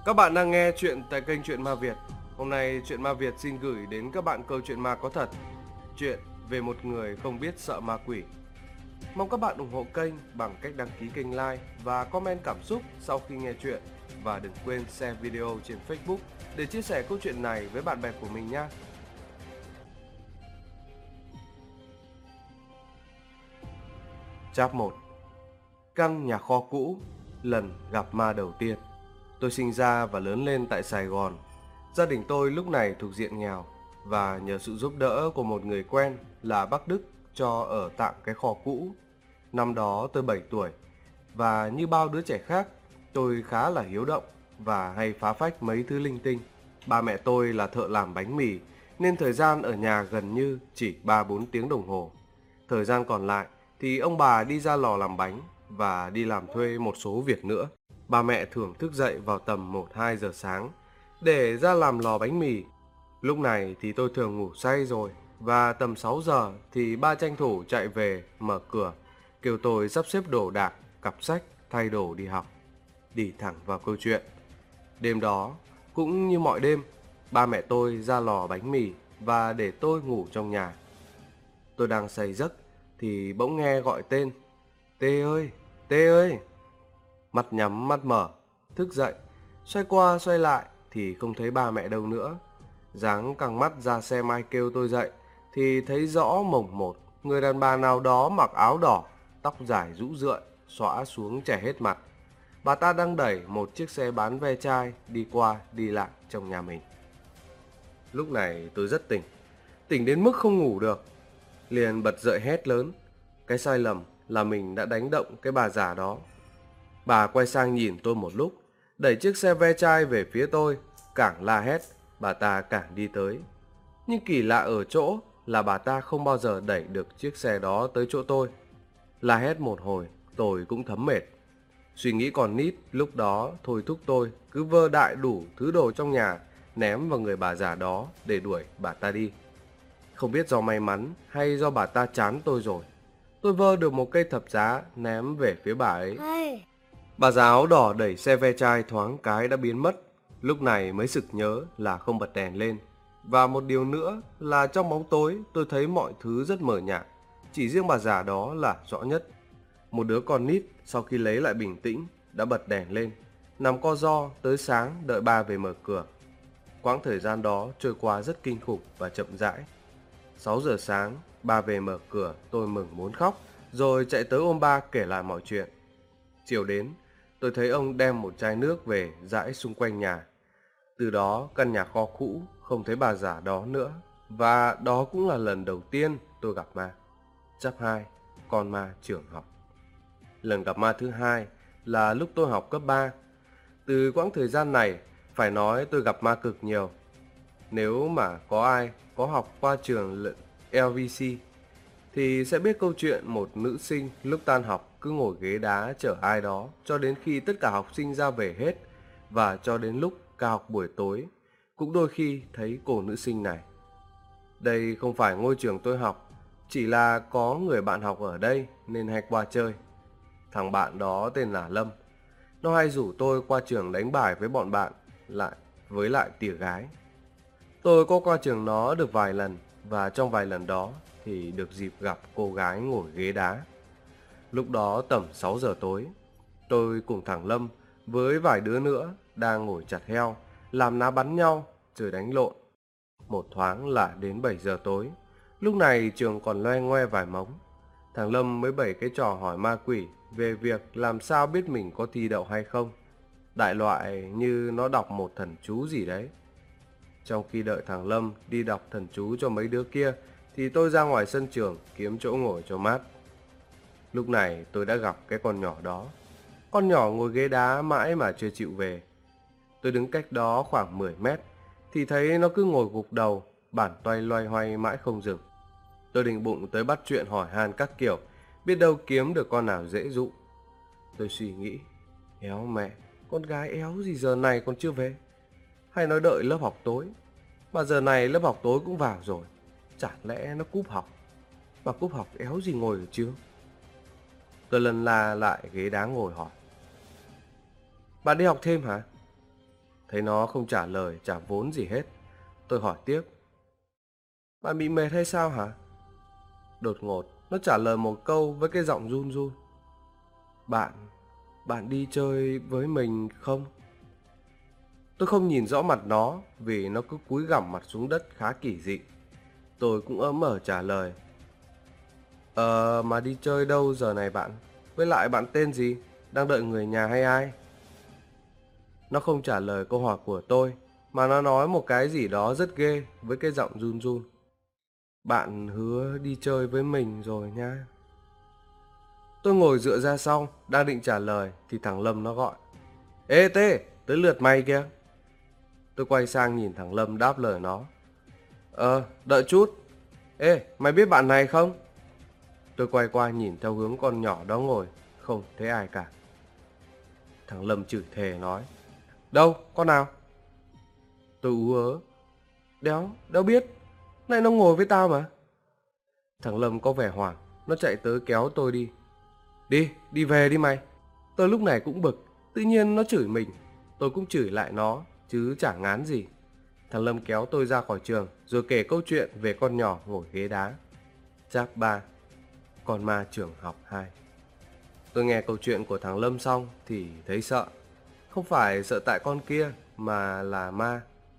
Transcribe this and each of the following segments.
Các bạn đang nghe chuyện tại kênh Chuyện Ma Việt. Hôm nay Chuyện Ma Việt xin gửi đến các bạn câu chuyện ma có thật. Chuyện về một người không biết sợ ma quỷ. Mong các bạn ủng hộ kênh bằng cách đăng ký kênh like và comment cảm xúc sau khi nghe chuyện. Và đừng quên share video trên Facebook để chia sẻ câu chuyện này với bạn bè của mình nhé. Chap 1. Căn nhà kho cũ, lần gặp ma đầu tiên. Tôi sinh ra và lớn lên tại Sài Gòn. Gia đình tôi lúc này thuộc diện nghèo và nhờ sự giúp đỡ của một người quen là bác Đức cho ở tạm cái kho cũ. Năm đó tôi 7 tuổi và như bao đứa trẻ khác, tôi khá là hiếu động và hay phá phách mấy thứ linh tinh. Ba mẹ tôi là thợ làm bánh mì nên thời gian ở nhà gần như chỉ 3-4 tiếng đồng hồ. Thời gian còn lại thì ông bà đi ra lò làm bánh và đi làm thuê một số việc nữa. Ba mẹ thường thức dậy vào tầm 1-2 giờ sáng để ra làm lò bánh mì. Lúc này thì tôi thường ngủ say rồi và tầm 6 giờ thì ba tranh thủ chạy về mở cửa, kêu tôi sắp xếp đồ đạc, cặp sách, thay đồ đi học. Đi thẳng vào câu chuyện. Đêm đó, cũng như mọi đêm, ba mẹ tôi ra lò bánh mì và để tôi ngủ trong nhà. Tôi đang say giấc thì bỗng nghe gọi tên. Tê ơi, Tê ơi. Mắt nhắm mắt mở, thức dậy, xoay qua xoay lại thì không thấy ba mẹ đâu nữa. Dáng căng mắt ra xem ai kêu tôi dậy thì thấy rõ mồng một người đàn bà nào đó mặc áo đỏ, tóc dài rũ rượi, xõa xuống che hết mặt. Bà ta đang đẩy một chiếc xe bán ve chai đi qua đi lại trong nhà mình. Lúc này tôi rất tỉnh, tỉnh đến mức không ngủ được. Liền bật dậy hét lớn. Cái sai lầm là mình đã đánh động cái bà già đó. Bà quay sang nhìn tôi một lúc, đẩy chiếc xe ve chai về phía tôi, càng la hét, bà ta càng đi tới. Nhưng kỳ lạ ở chỗ là bà ta không bao giờ đẩy được chiếc xe đó tới chỗ tôi. La hét một hồi, tôi cũng thấm mệt. Suy nghĩ còn nít lúc đó thôi thúc tôi cứ vơ đại đủ thứ đồ trong nhà, ném vào người bà già đó để đuổi bà ta đi. Không biết do may mắn hay do bà ta chán tôi rồi, tôi vơ được một cây thập giá ném về phía bà ấy. Bà già áo đỏ đẩy xe ve chai thoáng cái đã biến mất. Lúc này mới sực nhớ là không bật đèn lên. Và một điều nữa là trong bóng tối tôi thấy mọi thứ rất mờ nhạt. Chỉ riêng bà già đó là rõ nhất. Một đứa con nít sau khi lấy lại bình tĩnh đã bật đèn lên, nằm co ro tới sáng đợi ba về mở cửa. Quãng thời gian đó trôi qua rất kinh khủng và chậm rãi. 6 giờ sáng, ba về mở cửa, tôi mừng muốn khóc, rồi chạy tới ôm ba kể lại mọi chuyện. Chiều đến, tôi thấy ông đem một chai nước về rải xung quanh nhà. Từ đó căn nhà kho cũ không thấy bà già đó nữa. Và đó cũng là lần đầu tiên tôi gặp ma. Chap 2, con ma trường học. Lần gặp ma thứ hai là lúc tôi học cấp 3. Từ quãng thời gian này, phải nói tôi gặp ma cực nhiều. Nếu mà có ai có học qua trường LVC thì sẽ biết câu chuyện một nữ sinh lúc tan học cứ ngồi ghế đá chở ai đó cho đến khi tất cả học sinh ra về hết, và cho đến lúc ca học buổi tối cũng đôi khi thấy cô nữ sinh này. Đây không phải ngôi trường tôi học, chỉ là có người bạn học ở đây nên hay qua chơi. Thằng bạn đó tên là Lâm. Nó hay rủ tôi qua trường đánh bài với bọn bạn, với lại tỉa gái. Tôi có qua trường nó được vài lần, và trong vài lần đó thì được dịp gặp cô gái ngồi ghế đá. Lúc đó tầm 6 giờ tối, tôi cùng thằng Lâm với vài đứa nữa đang ngồi chặt heo, làm ná bắn nhau, chơi đánh lộn. Một thoáng là đến 7 giờ tối, lúc này trường còn loe ngoe vài mống. Thằng Lâm mới bày cái trò hỏi ma quỷ về việc làm sao biết mình có thi đậu hay không. Đại loại như nó đọc một thần chú gì đấy. Trong khi đợi thằng Lâm đi đọc thần chú cho mấy đứa kia thì tôi ra ngoài sân trường kiếm chỗ ngồi cho mát. Lúc này tôi đã gặp cái con nhỏ đó. Con nhỏ ngồi ghế đá mãi mà chưa chịu về. Tôi đứng cách đó khoảng 10 mét thì thấy nó cứ ngồi gục đầu, bản toay loay hoay mãi không dừng. Tôi định bụng tới bắt chuyện hỏi han các kiểu, biết đâu kiếm được con nào dễ dụ. Tôi suy nghĩ, éo mẹ, con gái éo gì giờ này còn chưa về? Hay nói đợi lớp học tối? Mà giờ này lớp học tối cũng vào rồi, chẳng lẽ nó cúp học? Mà cúp học éo gì ngồi ở trường? Tôi lần la lại ghế đá ngồi hỏi, bạn đi học thêm hả? Thấy nó không trả lời, chả vốn gì hết. Tôi hỏi tiếp. Bạn bị mệt hay sao hả? Đột ngột, nó trả lời một câu với cái giọng run run. Bạn đi chơi với mình không? Tôi không nhìn rõ mặt nó vì nó cứ cúi gằm mặt xuống đất khá kỳ dị. Tôi cũng ỡm mở trả lời. Mà đi chơi đâu giờ này bạn? Với lại bạn tên gì? Đang đợi người nhà hay ai? Nó không trả lời câu hỏi của tôi, mà nó nói một cái gì đó rất ghê với cái giọng run run. Bạn hứa đi chơi với mình rồi nha. Tôi ngồi dựa ra sau, đang định trả lời thì thằng Lâm nó gọi. Ê Tê, tới lượt mày kìa. Tôi quay sang nhìn thằng Lâm đáp lời nó. Đợi chút. Ê, mày biết bạn này không? Tôi quay qua nhìn theo hướng con nhỏ đó ngồi, không thấy ai cả. Thằng Lâm chửi thề nói. Đâu, con nào? Tôi ú ớ. Đéo biết. Này nó ngồi với tao mà. Thằng Lâm có vẻ hoảng, nó chạy tới kéo tôi đi. Đi về đi mày. Tôi lúc này cũng bực, tự nhiên nó chửi mình. Tôi cũng chửi lại nó, chứ chả ngán gì. Thằng Lâm kéo tôi ra khỏi trường, rồi kể câu chuyện về con nhỏ ngồi ghế đá. Chap 3. Con ma trường học 2. Tôi nghe câu chuyện của thằng Lâm xong thì thấy sợ. Không phải sợ tại con kia, mà là ma.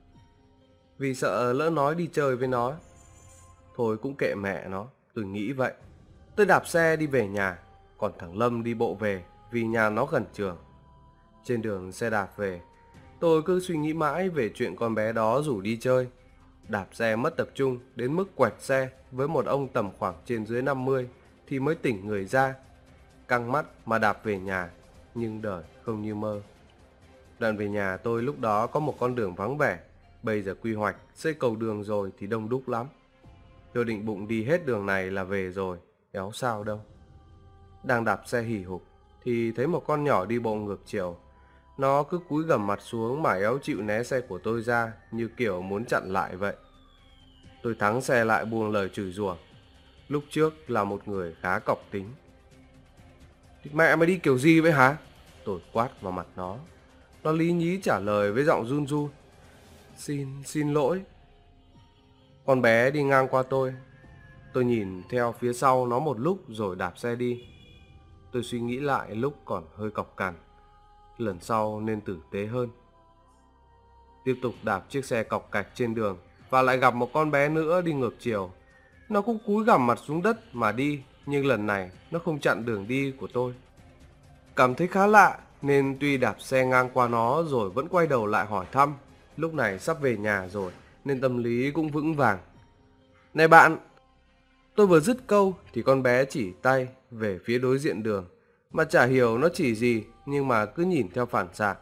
Vì sợ lỡ nói đi chơi với nó. Thôi cũng kệ mẹ nó, tôi nghĩ vậy. Tôi đạp xe đi về nhà, còn thằng Lâm đi bộ về vì nhà nó gần trường. Trên đường xe đạp về, tôi cứ suy nghĩ mãi về chuyện con bé đó rủ đi chơi. Đạp xe mất tập trung đến mức quẹt xe với một ông tầm khoảng trên dưới 50 thì mới tỉnh người ra. Căng mắt mà đạp về nhà, nhưng đời không như mơ. Đoạn về nhà tôi lúc đó có một con đường vắng vẻ, bây giờ quy hoạch xây cầu đường rồi thì đông đúc lắm. Tôi định bụng đi hết đường này là về rồi, éo sao đâu. Đang đạp xe hì hục thì thấy một con nhỏ đi bộ ngược chiều. Nó cứ cúi gằm mặt xuống mà éo chịu né xe của tôi ra, như kiểu muốn chặn lại vậy. Tôi thắng xe lại buông lời chửi rủa. Lúc trước là một người khá cọc tính. Mẹ mày đi kiểu gì vậy hả? Tôi quát vào mặt nó. Nó lý nhí trả lời với giọng run run. Xin lỗi. Con bé đi ngang qua tôi. Tôi nhìn theo phía sau nó một lúc rồi đạp xe đi. Tôi suy nghĩ lại lúc còn hơi cọc cằn. Lần sau nên tử tế hơn. Tiếp tục đạp chiếc xe cọc cạch trên đường và lại gặp một con bé nữa đi ngược chiều. Nó cũng cúi gằm mặt xuống đất mà đi, nhưng lần này nó không chặn đường đi của tôi. Cảm thấy khá lạ nên tuy đạp xe ngang qua nó rồi vẫn quay đầu lại hỏi thăm. Lúc này sắp về nhà rồi nên tâm lý cũng vững vàng. Này bạn! Tôi vừa dứt câu thì con bé chỉ tay về phía đối diện đường, mà chả hiểu nó chỉ gì nhưng mà cứ nhìn theo phản xạ.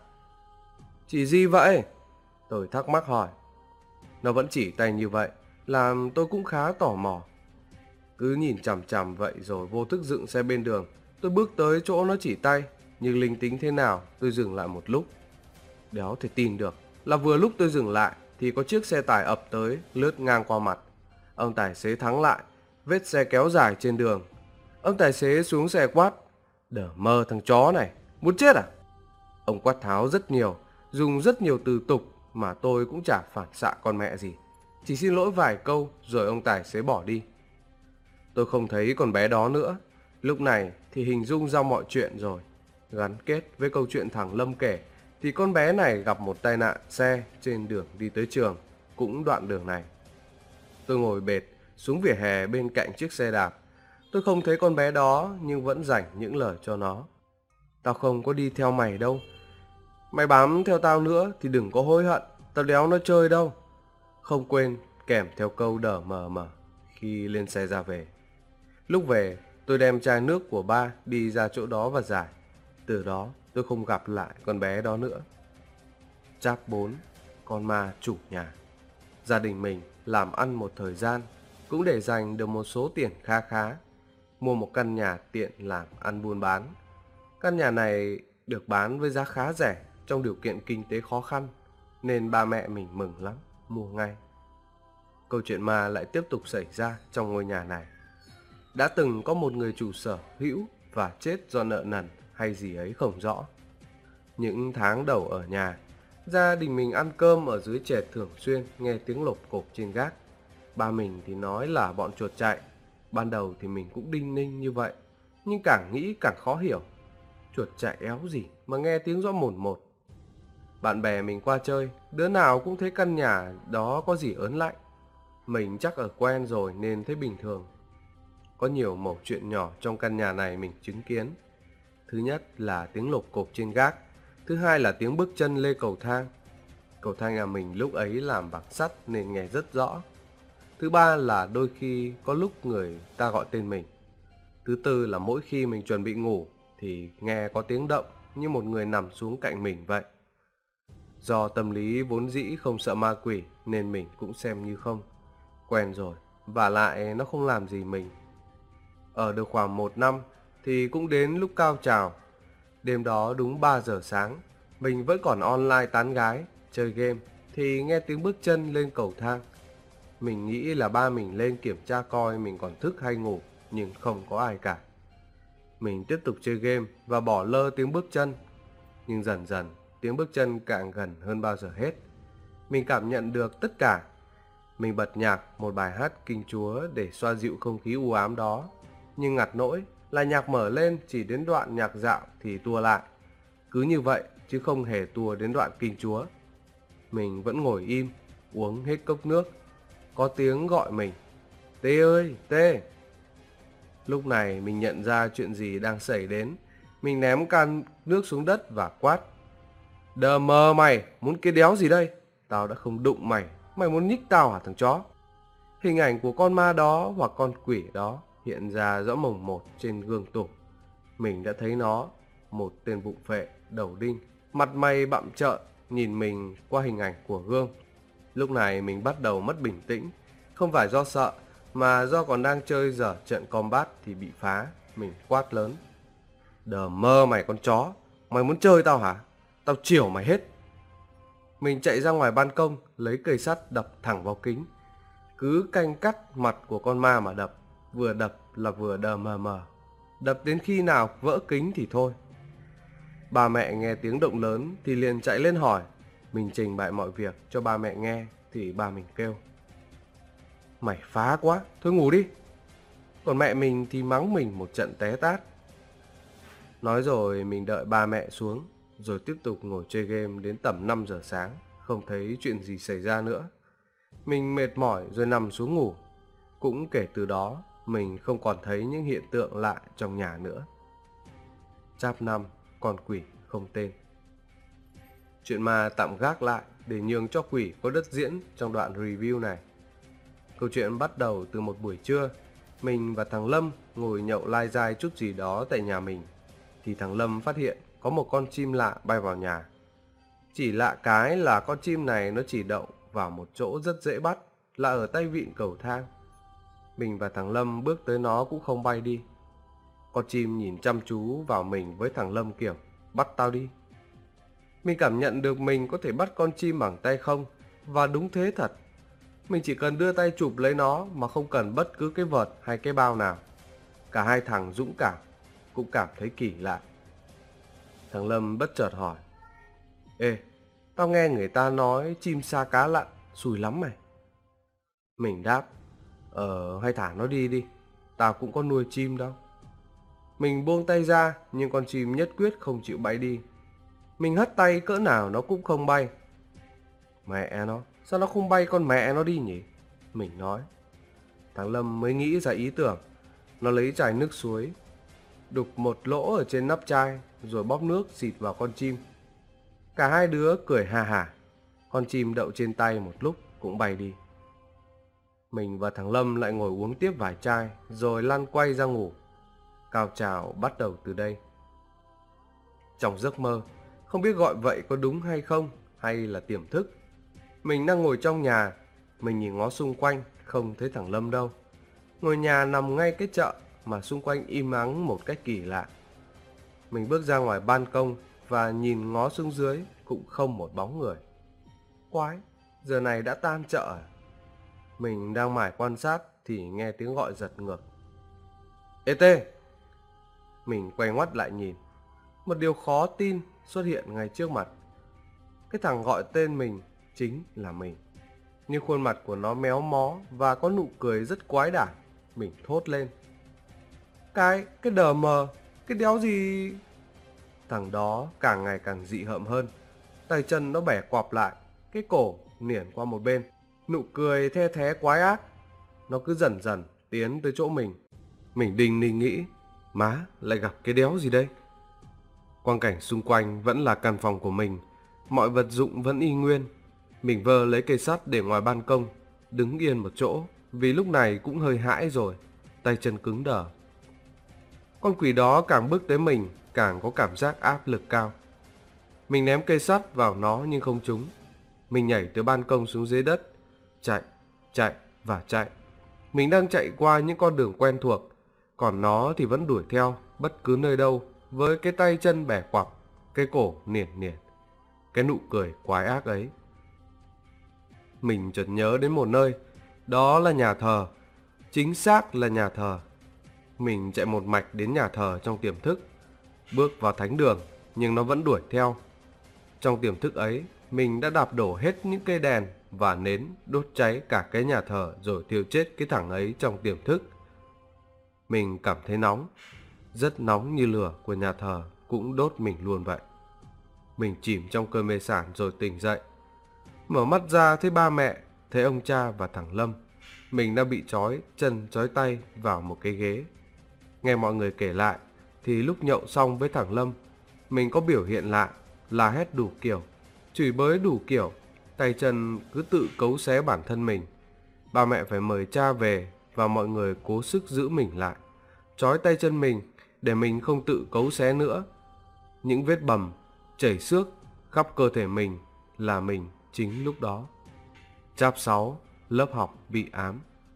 Chỉ gì vậy? Tôi thắc mắc hỏi. Nó vẫn chỉ tay như vậy, làm tôi cũng khá tò mò. Cứ nhìn chằm chằm vậy rồi vô thức dựng xe bên đường. Tôi bước tới chỗ nó chỉ tay, nhưng linh tính thế nào tôi dừng lại một lúc. Đéo thể tin được là vừa lúc tôi dừng lại thì có chiếc xe tải ập tới lướt ngang qua mặt. Ông tài xế thắng lại, vết xe kéo dài trên đường. Ông tài xế xuống xe quát. Đờ mơ thằng chó này, muốn chết à? Ông quát tháo rất nhiều, dùng rất nhiều từ tục mà tôi cũng chả phản xạ con mẹ gì. Chỉ xin lỗi vài câu rồi ông tài xế bỏ đi. Tôi không thấy con bé đó nữa. Lúc này thì hình dung ra mọi chuyện rồi. Gắn kết với câu chuyện thằng Lâm kể thì con bé này gặp một tai nạn xe trên đường đi tới trường, cũng đoạn đường này. Tôi ngồi bệt xuống vỉa hè bên cạnh chiếc xe đạp. Tôi không thấy con bé đó nhưng vẫn dành những lời cho nó. Tao không có đi theo mày đâu. Mày bám theo tao nữa thì đừng có hối hận. Tao đéo nó chơi đâu. Không quên kèm theo câu đờ mờ mờ khi lên xe ra về. Lúc về tôi đem chai nước của ba đi ra chỗ đó và giải. Từ đó tôi không gặp lại con bé đó nữa. Chap 4. Con ma chủ nhà. Gia đình mình làm ăn một thời gian cũng để dành được một số tiền kha khá, mua một căn nhà tiện làm ăn buôn bán. Căn nhà này được bán với giá khá rẻ trong điều kiện kinh tế khó khăn, nên ba mẹ mình mừng lắm, mua ngay. Câu chuyện ma lại tiếp tục xảy ra trong ngôi nhà này. Đã từng có một người chủ sở hữu và chết do nợ nần hay gì ấy không rõ. Những tháng đầu ở nhà, Gia đình mình ăn cơm ở dưới trệt thường xuyên nghe tiếng lộp cộp trên gác. Ba mình thì nói là bọn chuột chạy. Ban đầu thì mình cũng đinh ninh như vậy, nhưng càng nghĩ càng khó hiểu. Chuột chạy éo gì mà nghe tiếng rõ mồn một. Bạn bè mình qua chơi, đứa nào cũng thấy căn nhà đó có gì ớn lạnh. Mình chắc ở quen rồi nên thấy bình thường. Có nhiều mẩu chuyện nhỏ trong căn nhà này mình chứng kiến. Thứ nhất là tiếng lộp cộp trên gác. Thứ hai là tiếng bước chân lê cầu thang. Cầu thang nhà mình lúc ấy làm bằng sắt nên nghe rất rõ. Thứ ba là đôi khi có lúc người ta gọi tên mình. Thứ tư là mỗi khi mình chuẩn bị ngủ thì nghe có tiếng động như một người nằm xuống cạnh mình vậy. Do tâm lý vốn dĩ không sợ ma quỷ nên mình cũng xem như không. Quen rồi, vả lại nó không làm gì mình. Ở được khoảng 1 năm thì cũng đến lúc cao trào. Đêm đó đúng 3 giờ sáng, mình vẫn còn online tán gái, chơi game thì nghe tiếng bước chân lên cầu thang. Mình nghĩ là ba mình lên kiểm tra coi mình còn thức hay ngủ, nhưng không có ai cả. Mình tiếp tục chơi game và bỏ lơ tiếng bước chân. Nhưng dần dần, tiếng bước chân càng gần hơn bao giờ hết. Mình cảm nhận được tất cả. Mình bật nhạc một bài hát kinh Chúa để xoa dịu không khí u ám đó. Nhưng ngặt nỗi là nhạc mở lên chỉ đến đoạn nhạc dạo thì tua lại. Cứ như vậy chứ không hề tua đến đoạn kinh Chúa. Mình vẫn ngồi im, uống hết cốc nước. Có tiếng gọi mình. Tê ơi, Tê. Lúc này mình nhận ra chuyện gì đang xảy đến. Mình ném can nước xuống đất và quát. Đờ mờ mày, muốn cái đéo gì đây? Tao đã không đụng mày, mày muốn nhích tao hả thằng chó? Hình ảnh của con ma đó hoặc con quỷ đó hiện ra rõ mồn một trên gương tủ. Mình đã thấy nó, một tên bụng phệ, đầu đinh, mặt mày bặm trợn, nhìn mình qua hình ảnh của gương. Lúc này mình bắt đầu mất bình tĩnh, không phải do sợ, mà do còn đang chơi dở trận combat thì bị phá. Mình quát lớn. Đờ mơ mày con chó, mày muốn chơi tao hả? Tao chiểu mày hết. Mình chạy ra ngoài ban công, lấy cây sắt đập thẳng vào kính. Cứ canh cắt mặt của con ma mà đập, vừa đập là vừa đờ mờ mờ. Đập đến khi nào vỡ kính thì thôi. Ba mẹ nghe tiếng động lớn thì liền chạy lên hỏi. Mình trình bày mọi việc cho ba mẹ nghe thì ba mình kêu. Mày phá quá, thôi ngủ đi. Còn mẹ mình thì mắng mình một trận té tát. Nói rồi mình đợi ba mẹ xuống, rồi tiếp tục ngồi chơi game đến tầm 5 giờ sáng, không thấy chuyện gì xảy ra nữa. Mình mệt mỏi rồi nằm xuống ngủ. Cũng kể từ đó, mình không còn thấy những hiện tượng lạ trong nhà nữa. Chap 5, con quỷ không tên. Chuyện ma tạm gác lại để nhường cho quỷ có đất diễn trong đoạn review này. Câu chuyện bắt đầu từ một buổi trưa. Mình và thằng Lâm ngồi nhậu lai dai chút gì đó tại nhà mình. Thì thằng Lâm phát hiện có một con chim lạ bay vào nhà. Chỉ lạ cái là con chim này nó chỉ đậu vào một chỗ rất dễ bắt, là ở tay vịn cầu thang. Mình và thằng Lâm bước tới nó cũng không bay đi. Con chim nhìn chăm chú vào mình với thằng Lâm kiểu, bắt tao đi. Mình cảm nhận được mình có thể bắt con chim bằng tay không, và đúng thế thật. Mình chỉ cần đưa tay chụp lấy nó mà không cần bất cứ cái vợt hay cái bao nào. Cả hai thằng dũng cảm, cũng cảm thấy kỳ lạ. Thằng Lâm bất chợt hỏi. Ê, tao nghe người ta nói chim sa cá lặn, xui lắm mày. Mình đáp. Hay thả nó đi đi, tao cũng có nuôi chim đâu. Mình buông tay ra nhưng con chim nhất quyết không chịu bay đi. Mình hất tay cỡ nào nó cũng không bay. Mẹ nó, sao nó không bay con mẹ nó đi nhỉ? Mình nói. Thằng Lâm mới nghĩ ra ý tưởng. Nó lấy chai nước suối, đục một lỗ ở trên nắp chai, rồi bóp nước xịt vào con chim. Cả hai đứa cười ha hả. Con chim đậu trên tay một lúc cũng bay đi. Mình và thằng Lâm lại ngồi uống tiếp vài chai, rồi lăn quay ra ngủ. Cao trào bắt đầu từ đây. Trong giấc mơ, không biết gọi vậy có đúng hay không, hay là tiềm thức. Mình đang ngồi trong nhà, mình nhìn ngó xung quanh, không thấy thằng Lâm đâu. Ngôi nhà nằm ngay cái chợ mà xung quanh im ắng một cách kỳ lạ. Mình bước ra ngoài ban công và nhìn ngó xuống dưới, cũng không một bóng người. Quái, giờ này đã tan chợ à? Mình đang mải quan sát thì nghe tiếng gọi giật ngược. Ê Tê! Mình quay ngoắt lại nhìn. Một điều khó tin xuất hiện ngay trước mặt. Cái thằng gọi tên mình chính là mình. Nhưng khuôn mặt của nó méo mó và có nụ cười rất quái đản. Mình thốt lên: Cái đờ mờ, cái đéo gì... Thằng đó càng ngày càng dị hợm hơn. Tay chân nó bẻ quặp lại, cái cổ niển qua một bên, nụ cười the thé quái ác. Nó cứ dần dần tiến tới chỗ mình. Mình đinh ninh nghĩ, má lại gặp cái đéo gì đây? Quang cảnh xung quanh vẫn là căn phòng của mình, mọi vật dụng vẫn y nguyên. Mình vơ lấy cây sắt để ngoài ban công, đứng yên một chỗ, vì lúc này cũng hơi hãi rồi, tay chân cứng đờ. Con quỷ đó càng bước tới mình, càng có cảm giác áp lực cao. Mình ném cây sắt vào nó nhưng không trúng. Mình nhảy từ ban công xuống dưới đất, chạy, chạy và chạy. Mình đang chạy qua những con đường quen thuộc, còn nó thì vẫn đuổi theo bất cứ nơi đâu với cái tay chân bẻ quặp, cái cổ niển niển, cái nụ cười quái ác ấy. Mình chợt nhớ đến một nơi, đó là nhà thờ, chính xác là nhà thờ. Mình chạy một mạch đến nhà thờ trong tiềm thức, bước vào thánh đường nhưng nó vẫn đuổi theo. Trong tiềm thức ấy, mình đã đạp đổ hết những cây đèn và nến, đốt cháy cả cái nhà thờ rồi thiêu chết cái thằng ấy trong tiềm thức. Mình cảm thấy nóng, rất nóng như lửa của nhà thờ cũng đốt mình luôn vậy. Mình chìm trong cơn mê sảng rồi tỉnh dậy. Mở mắt ra thấy ba mẹ, thấy ông cha và thằng Lâm. Mình đang bị trói chân trói tay vào một cái ghế. Nghe mọi người kể lại thì lúc nhậu xong với thằng Lâm, mình có biểu hiện lạ, la hét đủ kiểu, chửi bới đủ kiểu, tay chân cứ tự cấu xé bản thân mình. Ba mẹ phải mời cha về và mọi người cố sức giữ mình lại, trói tay chân mình để mình không tự cấu xé nữa. Những vết bầm, chảy xước khắp cơ thể mình là mình chính lúc đó. Chap 6, lớp học bị ám.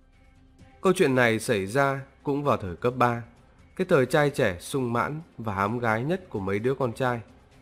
Câu chuyện này xảy ra cũng vào thời cấp 3, cái thời trai trẻ sung mãn và hám gái nhất của mấy đứa con trai.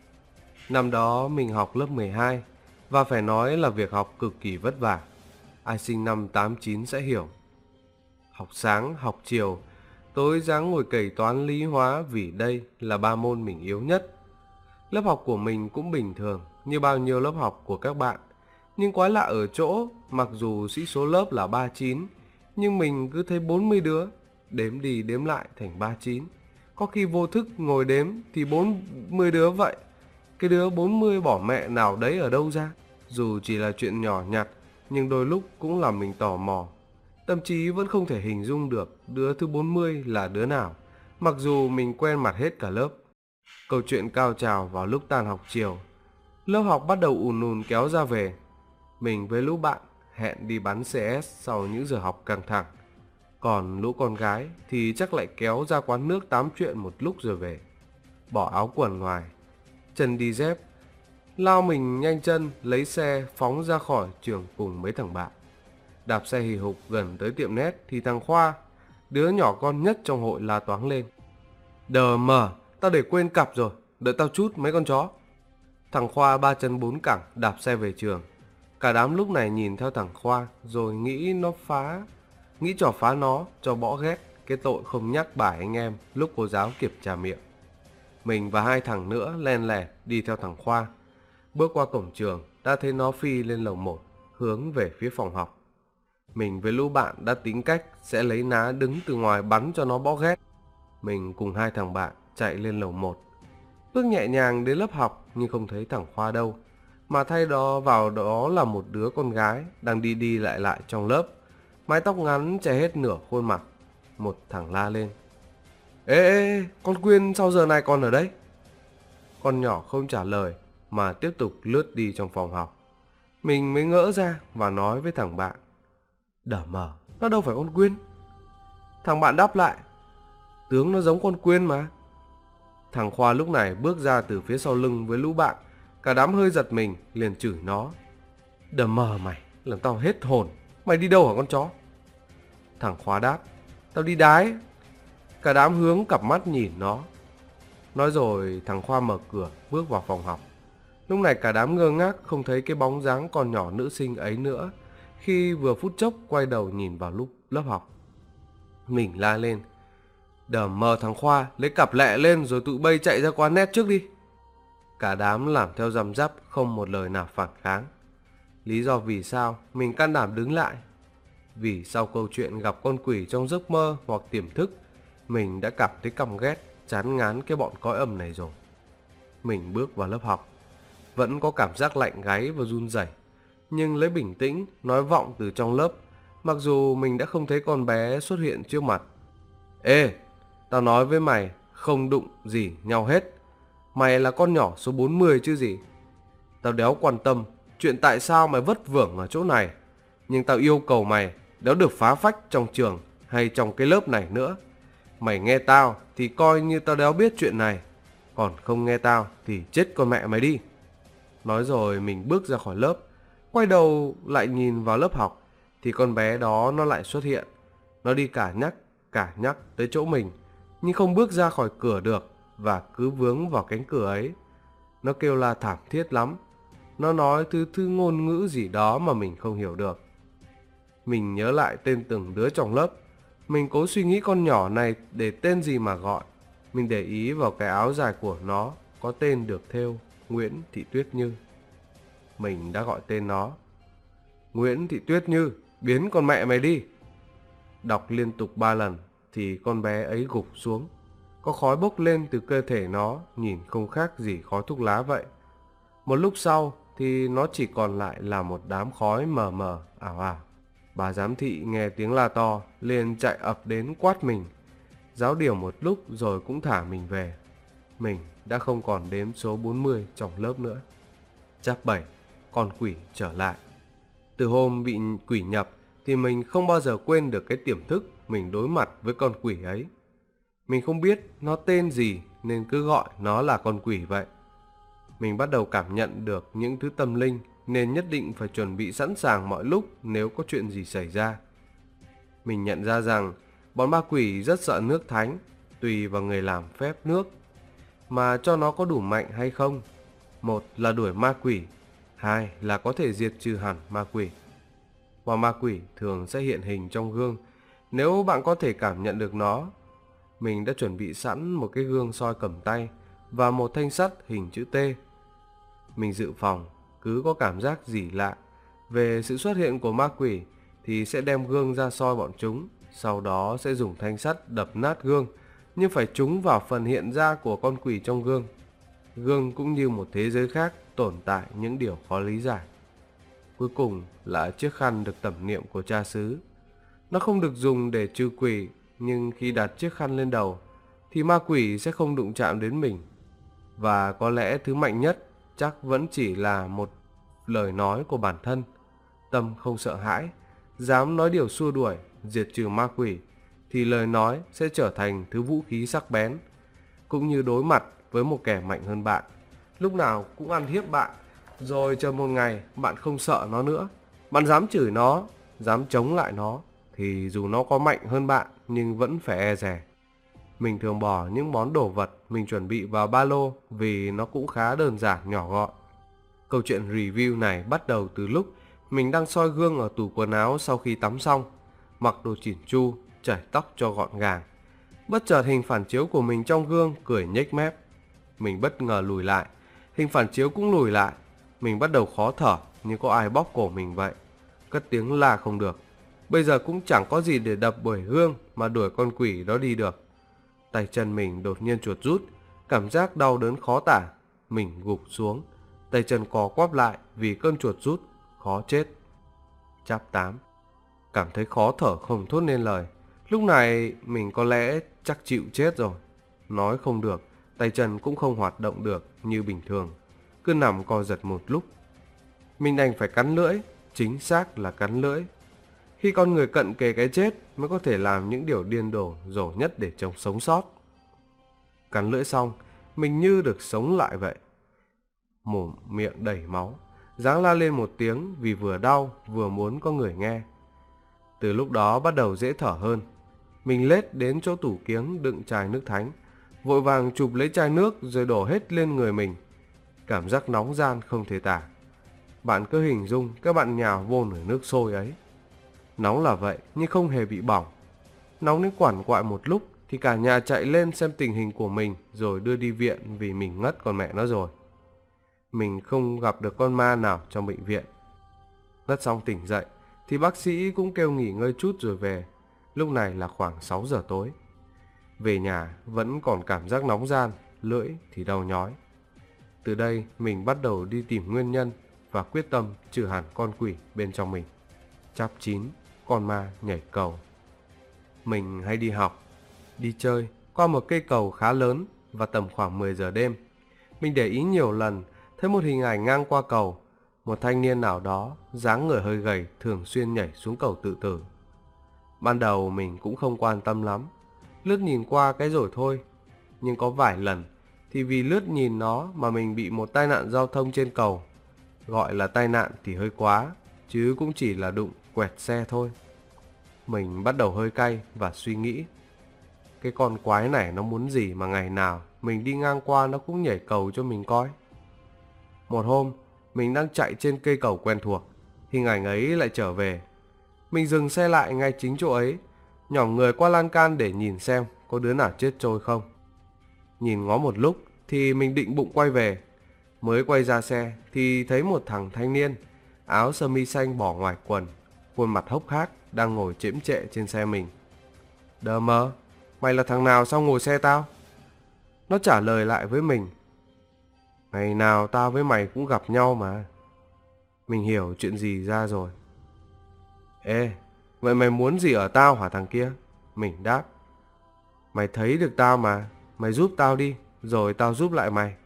Năm đó mình học lớp 12 và phải nói là việc học cực kỳ vất vả. Ai sinh năm 89 sẽ hiểu. Học sáng, học chiều, tối ráng ngồi cày toán lý hóa vì đây là ba môn mình yếu nhất. Lớp học của mình cũng bình thường như bao nhiêu lớp học của các bạn. Nhưng quái lạ ở chỗ, mặc dù sĩ số lớp là 39, nhưng mình cứ thấy 40 đứa, đếm đi đếm lại thành 39. Có khi vô thức ngồi đếm thì 40 đứa vậy. Cái đứa 40 bỏ mẹ nào đấy ở đâu ra? Dù chỉ là chuyện nhỏ nhặt, nhưng đôi lúc cũng làm mình tò mò. Thậm chí vẫn không thể hình dung được đứa thứ 40 là đứa nào, mặc dù mình quen mặt hết cả lớp. Câu chuyện cao trào vào lúc tan học chiều. Lớp học bắt đầu ùn ùn kéo ra về. Mình với lũ bạn hẹn đi bắn CS sau những giờ học căng thẳng. Còn lũ con gái thì chắc lại kéo ra quán nước tám chuyện một lúc rồi về. Bỏ áo quần ngoài, chân đi dép, lao mình nhanh chân lấy xe phóng ra khỏi trường cùng mấy thằng bạn. Đạp xe hì hục gần tới tiệm nét thì thằng Khoa, đứa nhỏ con nhất trong hội, la toáng lên: Đờ mờ, tao để quên cặp rồi, đợi tao chút mấy con chó. Thằng Khoa ba chân bốn cẳng đạp xe về trường. Cả đám lúc này nhìn theo thằng Khoa rồi nghĩ trò phá nó cho bỏ ghét cái tội không nhắc bài anh em lúc cô giáo kiểm tra miệng. Mình và hai thằng nữa len lẻ đi theo thằng Khoa. Bước qua cổng trường đã thấy nó phi lên lầu 1 hướng về phía phòng học. Mình với lũ bạn đã tính cách sẽ lấy ná đứng từ ngoài bắn cho nó bỏ ghét. Mình cùng hai thằng bạn chạy lên lầu 1. Bước nhẹ nhàng đến lớp học nhưng không thấy thằng Khoa đâu, mà thay vào đó là một đứa con gái đang đi đi lại lại trong lớp, mái tóc ngắn che hết nửa khuôn mặt. Một thằng la lên: Ê, con Quyên sao giờ này còn ở đây? Con nhỏ không trả lời mà tiếp tục lướt đi trong phòng học. Mình mới ngỡ ra và nói với thằng bạn: Đờ mờ, nó đâu phải con Quyên. Thằng bạn đáp lại: Tướng nó giống con Quyên mà. Thằng Khoa lúc này bước ra từ phía sau lưng với lũ bạn. Cả đám hơi giật mình liền chửi nó: Đờ mờ mày, làm tao hết hồn. Mày đi đâu hả con chó? Thằng Khoa đáp: Tao đi đái. Cả đám hướng cặp mắt nhìn nó. Nói rồi thằng Khoa mở cửa bước vào phòng học. Lúc này cả đám ngơ ngác không thấy cái bóng dáng con nhỏ nữ sinh ấy nữa, khi vừa phút chốc quay đầu nhìn vào lớp học. Mình la lên: Đờ mờ thằng Khoa, lấy cặp lẹ lên rồi tụi bay chạy ra quán net trước đi. Cả đám làm theo răm rắp, không một lời nào phản kháng. Lý do vì sao mình can đảm đứng lại? Vì sau câu chuyện gặp con quỷ trong giấc mơ hoặc tiềm thức, mình đã cảm thấy căm ghét, chán ngán cái bọn cõi âm này rồi. Mình bước vào lớp học, vẫn có cảm giác lạnh gáy và run rẩy, nhưng lấy bình tĩnh nói vọng từ trong lớp, mặc dù mình đã không thấy con bé xuất hiện trước mặt. Ê, tao nói với mày, không đụng gì nhau hết. Mày là con nhỏ số 40 chứ gì. Tao đéo quan tâm chuyện tại sao mày vất vưởng ở chỗ này, nhưng tao yêu cầu mày đéo được phá phách trong trường hay trong cái lớp này nữa. Mày nghe tao thì coi như tao đéo biết chuyện này, còn không nghe tao thì chết con mẹ mày đi. Nói rồi mình bước ra khỏi lớp, quay đầu lại nhìn vào lớp học thì con bé đó nó lại xuất hiện. Nó đi cả nhắc tới chỗ mình, nhưng không bước ra khỏi cửa được và cứ vướng vào cánh cửa ấy. Nó kêu la thảm thiết lắm. Nó nói thứ ngôn ngữ gì đó mà mình không hiểu được. Mình nhớ lại tên từng đứa trong lớp. Mình cố suy nghĩ con nhỏ này để tên gì mà gọi. Mình để ý vào cái áo dài của nó có tên được thêu Nguyễn Thị Tuyết Như. Mình đã gọi tên nó. Nguyễn Thị Tuyết Như, biến con mẹ mày đi. Đọc liên tục 3 lần thì con bé ấy gục xuống. Có khói bốc lên từ cơ thể nó, nhìn không khác gì khói thuốc lá vậy. Một lúc sau thì nó chỉ còn lại là một đám khói mờ mờ ảo ảo. Bà giám thị nghe tiếng la to liền chạy ập đến quát mình. Giáo điều một lúc rồi cũng thả mình về. Mình đã không còn đếm số 40 trong lớp nữa. Chap 7, con quỷ trở lại. Từ hôm bị quỷ nhập thì mình không bao giờ quên được cái tiềm thức mình đối mặt với con quỷ ấy. Mình không biết nó tên gì nên cứ gọi nó là con quỷ vậy. Mình bắt đầu cảm nhận được những thứ tâm linh nên nhất định phải chuẩn bị sẵn sàng mọi lúc nếu có chuyện gì xảy ra. Mình nhận ra rằng bọn ma quỷ rất sợ nước thánh, tùy vào người làm phép nước mà cho nó có đủ mạnh hay không. Một là đuổi ma quỷ, hai là có thể diệt trừ hẳn ma quỷ. Bọn ma quỷ thường sẽ hiện hình trong gương nếu bạn có thể cảm nhận được nó. Mình đã chuẩn bị sẵn một cái gương soi cầm tay và một thanh sắt hình chữ T. Mình dự phòng cứ có cảm giác gì lạ về sự xuất hiện của ma quỷ thì sẽ đem gương ra soi bọn chúng, sau đó sẽ dùng thanh sắt đập nát gương, nhưng phải trúng vào phần hiện ra của con quỷ trong gương. Gương cũng như một thế giới khác tồn tại những điều khó lý giải. Cuối cùng là chiếc khăn được tẩm niệm của cha xứ. Nó không được dùng để trừ quỷ, nhưng khi đặt chiếc khăn lên đầu thì ma quỷ sẽ không đụng chạm đến mình. Và có lẽ thứ mạnh nhất chắc vẫn chỉ là một lời nói của bản thân. Tâm không sợ hãi, dám nói điều xua đuổi, diệt trừ ma quỷ, thì lời nói sẽ trở thành thứ vũ khí sắc bén. Cũng như đối mặt với một kẻ mạnh hơn bạn, lúc nào cũng ăn hiếp bạn, rồi chờ một ngày bạn không sợ nó nữa, bạn dám chửi nó, dám chống lại nó, thì dù nó có mạnh hơn bạn nhưng vẫn phải e dè. Mình thường bỏ những món đồ vật mình chuẩn bị vào ba lô vì nó cũng khá đơn giản nhỏ gọn. Câu chuyện review này bắt đầu từ lúc mình đang soi gương ở tủ quần áo sau khi tắm xong, mặc đồ chỉn chu, chải tóc cho gọn gàng. Bất chợt hình phản chiếu của mình trong gương cười nhếch mép. Mình bất ngờ lùi lại, hình phản chiếu cũng lùi lại. Mình bắt đầu khó thở như có ai bóp cổ mình vậy. Cất tiếng la không được. Bây giờ cũng chẳng có gì để đập bởi gương mà đuổi con quỷ đó đi được. Tay chân mình đột nhiên chuột rút, cảm giác đau đớn khó tả. Mình gục xuống, tay chân co quắp lại vì cơn chuột rút, khó chết. Chap 8, cảm thấy khó thở không thốt nên lời. Lúc này mình có lẽ chắc chịu chết rồi. Nói không được, tay chân cũng không hoạt động được như bình thường, cứ nằm co giật một lúc. Mình đành phải cắn lưỡi, chính xác là cắn lưỡi. Khi con người cận kề cái chết mới có thể làm những điều điên rồ nhất để sống sót. Cắn lưỡi xong, mình như được sống lại vậy. Mồm miệng đầy máu, ráng la lên một tiếng vì vừa đau vừa muốn có người nghe. Từ lúc đó bắt đầu dễ thở hơn. Mình lết đến chỗ tủ kiếng đựng chai nước thánh, vội vàng chụp lấy chai nước rồi đổ hết lên người mình. Cảm giác nóng ran không thể tả. Bạn cứ hình dung các bạn nhào vô nồi nước sôi ấy. Nóng là vậy nhưng không hề bị bỏng. Nóng đến quằn quại một lúc thì cả nhà chạy lên xem tình hình của mình rồi đưa đi viện vì mình ngất con mẹ nó rồi. mình không gặp được con ma nào trong bệnh viện. Ngất xong tỉnh dậy thì bác sĩ cũng kêu nghỉ ngơi chút rồi về. Lúc này là khoảng 6 giờ tối. Về nhà vẫn còn cảm giác nóng ran, lưỡi thì đau nhói. Từ đây mình bắt đầu đi tìm nguyên nhân và quyết tâm trừ hẳn con quỷ bên trong mình. Chap 9, con ma nhảy cầu. Mình hay đi học, đi chơi qua một cây cầu khá lớn và tầm khoảng 10 giờ đêm. Mình để ý nhiều lần thấy một hình ảnh ngang qua cầu. Một thanh niên nào đó, dáng người hơi gầy, thường xuyên nhảy xuống cầu tự tử. Ban đầu mình cũng không quan tâm lắm, lướt nhìn qua cái rồi thôi. Nhưng có vài lần thì vì lướt nhìn nó mà mình bị một tai nạn giao thông trên cầu. Gọi là tai nạn thì hơi quá, chứ cũng chỉ là đụng quẹt xe thôi. Mình bắt đầu hơi cay và suy nghĩ, cái con quái này nó muốn gì mà ngày nào mình đi ngang qua nó cũng nhảy cầu cho mình coi. Một hôm, mình đang chạy trên cây cầu quen thuộc, hình ảnh ấy lại trở về. Mình dừng xe lại ngay chính chỗ ấy, nhỏng người qua lan can để nhìn xem có đứa nào chết trôi không. Nhìn ngó một lúc thì mình định bụng quay về. Mới quay ra xe thì thấy một thằng thanh niên, áo sơ mi xanh bỏ ngoài quần, khuôn mặt hốc hác, đang ngồi chễm chệ trên xe mình. Đờ mờ, mày là thằng nào sao ngồi xe tao? Nó trả lời lại với mình, ngày nào tao với mày cũng gặp nhau mà. Mình hiểu chuyện gì ra rồi. Ê, vậy mày muốn gì ở tao hả thằng kia? Mình đáp, mày thấy được tao mà, mày giúp tao đi, rồi tao giúp lại mày.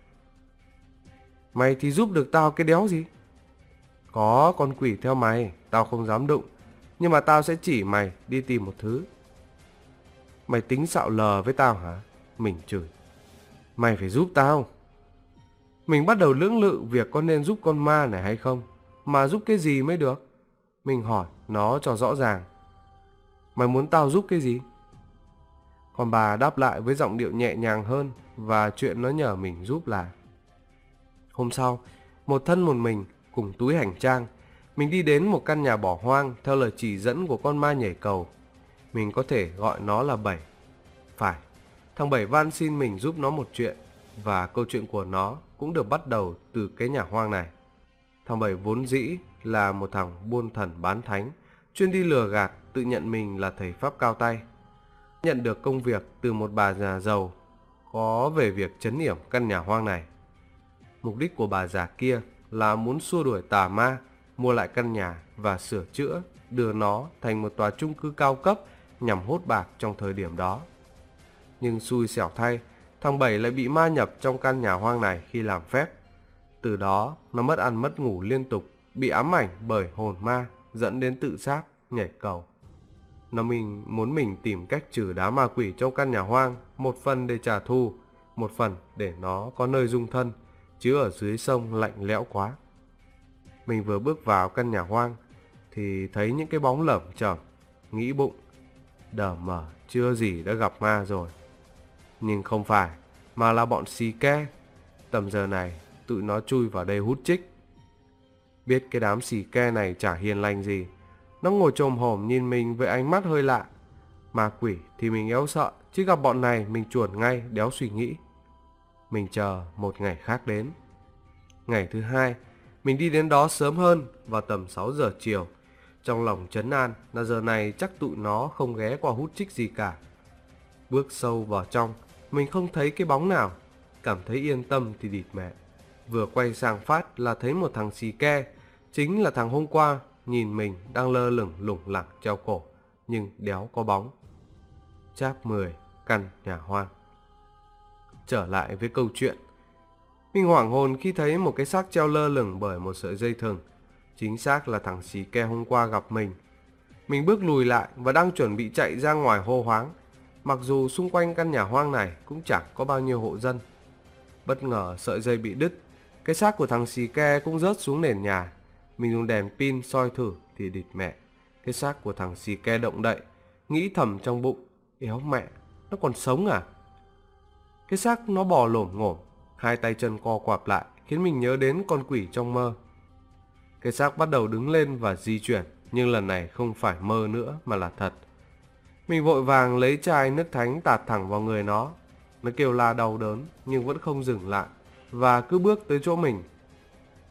Mày thì giúp được tao cái đéo gì? Có con quỷ theo mày, tao không dám đụng, nhưng mà tao sẽ chỉ mày đi tìm một thứ. Mày tính xạo lờ với tao hả? Mình chửi, mày phải giúp tao. Mình bắt đầu lưỡng lự việc có nên giúp con ma này hay không, mà giúp cái gì mới được. Mình hỏi nó cho rõ ràng, mày muốn tao giúp cái gì? Còn bà đáp lại với giọng điệu nhẹ nhàng hơn, và chuyện nó nhờ mình giúp là, hôm sau, một thân một mình cùng túi hành trang, mình đi đến một căn nhà bỏ hoang theo lời chỉ dẫn của con ma nhảy cầu. Mình có thể gọi nó là Bảy. Phải, thằng Bảy van xin mình giúp nó một chuyện, và câu chuyện của nó cũng được bắt đầu từ cái nhà hoang này. Thằng Bảy vốn dĩ là một thằng buôn thần bán thánh, chuyên đi lừa gạt, tự nhận mình là thầy pháp cao tay. Nhận được công việc từ một bà già giàu có về việc trấn yểm căn nhà hoang này. Mục đích của bà già kia là muốn xua đuổi tà ma, mua lại căn nhà và sửa chữa, đưa nó thành một tòa chung cư cao cấp nhằm hốt bạc trong thời điểm đó. Nhưng xui xẻo thay, thằng Bảy lại bị ma nhập trong căn nhà hoang này khi làm phép. Từ đó, nó mất ăn mất ngủ liên tục, bị ám ảnh bởi hồn ma, dẫn đến tự sát, nhảy cầu. Nó muốn mình tìm cách trừ đám ma quỷ trong căn nhà hoang, một phần để trả thù, một phần để nó có nơi dung thân, chứ ở dưới sông lạnh lẽo quá. Mình vừa bước vào căn nhà hoang thì thấy những cái bóng lởm chởm, nghĩ bụng, đờ mờ chưa gì đã gặp ma rồi. Nhưng không phải, mà là bọn xì ke. Tầm giờ này tụi nó chui vào đây hút chích. Biết cái đám xì ke này chả hiền lành gì, nó ngồi chồm hổm nhìn mình với ánh mắt hơi lạ. Ma quỷ thì mình éo sợ, chứ gặp bọn này mình chuồn ngay, đéo suy nghĩ. Mình chờ một ngày khác đến. Ngày thứ hai, mình đi đến đó sớm hơn, vào tầm 6 giờ chiều. Trong lòng trấn an là giờ này chắc tụi nó không ghé qua hút chích gì cả. Bước sâu vào trong, mình không thấy cái bóng nào. Cảm thấy yên tâm thì địt mẹ. Vừa quay sang phát là thấy một thằng xì ke, chính là thằng hôm qua nhìn mình đang lơ lửng lủng lẳng treo cổ, nhưng đéo có bóng. Chap 10, căn nhà hoang. Trở lại với câu chuyện, mình hoảng hồn khi thấy một cái xác treo lơ lửng bởi một sợi dây thừng. Chính xác là thằng xì ke hôm qua gặp mình. Mình bước lùi lại và đang chuẩn bị chạy ra ngoài hô hoáng, mặc dù xung quanh căn nhà hoang này cũng chẳng có bao nhiêu hộ dân. Bất ngờ sợi dây bị đứt, cái xác của thằng xì ke cũng rớt xuống nền nhà. Mình dùng đèn pin soi thử thì địt mẹ, cái xác của thằng xì ke động đậy. Nghĩ thầm trong bụng, éo mẹ, nó còn sống à? Cái xác nó bò lổm ngổm, hai tay chân co quặp lại, khiến mình nhớ đến con quỷ trong mơ. Cái xác bắt đầu đứng lên và di chuyển, nhưng lần này không phải mơ nữa mà là thật. Mình vội vàng lấy chai nước thánh tạt thẳng vào người nó. Nó kêu la đau đớn nhưng vẫn không dừng lại, và cứ bước tới chỗ mình.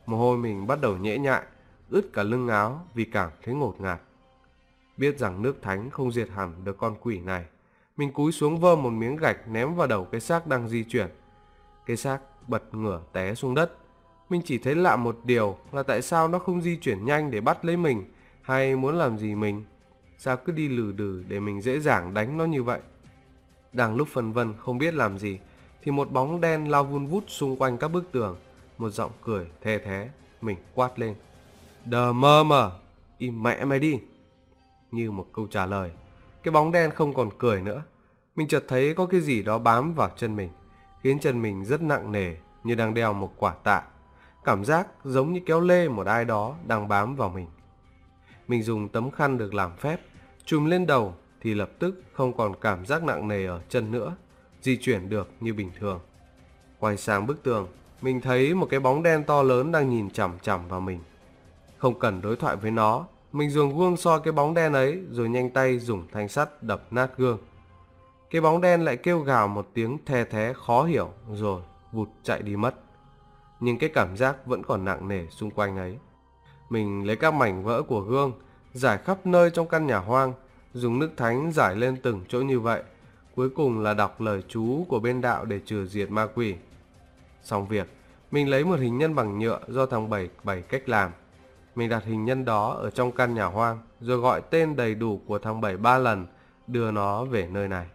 Mồ hôi mình bắt đầu nhễ nhại, ướt cả lưng áo vì cảm thấy ngột ngạt. Biết rằng nước thánh không diệt hẳn được con quỷ này, mình cúi xuống vơ một miếng gạch ném vào đầu cái xác đang di chuyển. Cái xác bật ngửa té xuống đất. Mình chỉ thấy lạ một điều là tại sao nó không di chuyển nhanh để bắt lấy mình, hay muốn làm gì mình. Sao cứ đi lừ đừ để mình dễ dàng đánh nó như vậy. Đang lúc phân vân không biết làm gì thì một bóng đen lao vun vút xung quanh các bức tường. Một giọng cười the thé. Mình quát lên: "Đờ mơ mờ, im mẹ mày đi!" Như một câu trả lời, cái bóng đen không còn cười nữa. Mình chợt thấy có cái gì đó bám vào chân mình, khiến chân mình rất nặng nề, như đang đeo một quả tạ. Cảm giác giống như kéo lê một ai đó đang bám vào mình. Mình dùng tấm khăn được làm phép trùm lên đầu thì lập tức không còn cảm giác nặng nề ở chân nữa, di chuyển được như bình thường. Quay sang bức tường, mình thấy một cái bóng đen to lớn đang nhìn chằm chằm vào mình. Không cần đối thoại với nó, mình dùng gương soi cái bóng đen ấy rồi nhanh tay dùng thanh sắt đập nát gương. Cái bóng đen lại kêu gào một tiếng the thé khó hiểu rồi vụt chạy đi mất. Nhưng cái cảm giác vẫn còn nặng nề xung quanh ấy. Mình lấy các mảnh vỡ của gương rải khắp nơi trong căn nhà hoang, dùng nước thánh rải lên từng chỗ như vậy. Cuối cùng là đọc lời chú của bên đạo để trừ diệt ma quỷ. Xong việc, mình lấy một hình nhân bằng nhựa do thằng Bảy bày cách làm. Mình đặt hình nhân đó ở trong căn nhà hoang, rồi gọi tên đầy đủ của thằng Bảy 3 lần, đưa nó về nơi này.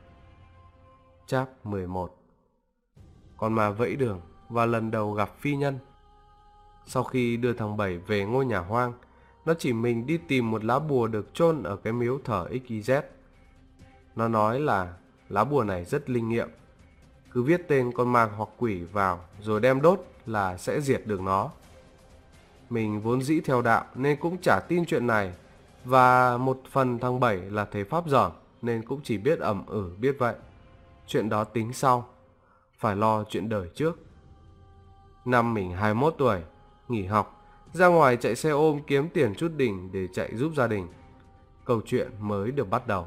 Chap 11. Con ma vẫy đường và lần đầu gặp phi nhân. Sau khi đưa thằng Bảy về ngôi nhà hoang, nó chỉ mình đi tìm một lá bùa được chôn ở cái miếu thờ XYZ. Nó nói là lá bùa này rất linh nghiệm, cứ viết tên con ma hoặc quỷ vào rồi đem đốt là sẽ diệt được nó. Mình vốn dĩ theo đạo nên cũng chả tin chuyện này, và một phần thằng Bảy là thầy pháp dởm nên cũng chỉ biết ẩm biết vậy. Chuyện đó tính sau, phải lo chuyện đời trước. Năm mình 21 tuổi, nghỉ học, ra ngoài chạy xe ôm kiếm tiền chút đỉnh để chạy giúp gia đình. Câu chuyện mới được bắt đầu.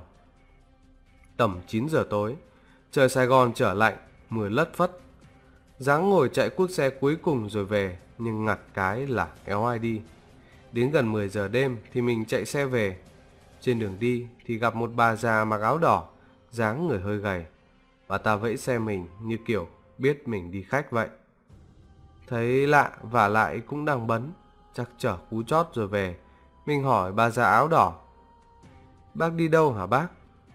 Tầm 9 giờ tối, trời Sài Gòn trở lạnh, mưa lất phất. Dáng ngồi chạy cuốc xe cuối cùng rồi về, nhưng ngặt cái là éo ai đi. Đến gần 10 giờ đêm thì mình chạy xe về. Trên đường đi thì gặp một bà già mặc áo đỏ, dáng người hơi gầy. Bà ta vẫy xe mình như kiểu biết mình đi khách vậy. Thấy lạ và lại cũng đang bấn, chắc chở cú chót rồi về. Mình hỏi bà già áo đỏ: "Bác đi đâu hả bác?"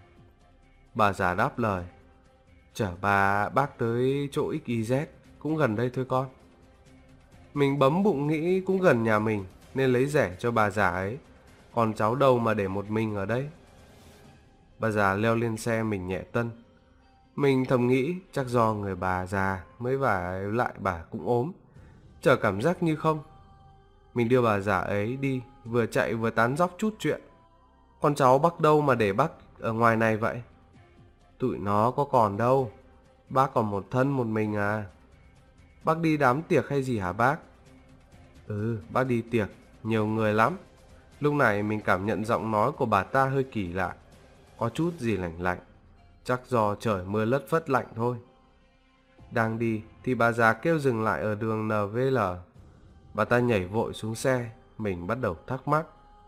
Bà già đáp lời: "Chở bác tới chỗ XYZ, cũng gần đây thôi con." Mình bấm bụng nghĩ cũng gần nhà mình nên lấy rẻ cho bà già ấy. Còn cháu đâu mà để một mình ở đây. Bà già leo lên xe mình nhẹ tân. Mình thầm nghĩ chắc do người bà già mới và lại bà cũng ốm, chở cảm giác như không. Mình đưa bà già ấy đi, vừa chạy vừa tán dóc chút chuyện. "Con cháu bác đâu mà để bác ở ngoài này vậy?" "Tụi nó có còn đâu, bác còn một thân một mình à." "Bác đi đám tiệc hay gì hả bác?" "Ừ, bác đi tiệc, nhiều người lắm." Lúc này mình cảm nhận giọng nói của bà ta hơi kỳ lạ, có chút gì lạnh lạnh. Chắc do trời mưa lất phất lạnh thôi. Đang đi thì bà già kêu dừng lại ở đường NVL. Bà ta nhảy vội xuống xe. Mình bắt đầu thắc mắc: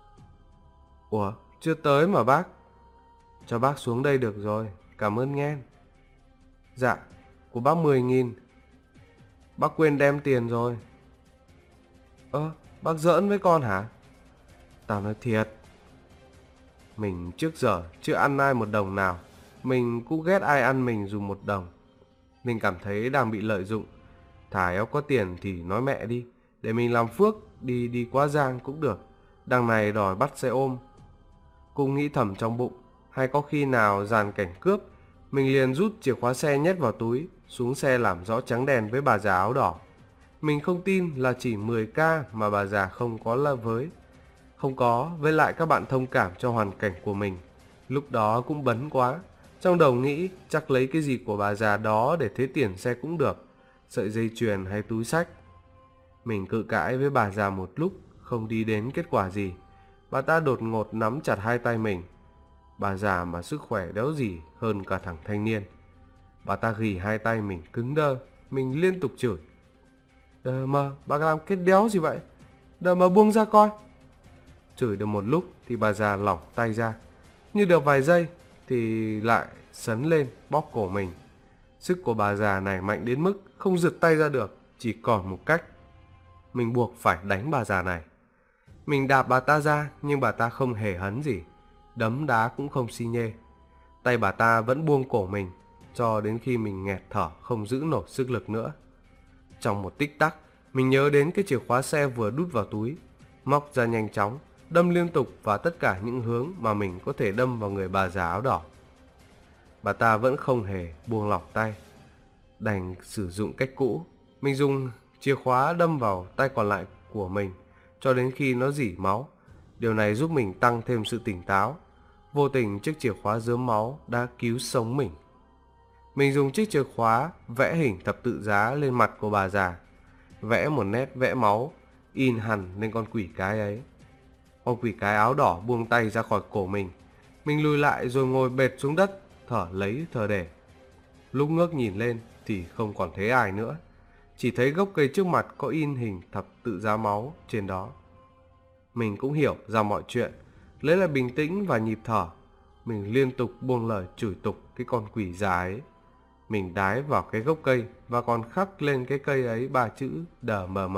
"Ủa, chưa tới mà bác?" "Cho bác xuống đây được rồi, cảm ơn nghe." "Dạ, của bác 10.000. Bác quên đem tiền rồi." Bác giỡn với con hả?" "Tao nói thiệt." Mình trước giờ chưa ăn ai một đồng nào. Mình cũng ghét ai ăn mình dùng một đồng. Mình cảm thấy đang bị lợi dụng. Thà éo có tiền thì nói mẹ đi, để mình làm phước, đi qua Giang cũng được. Đằng này đòi bắt xe ôm. Cũng nghĩ thầm trong bụng, hay có khi nào dàn cảnh cướp. Mình liền rút chìa khóa xe nhét vào túi, xuống xe làm rõ trắng đèn với bà già áo đỏ. Mình không tin là chỉ 10k mà bà già không có là với. Không có, với lại các bạn thông cảm cho hoàn cảnh của mình. Lúc đó cũng bấn quá. Trong đầu nghĩ chắc lấy cái gì của bà già đó để thế tiền xe cũng được. Sợi dây chuyền hay túi xách. Mình cự cãi với bà già một lúc, không đi đến kết quả gì. Bà ta đột ngột nắm chặt hai tay mình. Bà già mà sức khỏe đéo gì hơn cả thằng thanh niên. Bà ta ghì hai tay mình cứng đơ. Mình liên tục chửi: Mà bà làm cái đéo gì vậy? Đờ mà buông ra coi. Chửi được một lúc thì bà già lỏng tay ra. Như được vài giây thì lại sấn lên bóp cổ mình. Sức của bà già này mạnh đến mức không giật tay ra được, chỉ còn một cách. Mình buộc phải đánh bà già này. Mình đạp bà ta ra nhưng bà ta không hề hấn gì, đấm đá cũng không xi nhê. Tay bà ta vẫn buông cổ mình cho đến khi mình nghẹt thở không giữ nổi sức lực nữa. Trong một tích tắc, mình nhớ đến cái chìa khóa xe vừa đút vào túi, móc ra nhanh chóng, đâm liên tục vào tất cả những hướng mà mình có thể đâm vào người bà già áo đỏ. Bà ta vẫn không hề buông lỏng tay. Đành sử dụng cách cũ, mình dùng chìa khóa đâm vào tay còn lại của mình cho đến khi nó rỉ máu. Điều này giúp mình tăng thêm sự tỉnh táo. Vô tình chiếc chìa khóa rớm máu đã cứu sống mình. Mình dùng chiếc chìa khóa vẽ hình thập tự giá lên mặt của bà già, vẽ một nét vẽ máu in hẳn lên con quỷ cái ấy. Con quỷ cái áo đỏ buông tay ra khỏi cổ mình. Mình lùi lại rồi ngồi bệt xuống đất, thở lấy thở để. Lúc ngước nhìn lên thì không còn thấy ai nữa, chỉ thấy gốc cây trước mặt có in hình thập tự giá máu trên đó. Mình cũng hiểu ra mọi chuyện, lấy lại bình tĩnh và nhịp thở. Mình liên tục buông lời chửi tục cái con quỷ già ấy. Mình đái vào cái gốc cây và còn khắc lên cái cây ấy 3 chữ DMM.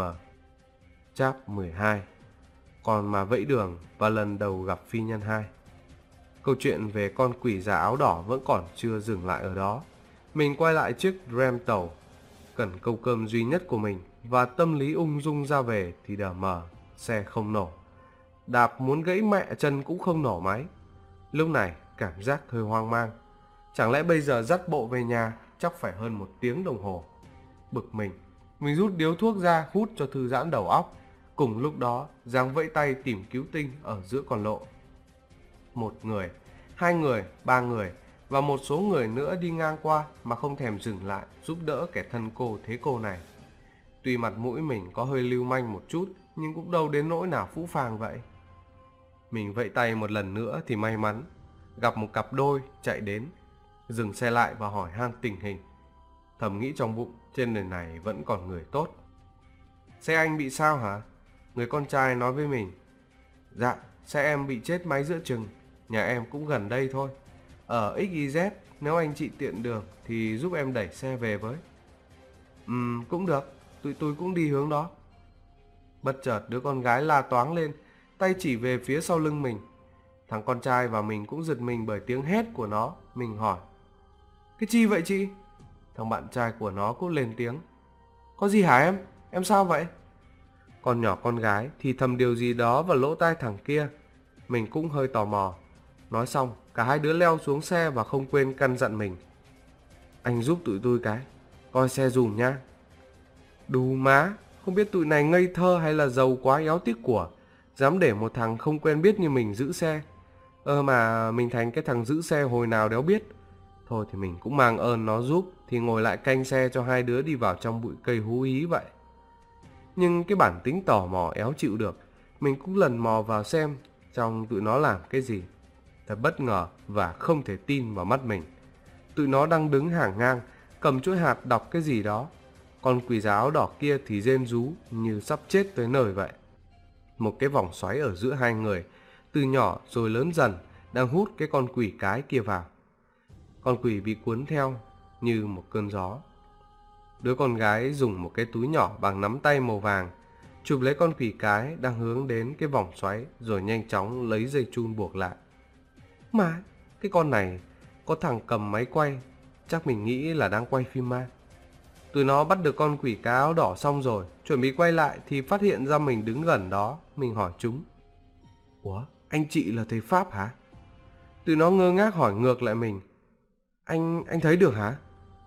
Chap 12. Còn mà vẫy đường và lần đầu gặp phi nhân 2. Câu chuyện về con quỷ già áo đỏ vẫn còn chưa dừng lại ở đó. Mình quay lại chiếc ram tàu, cần câu cơm duy nhất của mình, và tâm lý ung dung ra về thì đờ mờ, xe không nổ. Đạp muốn gãy mẹ chân cũng không nổ máy. Lúc này cảm giác hơi hoang mang. Chẳng lẽ bây giờ dắt bộ về nhà chắc phải hơn 1 tiếng đồng hồ. Bực mình rút điếu thuốc ra hút cho thư giãn đầu óc. Cùng lúc đó giang vẫy tay tìm cứu tinh ở giữa con lộ. 1 người, 2 người, 3 người và một số người nữa đi ngang qua mà không thèm dừng lại giúp đỡ kẻ thân cô thế cô này. Tuy mặt mũi mình có hơi lưu manh một chút, nhưng cũng đâu đến nỗi nào phũ phàng vậy. Mình vẫy tay một lần nữa thì may mắn gặp một cặp đôi chạy đến, dừng xe lại và hỏi han tình hình. Thầm nghĩ trong bụng, trên đời này vẫn còn người tốt. Xe anh bị sao hả? Người con trai nói với mình. Dạ, xe em bị chết máy giữa chừng, nhà em cũng gần đây thôi. Ở XYZ, nếu anh chị tiện đường thì giúp em đẩy xe về với. Cũng được, tụi tôi cũng đi hướng đó. Bất chợt đứa con gái la toáng lên, tay chỉ về phía sau lưng mình. Thằng con trai và mình cũng giật mình bởi tiếng hét của nó. Mình hỏi, cái chi vậy chị? Thằng bạn trai của nó cũng lên tiếng, có gì hả em? Em sao vậy? Con nhỏ con gái thì thầm điều gì đó vào lỗ tai thằng kia. Mình cũng hơi tò mò. Nói xong, cả hai đứa leo xuống xe và không quên căn dặn mình, anh giúp tụi tôi cái, coi xe dùm nhá. Đù má, không biết tụi này ngây thơ hay là giàu quá éo tiếc của, dám để một thằng không quen biết như mình giữ xe. Mà mình thành cái thằng giữ xe hồi nào đéo biết. Thôi thì mình cũng mang ơn nó giúp, thì ngồi lại canh xe cho hai đứa đi vào trong bụi cây hú hí vậy. Nhưng cái bản tính tò mò éo chịu được, mình cũng lần mò vào xem trong tụi nó làm cái gì. Thật bất ngờ và không thể tin vào mắt mình. Tụi nó đang đứng hàng ngang, cầm chuỗi hạt đọc cái gì đó. Con quỷ già áo đỏ kia thì rên rú như sắp chết tới nơi vậy. Một cái vòng xoáy ở giữa hai người, từ nhỏ rồi lớn dần, đang hút cái con quỷ cái kia vào. Con quỷ bị cuốn theo như một cơn gió. Đứa con gái dùng một cái túi nhỏ bằng nắm tay màu vàng, chụp lấy con quỷ cái đang hướng đến cái vòng xoáy, rồi nhanh chóng lấy dây chun buộc lại. Mà cái con này có thằng cầm máy quay, chắc mình nghĩ là đang quay phim ma. Tụi nó bắt được con quỷ cá áo đỏ xong rồi, chuẩn bị quay lại thì phát hiện ra mình đứng gần đó. Mình hỏi chúng, ủa, anh chị là thầy Pháp hả? Tụi nó ngơ ngác hỏi ngược lại mình, anh thấy được hả?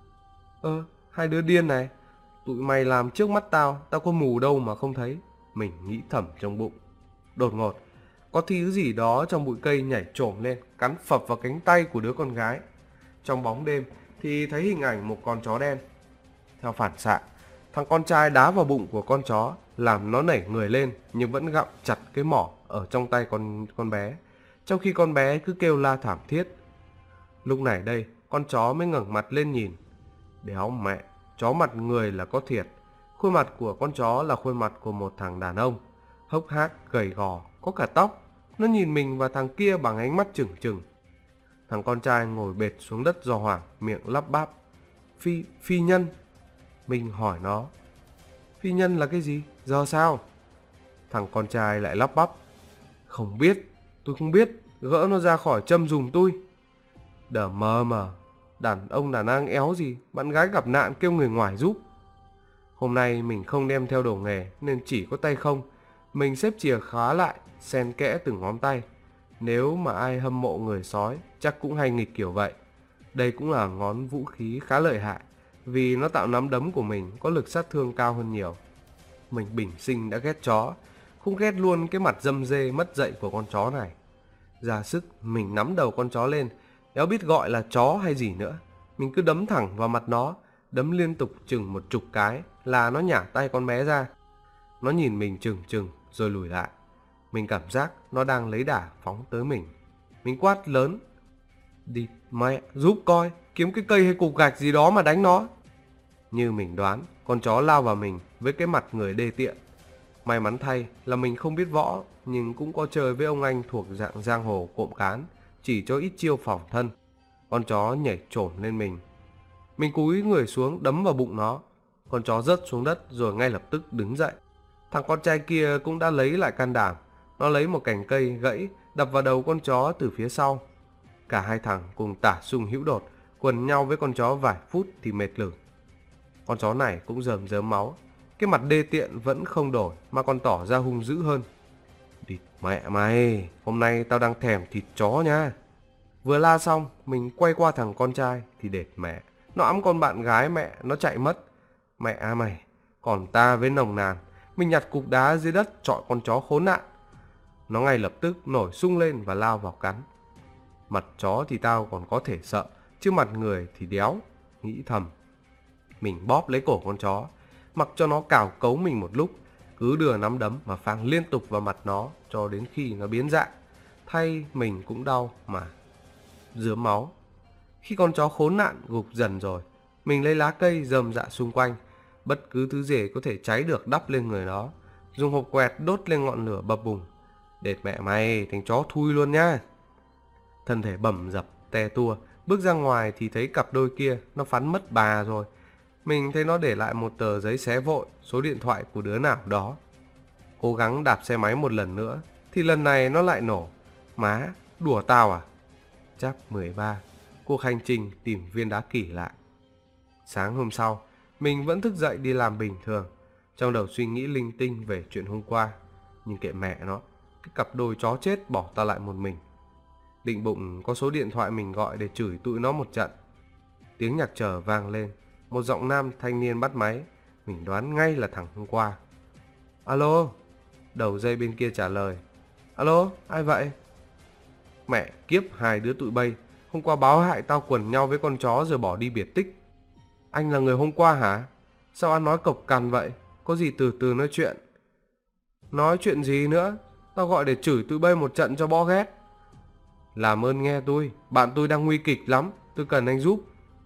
Hai đứa điên này, tụi mày làm trước mắt tao có mù đâu mà không thấy. Mình nghĩ thầm trong bụng. Đột ngột, có thứ gì đó trong bụi cây nhảy chồm lên, cắn phập vào cánh tay của đứa con gái. Trong bóng đêm thì thấy hình ảnh một con chó đen. Theo phản xạ, thằng con trai đá vào bụng của con chó, làm nó nảy người lên nhưng vẫn gặm chặt cái mỏ ở trong tay con bé, trong khi con bé cứ kêu la thảm thiết. Lúc này đây, con chó mới ngẩng mặt lên nhìn. Đéo mẹ, chó mặt người là có thiệt. Khuôn mặt của con chó là khuôn mặt của một thằng đàn ông, hốc hác, gầy gò, có cả tóc. Nó nhìn mình và thằng kia bằng ánh mắt trừng trừng. Thằng con trai ngồi bệt xuống đất do hoảng, miệng lắp bắp. Phi nhân. Mình hỏi nó. Phi nhân là cái gì? Giờ sao? Thằng con trai lại lắp bắp. Không biết, tôi không biết, gỡ nó ra khỏi châm giùm tôi. Đờ mờ mờ, đàn ông đàn ang éo gì, bạn gái gặp nạn kêu người ngoài giúp. Hôm nay mình không đem theo đồ nghề nên chỉ có tay không. Mình xếp chìa khóa lại, xen kẽ từng ngón tay. Nếu mà ai hâm mộ người sói, chắc cũng hay nghịch kiểu vậy. Đây cũng là ngón vũ khí khá lợi hại, vì nó tạo nắm đấm của mình có lực sát thương cao hơn nhiều. Mình bình sinh đã ghét chó, không ghét luôn cái mặt dâm dê mất dạy của con chó này. Ra sức mình nắm đầu con chó lên, đéo biết gọi là chó hay gì nữa. Mình cứ đấm thẳng vào mặt nó, đấm liên tục chừng 10 cái là nó nhả tay con bé ra. Nó nhìn mình chừng chừng rồi lùi lại. Mình cảm giác nó đang lấy đà phóng tới mình. Mình quát lớn. Đi mẹ, giúp coi, kiếm cái cây hay cục gạch gì đó mà đánh nó. Như mình đoán, con chó lao vào mình với cái mặt người đê tiện. May mắn thay là mình không biết võ, nhưng cũng có chơi với ông anh thuộc dạng giang hồ cộm cán, chỉ cho ít chiêu phòng thân. Con chó nhảy trổm lên mình. Mình cúi người xuống đấm vào bụng nó. Con chó rớt xuống đất rồi ngay lập tức đứng dậy. Thằng con trai kia cũng đã lấy lại can đảm. Nó lấy một cành cây gãy đập vào đầu con chó từ phía sau. Cả hai thằng cùng tả sung hữu đột, quần nhau với con chó vài phút thì mệt lử. Con chó này cũng rơm rớm máu. Cái mặt đê tiện vẫn không đổi mà còn tỏ ra hung dữ hơn. Địt mẹ mày, hôm nay tao đang thèm thịt chó nha. Vừa la xong, mình quay qua thằng con trai thì đệt mẹ. Nó ẵm con bạn gái mẹ, nó chạy mất. Mẹ mày, còn ta với nồng nàn, mình nhặt cục đá dưới đất chọi con chó khốn nạn. Nó ngay lập tức nổi sung lên và lao vào cắn. Mặt chó thì tao còn có thể sợ, chứ mặt người thì đéo, nghĩ thầm. Mình bóp lấy cổ con chó, mặc cho nó cào cấu mình một lúc, cứ đưa nắm đấm mà phang liên tục vào mặt nó cho đến khi nó biến dạng. Thay mình cũng đau mà rớm máu. Khi con chó khốn nạn gục dần rồi, mình lấy lá cây rơm rạ xung quanh, bất cứ thứ gì có thể cháy được đắp lên người nó, dùng hộp quẹt đốt lên ngọn lửa bập bùng. Đệt mẹ mày, thành chó thui luôn nhá. Thân thể bầm dập te tua, bước ra ngoài thì thấy cặp đôi kia nó phắn mất bà rồi. Mình thấy nó để lại một tờ giấy xé vội số điện thoại của đứa nào đó. Cố gắng đạp xe máy một lần nữa thì lần này nó lại nổ. Má, đùa tao à? Chap 13, cuộc hành trình tìm viên đá kỷ lạ. Sáng hôm sau, mình vẫn thức dậy đi làm bình thường, trong đầu suy nghĩ linh tinh về chuyện hôm qua. Nhưng kệ mẹ nó, cái cặp đôi chó chết bỏ ta lại một mình. Định bụng có số điện thoại mình gọi để chửi tụi nó một trận. Tiếng nhạc chờ vang lên, một giọng nam thanh niên bắt máy. Mình đoán ngay là thằng hôm qua. Alo? Đầu dây bên kia trả lời. Alo, ai vậy? Mẹ kiếp, hai đứa tụi bay hôm qua báo hại tao quần nhau với con chó rồi bỏ đi biệt tích. Anh là người hôm qua hả? Sao anh nói cộc cằn vậy? Có gì từ từ nói chuyện. Nói chuyện gì nữa? Tao gọi để chửi tụi bay một trận cho bỏ ghét. Làm ơn nghe tôi, bạn tôi đang nguy kịch lắm, tôi cần anh giúp.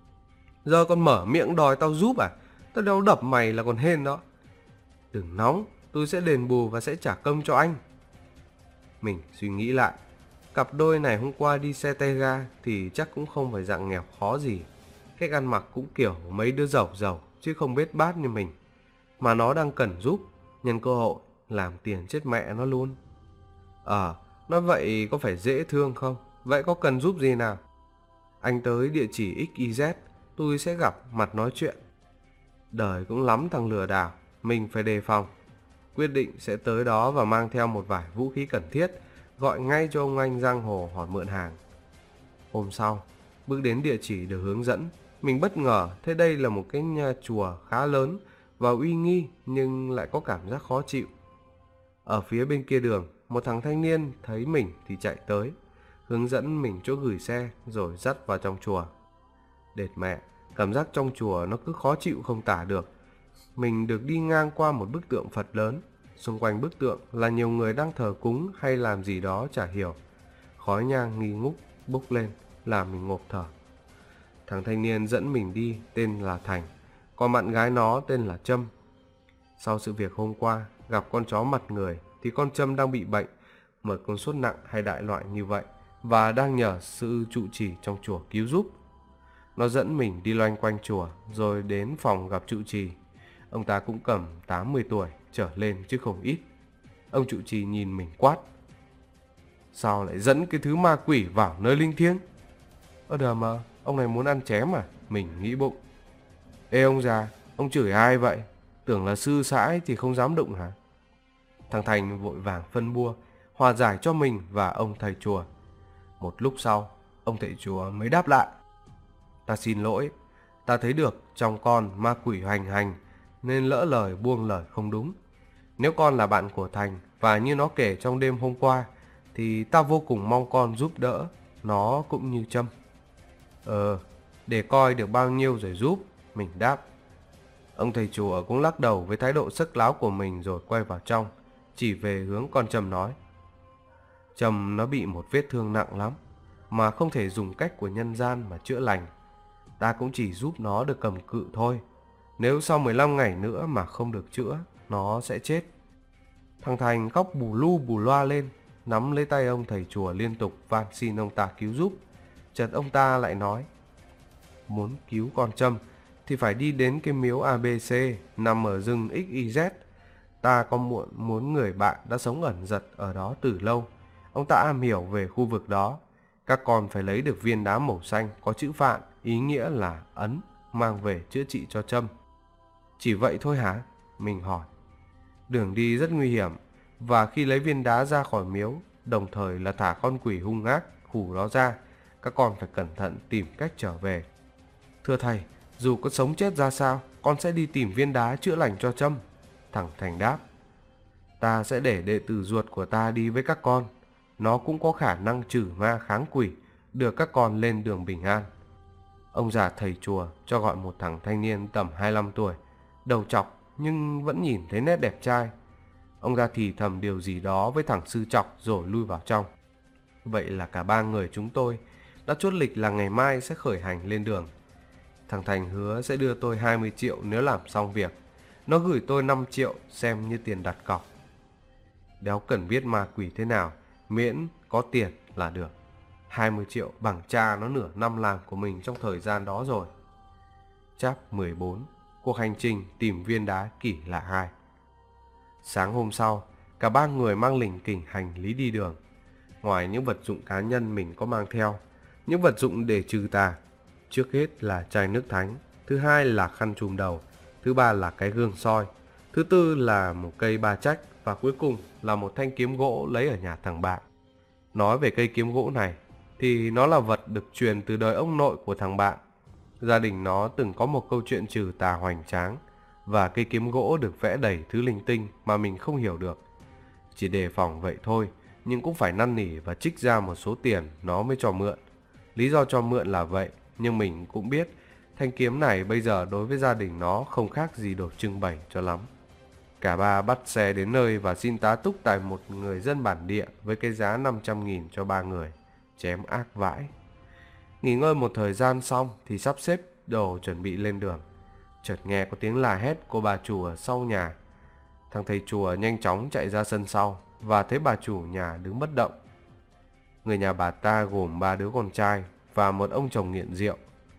Giờ còn mở miệng đòi tao giúp à? Tao đâu đập mày là còn hên đó. Đừng nóng, tôi sẽ đền bù và sẽ trả công cho anh. Mình suy nghĩ lại, cặp đôi này hôm qua đi xe tay ga thì chắc cũng không phải dạng nghèo khó gì. Cách ăn mặc cũng kiểu mấy đứa giàu giàu chứ không bết bát như mình. Mà nó đang cần giúp, nhân cơ hội làm tiền chết mẹ nó luôn. Nói vậy có phải dễ thương không? Vậy có cần giúp gì nào? Anh tới địa chỉ XYZ, tôi sẽ gặp mặt nói chuyện. Đời cũng lắm thằng lừa đảo, mình phải đề phòng. Quyết định sẽ tới đó và mang theo một vài vũ khí cần thiết, gọi ngay cho ông anh giang hồ hỏi mượn hàng. Hôm sau, bước đến địa chỉ được hướng dẫn, mình bất ngờ thấy đây là một cái nhà chùa khá lớn và uy nghi nhưng lại có cảm giác khó chịu. Ở phía bên kia đường, một thằng thanh niên thấy mình thì chạy tới, hướng dẫn mình chỗ gửi xe rồi dắt vào trong chùa. Đệt mẹ, cảm giác trong chùa nó cứ khó chịu không tả được. Mình được đi ngang qua một bức tượng Phật lớn, xung quanh bức tượng là nhiều người đang thờ cúng hay làm gì đó chả hiểu. Khói nhang nghi ngút bốc lên làm mình ngộp thở. Thằng thanh niên dẫn mình đi tên là Thành, còn bạn gái nó tên là Trâm. Sau sự việc hôm qua, gặp con chó mặt người thì con Trâm đang bị bệnh, một con sốt nặng hay đại loại như vậy, và đang nhờ sư trụ trì trong chùa cứu giúp. Nó dẫn mình đi loanh quanh chùa rồi đến phòng gặp trụ trì. Ông ta cũng cầm 80 tuổi trở lên chứ không ít. Ông trụ trì nhìn mình quát: sao lại dẫn cái thứ ma quỷ vào nơi linh thiêng? Đờ mờ, ông này muốn ăn chém à? Mình nghĩ bụng. Ê ông già, ông chửi ai vậy? Tưởng là sư sãi thì không dám đụng hả? Thằng Thành vội vàng phân bua, hòa giải cho mình và ông thầy chùa. Một lúc sau, ông thầy chùa mới đáp lại: ta xin lỗi, ta thấy được trong con ma quỷ hoành hành nên lỡ lời buông lời không đúng. Nếu con là bạn của Thành và như nó kể trong đêm hôm qua thì ta vô cùng mong con giúp đỡ nó cũng như Trâm. Để coi được bao nhiêu rồi giúp, mình đáp. Ông thầy chùa cũng lắc đầu với thái độ sức láo của mình rồi quay vào trong, chỉ về hướng con Trâm nói: Trâm nó bị một vết thương nặng lắm, mà không thể dùng cách của nhân gian mà chữa lành. Ta cũng chỉ giúp nó được cầm cự thôi. Nếu sau 15 ngày nữa mà không được chữa, nó sẽ chết. Thằng Thành khóc bù lu bù loa lên, nắm lấy tay ông thầy chùa liên tục van xin ông ta cứu giúp. Chợt ông ta lại nói: muốn cứu con Trâm thì phải đi đến cái miếu ABC nằm ở rừng XYZ. Ta có muốn người bạn đã sống ẩn dật ở đó từ lâu. Ông ta am hiểu về khu vực đó. Các con phải lấy được viên đá màu xanh có chữ Phạn, ý nghĩa là ấn, mang về chữa trị cho Trâm. Chỉ vậy thôi hả? Mình hỏi. Đường đi rất nguy hiểm, và khi lấy viên đá ra khỏi miếu, đồng thời là thả con quỷ hung ác khủ đó ra, các con phải cẩn thận tìm cách trở về. Thưa thầy, dù có sống chết ra sao, con sẽ đi tìm viên đá chữa lành cho Trâm. Thằng Thành đáp. Ta sẽ để đệ tử ruột của ta đi với các con. Nó cũng có khả năng trừ ma kháng quỷ, đưa các con lên đường bình an. Ông già thầy chùa cho gọi một thằng thanh niên tầm 25 tuổi, đầu trọc nhưng vẫn nhìn thấy nét đẹp trai. Ông ta thì thầm điều gì đó với thằng sư trọc rồi lui vào trong. Vậy là cả ba người chúng tôi đã chốt lịch là ngày mai sẽ khởi hành lên đường. Thằng Thành hứa sẽ đưa tôi 20 triệu nếu làm xong việc. Nó gửi tôi 5 triệu xem như tiền đặt cọc. Đéo cần biết ma quỷ thế nào, miễn có tiền là được. 20 triệu bằng cha nó nửa năm làm của mình trong thời gian đó rồi. Chap 14. Cuộc hành trình tìm viên đá kỳ lạ 2. Sáng hôm sau, cả ba người mang lỉnh kỉnh hành lý đi đường. Ngoài những vật dụng cá nhân mình có mang theo, những vật dụng để trừ tà, trước hết là chai nước thánh, thứ hai là khăn trùm đầu, thứ ba là cái gương soi, thứ tư là một cây ba trách, và cuối cùng là một thanh kiếm gỗ lấy ở nhà thằng bạn. Nói về cây kiếm gỗ này thì nó là vật được truyền từ đời ông nội của thằng bạn. Gia đình nó từng có một câu chuyện trừ tà hoành tráng, và cây kiếm gỗ được vẽ đầy thứ linh tinh mà mình không hiểu được. Chỉ đề phòng vậy thôi, nhưng cũng phải năn nỉ và trích ra một số tiền nó mới cho mượn. Lý do cho mượn là vậy, nhưng mình cũng biết thanh kiếm này bây giờ đối với gia đình nó không khác gì đồ trưng bày cho lắm. Cả ba bắt xe đến nơi và xin tá túc tại một người dân bản địa với cái giá 500.000 cho ba người. Chém ác vãi. Nghỉ ngơi một thời gian xong thì sắp xếp đồ chuẩn bị lên đường. Chợt nghe có tiếng la hét của bà chủ ở sau nhà. Thằng thầy chùa nhanh chóng chạy ra sân sau và thấy bà chủ nhà đứng bất động. Người nhà bà ta gồm ba đứa con trai và một ông chồng nghiện rượu.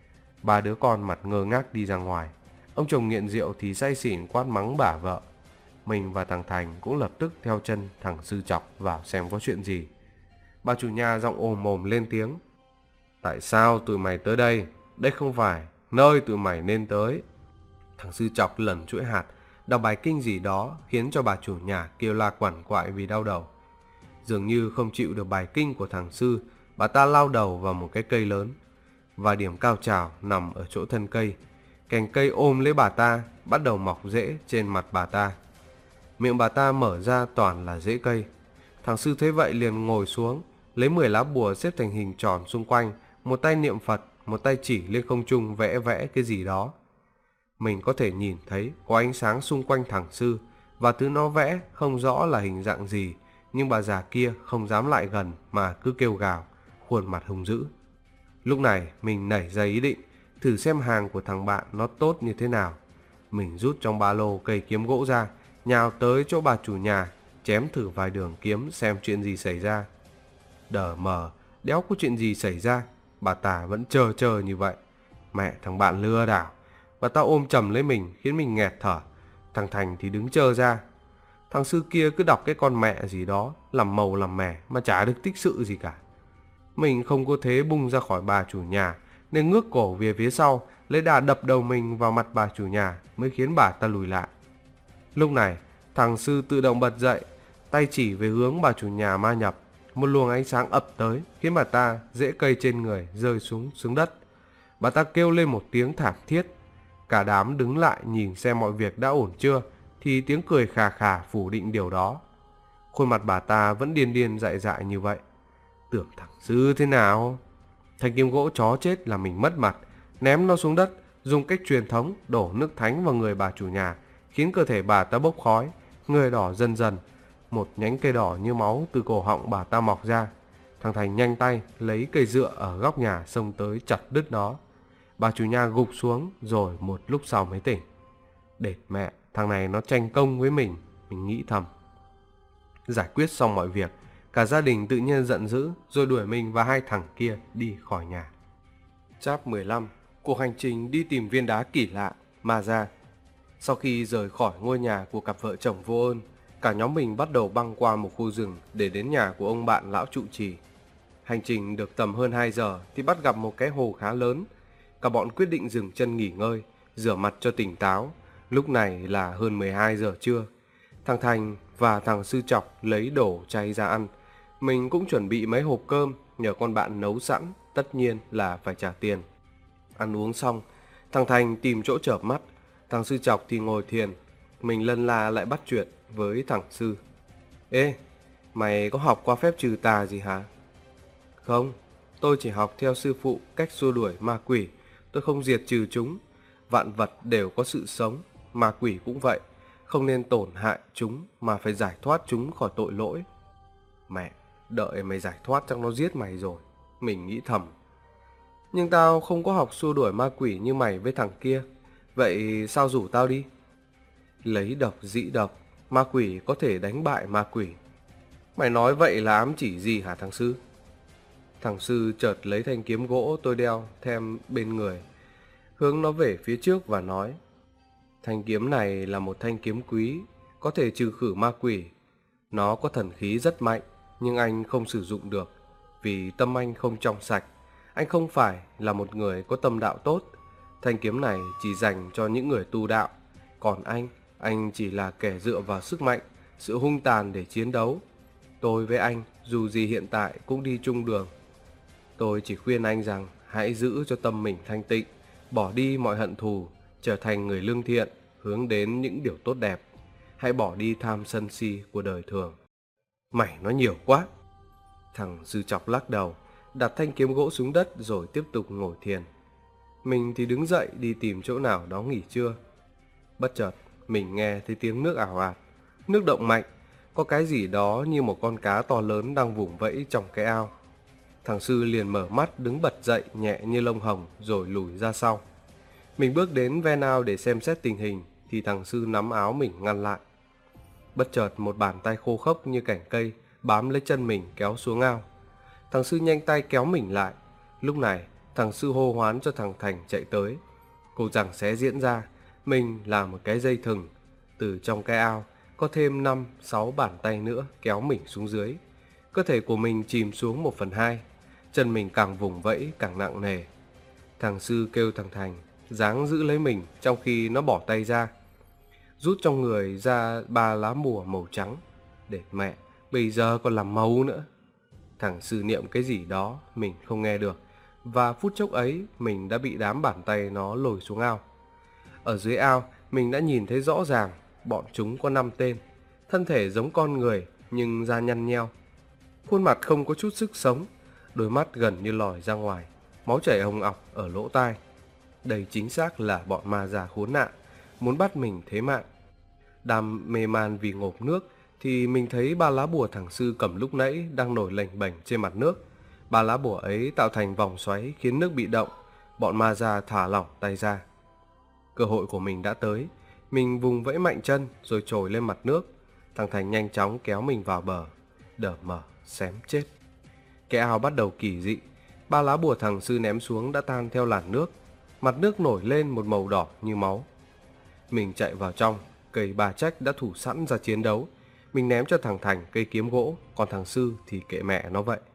Ba đứa con mặt ngơ ngác đi ra ngoài. Ông chồng nghiện rượu thì say xỉn quát mắng bà vợ. Mình và thằng Thành cũng lập tức theo chân thằng sư trọc vào xem có chuyện gì. Bà chủ nhà giọng ồm mồm lên tiếng. Tại sao tụi mày tới đây? Đây không phải nơi tụi mày nên tới. Thằng sư trọc lần chuỗi hạt, đọc bài kinh gì đó khiến cho bà chủ nhà kêu la quằn quại vì đau đầu. Dường như không chịu được bài kinh của thằng sư, bà ta lao đầu vào một cái cây lớn. Và điểm cao trào nằm ở chỗ thân cây. Cành cây ôm lấy bà ta, bắt đầu mọc rễ trên mặt bà ta. Miệng bà ta mở ra toàn là rễ cây. Thằng sư thấy vậy liền ngồi xuống, lấy 10 lá bùa xếp thành hình tròn xung quanh, một tay niệm Phật, một tay chỉ lên không trung vẽ cái gì đó. Mình có thể nhìn thấy có ánh sáng xung quanh thằng sư, và thứ nó vẽ không rõ là hình dạng gì, nhưng bà già kia không dám lại gần mà cứ kêu gào, khuôn mặt hung dữ. Lúc này mình nảy ra ý định thử xem hàng của thằng bạn nó tốt như thế nào. Mình rút trong ba lô cây kiếm gỗ ra, nhào tới chỗ bà chủ nhà, chém thử vài đường kiếm xem chuyện gì xảy ra. Đờ mờ, đéo có chuyện gì xảy ra, bà ta vẫn chờ như vậy. Mẹ thằng bạn lừa đảo. Bà ta ôm chầm lấy mình khiến mình nghẹt thở. Thằng Thành thì đứng chờ ra. Thằng Sư kia cứ đọc cái con mẹ gì đó, làm màu làm mè mà chả được tích sự gì cả. Mình không có thế bung ra khỏi bà chủ nhà, nên ngước cổ về phía sau, lấy đà đập đầu mình vào mặt bà chủ nhà mới khiến bà ta lùi lại. Lúc này, thằng Sư tự động bật dậy, tay chỉ về hướng bà chủ nhà ma nhập. Một luồng ánh sáng ập tới khiến bà ta rễ cây trên người rơi xuống đất. Bà ta kêu lên một tiếng thảm thiết. Cả đám đứng lại nhìn xem mọi việc đã ổn chưa, thì tiếng cười khà khà phủ định điều đó. Khuôn mặt bà ta vẫn điên dại dại như vậy. Tưởng thằng Sư thế nào? Thanh kiếm gỗ chó chết làm mình mất mặt, ném nó xuống đất, dùng cách truyền thống đổ nước thánh vào người bà chủ nhà, khiến cơ thể bà ta bốc khói, người đỏ dần dần. Một nhánh cây đỏ như máu từ cổ họng bà ta mọc ra. Thằng Thành nhanh tay lấy cây dựa ở góc nhà xông tới chặt đứt nó. Bà chủ nhà gục xuống rồi một lúc sau mới tỉnh. Đệt mẹ, thằng này nó tranh công với mình nghĩ thầm. Giải quyết xong mọi việc, cả gia đình tự nhiên giận dữ rồi đuổi mình và hai thằng kia đi khỏi nhà. Chap 15. Cuộc hành trình đi tìm viên đá kỳ lạ, Ma Gia. Sau khi rời khỏi ngôi nhà của cặp vợ chồng vô ơn, cả nhóm mình bắt đầu băng qua một khu rừng để đến nhà của ông bạn lão trụ trì. Hành trình được tầm hơn 2 giờ thì bắt gặp một cái hồ khá lớn. Cả bọn quyết định dừng chân nghỉ ngơi, rửa mặt cho tỉnh táo. Lúc này là hơn 12 giờ trưa. Thằng Thành và thằng Sư Chọc lấy đồ chay ra ăn. Mình cũng chuẩn bị mấy hộp cơm, nhờ con bạn nấu sẵn, tất nhiên là phải trả tiền. Ăn uống xong, thằng Thành tìm chỗ chợp mắt, thằng Sư Chọc thì ngồi thiền. Mình lân la lại bắt chuyện với thằng Sư. Ê, mày có học qua phép trừ tà gì hả? Không, tôi chỉ học theo sư phụ cách xua đuổi ma quỷ, tôi không diệt trừ chúng. Vạn vật đều có sự sống, ma quỷ cũng vậy, không nên tổn hại chúng mà phải giải thoát chúng khỏi tội lỗi. Mẹ, đợi mày giải thoát chắc nó giết mày rồi, mình nghĩ thầm. Nhưng tao không có học xua đuổi ma quỷ như mày với thằng kia, vậy sao rủ tao đi? Lấy độc dĩ độc, ma quỷ có thể đánh bại ma quỷ. Mày nói vậy là ám chỉ gì hả thằng Sư? Thằng Sư chợt lấy thanh kiếm gỗ tôi đeo thêm bên người, hướng nó về phía trước và nói: thanh kiếm này là một thanh kiếm quý, có thể trừ khử ma quỷ. Nó có thần khí rất mạnh, nhưng anh không sử dụng được, vì tâm anh không trong sạch. Anh không phải là một người có tâm đạo tốt. Thanh kiếm này chỉ dành cho những người tu đạo. Còn anh chỉ là kẻ dựa vào sức mạnh, sự hung tàn để chiến đấu. Tôi với anh dù gì hiện tại cũng đi chung đường. Tôi chỉ khuyên anh rằng hãy giữ cho tâm mình thanh tịnh, bỏ đi mọi hận thù, trở thành người lương thiện, hướng đến những điều tốt đẹp. Hãy bỏ đi tham sân si của đời thường. Mày nói nhiều quá. Thằng Sư Chọc lắc đầu, đặt thanh kiếm gỗ xuống đất rồi tiếp tục ngồi thiền. Mình thì đứng dậy đi tìm chỗ nào đó nghỉ trưa. Bất chợt mình nghe thấy tiếng nước ào ạt, nước động mạnh, có cái gì đó như một con cá to lớn đang vùng vẫy trong cái ao. Thằng Sư liền mở mắt đứng bật dậy nhẹ như lông hồng rồi lùi ra sau. Mình bước đến ven ao để xem xét tình hình thì thằng Sư nắm áo mình ngăn lại. Bất chợt một bàn tay khô khốc như cành cây bám lấy chân mình kéo xuống ao. Thằng Sư nhanh tay kéo mình lại. Lúc này thằng Sư hô hoán cho thằng Thành chạy tới. Cuộc giằng xé diễn ra. Mình là một cái dây thừng. Từ trong cái ao có thêm 5-6 bàn tay nữa kéo mình xuống dưới. Cơ thể của mình chìm xuống 1/2. Chân mình càng vùng vẫy càng nặng nề. Thằng Sư kêu thằng Thành ráng giữ lấy mình trong khi nó bỏ tay ra, rút trong người ra 3 lá bùa màu trắng. Để mẹ, bây giờ còn làm màu nữa. Thằng Sư niệm cái gì đó mình không nghe được, và phút chốc ấy mình đã bị đám bàn tay nó lôi xuống ao. Ở dưới ao mình đã nhìn thấy rõ ràng bọn chúng có 5 tên, thân thể giống con người nhưng da nhăn nheo, khuôn mặt không có chút sức sống, đôi mắt gần như lòi ra ngoài, máu chảy ồng ọc ở lỗ tai. Đây chính xác là bọn ma già khốn nạn, muốn bắt mình thế mạng. Đam mê man vì ngộp nước thì mình thấy 3 lá bùa thằng Sư cầm lúc nãy đang nổi lềnh bềnh trên mặt nước. 3 lá bùa ấy tạo thành vòng xoáy khiến nước bị động. Bọn ma già thả lỏng tay ra. Cơ hội của mình đã tới. Mình vùng vẫy mạnh chân rồi trồi lên mặt nước. Thằng Thành nhanh chóng kéo mình vào bờ. Đờ mờ xém chết. Cái ao bắt đầu kỳ dị. 3 lá bùa thằng sư ném xuống đã tan theo làn nước. Mặt nước nổi lên một màu đỏ như máu. Mình chạy vào trong. Cây bà trách đã thủ sẵn ra chiến đấu. Mình ném cho thằng Thành cây kiếm gỗ, còn thằng sư thì kệ mẹ nó vậy.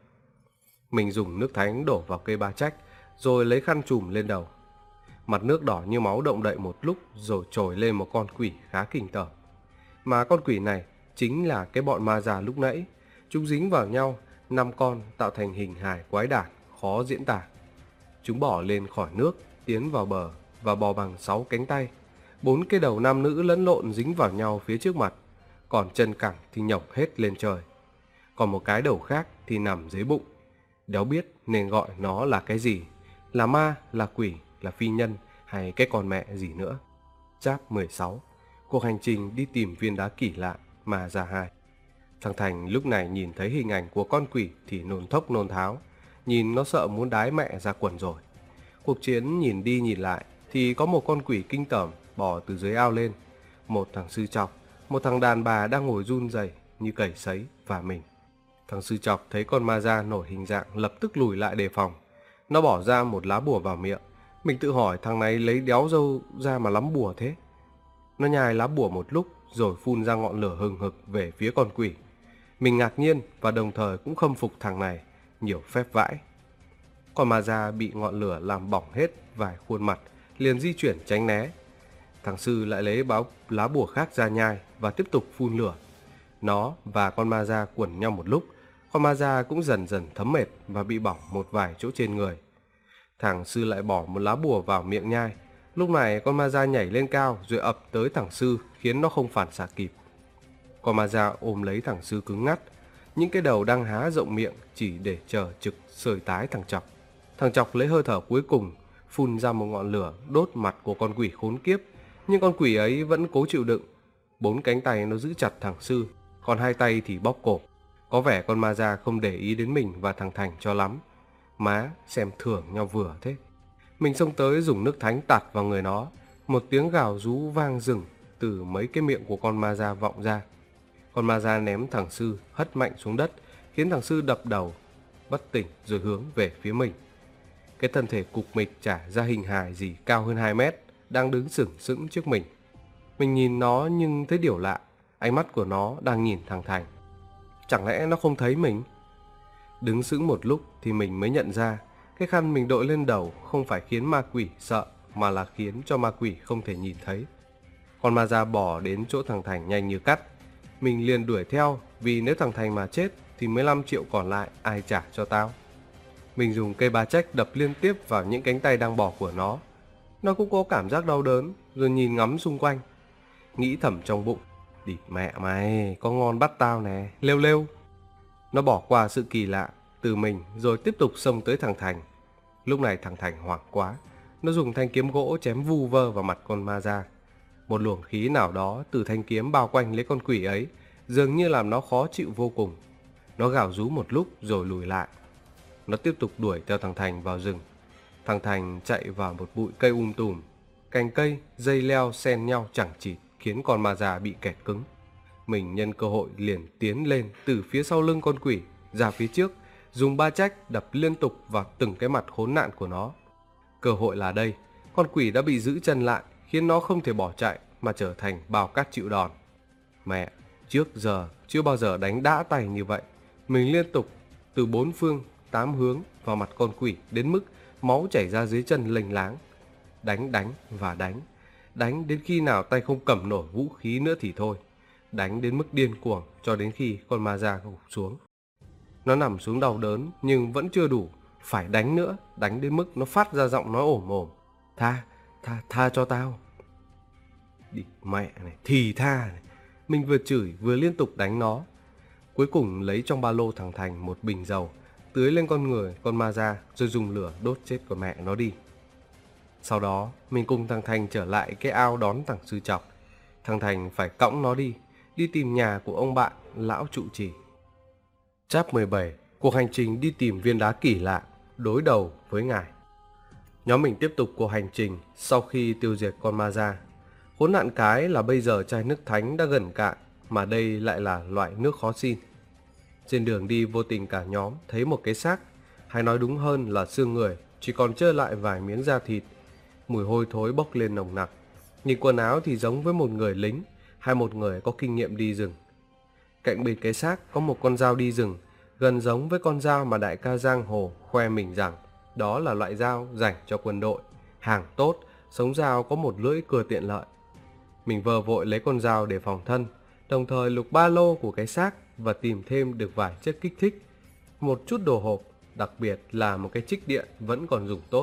Mình dùng nước thánh đổ vào cây ba trách, rồi lấy khăn trùm lên đầu. Mặt nước đỏ như máu động đậy một lúc rồi trồi lên một con quỷ khá kinh tởm. Mà con quỷ này chính là cái bọn ma già lúc nãy. Chúng dính vào nhau, 5 con tạo thành hình hài quái đản, khó diễn tả. Chúng bỏ lên khỏi nước, tiến vào bờ và bò bằng 6 cánh tay. 4 cái đầu nam nữ lẫn lộn dính vào nhau phía trước mặt, còn chân cẳng thì nhổng hết lên trời. Còn một cái đầu khác thì nằm dưới bụng. Đéo biết nên gọi nó là cái gì, là ma, là quỷ, là phi nhân hay cái con mẹ gì nữa. Chap 16. Cuộc hành trình đi tìm viên đá kỳ lạ Ma Già 2. Thằng Thành lúc này nhìn thấy hình ảnh của con quỷ thì nôn thốc nôn tháo, nhìn nó sợ muốn đái mẹ ra quần rồi. Cuộc chiến nhìn đi nhìn lại thì có một con quỷ kinh tởm bò từ dưới ao lên, một thằng sư chọc, một thằng đàn bà đang ngồi run rẩy như cầy sấy và mình. Thằng sư chọc thấy con ma da nổi hình dạng lập tức lùi lại đề phòng. Nó bỏ ra một lá bùa vào miệng. Mình tự hỏi thằng này lấy đéo dâu ra mà lắm bùa thế. Nó nhai lá bùa một lúc rồi phun ra ngọn lửa hừng hực về phía con quỷ. Mình ngạc nhiên và đồng thời cũng khâm phục thằng này, nhiều phép vãi. Con ma da bị ngọn lửa làm bỏng hết vài khuôn mặt, liền di chuyển tránh né. Thằng sư lại lấy lá bùa khác ra nhai và tiếp tục phun lửa. Nó và con ma da quần nhau một lúc, con ma da cũng dần dần thấm mệt và bị bỏng một vài chỗ trên người. Thằng sư lại bỏ một lá bùa vào miệng nhai. Lúc này con ma da nhảy lên cao rồi ập tới thằng sư khiến nó không phản xạ kịp. Con ma da ôm lấy thằng sư cứng ngắt, những cái đầu đang há rộng miệng chỉ để chờ trực sơi tái thằng chọc. Thằng chọc lấy hơi thở cuối cùng phun ra một ngọn lửa đốt mặt của con quỷ khốn kiếp, nhưng con quỷ ấy vẫn cố chịu đựng. 4 cánh tay nó giữ chặt thằng sư, còn 2 tay thì bóp cổ. Có vẻ con ma da không để ý đến mình và thằng Thành cho lắm. Má xem thưởng nhau vừa thế. Mình xông tới dùng nước thánh tạt vào người nó. Một tiếng gào rú vang rừng từ mấy cái miệng của con ma da vọng ra. Con ma da ném thằng sư hất mạnh xuống đất, khiến thằng sư đập đầu bất tỉnh rồi hướng về phía mình. Cái thân thể cục mịch chả ra hình hài gì cao hơn 2 mét đang đứng sừng sững trước mình. Mình nhìn nó nhưng thấy điều lạ, ánh mắt của nó đang nhìn thằng Thành. Chẳng lẽ nó không thấy mình? Đứng sững một lúc thì mình mới nhận ra cái khăn mình đội lên đầu không phải khiến ma quỷ sợ, mà là khiến cho ma quỷ không thể nhìn thấy. Con ma da bỏ đến chỗ thằng Thành nhanh như cắt. Mình liền đuổi theo, vì nếu thằng Thành mà chết thì 15 triệu còn lại ai trả cho tao. Mình dùng cây ba trách đập liên tiếp vào những cánh tay đang bỏ của nó. Nó cũng có cảm giác đau đớn, rồi nhìn ngắm xung quanh. Nghĩ thầm trong bụng, đi mẹ mày, có ngon bắt tao nè, lêu lêu. Nó bỏ qua sự kỳ lạ từ mình rồi tiếp tục xông tới thằng Thành. Lúc này thằng Thành hoảng quá, nó dùng thanh kiếm gỗ chém vu vơ vào mặt con ma da. Một luồng khí nào đó từ thanh kiếm bao quanh lấy con quỷ ấy, dường như làm nó khó chịu vô cùng. Nó gào rú một lúc rồi lùi lại. Nó tiếp tục đuổi theo thằng Thành vào rừng. Thằng Thành chạy vào một bụi cây tùm. Cành cây, dây leo xen nhau chẳng chịt khiến con ma già bị kẹt cứng. Mình nhân cơ hội liền tiến lên từ phía sau lưng con quỷ ra phía trước, dùng ba trách đập liên tục vào từng cái mặt khốn nạn của nó. Cơ hội là đây, con quỷ đã bị giữ chân lại khiến nó không thể bỏ chạy mà trở thành bao cát chịu đòn. Mẹ, trước giờ chưa bao giờ đánh đã tay như vậy. Mình liên tục từ 4 phương 8 hướng vào mặt con quỷ đến mức máu chảy ra dưới chân lênh láng. Đánh và đánh đến khi nào tay không cầm nổi vũ khí nữa thì thôi. Đánh đến mức điên cuồng cho đến khi con ma da gục xuống. Nó nằm xuống đau đớn nhưng vẫn chưa đủ, phải đánh nữa, đánh đến mức nó phát ra giọng nói ồm ồm. Tha cho tao. Đi mẹ này, thì tha này. Mình vừa chửi vừa liên tục đánh nó. Cuối cùng lấy trong ba lô thằng Thành một bình dầu, tưới lên con người con ma da rồi dùng lửa đốt chết con mẹ nó đi. Sau đó mình cùng thằng Thành trở lại cái ao đón thằng sư chọc. Thằng Thành phải cõng nó đi tìm nhà của ông bạn lão trụ trì. Chap 17. Cuộc hành trình đi tìm viên đá kỳ lạ, đối đầu với ngài. Nhóm mình tiếp tục cuộc hành trình sau khi tiêu diệt con ma da. Khốn nạn cái là bây giờ chai nước thánh đã gần cạn, mà đây lại là loại nước khó xin. Trên đường đi vô tình cả nhóm thấy một cái xác, hay nói đúng hơn là xương người, chỉ còn trơ lại vài miếng da thịt. Mùi hôi thối bốc lên nồng nặc. Nhìn quần áo thì giống với một người lính hay một người có kinh nghiệm đi rừng. Cạnh bên cái xác có một con dao đi rừng, gần giống với con dao mà đại ca giang hồ khoe mình rằng đó là loại dao dành cho quân đội, hàng tốt, sống dao có một lưỡi cưa tiện lợi. Mình vờ vội lấy con dao để phòng thân, đồng thời lục ba lô của cái xác và tìm thêm được vài chất kích thích, một chút đồ hộp, đặc biệt là một cái trích điện vẫn còn dùng tốt.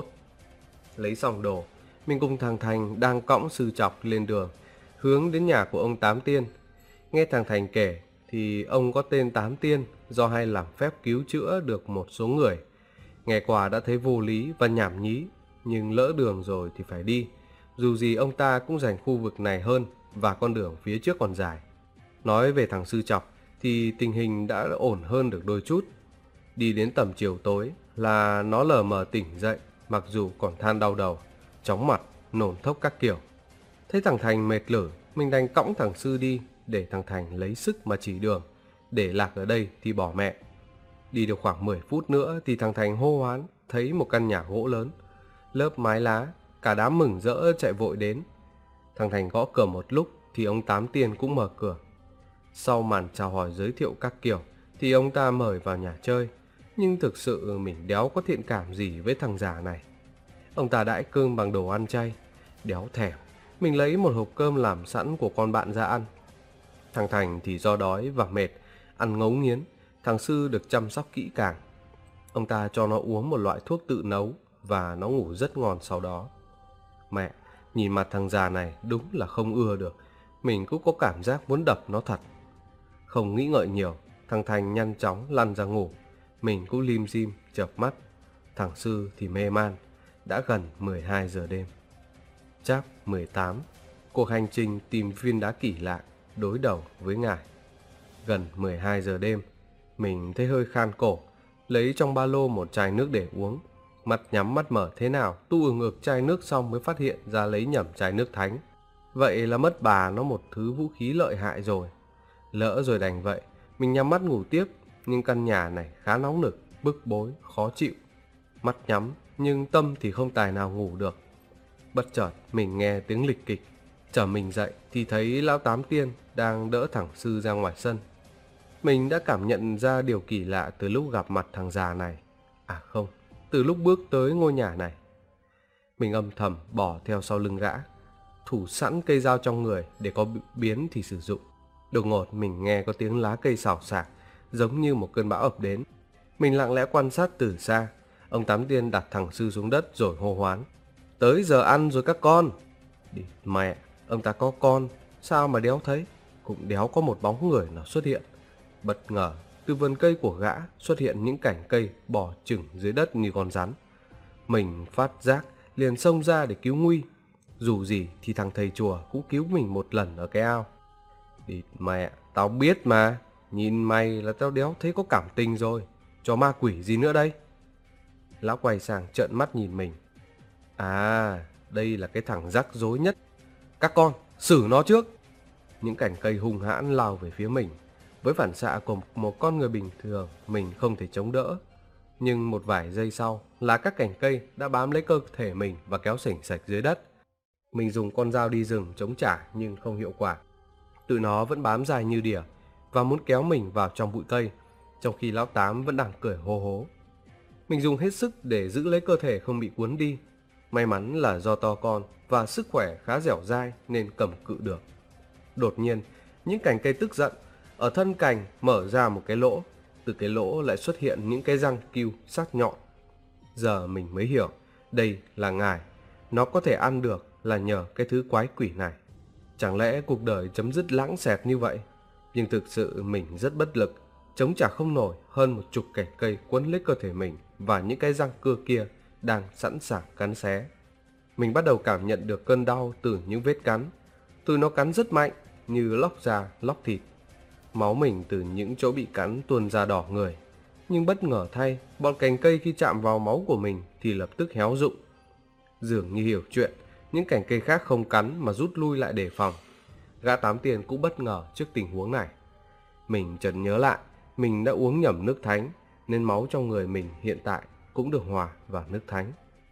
Lấy xong đồ, mình cùng thằng Thành đang cõng sư chọc lên đường, hướng đến nhà của ông Tám Tiên. Nghe thằng Thành kể thì ông có tên Tám Tiên do hay làm phép cứu chữa được một số người. Nghe qua đã thấy vô lý và nhảm nhí, nhưng lỡ đường rồi thì phải đi. Dù gì ông ta cũng dành khu vực này hơn và con đường phía trước còn dài. Nói về thằng sư chọc thì tình hình đã ổn hơn được đôi chút. Đi đến tầm chiều tối là nó lờ mờ tỉnh dậy, mặc dù còn than đau đầu, chóng mặt, nôn thốc các kiểu. Thấy thằng Thành mệt lử, mình đành cõng thằng Sư đi để thằng Thành lấy sức mà chỉ đường. Để lạc ở đây thì bỏ mẹ. Đi được khoảng 10 phút nữa thì thằng Thành hô hoán thấy một căn nhà gỗ lớn, lớp mái lá, cả đám mừng rỡ chạy vội đến. Thằng Thành gõ cửa một lúc thì ông Tám Tiên cũng mở cửa. Sau màn chào hỏi giới thiệu các kiểu thì ông ta mời vào nhà chơi. Nhưng thực sự mình đéo có thiện cảm gì với thằng già này. Ông ta đãi cơm bằng đồ ăn chay. Đéo thèm, mình lấy một hộp cơm làm sẵn của con bạn ra ăn. Thằng Thành thì do đói và mệt, ăn ngấu nghiến. Thằng Sư được chăm sóc kỹ càng. Ông ta cho nó uống một loại thuốc tự nấu và nó ngủ rất ngon sau đó. Mẹ, nhìn mặt thằng già này đúng là không ưa được. Mình cũng có cảm giác muốn đập nó thật. Không nghĩ ngợi nhiều, thằng Thành nhanh chóng lăn ra ngủ. Mình cũng lim dim chợp mắt. Thằng Sư thì mê man. Đã gần 12 giờ đêm. Chap 18. Cuộc hành trình tìm viên đá kỳ lạ đối đầu với ngài. Gần 12 giờ đêm, mình thấy hơi khan cổ, lấy trong ba lô một chai nước để uống. Mắt nhắm mắt mở thế nào, tu ngược chai nước xong mới phát hiện ra lấy nhầm chai nước thánh. Vậy là mất bà nó một thứ vũ khí lợi hại rồi. Lỡ rồi đành vậy, mình nhắm mắt ngủ tiếp, nhưng căn nhà này khá nóng nực, bức bối, khó chịu. Mắt nhắm, nhưng tâm thì không tài nào ngủ được. Bất chợt mình nghe tiếng lịch kịch. Trở mình dậy thì thấy lão Tám Tiên đang đỡ thằng Sư ra ngoài sân. Mình đã cảm nhận ra điều kỳ lạ từ lúc gặp mặt thằng già này. À không, từ lúc bước tới ngôi nhà này. Mình âm thầm bỏ theo sau lưng gã, thủ sẵn cây dao trong người để có biến thì sử dụng. Đột ngột mình nghe có tiếng lá cây xào xạc, giống như một cơn bão ập đến. Mình lặng lẽ quan sát từ xa. Ông Tám Tiên đặt thằng Sư xuống đất rồi hô hoán. Tới giờ ăn rồi các con. Đi mẹ, ông ta có con, sao mà đéo thấy. Cũng đéo có một bóng người nào xuất hiện. Bất ngờ, từ vườn cây của gã xuất hiện những cành cây bò chừng dưới đất như con rắn. Mình phát giác liền xông ra để cứu nguy. Dù gì thì thằng thầy chùa cũng cứu mình một lần ở cái ao. Đi mẹ, tao biết mà. Nhìn mày là tao đéo thấy có cảm tình rồi. Cho ma quỷ gì nữa đây? Lão quay sang trợn mắt nhìn mình. À, đây là cái thằng rắc rối nhất. Các con, xử nó trước. Những cành cây hung hãn lao về phía mình. Với phản xạ của một con người bình thường, mình không thể chống đỡ. Nhưng một vài giây sau là các cành cây đã bám lấy cơ thể mình và kéo sành sạch dưới đất. Mình dùng con dao đi rừng chống trả nhưng không hiệu quả. Tụi nó vẫn bám dài như đỉa và muốn kéo mình vào trong bụi cây, trong khi lão Tám vẫn đang cười hô hố. Mình dùng hết sức để giữ lấy cơ thể không bị cuốn đi. May mắn là do to con và sức khỏe khá dẻo dai nên cầm cự được. Đột nhiên, những cành cây tức giận, ở thân cành mở ra một cái lỗ. Từ cái lỗ lại xuất hiện những cái răng cừu sắc nhọn. Giờ mình mới hiểu, đây là ngài. Nó có thể ăn được là nhờ cái thứ quái quỷ này. Chẳng lẽ cuộc đời chấm dứt lãng xẹt như vậy? Nhưng thực sự mình rất bất lực, chống trả không nổi hơn một chục cành cây quấn lấy cơ thể mình và những cái răng cưa kia đang sẵn sàng cắn xé. Mình bắt đầu cảm nhận được cơn đau từ những vết cắn. Tụi nó cắn rất mạnh, như lóc da, lóc thịt. Máu mình từ những chỗ bị cắn tuôn ra đỏ người. Nhưng bất ngờ thay, bọn cành cây khi chạm vào máu của mình thì lập tức héo rụng. Dường như hiểu chuyện, Những cành cây khác không cắn mà rút lui lại đề phòng. Gã Tám Tiền cũng bất ngờ trước tình huống này. Mình chợt nhớ lại, mình đã uống nhầm nước thánh, nên máu trong người mình hiện tại cũng được hòa vào nước thánh.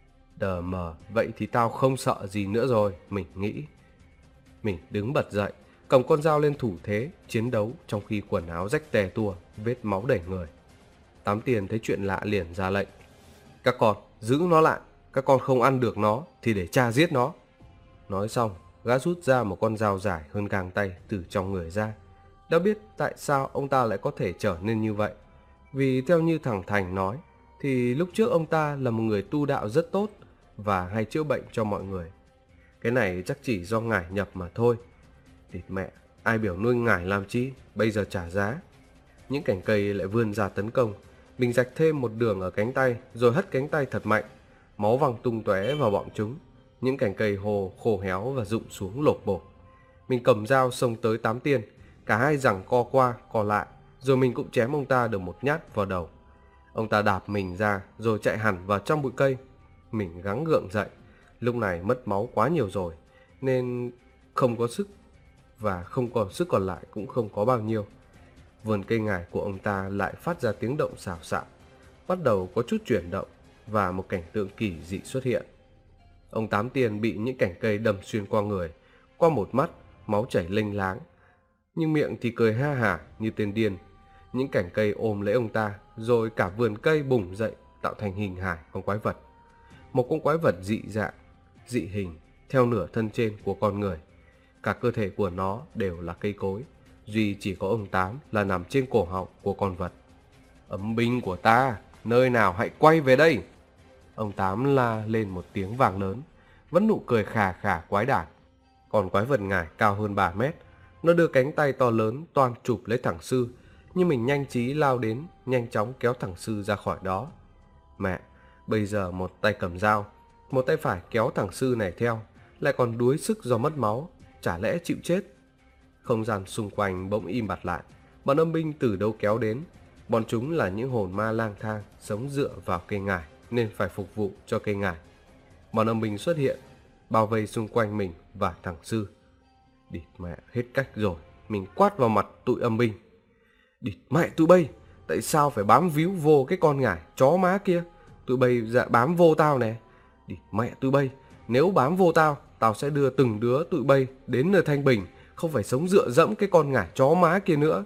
Đờ mờ, vậy thì tao không sợ gì nữa rồi, mình nghĩ. Mình đứng bật dậy, cầm con dao lên thủ thế, chiến đấu trong khi quần áo rách tè tua, vết máu đầy người. Tám Tiền thấy chuyện lạ liền ra lệnh. Các con, giữ nó lại, các con không ăn được nó thì để cha giết nó. Nói xong, gã rút ra một con dao dài hơn gang tay từ trong người ra. Đã biết tại sao ông ta lại có thể trở nên như vậy. Vì theo như thằng Thành nói, thì lúc trước ông ta là một người tu đạo rất tốt và hay chữa bệnh cho mọi người. Cái này chắc chỉ do ngải nhập mà thôi. Địt mẹ, ai biểu nuôi ngải làm chi, bây giờ trả giá. Những cành cây lại vươn ra tấn công. Mình rạch thêm một đường ở cánh tay, rồi hất cánh tay thật mạnh. Máu văng tung tóe vào bọn chúng. Những cành cây hồ khô héo và rụng xuống lộp bộp. Mình cầm dao xông tới Tám Tiên. Cả hai giằng co qua, co lại. Rồi mình cũng chém ông ta được một nhát vào đầu. Ông ta đạp mình ra, rồi chạy hẳn vào trong bụi cây. Mình gắng gượng dậy. Lúc này mất máu quá nhiều rồi, nên không có sức. Và không còn sức còn lại cũng không có bao nhiêu. Vườn cây ngải của ông ta lại phát ra tiếng động xào xạc, bắt đầu có chút chuyển động, và một cảnh tượng kỳ dị xuất hiện. Ông Tám Tiền bị những cành cây đâm xuyên qua người, qua một mắt, máu chảy lênh láng, nhưng miệng thì cười ha hả như tên điên. Những cành cây ôm lấy ông ta, rồi cả vườn cây bùng dậy tạo thành hình hài con quái vật. Một con quái vật dị dạng, dị hình, theo nửa thân trên của con người. Cả cơ thể của nó đều là cây cối, duy chỉ có ông Tám là nằm trên cổ họng của con vật. Âm binh của ta, nơi nào hãy quay về đây. Ông Tám la lên một tiếng vang lớn, vẫn nụ cười khà khà quái đản. Còn quái vật ngải cao hơn 3 mét, nó đưa cánh tay to lớn toan chụp lấy thằng Sư, nhưng mình nhanh trí lao đến, nhanh chóng kéo thằng Sư ra khỏi đó. Mẹ, bây giờ một tay cầm dao, một tay phải kéo thằng Sư này theo, lại còn đuối sức do mất máu, chả lẽ chịu chết. Không gian xung quanh bỗng im bặt lại. Bọn âm binh từ đâu kéo đến. Bọn chúng là những hồn ma lang thang, sống dựa vào cây ngải nên phải phục vụ cho cây ngải. Bọn âm binh xuất hiện, bao vây xung quanh mình và thằng Sư. Địt mẹ, hết cách rồi. Mình quát vào mặt tụi âm binh. Địt mẹ tụi bay, tại sao phải bám víu vô cái con ngải chó má kia? Tụi bay dạ bám vô tao nè. Địt mẹ tụi bay, nếu bám vô tao, tao sẽ đưa từng đứa tụi bay đến nơi thanh bình, không phải sống dựa dẫm cái con ngải chó má kia nữa.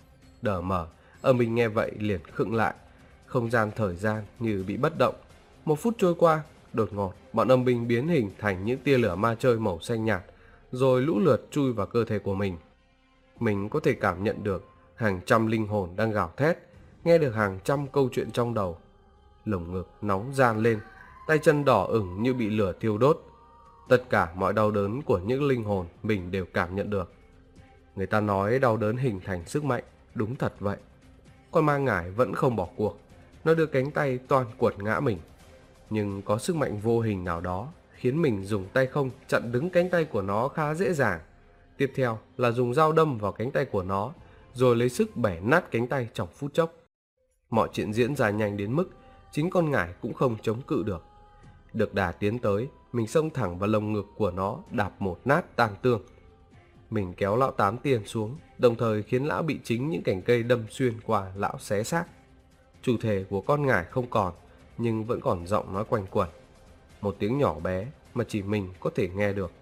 Đờ mờ, âm binh nghe vậy liền khựng lại. Không gian thời gian như bị bất động. 1 phút trôi qua, đột ngột bọn âm binh biến hình thành những tia lửa ma chơi màu xanh nhạt, rồi lũ lượt chui vào cơ thể của mình. Mình có thể cảm nhận được hàng trăm linh hồn đang gào thét, nghe được hàng trăm câu chuyện trong đầu. Lồng ngực nóng ran lên, tay chân đỏ ửng như bị lửa thiêu đốt. Tất cả mọi đau đớn của những linh hồn mình đều cảm nhận được. Người ta nói đau đớn hình thành sức mạnh, đúng thật vậy. Con ma ngải vẫn không bỏ cuộc, nó đưa cánh tay toan quật ngã mình. Nhưng có sức mạnh vô hình nào đó khiến mình dùng tay không chặn đứng cánh tay của nó khá dễ dàng. Tiếp theo là dùng dao đâm vào cánh tay của nó, rồi lấy sức bẻ nát cánh tay trong phút chốc. Mọi chuyện diễn ra nhanh đến mức chính con ngải cũng không chống cự được. Được đà tiến tới, mình xông thẳng vào lồng ngực của nó, đạp một nát tan tương. Mình kéo lão Tám Tiền xuống, đồng thời khiến lão bị chính những cành cây đâm xuyên qua lão xé xác. Chủ thể của con ngải không còn, nhưng vẫn còn giọng nói quanh quẩn. Một tiếng nhỏ bé mà chỉ mình có thể nghe được.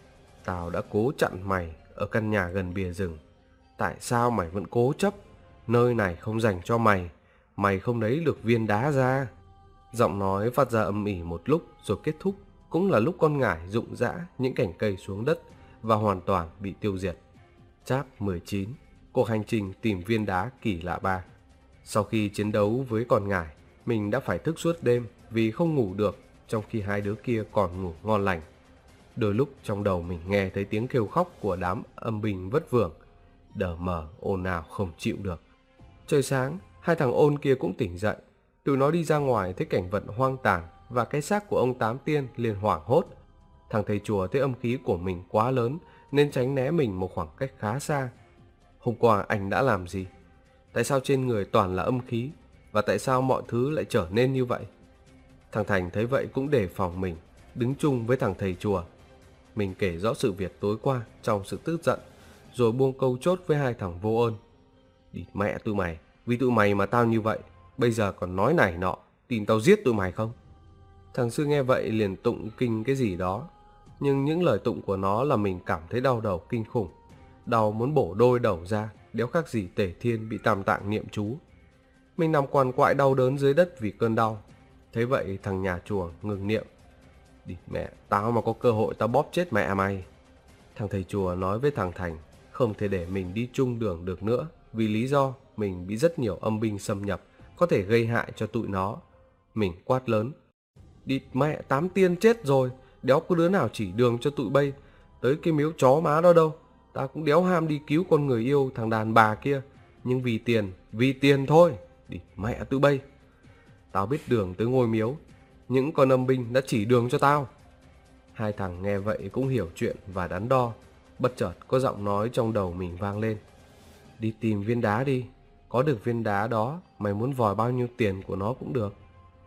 Tao đã cố chặn mày ở căn nhà gần bìa rừng. Tại sao mày vẫn cố chấp? Nơi này không dành cho mày. Mày không lấy được viên đá ra. Giọng nói phát ra âm ỉ một lúc rồi kết thúc. Cũng là lúc con ngải rụng rã những cành cây xuống đất và hoàn toàn bị tiêu diệt. Chap 19. Cuộc hành trình tìm viên đá kỳ lạ 3. Sau khi chiến đấu với con ngải, mình đã phải thức suốt đêm vì không ngủ được, trong khi hai đứa kia còn ngủ ngon lành. Đôi lúc trong đầu mình nghe thấy tiếng kêu khóc của đám âm binh vất vưởng. Đờ mờ ồn ào không chịu được. Trời sáng, hai thằng ôn kia cũng tỉnh dậy. Tụi nó đi ra ngoài thấy cảnh vật hoang tàn và cái xác của ông Tám Tiên liền hoảng hốt. Thằng thầy chùa thấy âm khí của mình quá lớn nên tránh né mình một khoảng cách khá xa. Hôm qua anh đã làm gì? Tại sao trên người toàn là âm khí? Và tại sao mọi thứ lại trở nên như vậy? Thằng Thành thấy vậy cũng đề phòng mình, đứng chung với thằng thầy chùa. mình kể rõ sự việc tối qua trong sự tức giận, rồi buông câu chốt với hai thằng vô ơn. Địt mẹ tụi mày, vì tụi mày mà tao như vậy, bây giờ còn nói này nọ, tin tao giết tụi mày không? Thằng Sư nghe vậy liền tụng kinh cái gì đó, nhưng những lời tụng của nó là mình cảm thấy đau đầu kinh khủng. Đau muốn bổ đôi đầu ra, đéo khác gì Tề Thiên bị tam tạng niệm chú. Mình nằm quằn quại đau đớn dưới đất vì cơn đau. Thế vậy thằng nhà chùa ngừng niệm. Địt mẹ, tao mà có cơ hội tao bóp chết mẹ mày. Thằng thầy chùa nói với thằng Thành không thể để mình đi chung đường được nữa, vì lý do mình bị rất nhiều âm binh xâm nhập, có thể gây hại cho tụi nó. Mình quát lớn. Địt mẹ, 8 tiên chết rồi, đéo có đứa nào chỉ đường cho tụi bay tới cái miếu chó má đó đâu. Ta cũng đéo ham đi cứu con người yêu thằng đàn bà kia, nhưng vì tiền thôi. Địt mẹ tụi bay. Tao biết đường tới ngôi miếu, những con âm binh đã chỉ đường cho tao. Hai thằng nghe vậy cũng hiểu chuyện và đắn đo. Bất chợt có giọng nói trong đầu mình vang lên. Đi tìm viên đá đi, có được viên đá đó mày muốn vòi bao nhiêu tiền của nó cũng được.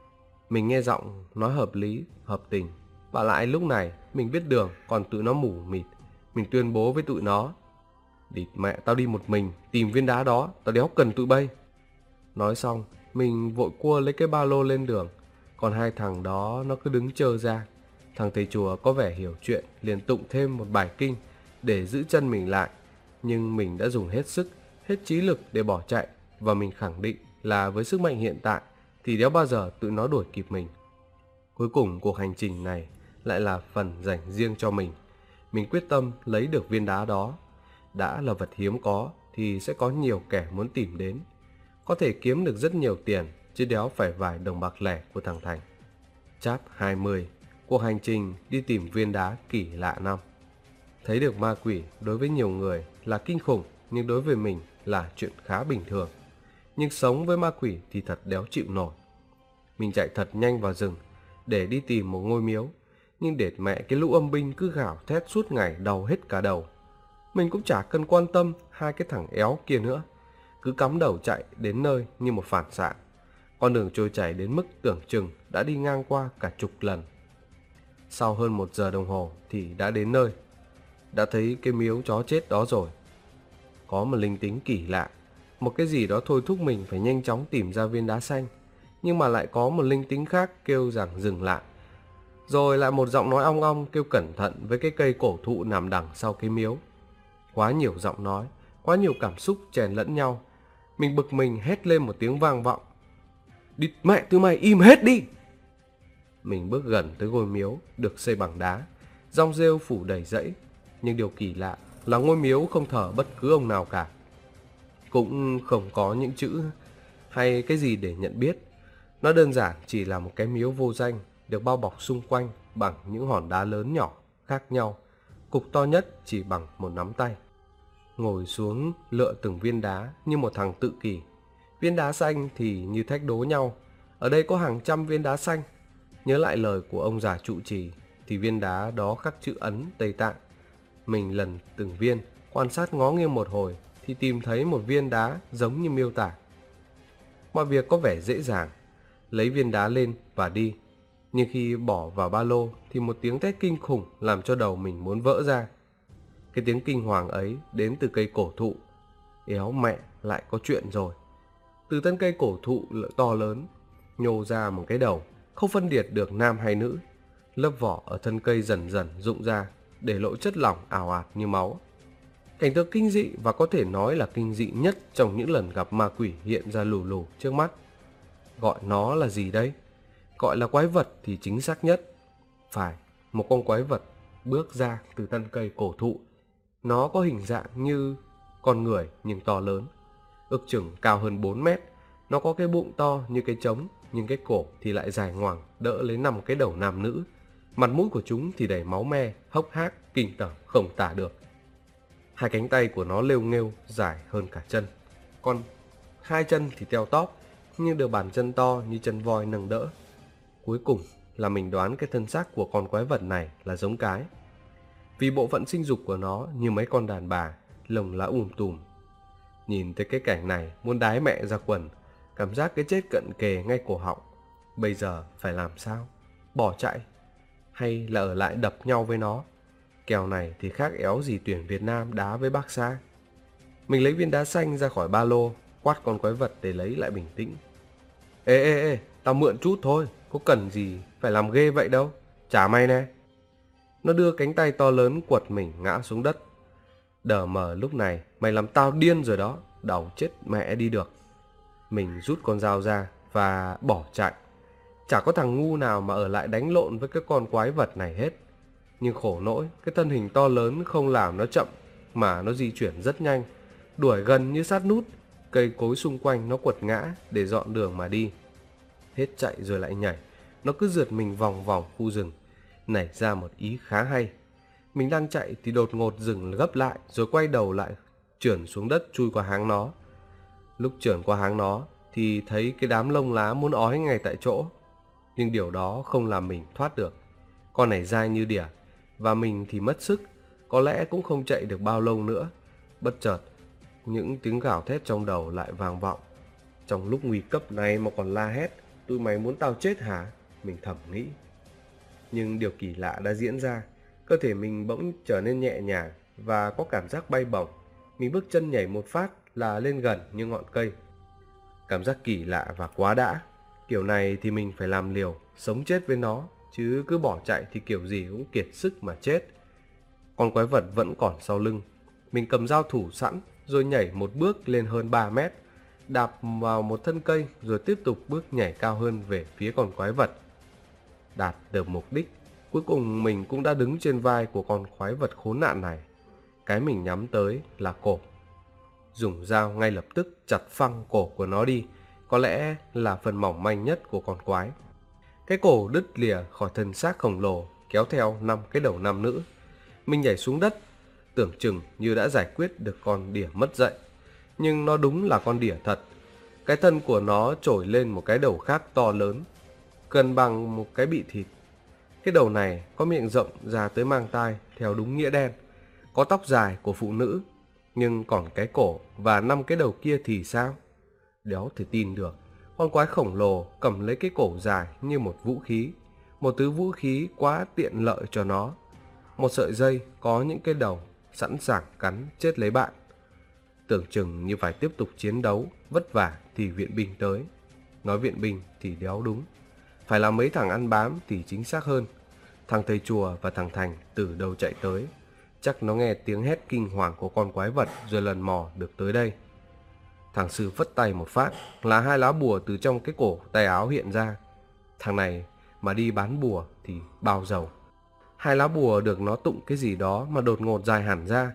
Mình nghe giọng nói hợp lý, hợp tình. Và lại lúc này mình biết đường, còn tụi nó mù mịt. Mình tuyên bố với tụi nó. Địt mẹ, tao đi một mình tìm viên đá đó, tao đéo cần tụi bay. Nói xong mình vội cua lấy cái ba lô lên đường. Còn hai thằng đó nó cứ đứng chơ ra. Thằng thầy chùa có vẻ hiểu chuyện, liền tụng thêm một bài kinh để giữ chân mình lại. Nhưng mình đã dùng hết sức, hết trí lực để bỏ chạy. Và mình khẳng định là với sức mạnh hiện tại thì đéo bao giờ tụi nó đuổi kịp mình. Cuối cùng cuộc hành trình này lại là phần dành riêng cho mình. Mình quyết tâm lấy được viên đá đó. Đã là vật hiếm có thì sẽ có nhiều kẻ muốn tìm đến. Có thể kiếm được rất nhiều tiền, chứ đéo phải vài đồng bạc lẻ của thằng Thành. Chap 20. Cuộc hành trình đi tìm viên đá kỳ lạ năm. Thấy được ma quỷ đối với nhiều người là kinh khủng, nhưng đối với mình là chuyện khá bình thường. Nhưng sống với ma quỷ thì thật đéo chịu nổi. Mình chạy thật nhanh vào rừng để đi tìm một ngôi miếu, nhưng đệt mẹ cái lũ âm binh cứ gào thét suốt ngày đau hết cả đầu. Mình cũng chả cần quan tâm hai cái thằng éo kia nữa, cứ cắm đầu chạy đến nơi như một phản xạ. Con đường trôi chảy đến mức tưởng chừng đã đi ngang qua cả chục lần. Sau hơn 1 giờ đồng hồ thì đã đến nơi. Đã thấy cái miếu chó chết đó rồi. Có một linh tính kỳ lạ, một cái gì đó thôi thúc mình phải nhanh chóng tìm ra viên đá xanh. Nhưng mà lại có một linh tính khác kêu rằng dừng lại. Rồi lại một giọng nói ong ong kêu cẩn thận với cái cây cổ thụ nằm đằng sau cái miếu. Quá nhiều giọng nói, quá nhiều cảm xúc chèn lẫn nhau. Mình bực mình hét lên một tiếng vang vọng. Địt mẹ tụi mày im hết đi! Mình bước gần tới ngôi miếu được xây bằng đá, rong rêu phủ đầy rẫy. Nhưng điều kỳ lạ là ngôi miếu không thờ bất cứ ông nào cả. Cũng không có những chữ hay cái gì để nhận biết. Nó đơn giản chỉ là một cái miếu vô danh, được bao bọc xung quanh bằng những hòn đá lớn nhỏ khác nhau. Cục to nhất chỉ bằng một nắm tay. Ngồi xuống lựa từng viên đá như một thằng tự kỷ. Viên đá xanh thì như thách đố nhau. Ở đây có hàng trăm viên đá xanh. Nhớ lại lời của ông già trụ trì thì viên đá đó khắc chữ Ấn Tây Tạng. Mình lần từng viên, quan sát ngó nghiêng một hồi thì tìm thấy một viên đá giống như miêu tả. Mọi việc có vẻ dễ dàng. Lấy viên đá lên và đi. Nhưng khi bỏ vào ba lô thì một tiếng thét kinh khủng làm cho đầu mình muốn vỡ ra. Cái tiếng kinh hoàng ấy đến từ cây cổ thụ. Éo mẹ, lại có chuyện rồi. Từ thân cây cổ thụ to lớn nhô ra một cái đầu, không phân biệt được nam hay nữ. Lớp vỏ ở thân cây dần dần rụng ra, để lộ chất lỏng ào ạt như máu. Cảnh tượng kinh dị và có thể nói là kinh dị nhất trong những lần gặp ma quỷ hiện ra lù lù trước mắt. Gọi nó là gì đây? Gọi là quái vật thì chính xác nhất. Phải, một con quái vật bước ra từ thân cây cổ thụ. Nó có hình dạng như con người nhưng to lớn, ước chừng cao hơn 4 mét. Nó có cái bụng to như cái trống, nhưng cái cổ thì lại dài ngoằng đỡ lấy 5 cái đầu nam nữ. Mặt mũi của chúng thì đầy máu me, hốc hác, kinh tởm không tả được. Hai cánh tay của nó lêu nghêu dài hơn cả chân. Còn hai chân thì teo tóp, nhưng được bàn chân to như chân voi nâng đỡ. Cuối cùng là mình đoán cái thân xác của con quái vật này là giống cái. Vì bộ phận sinh dục của nó như mấy con đàn bà, lông lá tùm. Nhìn thấy cái cảnh này muốn đái mẹ ra quần, cảm giác cái chết cận kề ngay cổ họng. Bây giờ phải làm sao? Bỏ chạy? Hay là ở lại đập nhau với nó? Kèo này thì khác éo gì tuyển Việt Nam đá với Barca. Mình lấy viên đá xanh ra khỏi ba lô, quát con quái vật để lấy lại bình tĩnh. Ê, tao mượn chút thôi, có cần gì phải làm ghê vậy đâu, trả mày nè. Nó đưa cánh tay to lớn quật mình ngã xuống đất. Đờ mờ lúc này, mày làm tao điên rồi đó, đau chết mẹ đi được. Mình rút con dao ra và bỏ chạy. Chả có thằng ngu nào mà ở lại đánh lộn với cái con quái vật này hết. Nhưng khổ nỗi, cái thân hình to lớn không làm nó chậm, mà nó di chuyển rất nhanh, đuổi gần như sát nút. Cây cối xung quanh nó quật ngã để dọn đường mà đi. Hết chạy rồi lại nhảy, nó cứ rượt mình vòng vòng khu rừng. Nảy ra một ý khá hay. Mình đang chạy thì đột ngột dừng gấp lại, rồi quay đầu lại, trườn xuống đất chui qua háng nó. Lúc trườn qua háng nó thì thấy cái đám lông lá muốn ói ngay tại chỗ. Nhưng điều đó không làm mình thoát được. Con này dai như đỉa, và mình thì mất sức, có lẽ cũng không chạy được bao lâu nữa. Bất chợt, những tiếng gào thét trong đầu lại vang vọng. Trong lúc nguy cấp này mà còn la hét, tụi mày muốn tao chết hả? Mình thầm nghĩ. Nhưng điều kỳ lạ đã diễn ra. Cơ thể mình bỗng trở nên nhẹ nhàng và có cảm giác bay bổng. Mình bước chân nhảy một phát là lên gần như ngọn cây. Cảm giác kỳ lạ và quá đã. Kiểu này thì mình phải làm liều, sống chết với nó, chứ cứ bỏ chạy thì kiểu gì cũng kiệt sức mà chết. Con quái vật vẫn còn sau lưng. Mình cầm dao thủ sẵn rồi nhảy một bước lên hơn 3 mét, đạp vào một thân cây rồi tiếp tục bước nhảy cao hơn về phía con quái vật. Đạt được mục đích, cuối cùng mình cũng đã đứng trên vai của con quái vật khốn nạn này. Cái mình nhắm tới là cổ. Dùng dao ngay lập tức chặt phăng cổ của nó đi, có lẽ là phần mỏng manh nhất của con quái. Cái cổ đứt lìa khỏi thân xác khổng lồ, kéo theo 5 cái đầu nam nữ. Mình nhảy xuống đất, tưởng chừng như đã giải quyết được con đỉa mất dạy. Nhưng nó đúng là con đỉa thật. Cái thân của nó trồi lên một cái đầu khác to lớn, gần bằng một cái bị thịt. Cái đầu này có miệng rộng ra tới mang tai theo đúng nghĩa đen, có tóc dài của phụ nữ. Nhưng còn cái cổ và 5 cái đầu kia thì sao? Đéo thể tin được. Con quái khổng lồ cầm lấy cái cổ dài như một vũ khí, một thứ vũ khí quá tiện lợi cho nó. Một sợi dây có những cái đầu sẵn sàng cắn chết lấy bạn. Tưởng chừng như phải tiếp tục chiến đấu vất vả thì viện binh tới. Nói viện binh thì đéo đúng, phải là mấy thằng ăn bám thì chính xác hơn. Thằng thầy chùa và thằng Thành từ đâu chạy tới. Chắc nó nghe tiếng hét kinh hoàng của con quái vật rồi lần mò được tới đây. Thằng sư vất tay một phát là 2 lá bùa từ trong cái cổ tay áo hiện ra. Thằng này mà đi bán bùa thì bao giàu. 2 lá bùa được nó tụng cái gì đó mà đột ngột dài hẳn ra,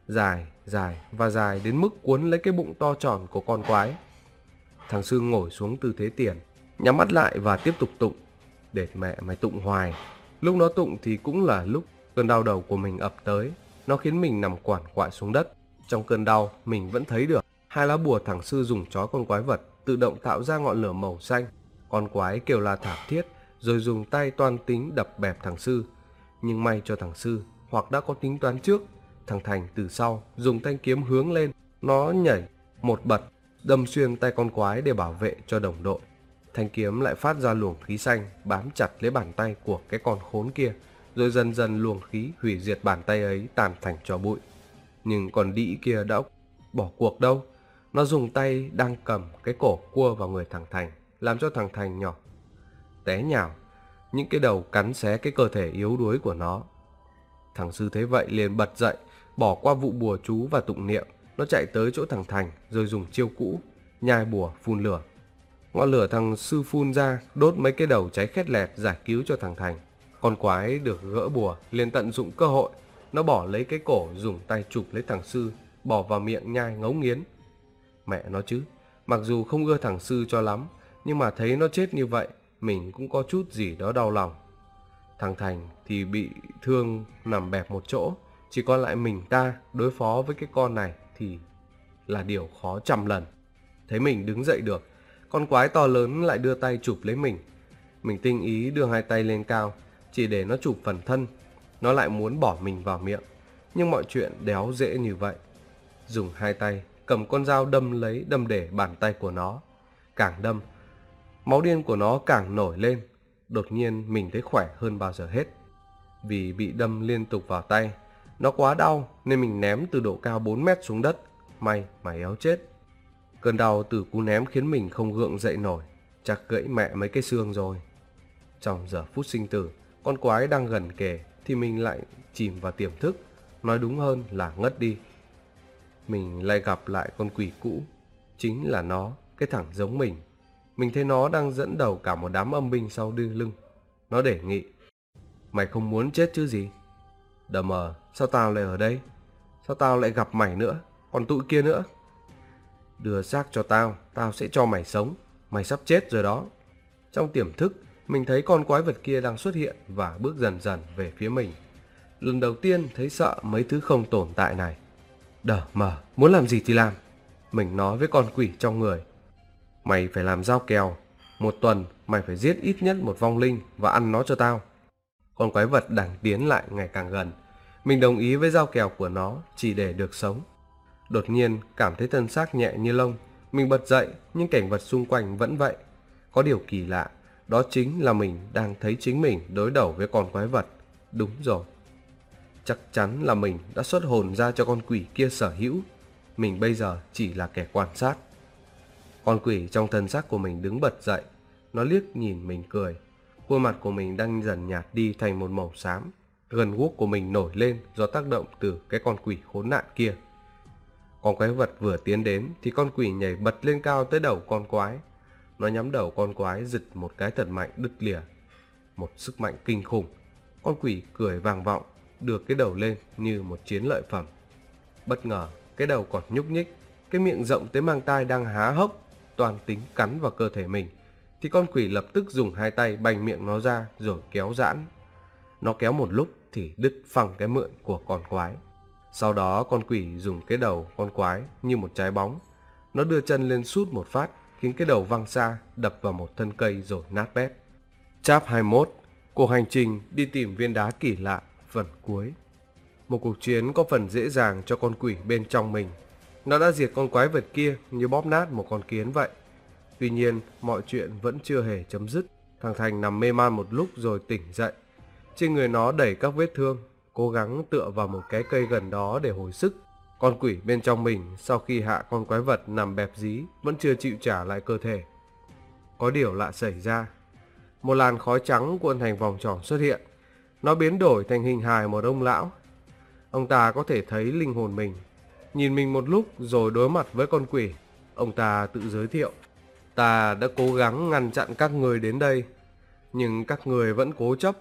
dài đến mức cuốn lấy cái bụng to tròn của con quái. Thằng sư ngồi xuống tư thế tiền, nhắm mắt lại và tiếp tục tụng. Đệt mẹ mày tụng hoài. Lúc nó tụng thì cũng là lúc cơn đau đầu của mình ập tới. Nó khiến mình nằm quằn quại xuống đất. Trong cơn đau mình vẫn thấy được 2 lá bùa thằng sư dùng trói con quái vật tự động tạo ra ngọn lửa màu xanh. Con quái kêu la thảm thiết rồi dùng tay toan tính đập bẹp thằng sư. Nhưng may cho thằng sư, hoặc đã có tính toán trước, thằng Thành từ sau dùng thanh kiếm hướng lên. Nó nhảy một bật, đâm xuyên tay con quái để bảo vệ cho đồng đội. Thanh kiếm lại phát ra luồng khí xanh bám chặt lấy bàn tay của cái con khốn kia, rồi dần dần luồng khí hủy diệt bàn tay ấy tàn thành tro bụi. Nhưng con đĩ kia đã bỏ cuộc đâu. Nó dùng tay đang cầm cái cổ cua vào người thằng Thành, làm cho thằng Thành nhỏ té nhào, những cái đầu cắn xé cái cơ thể yếu đuối của nó. Thằng sư thấy vậy liền bật dậy, bỏ qua vụ bùa chú và tụng niệm. Nó chạy tới chỗ thằng Thành rồi dùng chiêu cũ, nhai bùa phun lửa. Ngọn lửa thằng sư phun ra đốt mấy cái đầu cháy khét lẹt, giải cứu cho thằng Thành. Con quái được gỡ bùa liền tận dụng cơ hội, nó bỏ lấy cái cổ, dùng tay chụp lấy thằng sư, bỏ vào miệng nhai ngấu nghiến. Mẹ nó chứ, mặc dù không ưa thằng sư cho lắm, nhưng mà thấy nó chết như vậy, mình cũng có chút gì đó đau lòng. Thằng Thành thì bị thương nằm bẹp một chỗ, chỉ còn lại mình ta đối phó với cái con này thì là điều khó trăm lần. Thấy mình đứng dậy được, con quái to lớn lại đưa tay chụp lấy mình. Mình tinh ý đưa 2 tay lên cao, chỉ để nó chụp phần thân. Nó lại muốn bỏ mình vào miệng, nhưng mọi chuyện đéo dễ như vậy. Dùng 2 tay cầm con dao đâm để bàn tay của nó. Càng đâm, máu điên của nó càng nổi lên. Đột nhiên mình thấy khỏe hơn bao giờ hết. Vì bị đâm liên tục vào tay, Nó quá đau nên mình ném từ độ cao 4 mét xuống đất. May mà éo chết. Cơn đau từ cú ném khiến mình không gượng dậy nổi, chắc gãy mẹ mấy cái xương rồi. Trong giờ phút sinh tử, con quái đang gần kề thì mình lại chìm vào tiềm thức, nói đúng hơn là ngất đi. Mình lại gặp lại con quỷ cũ, chính là nó, cái thằng giống mình. Mình thấy nó đang dẫn đầu cả một đám âm binh sau lưng. Nó đề nghị: "Mày không muốn chết chứ gì?" "Đờ mờ, sao tao lại ở đây? Sao tao lại gặp mày nữa, còn tụi kia nữa?" "Đưa xác cho tao, tao sẽ cho mày sống, mày sắp chết rồi đó." Trong tiềm thức, mình thấy con quái vật kia đang xuất hiện và bước dần dần về phía mình. Lần đầu tiên thấy sợ mấy thứ không tồn tại này. "Đờ mờ, muốn làm gì thì làm." Mình nói với con quỷ trong người: "Mày phải làm giao kèo. 1 tuần mày phải giết ít nhất 1 vong linh và ăn nó cho tao." Con quái vật đang tiến lại ngày càng gần. Mình đồng ý với giao kèo của nó chỉ để được sống. Đột nhiên cảm thấy thân xác nhẹ như lông. Mình bật dậy nhưng cảnh vật xung quanh vẫn vậy. Có điều kỳ lạ, đó chính là mình đang thấy chính mình đối đầu với con quái vật. Đúng rồi, chắc chắn là mình đã xuất hồn ra cho con quỷ kia sở hữu. Mình bây giờ chỉ là kẻ quan sát. Con quỷ trong thân xác của mình đứng bật dậy. Nó liếc nhìn mình cười. Khuôn mặt của mình đang dần nhạt đi thành một màu xám. Gân guốc của mình nổi lên do tác động từ cái con quỷ khốn nạn kia. Con quái vật vừa tiến đến thì con quỷ nhảy bật lên cao tới đầu con quái. Nó nhắm đầu con quái giật một cái thật mạnh đứt lìa. Một sức mạnh kinh khủng. Con quỷ cười vang vọng, đưa cái đầu lên như một chiến lợi phẩm. Bất ngờ, cái đầu còn nhúc nhích. Cái miệng rộng tới mang tai đang há hốc, toàn tính cắn vào cơ thể mình. Thì con quỷ lập tức dùng 2 tay bành miệng nó ra rồi kéo giãn. Nó kéo một lúc thì đứt phăng cái miệng của con quái. Sau đó con quỷ dùng cái đầu con quái như một trái bóng. Nó đưa chân lên sút một phát, khiến cái đầu văng xa, đập vào một thân cây rồi nát bét. Chap 21, cuộc hành trình đi tìm viên đá kỳ lạ, phần cuối. Một cuộc chiến có phần dễ dàng cho con quỷ bên trong mình. Nó đã diệt con quái vật kia như bóp nát một con kiến vậy. Tuy nhiên, mọi chuyện vẫn chưa hề chấm dứt. Thằng Thành nằm mê man một lúc rồi tỉnh dậy. Trên người nó đầy các vết thương, cố gắng tựa vào một cái cây gần đó để hồi sức. Con quỷ bên trong mình sau khi hạ con quái vật nằm bẹp dí vẫn chưa chịu trả lại cơ thể. Có điều lạ xảy ra. Một làn khói trắng cuộn thành vòng tròn xuất hiện. Nó biến đổi thành hình hài một ông lão. Ông ta có thể thấy linh hồn mình. Nhìn mình một lúc rồi đối mặt với con quỷ. Ông ta tự giới thiệu: "Ta đã cố gắng ngăn chặn các người đến đây, nhưng các người vẫn cố chấp.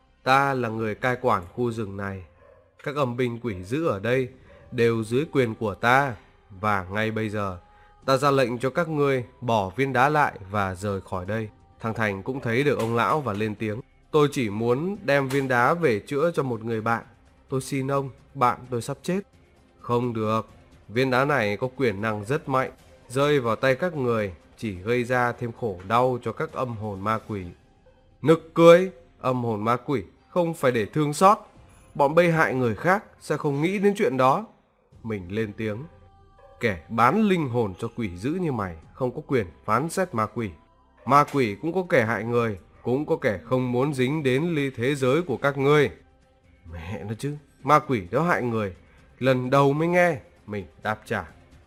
Ta là người cai quản khu rừng này. Các âm binh quỷ dữ ở đây đều dưới quyền của ta. Và ngay bây giờ, ta ra lệnh cho các ngươi bỏ viên đá lại và rời khỏi đây." Thằng Thành cũng thấy được ông lão và lên tiếng: "Tôi chỉ muốn đem viên đá về chữa cho một người bạn. Tôi xin ông, bạn tôi sắp chết." "Không được, viên đá này có quyền năng rất mạnh. Rơi vào tay các người chỉ gây ra thêm khổ đau cho các âm hồn ma quỷ." "Nực cười, âm hồn ma quỷ không phải để thương xót. Bọn bây hại người khác sẽ không nghĩ đến chuyện đó." Mình lên tiếng: "Kẻ bán linh hồn cho quỷ dữ như mày không có quyền phán xét ma quỷ. Ma quỷ cũng có kẻ hại người, cũng có kẻ không muốn dính đến ly thế giới của các ngươi." "Mẹ nó chứ, ma quỷ đó hại người, lần đầu mới nghe." Mình đáp trả.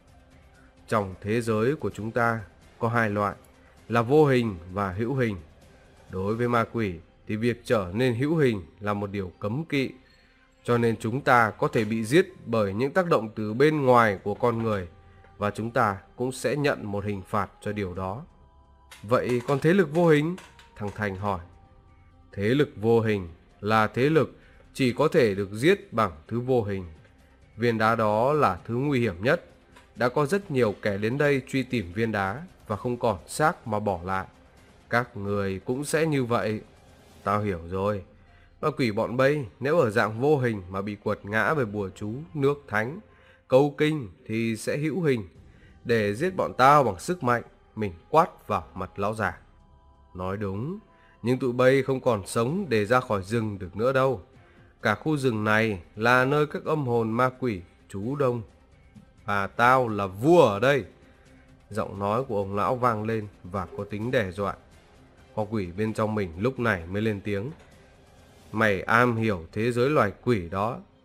"Trong thế giới của chúng ta có 2 loại, là vô hình và hữu hình. Đối với ma quỷ thì việc trở nên hữu hình là một điều cấm kỵ. Cho nên chúng ta có thể bị giết bởi những tác động từ bên ngoài của con người, và chúng ta cũng sẽ nhận một hình phạt cho điều đó." "Vậy còn thế lực vô hình?" thằng Thành hỏi. "Thế lực vô hình là thế lực chỉ có thể được giết bằng thứ vô hình. Viên đá đó là thứ nguy hiểm nhất. Đã có rất nhiều kẻ đến đây truy tìm viên đá và không còn xác mà bỏ lại. Các người cũng sẽ như vậy." "Tao hiểu rồi. Ma quỷ bọn bây nếu ở dạng vô hình mà bị quật ngã bởi bùa chú, nước thánh, câu kinh thì sẽ hữu hình. Để giết bọn tao bằng sức mạnh." Mình quát vào mặt lão già. "Nói đúng, nhưng tụi bây không còn sống để ra khỏi rừng được nữa đâu. Cả khu rừng này là nơi các âm hồn ma quỷ trú đông. Và tao là vua ở đây." Giọng nói của ông lão vang lên và có tính đe dọa. Con quỷ bên trong mình lúc này mới lên tiếng: "Mày am hiểu thế giới loài quỷ đó,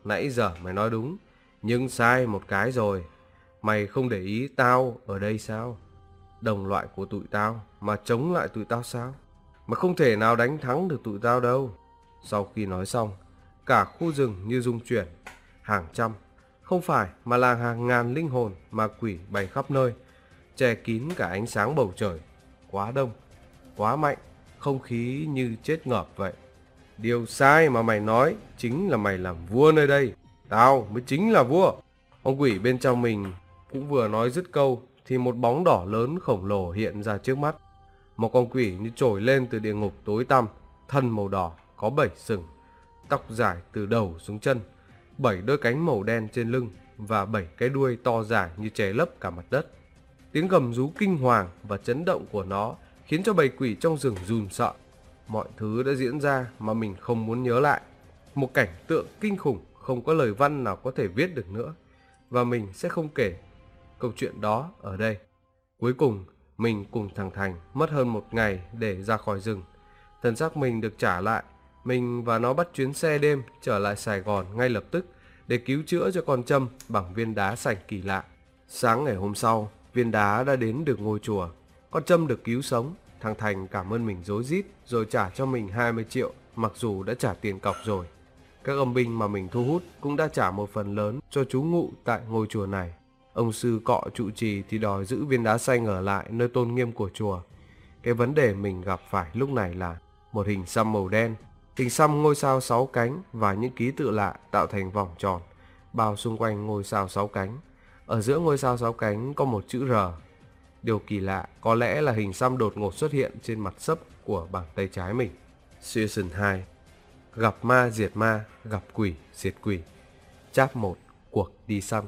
nãy giờ mày nói đúng, nhưng sai một cái rồi. Mày không để ý tao ở đây sao? Đồng loại của tụi tao mà chống lại tụi tao sao? Mà không thể nào đánh thắng được tụi tao đâu. Sau khi nói xong, cả khu rừng như rung chuyển. Hàng trăm, không phải mà là hàng ngàn linh hồn ma quỷ bay khắp nơi, che kín cả ánh sáng bầu trời. Quá đông, quá mạnh, không khí như chết ngợp vậy. Điều sai mà mày nói chính là mày làm vua nơi đây. Tao mới chính là vua. Ông quỷ bên trong mình cũng vừa nói dứt câu thì một bóng đỏ lớn khổng lồ hiện ra trước mắt. Một con quỷ như trồi lên từ địa ngục tối tăm, thân màu đỏ, có 7 sừng, tóc dài từ đầu xuống chân, 7 đôi cánh màu đen trên lưng và 7 cái đuôi to dài như che lấp cả mặt đất. Tiếng gầm rú kinh hoàng và chấn động của nó khiến cho bầy quỷ trong rừng run sợ. Mọi thứ đã diễn ra mà mình không muốn nhớ lại. Một cảnh tượng kinh khủng không có lời văn nào có thể viết được nữa. Và mình sẽ không kể câu chuyện đó ở đây. Cuối cùng, mình cùng thằng Thành mất hơn một ngày để ra khỏi rừng. Thân xác mình được trả lại. Mình và nó bắt chuyến xe đêm trở lại Sài Gòn ngay lập tức để cứu chữa cho con Trâm bằng viên đá sành kỳ lạ. Sáng ngày hôm sau, viên đá đã đến được ngôi chùa. Con Trâm được cứu sống. Thằng Thành cảm ơn mình rối rít rồi trả cho mình 20 triệu mặc dù đã trả tiền cọc rồi. Các âm binh mà mình thu hút cũng đã trả một phần lớn cho trú ngụ tại ngôi chùa này. Ông sư cọ trụ trì thì đòi giữ viên đá xanh ở lại nơi tôn nghiêm của chùa. Cái vấn đề mình gặp phải lúc này là một hình xăm màu đen. Hình xăm ngôi sao 6 cánh và những ký tự lạ tạo thành vòng tròn bao xung quanh ngôi sao 6 cánh. Ở giữa ngôi sao 6 cánh có một chữ R. Điều kỳ lạ có lẽ là hình xăm đột ngột xuất hiện trên mặt sấp của bàn tay trái mình. Season 2. Gặp ma diệt ma, gặp quỷ diệt quỷ. Chap 1. Cuộc đi săn.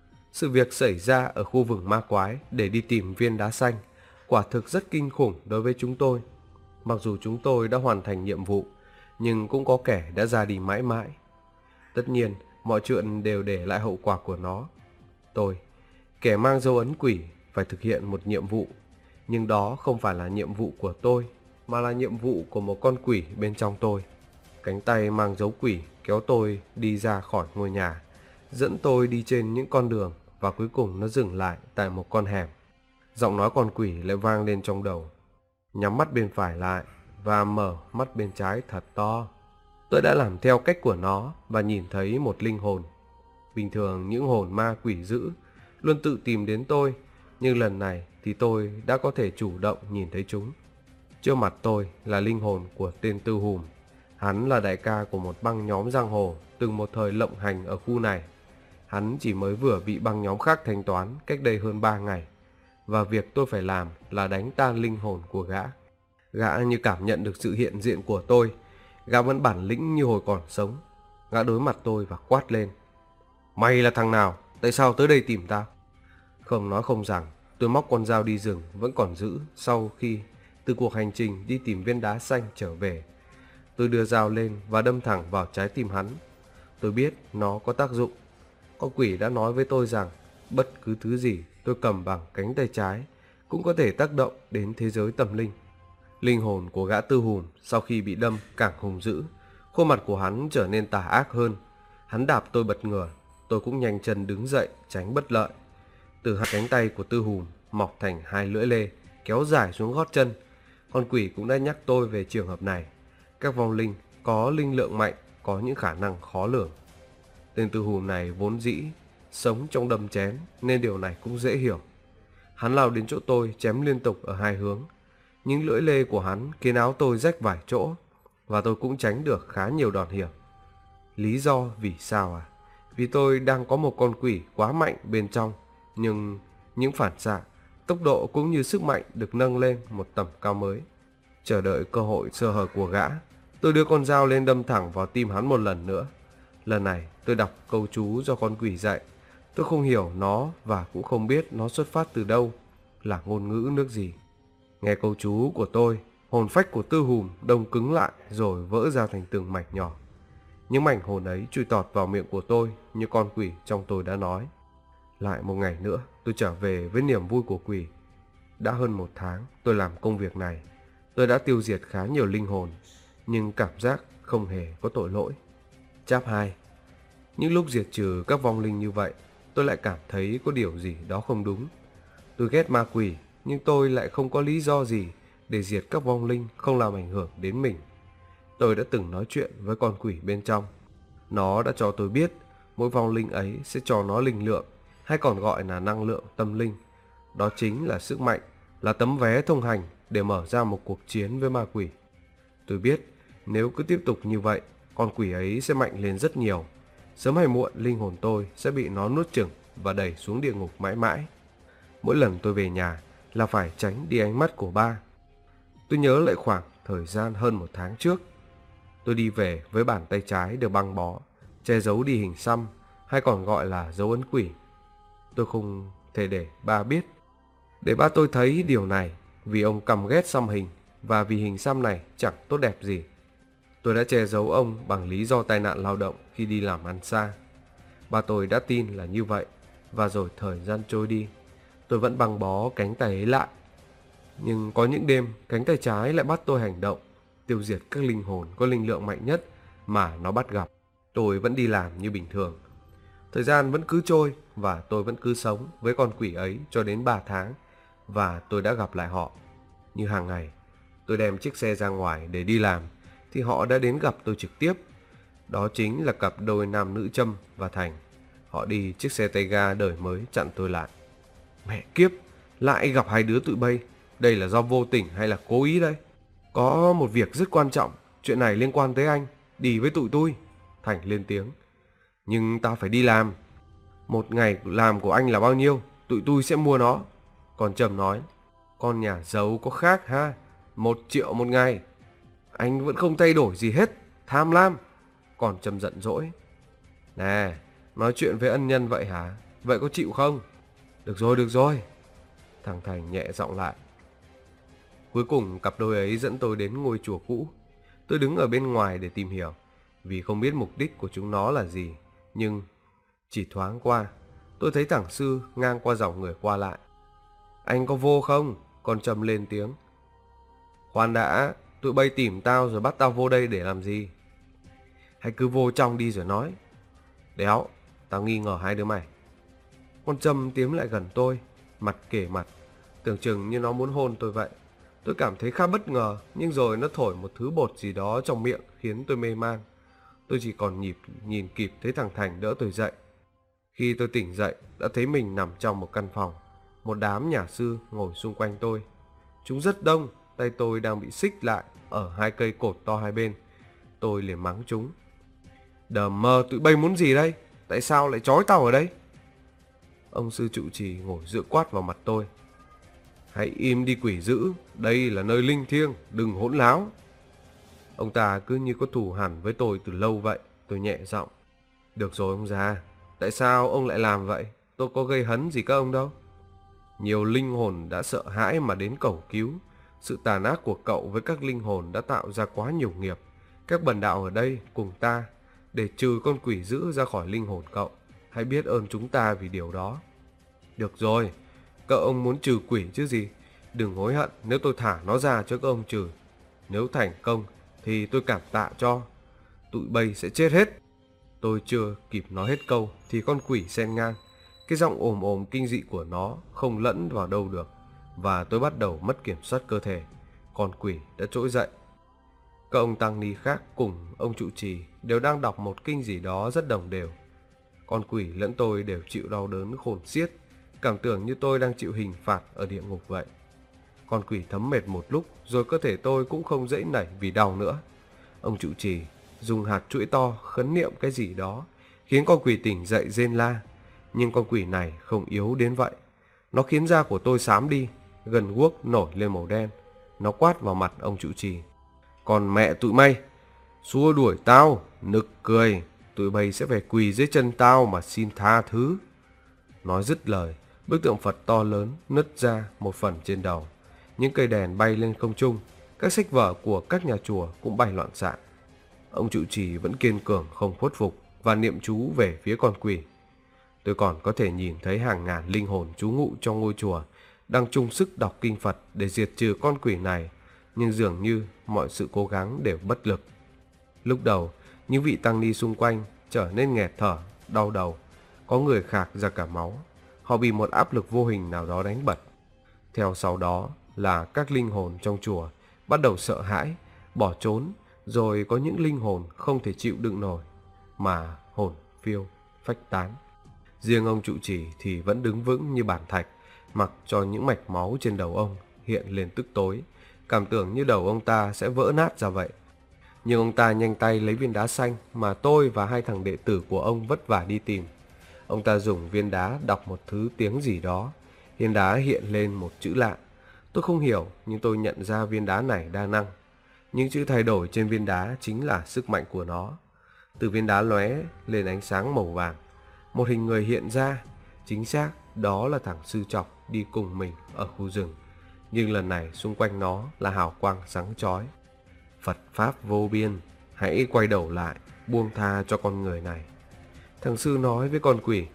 Sự việc xảy ra ở khu vực ma quái để đi tìm viên đá xanh quả thực rất kinh khủng đối với chúng tôi. Mặc dù chúng tôi đã hoàn thành nhiệm vụ, nhưng cũng có kẻ đã ra đi mãi mãi. Tất nhiên, mọi chuyện đều để lại hậu quả của nó. Tôi, kẻ mang dấu ấn quỷ, phải thực hiện một nhiệm vụ. Nhưng đó không phải là nhiệm vụ của tôi, mà là nhiệm vụ của một con quỷ bên trong tôi. Cánh tay mang dấu quỷ kéo tôi đi ra khỏi ngôi nhà, dẫn tôi đi trên những con đường và cuối cùng nó dừng lại tại một con hẻm. Giọng nói con quỷ lại vang lên trong đầu. Nhắm mắt bên phải lại và mở mắt bên trái thật to. Tôi đã làm theo cách của nó và nhìn thấy một linh hồn. Bình thường những hồn ma quỷ dữ luôn tự tìm đến tôi, nhưng lần này thì tôi đã có thể chủ động nhìn thấy chúng. Trước mặt tôi là linh hồn của tên Tư Hùm. Hắn là đại ca của một băng nhóm giang hồ từng một thời lộng hành ở khu này. Hắn chỉ mới vừa bị băng nhóm khác thanh toán cách đây hơn 3 ngày. Và việc tôi phải làm là đánh tan linh hồn của gã. Gã như cảm nhận được sự hiện diện của tôi. Gã vẫn bản lĩnh như hồi còn sống. Gã đối mặt tôi và quát lên. Mày là thằng nào? Tại sao tới đây tìm tao? Không nói không rằng, tôi móc con dao đi rừng vẫn còn giữ sau khi từ cuộc hành trình đi tìm viên đá xanh trở về. Tôi đưa dao lên và đâm thẳng vào trái tim hắn. Tôi biết nó có tác dụng. Con quỷ đã nói với tôi rằng bất cứ thứ gì tôi cầm bằng cánh tay trái cũng có thể tác động đến thế giới tâm linh. Linh hồn của gã Tư Hùm sau khi bị đâm càng hung dữ. Khuôn mặt của hắn trở nên tà ác hơn. Hắn đạp tôi bật ngửa. Tôi cũng nhanh chân đứng dậy tránh bất lợi. Từ hai cánh tay của Tư Hùm mọc thành hai lưỡi lê kéo dài xuống gót chân. Con quỷ cũng đã nhắc tôi về trường hợp này. Các vong linh có linh lượng mạnh có những khả năng khó lường. Tên Tư Hùm này vốn dĩ sống trong đầm chém nên điều này cũng dễ hiểu. Hắn lao đến chỗ tôi chém liên tục ở hai hướng. Những lưỡi lê của hắn khiến áo tôi rách vài chỗ và tôi cũng tránh được khá nhiều đòn hiểm. Lý do vì sao à? Vì tôi đang có một con quỷ quá mạnh bên trong, nhưng những phản xạ, tốc độ cũng như sức mạnh được nâng lên một tầm cao mới. Chờ đợi cơ hội sơ hở của gã, tôi đưa con dao lên đâm thẳng vào tim hắn một lần nữa. Lần này tôi đọc câu chú do con quỷ dạy. Tôi không hiểu nó và cũng không biết nó xuất phát từ đâu, là ngôn ngữ nước gì. Nghe câu chú của tôi, hồn phách của Tư Hùm đông cứng lại rồi vỡ ra thành từng mảnh nhỏ. Những mảnh hồn ấy chui tọt vào miệng của tôi như con quỷ trong tôi đã nói. Lại một ngày nữa tôi trở về với niềm vui của quỷ. Đã hơn 1 tháng tôi làm công việc này. Tôi đã tiêu diệt khá nhiều linh hồn, nhưng cảm giác không hề có tội lỗi. Chap 2. Những lúc diệt trừ các vong linh như vậy, tôi lại cảm thấy có điều gì đó không đúng. Tôi ghét ma quỷ, nhưng tôi lại không có lý do gì để diệt các vong linh không làm ảnh hưởng đến mình. Tôi đã từng nói chuyện với con quỷ bên trong. Nó đã cho tôi biết mỗi vong linh ấy sẽ cho nó linh lượng, hay còn gọi là năng lượng tâm linh. Đó chính là sức mạnh, là tấm vé thông hành để mở ra một cuộc chiến với ma quỷ. Tôi biết nếu cứ tiếp tục như vậy, con quỷ ấy sẽ mạnh lên rất nhiều. Sớm hay muộn linh hồn tôi sẽ bị nó nuốt chửng và đẩy xuống địa ngục mãi mãi. Mỗi lần tôi về nhà là phải tránh đi ánh mắt của ba. Tôi nhớ lại khoảng thời gian hơn 1 tháng trước. Tôi đi về với bàn tay trái được băng bó, che giấu đi hình xăm, hay còn gọi là dấu ấn quỷ. Tôi không thể để ba biết. Để ba tôi thấy điều này, vì ông căm ghét xăm hình và vì hình xăm này chẳng tốt đẹp gì. Tôi đã che giấu ông bằng lý do tai nạn lao động khi đi làm ăn xa. Ba tôi đã tin là như vậy, và rồi thời gian trôi đi, tôi vẫn băng bó cánh tay ấy lại. Nhưng có những đêm, cánh tay trái lại bắt tôi hành động, tiêu diệt các linh hồn có linh lượng mạnh nhất mà nó bắt gặp. Tôi vẫn đi làm như bình thường. Thời gian vẫn cứ trôi và tôi vẫn cứ sống với con quỷ ấy cho đến 3 tháng, và tôi đã gặp lại họ. Như hàng ngày, tôi đem chiếc xe ra ngoài để đi làm, thì họ đã đến gặp tôi trực tiếp. Đó chính là cặp đôi nam nữ Trâm và Thành. Họ đi chiếc xe tay ga đời mới chặn tôi lại. Mẹ kiếp, lại gặp hai đứa tụi bay. Đây là do vô tình hay là cố ý đây? Có một việc rất quan trọng, chuyện này liên quan tới anh. Đi với tụi tôi. Thành lên tiếng. Nhưng tao phải đi làm. Một ngày làm của anh là bao nhiêu? Tụi tôi sẽ mua nó. Còn Trâm nói. Con nhà giàu có khác ha. 1 triệu một ngày. Anh vẫn không thay đổi gì hết. Tham lam. Còn Trâm giận dỗi. Nè, nói chuyện với ân nhân vậy hả? Vậy có chịu không? Được rồi, được rồi. Thằng Thành nhẹ giọng lại. Cuối cùng cặp đôi ấy dẫn tôi đến ngôi chùa cũ. Tôi đứng ở bên ngoài để tìm hiểu, vì không biết mục đích của chúng nó là gì. Nhưng chỉ thoáng qua, tôi thấy thằng Sư ngang qua dòng người qua lại. Anh có vô không? Con Trâm lên tiếng. Khoan đã, tụi bay tìm tao rồi bắt tao vô đây để làm gì? Hãy cứ vô trong đi rồi nói. Đéo, tao nghi ngờ hai đứa mày. Con Trâm tiến lại gần tôi, mặt kề mặt, tưởng chừng như nó muốn hôn tôi vậy. Tôi cảm thấy khá bất ngờ, nhưng rồi nó thổi một thứ bột gì đó trong miệng khiến tôi mê man. Tôi chỉ còn nhìn kịp thấy thằng Thành đỡ tôi dậy. Khi tôi tỉnh dậy, đã thấy mình nằm trong một căn phòng. Một đám nhà sư ngồi xung quanh tôi. Chúng rất đông, tay tôi đang bị xích lại ở 2 cây cột to hai bên. Tôi liền mắng chúng. Đờ mờ, tụi bay muốn gì đây? Tại sao lại trói tao ở đây? Ông sư trụ trì ngồi dựa quát vào mặt tôi. Hãy im đi quỷ dữ, đây là nơi linh thiêng, đừng hỗn láo. Ông ta cứ như có thù hằn với tôi từ lâu vậy. Tôi nhẹ giọng. Được rồi ông già, tại sao ông lại làm vậy? Tôi có gây hấn gì các ông đâu. Nhiều linh hồn đã sợ hãi mà đến cầu cứu. Sự tàn ác của cậu với các linh hồn đã tạo ra quá nhiều nghiệp. Các bần đạo ở đây cùng ta để trừ con quỷ dữ ra khỏi linh hồn cậu. Hãy biết ơn chúng ta vì điều đó. Được rồi, các ông muốn trừ quỷ chứ gì. Đừng hối hận nếu tôi thả nó ra cho các ông trừ. Nếu thành công thì tôi cảm tạ cho. Tụi bay sẽ chết hết. Tôi chưa kịp nói hết câu thì con quỷ xen ngang. Cái giọng ồm ồm kinh dị của nó không lẫn vào đâu được, và tôi bắt đầu mất kiểm soát cơ thể. Con quỷ đã trỗi dậy. Các ông tăng ni khác cùng ông trụ trì đều đang đọc một kinh gì đó rất đồng đều. Con quỷ lẫn tôi đều chịu đau đớn khôn xiết, cảm tưởng như tôi đang chịu hình phạt ở địa ngục vậy. Con quỷ thấm mệt một lúc, rồi cơ thể tôi cũng không dãy nảy vì đau nữa. Ông trụ trì dùng hạt chuỗi to khấn niệm cái gì đó, khiến con quỷ tỉnh dậy rên la. Nhưng con quỷ này không yếu đến vậy. Nó khiến da của tôi xám đi, gân guốc nổi lên màu đen. Nó quát vào mặt ông trụ trì. Còn mẹ tụi mày, xua đuổi tao, nực cười. Tụi bay sẽ phải quỳ dưới chân tao mà xin tha thứ. Nói dứt lời, bức tượng Phật to lớn nứt ra một phần trên đầu. Những cây đèn bay lên không trung. Các sách vở của các nhà chùa cũng bay loạn xạ. Ông trụ trì vẫn kiên cường không khuất phục và niệm chú về phía con quỷ. Tôi còn có thể nhìn thấy hàng ngàn linh hồn trú ngụ trong ngôi chùa đang chung sức đọc kinh Phật để diệt trừ con quỷ này, nhưng dường như mọi sự cố gắng đều bất lực. Lúc đầu, những vị tăng ni xung quanh trở nên nghẹt thở, đau đầu. Có người khạc ra cả máu. Họ bị một áp lực vô hình nào đó đánh bật. Theo sau đó là các linh hồn trong chùa bắt đầu sợ hãi, bỏ trốn. Rồi có những linh hồn không thể chịu đựng nổi mà hồn phiêu, phách tán. Riêng ông trụ trì thì vẫn đứng vững như bàn thạch, mặc cho những mạch máu trên đầu ông hiện lên tức tối, cảm tưởng như đầu ông ta sẽ vỡ nát ra vậy. Nhưng ông ta nhanh tay lấy viên đá xanh mà tôi và hai thằng đệ tử của ông vất vả đi tìm. Ông ta dùng viên đá đọc một thứ tiếng gì đó. Viên đá hiện lên một chữ lạ. Tôi không hiểu, nhưng tôi nhận ra viên đá này đa năng. Những chữ thay đổi trên viên đá chính là sức mạnh của nó. Từ viên đá lóe lên ánh sáng màu vàng. Một hình người hiện ra. Chính xác, đó là thằng sư trọc đi cùng mình ở khu rừng. Nhưng lần này xung quanh nó là hào quang sáng chói. Phật Pháp vô biên, hãy quay đầu lại, buông tha cho con người này. Thằng sư nói với con quỷ,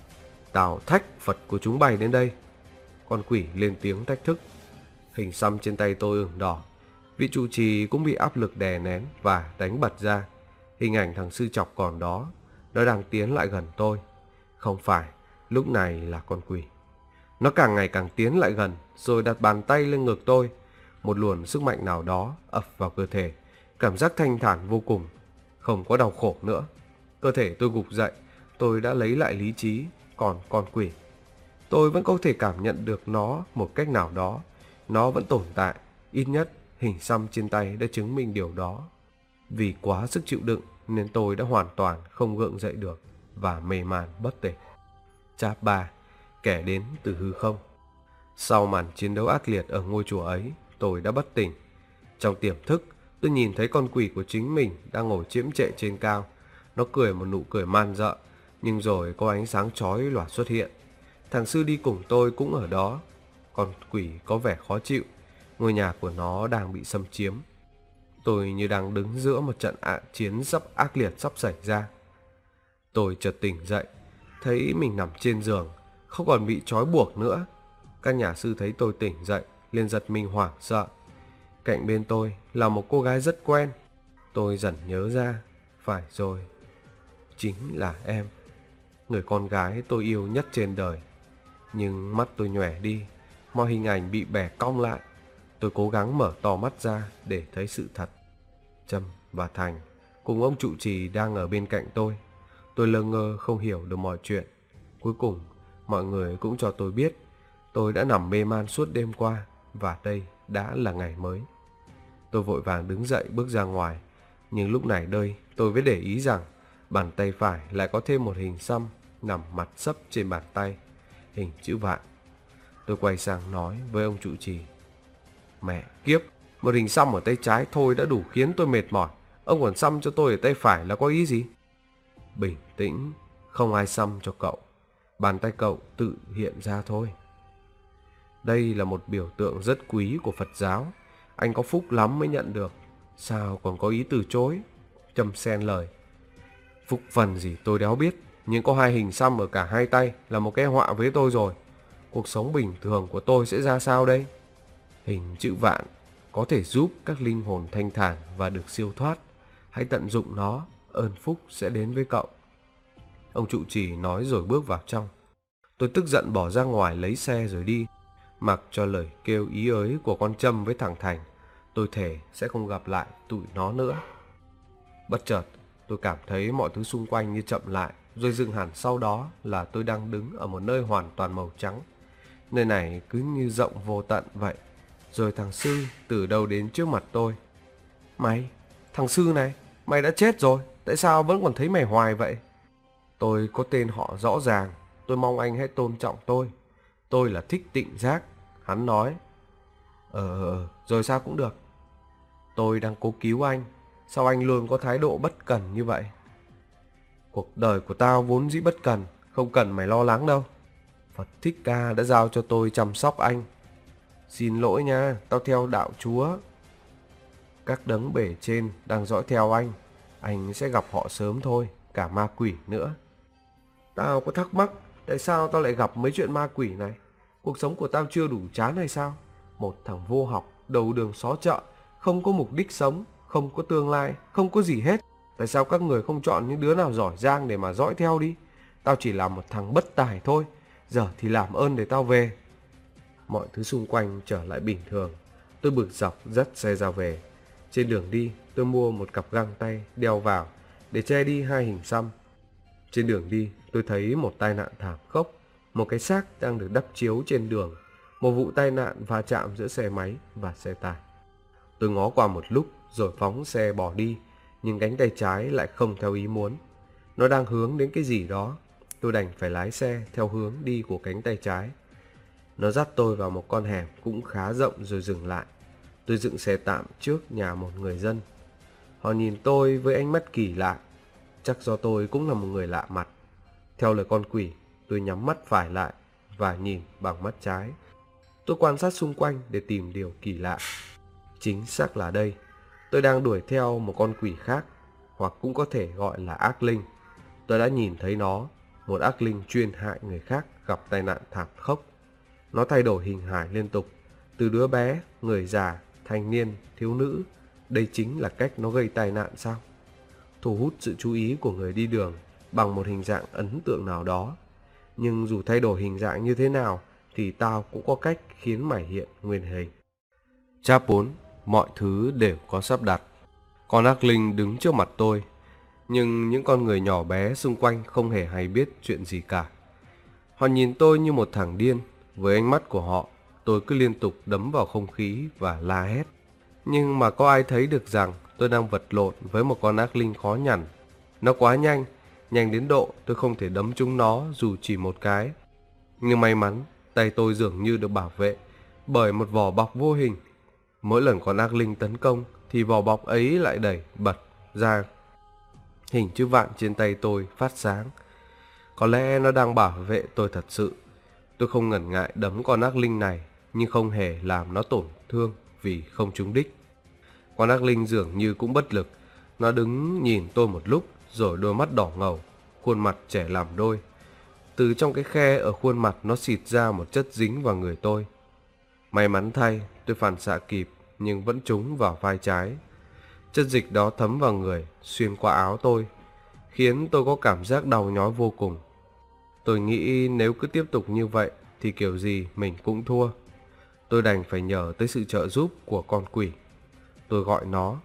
tao thách Phật của chúng bay đến đây. Con quỷ lên tiếng thách thức. Hình xăm trên tay tôi ửng đỏ. Vị trụ trì cũng bị áp lực đè nén và đánh bật ra. Hình ảnh thằng sư trọc còn đó. Nó đang tiến lại gần tôi. Không phải, lúc này là con quỷ. Nó càng ngày càng tiến lại gần, rồi đặt bàn tay lên ngực tôi. Một luồng sức mạnh nào đó ập vào cơ thể. Cảm giác thanh thản vô cùng. Không có đau khổ nữa. Cơ thể tôi gục dậy. Tôi đã lấy lại lý trí. Còn con quỷ, tôi vẫn có thể cảm nhận được nó một cách nào đó. Nó vẫn tồn tại. Ít nhất hình xăm trên tay đã chứng minh điều đó. Vì quá sức chịu đựng nên tôi đã hoàn toàn không gượng dậy được và mê man bất tỉnh. Chap 3. Kẻ đến từ hư không. Sau màn chiến đấu ác liệt ở ngôi chùa ấy, tôi đã bất tỉnh. Trong tiềm thức, tôi nhìn thấy con quỷ của chính mình đang ngồi chiếm trệ trên cao. Nó cười một nụ cười man rợ, nhưng rồi có ánh sáng chói lòa xuất hiện. Thằng sư đi cùng tôi cũng ở đó. Con quỷ có vẻ khó chịu. Ngôi nhà của nó đang bị xâm chiếm. Tôi như đang đứng giữa một trận chiến ác liệt sắp xảy ra. Tôi chợt tỉnh dậy, thấy mình nằm trên giường, không còn bị trói buộc nữa. Các nhà sư thấy tôi tỉnh dậy, liền giật mình hoảng sợ. Cạnh bên tôi là một cô gái rất quen. Tôi dần nhớ ra, phải rồi, chính là em, người con gái tôi yêu nhất trên đời. Nhưng mắt tôi nhòe đi, mọi hình ảnh bị bẻ cong lại. Tôi cố gắng mở to mắt ra để thấy sự thật. Trâm và Thành cùng ông trụ trì đang ở bên cạnh tôi. Tôi lơ ngơ không hiểu được mọi chuyện. Cuối cùng, mọi người cũng cho tôi biết tôi đã nằm mê man suốt đêm qua và đây đã là ngày mới. Tôi vội vàng đứng dậy bước ra ngoài. Nhưng lúc này đây tôi mới để ý rằng bàn tay phải lại có thêm một hình xăm nằm mặt sấp trên bàn tay, hình chữ vạn. Tôi quay sang nói với ông trụ trì, mẹ kiếp, một hình xăm ở tay trái thôi đã đủ khiến tôi mệt mỏi. Ông còn xăm cho tôi ở tay phải là có ý gì? Bình tĩnh, không ai xăm cho cậu. Bàn tay cậu tự hiện ra thôi. Đây là một biểu tượng rất quý của Phật giáo. Anh có phúc lắm mới nhận được. Sao còn có ý từ chối? Trâm xen lời. Phúc phần gì tôi đéo biết. Nhưng có hai hình xăm ở cả hai tay là một cái họa với tôi rồi. Cuộc sống bình thường của tôi sẽ ra sao đây? Hình chữ vạn có thể giúp các linh hồn thanh thản và được siêu thoát. Hãy tận dụng nó, ơn phúc sẽ đến với cậu. Ông trụ trì nói rồi bước vào trong. Tôi tức giận bỏ ra ngoài lấy xe rồi đi. Mặc cho lời kêu ý ới của con Trâm với thằng Thành, tôi thề sẽ không gặp lại tụi nó nữa. Bất chợt, tôi cảm thấy mọi thứ xung quanh như chậm lại, rồi dừng hẳn. Sau đó là tôi đang đứng ở một nơi hoàn toàn màu trắng. Nơi này cứ như rộng vô tận vậy. Rồi thằng sư từ đâu đến trước mặt tôi. Mày, thằng sư này, mày đã chết rồi, tại sao vẫn còn thấy mày hoài vậy? Tôi có tên họ rõ ràng, tôi mong anh hãy tôn trọng tôi. Tôi là Thích Tịnh Giác. Hắn nói. Rồi sao cũng được. Tôi đang cố cứu anh. Sao anh luôn có thái độ bất cần như vậy? Cuộc đời của tao vốn dĩ bất cần, không cần mày lo lắng đâu. Phật Thích Ca đã giao cho tôi chăm sóc anh. Xin lỗi nha, tao theo đạo Chúa. Các đấng bề trên đang dõi theo anh sẽ gặp họ sớm thôi, cả ma quỷ nữa. Tao có thắc mắc, tại sao tao lại gặp mấy chuyện ma quỷ này? Cuộc sống của tao chưa đủ chán hay sao? Một thằng vô học, đầu đường xó chợ, không có mục đích sống, không có tương lai, không có gì hết. Tại sao các người không chọn những đứa nào giỏi giang để mà dõi theo đi? Tao chỉ là một thằng bất tài thôi. Giờ thì làm ơn để tao về. Mọi thứ xung quanh trở lại bình thường. Tôi bực dọc dắt xe ra về. Trên đường đi, tôi mua một cặp găng tay đeo vào để che đi hai hình xăm. Trên đường đi, tôi thấy một tai nạn thảm khốc. Một cái xác đang được đắp chiếu trên đường. Một vụ tai nạn va chạm giữa xe máy và xe tải. Tôi ngó qua một lúc rồi phóng xe bỏ đi, nhưng cánh tay trái lại không theo ý muốn. Nó đang hướng đến cái gì đó. Tôi đành phải lái xe theo hướng đi của cánh tay trái. Nó dắt tôi vào một con hẻm cũng khá rộng rồi dừng lại. Tôi dựng xe tạm trước nhà một người dân. Họ nhìn tôi với ánh mắt kỳ lạ. Chắc do tôi cũng là một người lạ mặt. Theo lời con quỷ, tôi nhắm mắt phải lại và nhìn bằng mắt trái. Tôi quan sát xung quanh để tìm điều kỳ lạ. Chính xác là đây, tôi đang đuổi theo một con quỷ khác, hoặc cũng có thể gọi là ác linh. Tôi đã nhìn thấy nó, một ác linh chuyên hại người khác gặp tai nạn thảm khốc. Nó thay đổi hình hài liên tục, từ đứa bé, người già, thanh niên, thiếu nữ. Đây chính là cách nó gây tai nạn sao? Thu hút sự chú ý của người đi đường bằng một hình dạng ấn tượng nào đó. Nhưng dù thay đổi hình dạng như thế nào thì tao cũng có cách khiến mày hiện nguyên hình. Chap 4. Mọi thứ đều có sắp đặt. Con ác linh đứng trước mặt tôi, nhưng những con người nhỏ bé xung quanh không hề hay biết chuyện gì cả. Họ nhìn tôi như một thằng điên. Với ánh mắt của họ, tôi cứ liên tục đấm vào không khí và la hét. Nhưng mà có ai thấy được rằng tôi đang vật lộn với một con ác linh khó nhằn. Nó quá nhanh, nhanh đến độ tôi không thể đấm trúng nó dù chỉ một cái. Nhưng may mắn, tay tôi dường như được bảo vệ bởi một vỏ bọc vô hình. Mỗi lần con ác linh tấn công thì vỏ bọc ấy lại đẩy bật ra. Hình chữ vạn trên tay tôi phát sáng. Có lẽ nó đang bảo vệ tôi thật sự. Tôi không ngần ngại đấm con ác linh này, nhưng không hề làm nó tổn thương vì không trúng đích. Con ác linh dường như cũng bất lực. Nó đứng nhìn tôi một lúc, rồi đôi mắt đỏ ngầu, khuôn mặt trẻ làm đôi. Từ trong cái khe ở khuôn mặt nó xịt ra một chất dính vào người tôi. May mắn thay, tôi phản xạ kịp, nhưng vẫn trúng vào vai trái. Chất dịch đó thấm vào người, xuyên qua áo tôi, khiến tôi có cảm giác đau nhói vô cùng. Tôi nghĩ nếu cứ tiếp tục như vậy thì kiểu gì mình cũng thua. Tôi đành phải nhờ tới sự trợ giúp của con quỷ. Tôi gọi nó.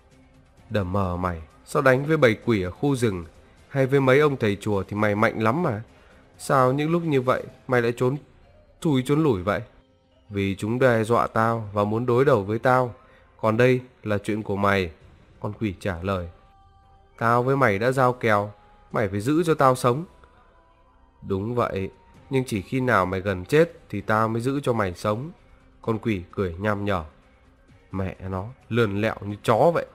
Đờ mờ mày, sao đánh với bầy quỷ ở khu rừng hay với mấy ông thầy chùa thì mày mạnh lắm mà. Sao những lúc như vậy mày lại trốn chui trốn lủi vậy? Vì chúng đe dọa tao và muốn đối đầu với tao. Còn đây là chuyện của mày. Con quỷ trả lời. Tao với mày đã giao kèo, mày phải giữ cho tao sống. Đúng vậy, nhưng chỉ khi nào mày gần chết thì tao mới giữ cho mày sống. Con quỷ cười nham nhở. Mẹ nó, lườn lẹo như chó vậy.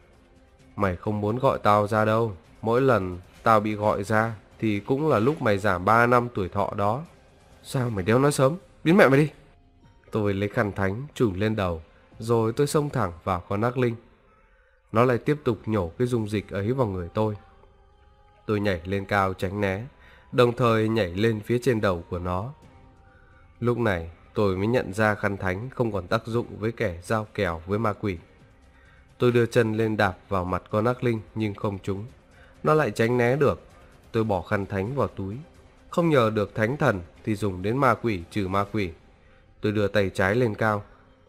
Mày không muốn gọi tao ra đâu. Mỗi lần tao bị gọi ra thì cũng là lúc mày giảm 3 năm tuổi thọ đó. Sao mày đéo nói sớm, biến mẹ mày đi. Tôi lấy khăn thánh trùm lên đầu, rồi tôi xông thẳng vào con ác linh. Nó lại tiếp tục nhổ cái dung dịch ấy vào người tôi. Tôi nhảy lên cao tránh né, đồng thời nhảy lên phía trên đầu của nó. Lúc này tôi mới nhận ra khăn thánh không còn tác dụng với kẻ giao kèo với ma quỷ. Tôi đưa chân lên đạp vào mặt con ác linh nhưng không trúng. Nó lại tránh né được. Tôi bỏ khăn thánh vào túi. Không nhờ được thánh thần thì dùng đến ma quỷ trừ ma quỷ. Tôi đưa tay trái lên cao.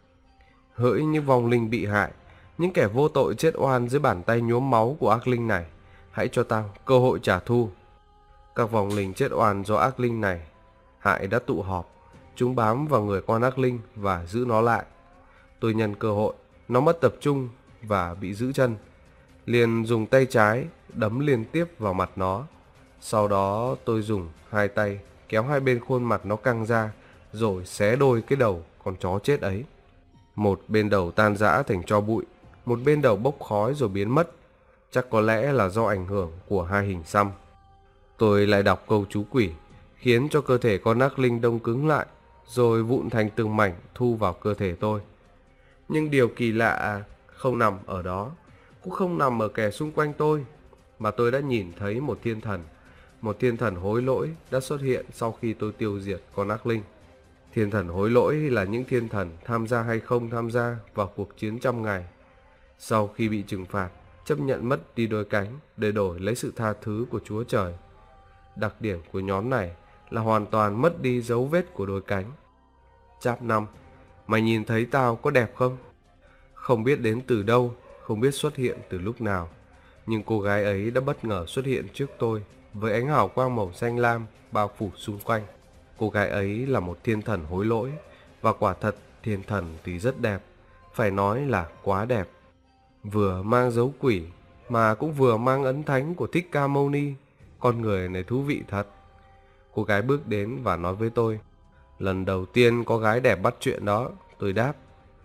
Hỡi những vong linh bị hại, những kẻ vô tội chết oan dưới bàn tay nhuốm máu của ác linh này, hãy cho tao cơ hội trả thù. Các vong linh chết oan do ác linh này hại đã tụ họp. Chúng bám vào người con ác linh và giữ nó lại. Tôi nhân cơ hội, nó mất tập trung và bị giữ chân, liền dùng tay trái đấm liên tiếp vào mặt nó. Sau đó tôi dùng hai tay kéo hai bên khuôn mặt nó căng ra, rồi xé đôi cái đầu con chó chết ấy. Một bên đầu tan rã thành tro bụi, một bên đầu bốc khói rồi biến mất. Chắc có lẽ là do ảnh hưởng của hai hình xăm. Tôi lại đọc câu chú quỷ, khiến cho cơ thể con ác linh đông cứng lại, rồi vụn thành từng mảnh thu vào cơ thể tôi. Nhưng điều kỳ lạ không nằm ở đó, cũng không nằm ở kẻ xung quanh tôi, mà tôi đã nhìn thấy một thiên thần. Một thiên thần hối lỗi đã xuất hiện sau khi tôi tiêu diệt con ác linh. Thiên thần hối lỗi là những thiên thần tham gia hay không tham gia vào cuộc chiến trăm ngày. Sau khi bị trừng phạt, chấp nhận mất đi đôi cánh để đổi lấy sự tha thứ của Chúa Trời. Đặc điểm của nhóm này là hoàn toàn mất đi dấu vết của đôi cánh. Chap 5. Mày nhìn thấy tao có đẹp không? Không biết đến từ đâu, không biết xuất hiện từ lúc nào, nhưng cô gái ấy đã bất ngờ xuất hiện trước tôi với ánh hào quang màu xanh lam bao phủ xung quanh. Cô gái ấy là một thiên thần hối lỗi, và quả thật thiên thần thì rất đẹp, phải nói là quá đẹp. Vừa mang dấu quỷ mà cũng vừa mang ấn thánh của Thích Ca Mâu Ni. Con người này thú vị thật. Cô gái bước đến và nói với tôi. Lần đầu tiên có gái đẹp bắt chuyện đó. Tôi đáp.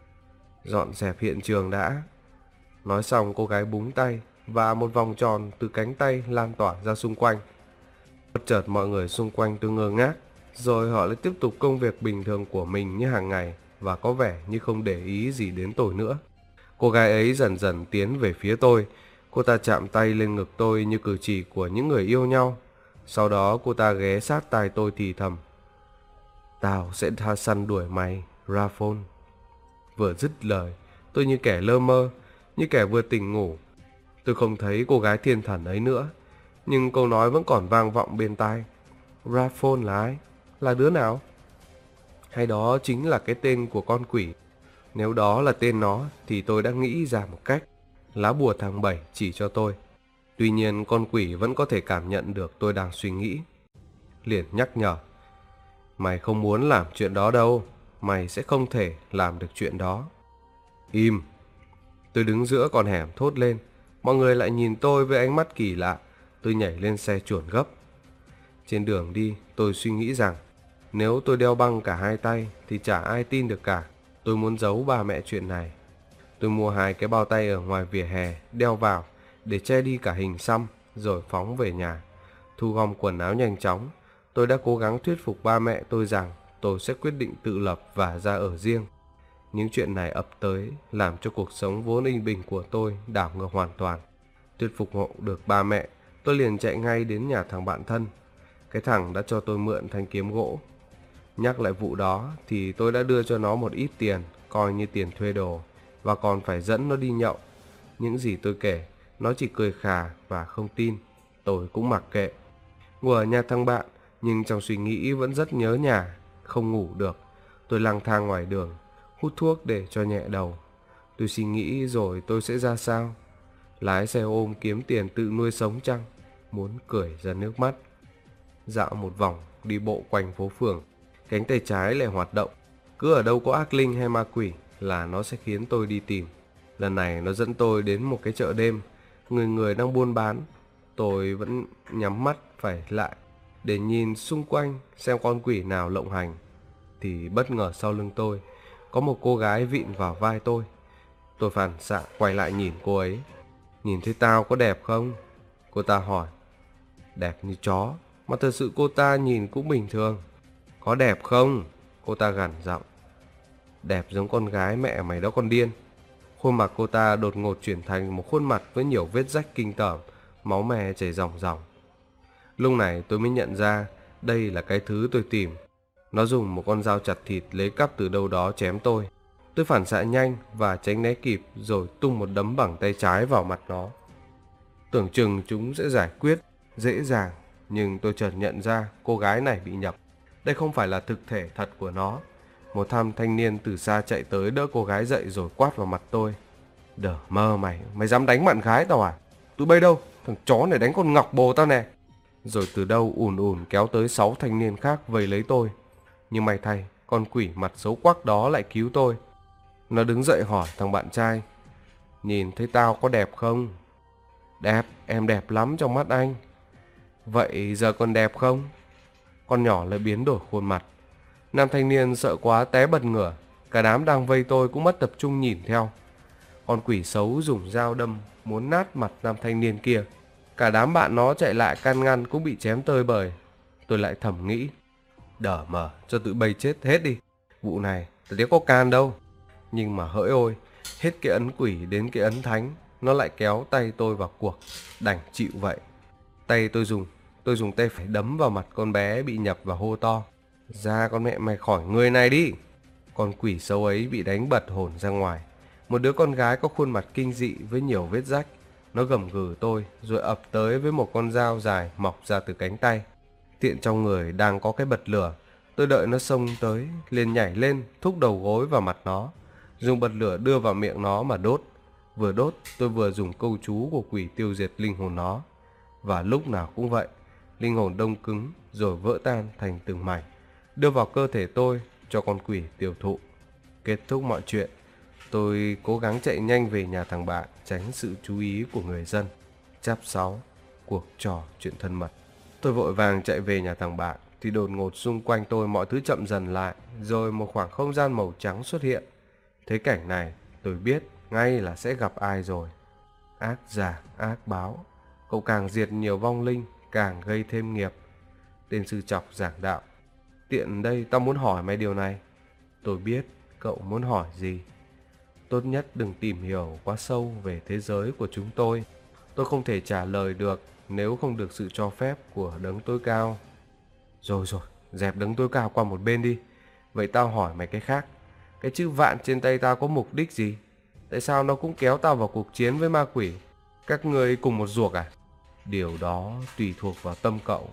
Dọn dẹp hiện trường đã. Nói xong cô gái búng tay và một vòng tròn từ cánh tay lan tỏa ra xung quanh. Bất chợt mọi người xung quanh tôi ngơ ngác, rồi họ lại tiếp tục công việc bình thường của mình như hàng ngày và có vẻ như không để ý gì đến tôi nữa. Cô gái ấy dần dần tiến về phía tôi. Cô ta chạm tay lên ngực tôi như cử chỉ của những người yêu nhau. Sau đó cô ta ghé sát tai tôi thì thầm. Tao sẽ săn đuổi mày, Raphon. Vừa dứt lời, tôi như kẻ lơ mơ, như kẻ vừa tỉnh ngủ. Tôi không thấy cô gái thiên thần ấy nữa, nhưng câu nói vẫn còn vang vọng bên tai. Raphon là ai? Là đứa nào? Hay đó chính là cái tên của con quỷ? Nếu đó là tên nó thì tôi đã nghĩ ra một cách. Lá bùa tháng 7 chỉ cho tôi. Tuy nhiên con quỷ vẫn có thể cảm nhận được tôi đang suy nghĩ. Liền nhắc nhở. Mày không muốn làm chuyện đó đâu. Mày sẽ không thể làm được chuyện đó. Im. Tôi đứng giữa con hẻm thốt lên. Mọi người lại nhìn tôi với ánh mắt kỳ lạ. Tôi nhảy lên xe chuồn gấp. Trên đường đi tôi suy nghĩ rằng nếu tôi đeo băng cả hai tay thì chả ai tin được cả. Tôi muốn giấu ba mẹ chuyện này. Tôi mua 2 cái bao tay ở ngoài vỉa hè đeo vào để che đi cả hình xăm, rồi phóng về nhà. Thu gom quần áo nhanh chóng, tôi đã cố gắng thuyết phục ba mẹ tôi rằng tôi sẽ quyết định tự lập và ra ở riêng. Những chuyện này ập tới làm cho cuộc sống vốn yên bình của tôi đảo ngược hoàn toàn. Thuyết phục hộ được ba mẹ, tôi liền chạy ngay đến nhà thằng bạn thân. Cái thằng đã cho tôi mượn thanh kiếm gỗ. Nhắc lại vụ đó thì tôi đã đưa cho nó một ít tiền, coi như tiền thuê đồ, và còn phải dẫn nó đi nhậu. Những gì tôi kể, nó chỉ cười khà và không tin. Tôi cũng mặc kệ. Ngồi ở nhà thằng bạn, nhưng trong suy nghĩ vẫn rất nhớ nhà, không ngủ được. Tôi lang thang ngoài đường, hút thuốc để cho nhẹ đầu. Tôi suy nghĩ rồi tôi sẽ ra sao? Lái xe ôm kiếm tiền tự nuôi sống chăng? Muốn cười ra nước mắt. Dạo một vòng, đi bộ quanh phố phường, cánh tay trái lại hoạt động. Cứ ở đâu có ác linh hay ma quỷ là nó sẽ khiến tôi đi tìm. Lần này nó dẫn tôi đến một cái chợ đêm, người đang buôn bán. Tôi vẫn nhắm mắt phải lại để nhìn xung quanh xem con quỷ nào lộng hành. Thì bất ngờ sau lưng tôi có một cô gái vịn vào vai tôi. Tôi phản xạ quay lại nhìn cô ấy. Nhìn thấy tao có đẹp không? Cô ta hỏi. Đẹp như chó, mà thật sự cô ta nhìn cũng bình thường. Có đẹp không? Cô ta gằn giọng. Đẹp giống con gái mẹ mày đó con điên. Khuôn mặt cô ta đột ngột chuyển thành một khuôn mặt với nhiều vết rách kinh tởm, máu me chảy ròng ròng. Lúc này tôi mới nhận ra đây là cái thứ tôi tìm. Nó dùng một con dao chặt thịt lấy cắp từ đâu đó chém tôi. Tôi phản xạ nhanh và tránh né kịp rồi tung một đấm bằng tay trái vào mặt nó. Tưởng chừng chúng sẽ giải quyết dễ dàng, nhưng tôi chợt nhận ra cô gái này bị nhập. Đây không phải là thực thể thật của nó. Một thanh niên từ xa chạy tới đỡ cô gái dậy rồi quát vào mặt tôi. Đờ mơ mày, mày dám đánh bạn gái tao à? Tụi bay đâu? Thằng chó này đánh con Ngọc bồ tao nè. Rồi từ đâu ùn ùn kéo tới 6 thanh niên khác vây lấy tôi. Nhưng may thay, con quỷ mặt xấu quắc đó lại cứu tôi. Nó đứng dậy hỏi thằng bạn trai. Nhìn thấy tao có đẹp không? Đẹp, em đẹp lắm trong mắt anh. Vậy giờ còn đẹp không? Con nhỏ lại biến đổi khuôn mặt. Nam thanh niên sợ quá té bật ngửa. Cả đám đang vây tôi cũng mất tập trung nhìn theo. Con quỷ xấu dùng dao đâm muốn nát mặt nam thanh niên kia. Cả đám bạn nó chạy lại can ngăn cũng bị chém tơi bời. Tôi lại thầm nghĩ. Đờ mờ cho tụi bay chết hết đi. Vụ này tớ có can đâu. Nhưng mà hỡi ôi, hết cái ấn quỷ đến cái ấn thánh, nó lại kéo tay tôi vào cuộc. Đành chịu vậy. Tôi dùng tay phải đấm vào mặt con bé bị nhập và hô to. Ra con mẹ mày khỏi người này đi. Con quỷ xấu ấy bị đánh bật hồn ra ngoài. Một đứa con gái có khuôn mặt kinh dị với nhiều vết rách, Nó gầm gừ tôi rồi ập tới với một con dao dài mọc ra từ cánh tay. Tiện trong người đang có cái bật lửa, tôi đợi nó xông tới, liền nhảy lên, thúc đầu gối vào mặt nó, dùng bật lửa đưa vào miệng nó mà đốt. Vừa đốt, tôi vừa dùng câu chú của quỷ tiêu diệt linh hồn nó. Và lúc nào cũng vậy, linh hồn đông cứng rồi vỡ tan thành từng mảnh, đưa vào cơ thể tôi cho con quỷ tiêu thụ. Kết thúc mọi chuyện, tôi cố gắng chạy nhanh về nhà thằng bạn, tránh sự chú ý của người dân. Chap 6. Cuộc trò chuyện thân mật. Tôi vội vàng chạy về nhà thằng bạn thì đột ngột xung quanh tôi mọi thứ chậm dần lại, rồi một khoảng không gian màu trắng xuất hiện. Thấy cảnh này, tôi biết ngay là sẽ gặp ai rồi. Ác giả ác báo, cậu càng diệt nhiều vong linh, càng gây thêm nghiệp. Tên sư chọc giảng đạo: tiện đây tao muốn hỏi mày điều này. Tôi biết cậu muốn hỏi gì. Tốt nhất đừng tìm hiểu quá sâu về thế giới của chúng tôi. Tôi không thể trả lời được nếu không được sự cho phép của đấng tối cao. Rồi, dẹp đấng tối cao qua một bên đi. Vậy tao hỏi mày cái khác. Cái chữ vạn trên tay tao có mục đích gì? Tại sao nó cũng kéo tao vào cuộc chiến với ma quỷ? Các ngươi cùng một ruột à? Điều đó tùy thuộc vào tâm cậu.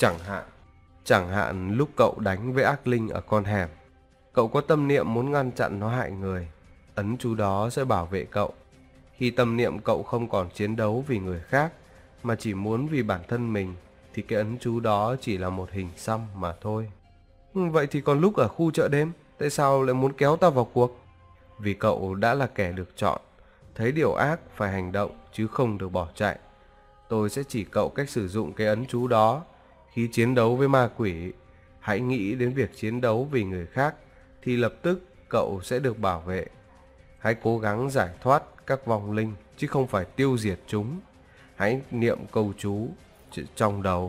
Chẳng hạn lúc cậu đánh với ác linh ở con hẻm, cậu có tâm niệm muốn ngăn chặn nó hại người, ấn chú đó sẽ bảo vệ cậu. Khi tâm niệm cậu không còn chiến đấu vì người khác mà chỉ muốn vì bản thân mình, thì cái ấn chú đó chỉ là một hình xăm mà thôi. Vậy thì còn lúc ở khu chợ đêm, tại sao lại muốn kéo tao vào cuộc? Vì cậu đã là kẻ được chọn, thấy điều ác phải hành động chứ không được bỏ chạy. Tôi sẽ chỉ cậu cách sử dụng cái ấn chú đó. Khi chiến đấu với ma quỷ, hãy nghĩ đến việc chiến đấu vì người khác, thì lập tức cậu sẽ được bảo vệ. Hãy cố gắng giải thoát các vong linh, chứ không phải tiêu diệt chúng. Hãy niệm câu chú trong đầu.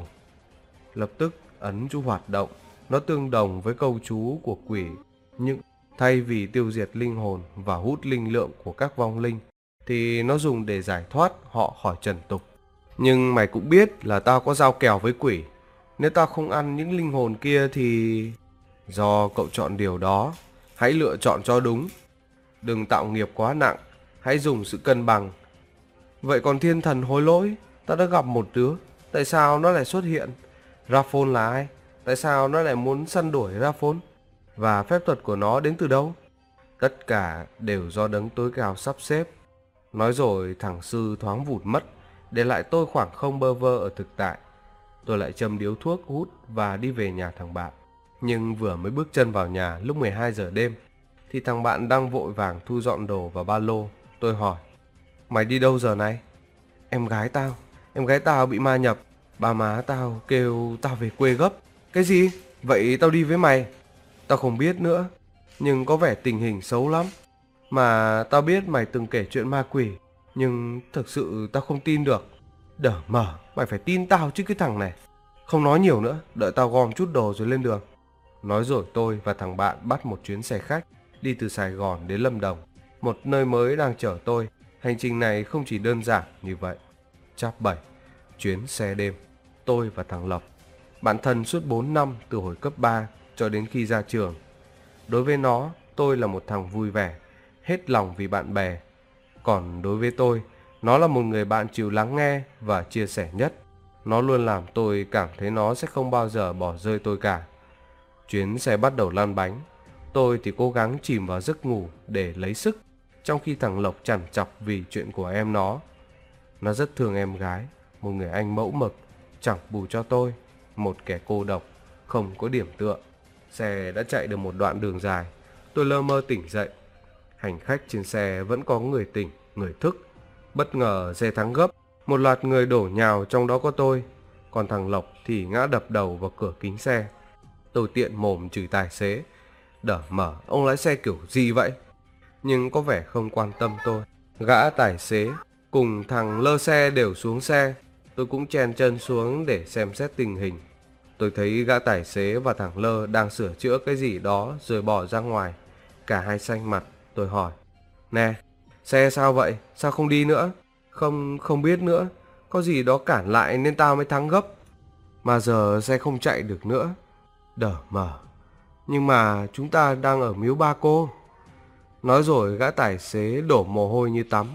Lập tức ấn chú hoạt động. Nó tương đồng với câu chú của quỷ, nhưng thay vì tiêu diệt linh hồn và hút linh lượng của các vong linh, thì nó dùng để giải thoát họ khỏi trần tục. Nhưng mày cũng biết là tao có giao kèo với quỷ. Nếu tao không ăn những linh hồn kia thì... Do cậu chọn điều đó, hãy lựa chọn cho đúng. Đừng tạo nghiệp quá nặng, hãy dùng sự cân bằng. Vậy còn thiên thần hối lỗi, ta đã gặp một đứa, tại sao nó lại xuất hiện? Raphon là ai? Tại sao nó lại muốn săn đuổi Raphon? Và phép thuật của nó đến từ đâu? Tất cả đều do đấng tối cao sắp xếp. Nói rồi thằng sư thoáng vụt mất, để lại tôi khoảng không bơ vơ ở thực tại. Tôi lại châm điếu thuốc hút và đi về nhà thằng bạn. Nhưng vừa mới bước chân vào nhà lúc 12 giờ đêm, thì thằng bạn đang vội vàng thu dọn đồ vào ba lô. Tôi hỏi: mày đi đâu giờ này? Em gái tao bị ma nhập. Ba má tao kêu tao về quê gấp. Cái gì? Vậy tao đi với mày? Tao không biết nữa, nhưng có vẻ tình hình xấu lắm. Mà tao biết mày từng kể chuyện ma quỷ, nhưng thực sự tao không tin được. Đờ mờ, mày phải tin tao chứ cái thằng này. Không nói nhiều nữa, đợi tao gom chút đồ rồi lên đường. Nói rồi tôi và thằng bạn bắt một chuyến xe khách đi từ Sài Gòn đến Lâm Đồng, một nơi mới đang chở tôi. Hành trình này không chỉ đơn giản như vậy. Chap 7. Chuyến xe đêm. Tôi và thằng Lộc, bạn thân suốt 4 năm từ hồi cấp 3 cho đến khi ra trường. Đối với nó, tôi là một thằng vui vẻ, hết lòng vì bạn bè. Còn đối với tôi, nó là một người bạn chịu lắng nghe và chia sẻ nhất. Nó luôn làm tôi cảm thấy nó sẽ không bao giờ bỏ rơi tôi cả. Chuyến xe bắt đầu lăn bánh. Tôi thì cố gắng chìm vào giấc ngủ để lấy sức, trong khi thằng Lộc trằn trọc vì chuyện của em nó. Nó rất thương em gái, một người anh mẫu mực, chẳng bù cho tôi, một kẻ cô độc, không có điểm tựa. Xe đã chạy được một đoạn đường dài, tôi lơ mơ tỉnh dậy. Hành khách trên xe vẫn có người tỉnh, người thức. Bất ngờ xe thắng gấp, một loạt người đổ nhào, trong đó có tôi. Còn thằng Lộc thì ngã đập đầu vào cửa kính xe. Tôi tiện mồm chửi tài xế: đờ mở, ông lái xe kiểu gì vậy? Nhưng có vẻ không quan tâm tôi. Gã tài xế cùng thằng lơ xe đều xuống xe. Tôi cũng chen chân xuống để xem xét tình hình. Tôi thấy gã tài xế và thằng lơ đang sửa chữa cái gì đó rồi bỏ ra ngoài. Cả hai xanh mặt. Tôi hỏi: nè, xe sao vậy? Sao không đi nữa? Không biết nữa. Có gì đó cản lại nên tao mới thắng gấp. Mà giờ xe không chạy được nữa. Đờ mờ. Nhưng mà chúng ta đang ở miếu Ba Cô. Nói rồi gã tài xế đổ mồ hôi như tắm.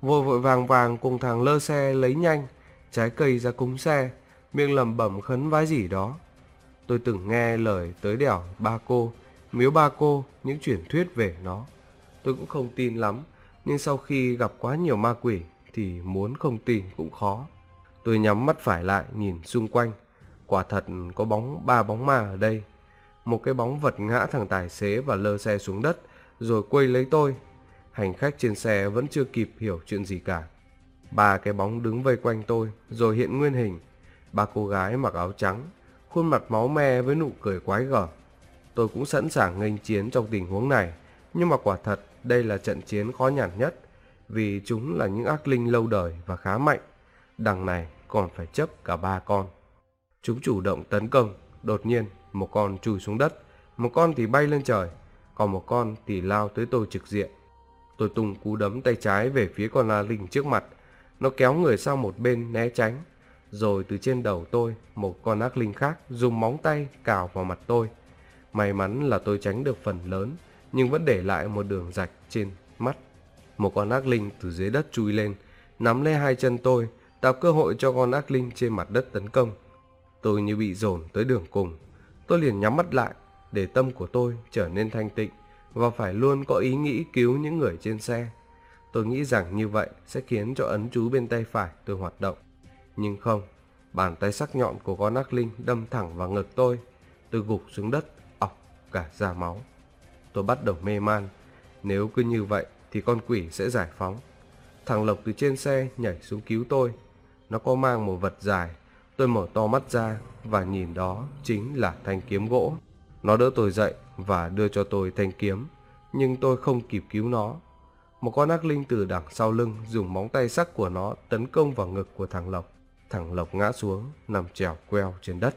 vội vội vàng vàng cùng thằng lơ xe lấy nhanh trái cây ra cúng xe, miệng lẩm bẩm khấn vái gì đó. Tôi từng nghe lời tới đẻo Ba Cô, miếu Ba Cô, những truyền thuyết về nó. Tôi cũng không tin lắm, nhưng sau khi gặp quá nhiều ma quỷ thì muốn không tin cũng khó. Tôi nhắm mắt phải lại nhìn xung quanh. Quả thật có ba bóng ma ở đây. Một cái bóng vật ngã thằng tài xế và lơ xe xuống đất rồi quây lấy tôi. Hành khách trên xe vẫn chưa kịp hiểu chuyện gì cả. Ba cái bóng đứng vây quanh tôi rồi hiện nguyên hình. Ba cô gái mặc áo trắng, khuôn mặt máu me với nụ cười quái gở. Tôi cũng sẵn sàng nghênh chiến trong tình huống này, nhưng mà quả thật đây là trận chiến khó nhằn nhất, vì chúng là những ác linh lâu đời và khá mạnh. Đằng này còn phải chấp cả ba con. Chúng chủ động tấn công, đột nhiên một con chui xuống đất, một con thì bay lên trời, còn một con thì lao tới tôi trực diện. Tôi tung cú đấm tay trái về phía con ác linh trước mặt, nó kéo người sang một bên né tránh, rồi từ trên đầu tôi, một con ác linh khác dùng móng tay cào vào mặt tôi. May mắn là tôi tránh được phần lớn, nhưng vẫn để lại một đường rạch trên mắt. Một con ác linh từ dưới đất chui lên, nắm lấy hai chân tôi, tạo cơ hội cho con ác linh trên mặt đất tấn công. Tôi như bị dồn tới đường cùng. Tôi liền nhắm mắt lại, để tâm của tôi trở nên thanh tịnh và phải luôn có ý nghĩ cứu những người trên xe. Tôi nghĩ rằng như vậy sẽ khiến cho ấn chú bên tay phải tôi hoạt động. Nhưng không, bàn tay sắc nhọn của con ác linh đâm thẳng vào ngực tôi. Tôi gục xuống đất, ọc cả da máu. Tôi bắt đầu mê man. Nếu cứ như vậy thì con quỷ sẽ giải phóng. Thằng Lộc từ trên xe nhảy xuống cứu tôi. Nó có mang một vật dài. Tôi mở to mắt ra và nhìn đó chính là thanh kiếm gỗ. Nó đỡ tôi dậy và đưa cho tôi thanh kiếm, nhưng tôi không kịp cứu nó. Một con ác linh từ đằng sau lưng dùng móng tay sắc của nó tấn công vào ngực của thằng Lộc. Thằng Lộc ngã xuống, nằm trèo queo trên đất.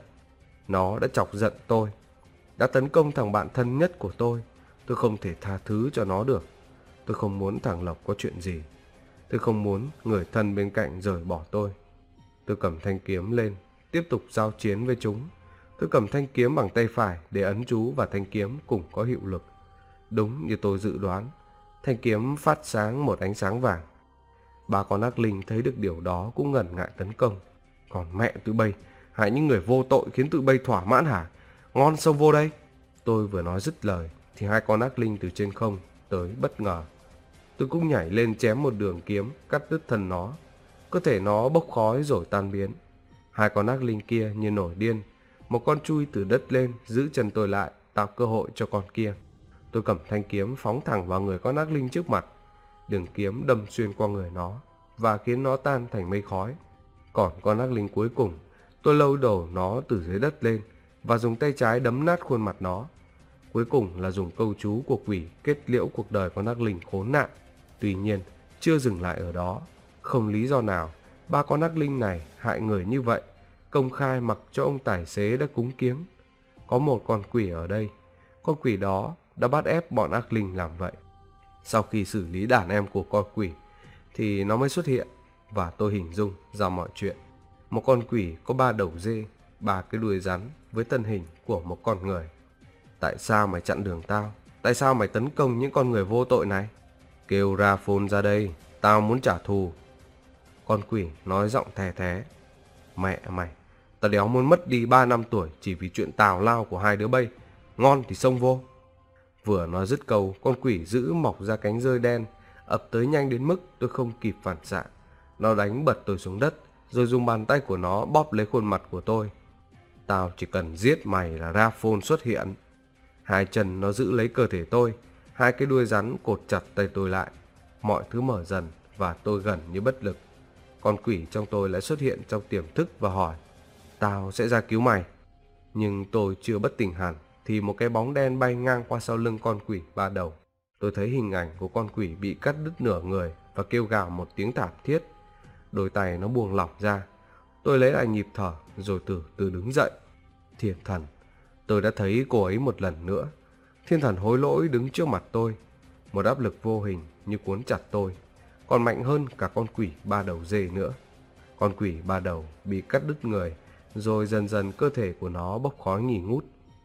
Nó đã chọc giận tôi, đã tấn công thằng bạn thân nhất của tôi. Tôi không thể tha thứ cho nó được. Tôi không muốn thằng Lộc có chuyện gì. Tôi không muốn người thân bên cạnh rời bỏ tôi. Tôi cầm thanh kiếm lên, tiếp tục giao chiến với chúng. Tôi cầm thanh kiếm bằng tay phải để ấn chú và thanh kiếm cùng có hiệu lực. Đúng như tôi dự đoán, thanh kiếm phát sáng một ánh sáng vàng. Ba con ác linh thấy được điều đó cũng ngần ngại tấn công. Còn mẹ tụi bay, hại những người vô tội khiến tụi bay thỏa mãn hả? Ngon xông vô đây. Tôi vừa nói dứt lời thì hai con ác linh từ trên không tới bất ngờ. Tôi cũng nhảy lên chém một đường kiếm cắt đứt thân nó. Cơ thể nó bốc khói rồi tan biến. Hai con ác linh kia như nổi điên. Một con chui từ đất lên giữ chân tôi lại, tạo cơ hội cho con kia. Tôi cầm thanh kiếm phóng thẳng vào người con ác linh trước mặt. Đường kiếm đâm xuyên qua người nó và khiến nó tan thành mây khói. Còn con ác linh cuối cùng, tôi lôi đổ nó từ dưới đất lên và dùng tay trái đấm nát khuôn mặt nó. Cuối cùng là dùng câu chú của quỷ kết liễu cuộc đời con ác linh khốn nạn. Tuy nhiên, chưa dừng lại ở đó. Không lý do nào ba con ác linh này hại người như vậy, công khai mặc cho ông tài xế đã cúng kiếng. Có một con quỷ ở đây. Con quỷ đó đã bắt ép bọn ác linh làm vậy. Sau khi xử lý đàn em của con quỷ thì nó mới xuất hiện, và tôi hình dung ra mọi chuyện. Một con quỷ có 3 đầu dê, 3 cái đuôi rắn với thân hình của một con người. Tại sao mày chặn đường tao? Tại sao mày tấn công những con người vô tội này? Kêu ra phôn ra đây, tao muốn trả thù. Con quỷ nói giọng thè thé. Mẹ mày, tao đéo muốn mất đi 3 năm tuổi chỉ vì chuyện tào lao của hai đứa bay. Ngon thì xông vô. Vừa nói dứt câu, con quỷ dữ mọc ra cánh rơi đen, ập tới nhanh đến mức tôi không kịp phản xạ. Nó đánh bật tôi xuống đất, rồi dùng bàn tay của nó bóp lấy khuôn mặt của tôi. Tao chỉ cần giết mày là ra phôn xuất hiện. Hai chân nó giữ lấy cơ thể tôi, hai cái đuôi rắn cột chặt tay tôi lại. Mọi thứ mở dần và tôi gần như bất lực. Con quỷ trong tôi lại xuất hiện trong tiềm thức và hỏi, tao sẽ ra cứu mày. Nhưng tôi chưa bất tỉnh hẳn thì một cái bóng đen bay ngang qua sau lưng con quỷ 3 đầu. Tôi thấy hình ảnh của con quỷ bị cắt đứt nửa người và kêu gào một tiếng thảm thiết. Đôi tay nó buông lỏng ra. Tôi lấy lại nhịp thở rồi từ từ đứng dậy. Thiên thần, tôi đã thấy cô ấy một lần nữa. Thiên thần hối lỗi đứng trước mặt tôi. Một áp lực vô hình như cuốn chặt tôi, còn mạnh hơn cả con quỷ 3 đầu dê nữa. Con quỷ 3 đầu bị cắt đứt người, rồi dần dần cơ thể của nó bốc khói nghi ngút.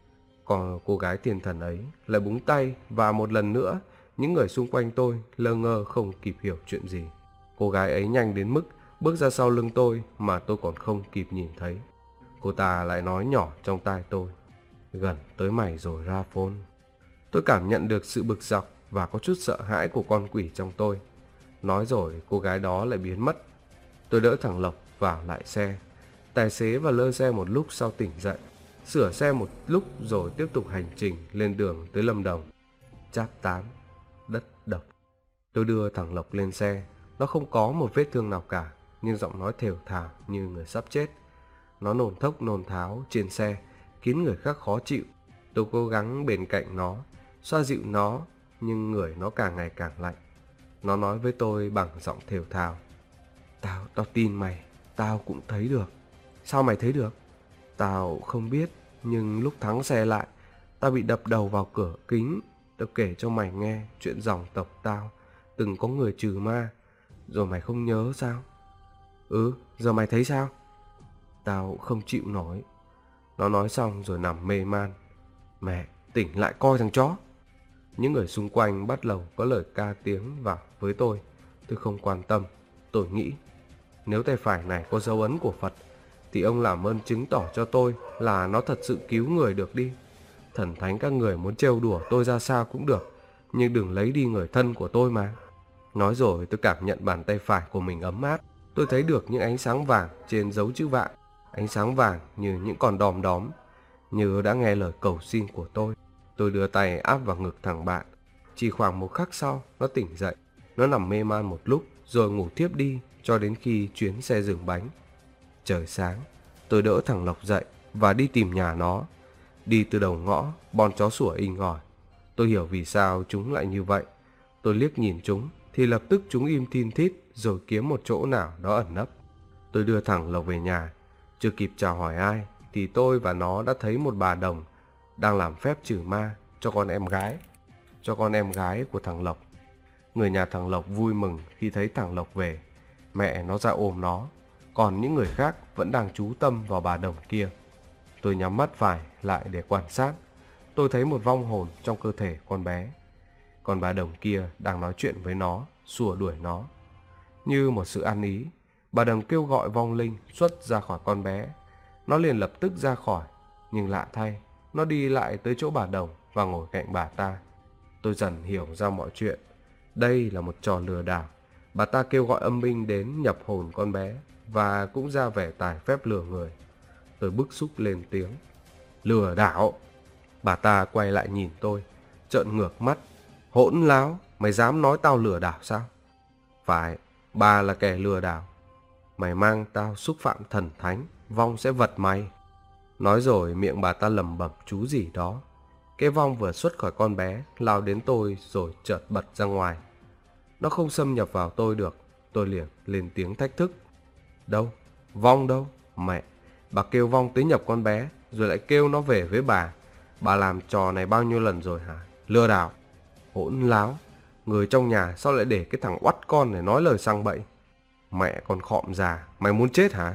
Còn cô gái thiên thần ấy lại búng tay, và một lần nữa những người xung quanh tôi lơ ngơ không kịp hiểu chuyện gì. Cô gái ấy nhanh đến mức bước ra sau lưng tôi mà tôi còn không kịp nhìn thấy. Cô ta lại nói nhỏ trong tai tôi: "Gần tới mày rồi Raphon." Tôi cảm nhận được sự bực dọc và có chút sợ hãi của con quỷ trong tôi. Nói rồi cô gái đó lại biến mất. Tôi đỡ thằng Lộc vào lại xe. Tài xế và lơ xe một lúc sau tỉnh dậy, sửa xe một lúc rồi tiếp tục hành trình lên đường tới Lâm Đồng. Cháp 8, đất độc. Tôi đưa thằng Lộc lên xe. Nó không có một vết thương nào cả, nhưng giọng nói thều thào như người sắp chết. Nó nôn thốc nôn tháo trên xe, khiến người khác khó chịu. Tôi cố gắng bên cạnh nó, xoa dịu nó, nhưng người nó càng ngày càng lạnh. Nó nói với tôi bằng giọng thều thào: Tao tin mày, tao cũng thấy được. Sao mày thấy được? Tao không biết, nhưng lúc thắng xe lại, tao bị đập đầu vào cửa kính. Tao kể cho mày nghe chuyện dòng tộc tao từng có người trừ ma, rồi mày không nhớ sao? Ừ, giờ mày thấy sao? Tao không chịu nổi. Nó nói xong rồi nằm mê man. Mẹ, tỉnh lại coi thằng chó. Những người xung quanh bắt đầu có lời ca tiếng vào với tôi. Tôi không quan tâm. Tôi nghĩ, nếu tay phải này có dấu ấn của Phật, thì ông làm ơn chứng tỏ cho tôi là nó thật sự cứu người được đi. Thần thánh các người muốn trêu đùa tôi ra sao cũng được, nhưng đừng lấy đi người thân của tôi mà. Nói rồi tôi cảm nhận bàn tay phải của mình ấm áp. Tôi thấy được những ánh sáng vàng trên dấu chữ vạn. Ánh sáng vàng như những con đom đóm, như đã nghe lời cầu xin của tôi. Tôi đưa tay áp vào ngực thằng bạn. Chỉ khoảng một khắc sau, nó tỉnh dậy. Nó nằm mê man một lúc rồi ngủ thiếp đi cho đến khi chuyến xe dừng bánh. Trời sáng, tôi đỡ thằng Lộc dậy và đi tìm nhà nó. Đi từ đầu ngõ, bọn chó sủa inh ỏi. Tôi hiểu vì sao chúng lại như vậy. Tôi liếc nhìn chúng thì lập tức chúng im thin thít rồi kiếm một chỗ nào đó ẩn nấp. Tôi đưa thằng Lộc về nhà. Chưa kịp chào hỏi ai thì tôi và nó đã thấy một bà đồng đang làm phép trừ ma cho con em gái của thằng Lộc. Người nhà thằng Lộc vui mừng khi thấy thằng Lộc về. Mẹ nó ra ôm nó, còn những người khác vẫn đang chú tâm vào bà đồng kia. Tôi nhắm mắt phải lại để quan sát. Tôi thấy một vong hồn trong cơ thể con bé. Còn bà đồng kia đang nói chuyện với nó, xua đuổi nó. Như một sự ăn ý, bà đồng kêu gọi vong linh xuất ra khỏi con bé. Nó liền lập tức ra khỏi, nhưng lạ thay, nó đi lại tới chỗ bà đồng và ngồi cạnh bà ta. Tôi dần hiểu ra mọi chuyện. Đây là một trò lừa đảo. Bà ta kêu gọi âm binh đến nhập hồn con bé và cũng ra vẻ tài phép lừa người. Tôi bức xúc lên tiếng: Lừa đảo! Bà ta quay lại nhìn tôi, trợn ngược mắt: Hỗn láo, mày dám nói tao lừa đảo sao? Phải, bà là kẻ lừa đảo. Mày mang tao xúc phạm thần thánh, vong sẽ vật mày. Nói rồi miệng bà ta lẩm bẩm chú gì đó. Cái vong vừa xuất khỏi con bé lao đến tôi rồi chợt bật ra ngoài. Nó không xâm nhập vào tôi được. Tôi liền lên tiếng thách thức: Đâu? Vong đâu? Mẹ, bà kêu vong tới nhập con bé rồi lại kêu nó về với bà. Bà làm trò này bao nhiêu lần rồi hả? Lừa đảo! Hỗn láo! Người trong nhà sao lại để cái thằng oắt con này nói lời sang bậy? Mẹ con khọm già, mày muốn chết hả?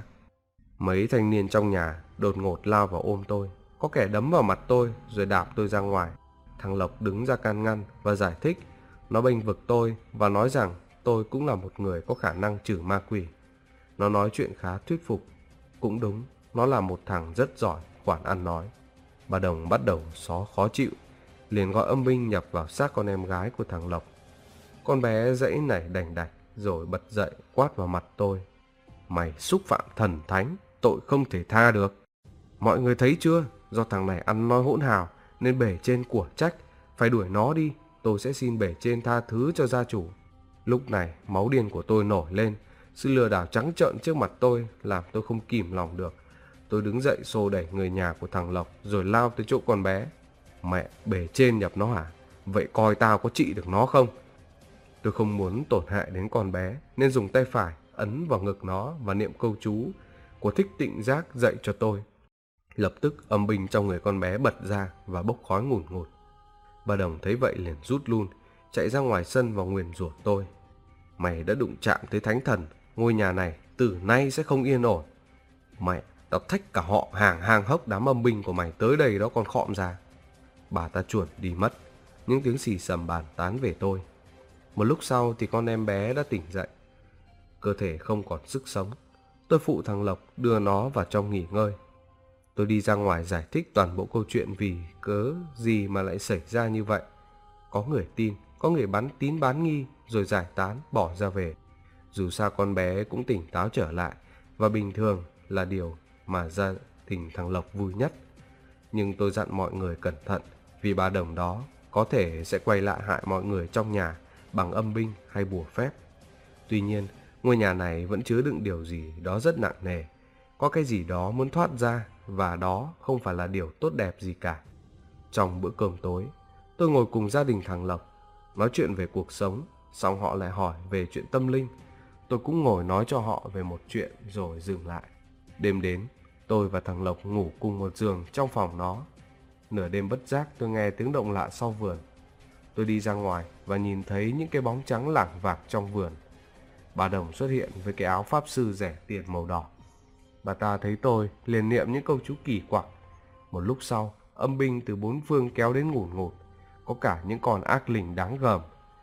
Mấy thanh niên trong nhà đột ngột lao vào ôm tôi. Có kẻ đấm vào mặt tôi rồi đạp tôi ra ngoài. Thằng Lộc đứng ra can ngăn và giải thích. Nó bênh vực tôi và nói rằng tôi cũng là một người có khả năng trừ ma quỷ. Nó nói chuyện khá thuyết phục. Cũng đúng, nó là một thằng rất giỏi quản ăn nói. Bà đồng bắt đầu khó chịu, liền gọi âm binh nhập vào xác con em gái của thằng Lộc. Con bé giãy nảy đành đạch rồi bật dậy quát vào mặt tôi: Mày xúc phạm thần thánh, tội không thể tha được. Mọi người thấy chưa? Do thằng này ăn nói hỗn hào nên bề trên của trách, phải đuổi nó đi. Tôi sẽ xin bề trên tha thứ cho gia chủ. Lúc này máu điên của tôi nổi lên. Sự lừa đảo trắng trợn trước mặt tôi làm tôi không kìm lòng được. Tôi đứng dậy xô đẩy người nhà của thằng Lộc rồi lao tới chỗ con bé. Mẹ, bề trên nhập nó hả? Vậy coi tao có trị được nó không? Tôi không muốn tổn hại đến con bé nên dùng tay phải ấn vào ngực nó và niệm câu chú của Thích Tịnh Giác dạy cho tôi. Lập tức âm binh trong người con bé bật ra và bốc khói ngùn ngụt. Bà đồng thấy vậy liền rút luôn, chạy ra ngoài sân và nguyền rủa tôi: Mày đã đụng chạm tới thánh thần, ngôi nhà này từ nay sẽ không yên ổn. Mẹ, tao thách cả họ hàng hốc đám âm binh của mày tới đây đó con khọm già. Bà ta chuồn đi mất. Những tiếng xì xầm bàn tán về tôi. Một lúc sau thì con em bé đã tỉnh dậy. cơ thể không còn sức sống. Tôi phụ thằng Lộc đưa nó vào trong nghỉ ngơi. Tôi đi ra ngoài giải thích toàn bộ câu chuyện vì cớ gì mà lại xảy ra như vậy. Có người tin, có người bán tín bán nghi rồi giải tán bỏ ra về. Dù sao con bé cũng tỉnh táo trở lại và bình thường là điều mà gia đình thằng Lộc vui nhất. Nhưng tôi dặn mọi người cẩn thận vì bà Đồng đó có thể sẽ quay lại hại mọi người trong nhà bằng âm binh hay bùa phép. Tuy nhiên, ngôi nhà này vẫn chứa đựng điều gì đó rất nặng nề. Có cái gì đó muốn thoát ra và đó không phải là điều tốt đẹp gì cả. Trong bữa cơm tối, tôi ngồi cùng gia đình thằng Lộc, nói chuyện về cuộc sống, xong họ lại hỏi về chuyện tâm linh. Tôi cũng ngồi nói cho họ về một chuyện rồi dừng lại. Đêm đến, tôi và thằng Lộc ngủ cùng một giường trong phòng nó. Nửa đêm bất giác tôi nghe tiếng động lạ sau vườn. Tôi đi ra ngoài và nhìn thấy những cái bóng trắng lảng vảng trong vườn. Bà Đồng xuất hiện với cái áo pháp sư rẻ tiền màu đỏ. Bà ta thấy tôi liền niệm những câu chú kỳ quặc. Một lúc sau, âm binh từ bốn phương kéo đến ngùn ngụt, có cả những con ác linh đáng gờm.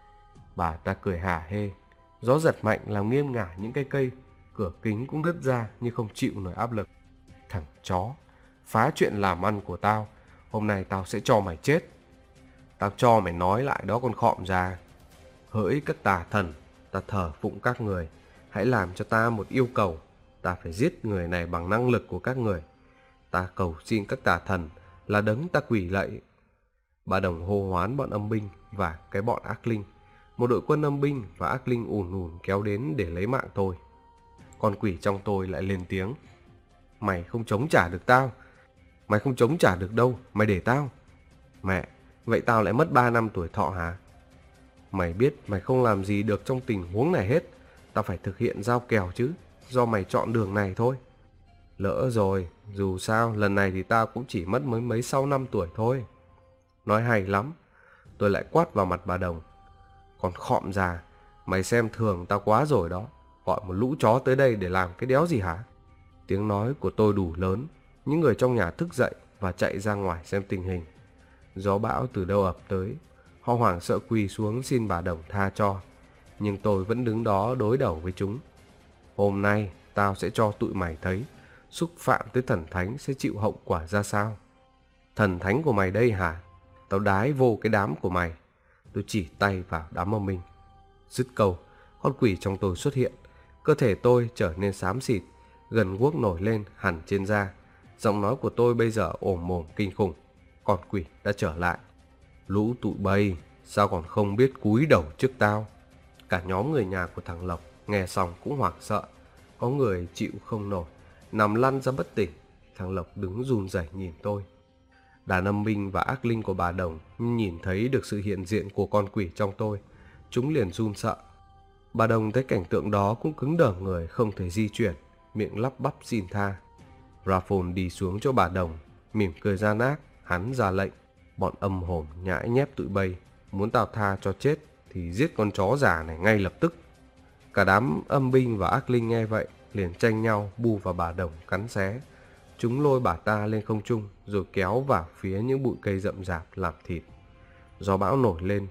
Bà ta cười hả hê. Gió giật mạnh làm nghiêng ngả những cây cây, cửa kính cũng đứt ra như không chịu nổi áp lực. Thằng chó, phá chuyện làm ăn của tao, hôm nay tao sẽ cho mày chết. Tao cho mày nói lại đó con khọm già. Hỡi các tà thần, ta thờ phụng các người, hãy làm cho ta một yêu cầu. Ta phải giết người này bằng năng lực của các người. Ta cầu xin các tà thần là đấng ta quỳ lạy. Bà Đồng hô hoán bọn âm binh và cái bọn ác linh. Một đội quân âm binh và ác linh ùn ùn kéo đến để lấy mạng tôi. Con quỷ trong tôi lại lên tiếng. Mày không chống trả được tao. Mày không chống trả được đâu, mày để tao. Mẹ, vậy tao lại mất 3 năm tuổi thọ hả? Mày biết mày không làm gì được trong tình huống này hết. Tao phải thực hiện giao kèo chứ, do mày chọn đường này thôi. Lỡ rồi, dù sao lần này thì tao cũng chỉ mất mấy sau năm tuổi thôi. Nói hay lắm. Tôi lại quát vào mặt bà Đồng. Còn khọm già, mày xem thường tao quá rồi đó. Gọi một lũ chó tới đây để làm cái đéo gì hả? Tiếng nói của tôi đủ lớn. Những người trong nhà thức dậy và chạy ra ngoài xem tình hình. Gió bão từ đâu ập tới. Họ hoảng sợ quỳ xuống xin bà Đồng tha cho. Nhưng tôi vẫn đứng đó đối đầu với chúng. Hôm nay tao sẽ cho tụi mày thấy xúc phạm tới thần thánh sẽ chịu hậu quả ra sao. Thần thánh của mày đây hả? Tao đái vô cái đám của mày. Tôi chỉ tay vào đám âm minh. Dứt câu, con quỷ trong tôi xuất hiện. Cơ thể tôi trở nên xám xịt, gần guốc nổi lên hẳn trên da. Giọng nói của tôi bây giờ ồm mồm kinh khủng. Con quỷ đã trở lại. Lũ tụi bay, sao còn không biết cúi đầu trước tao? Cả nhóm người nhà của thằng Lộc nghe xong cũng hoảng sợ. Có người chịu không nổi, nằm lăn ra bất tỉnh. Thằng Lộc đứng run rẩy nhìn tôi. Đàn âm binh và ác linh của bà Đồng nhìn thấy được sự hiện diện của con quỷ trong tôi. Chúng liền run sợ. Bà Đồng thấy cảnh tượng đó cũng cứng đờ người, không thể di chuyển, miệng lắp bắp xin tha. Raphol đi xuống chỗ bà Đồng, mỉm cười gian ác, hắn ra lệnh. Bọn âm hồn nhãi nhép tụi bay, muốn tao tha cho chết thì giết con chó già này ngay lập tức. Cả đám âm binh và ác linh nghe vậy liền tranh nhau bu vào bà Đồng cắn xé. Chúng lôi bà ta lên không trung rồi kéo vào phía những bụi cây rậm rạp làm thịt. Gió bão nổi lên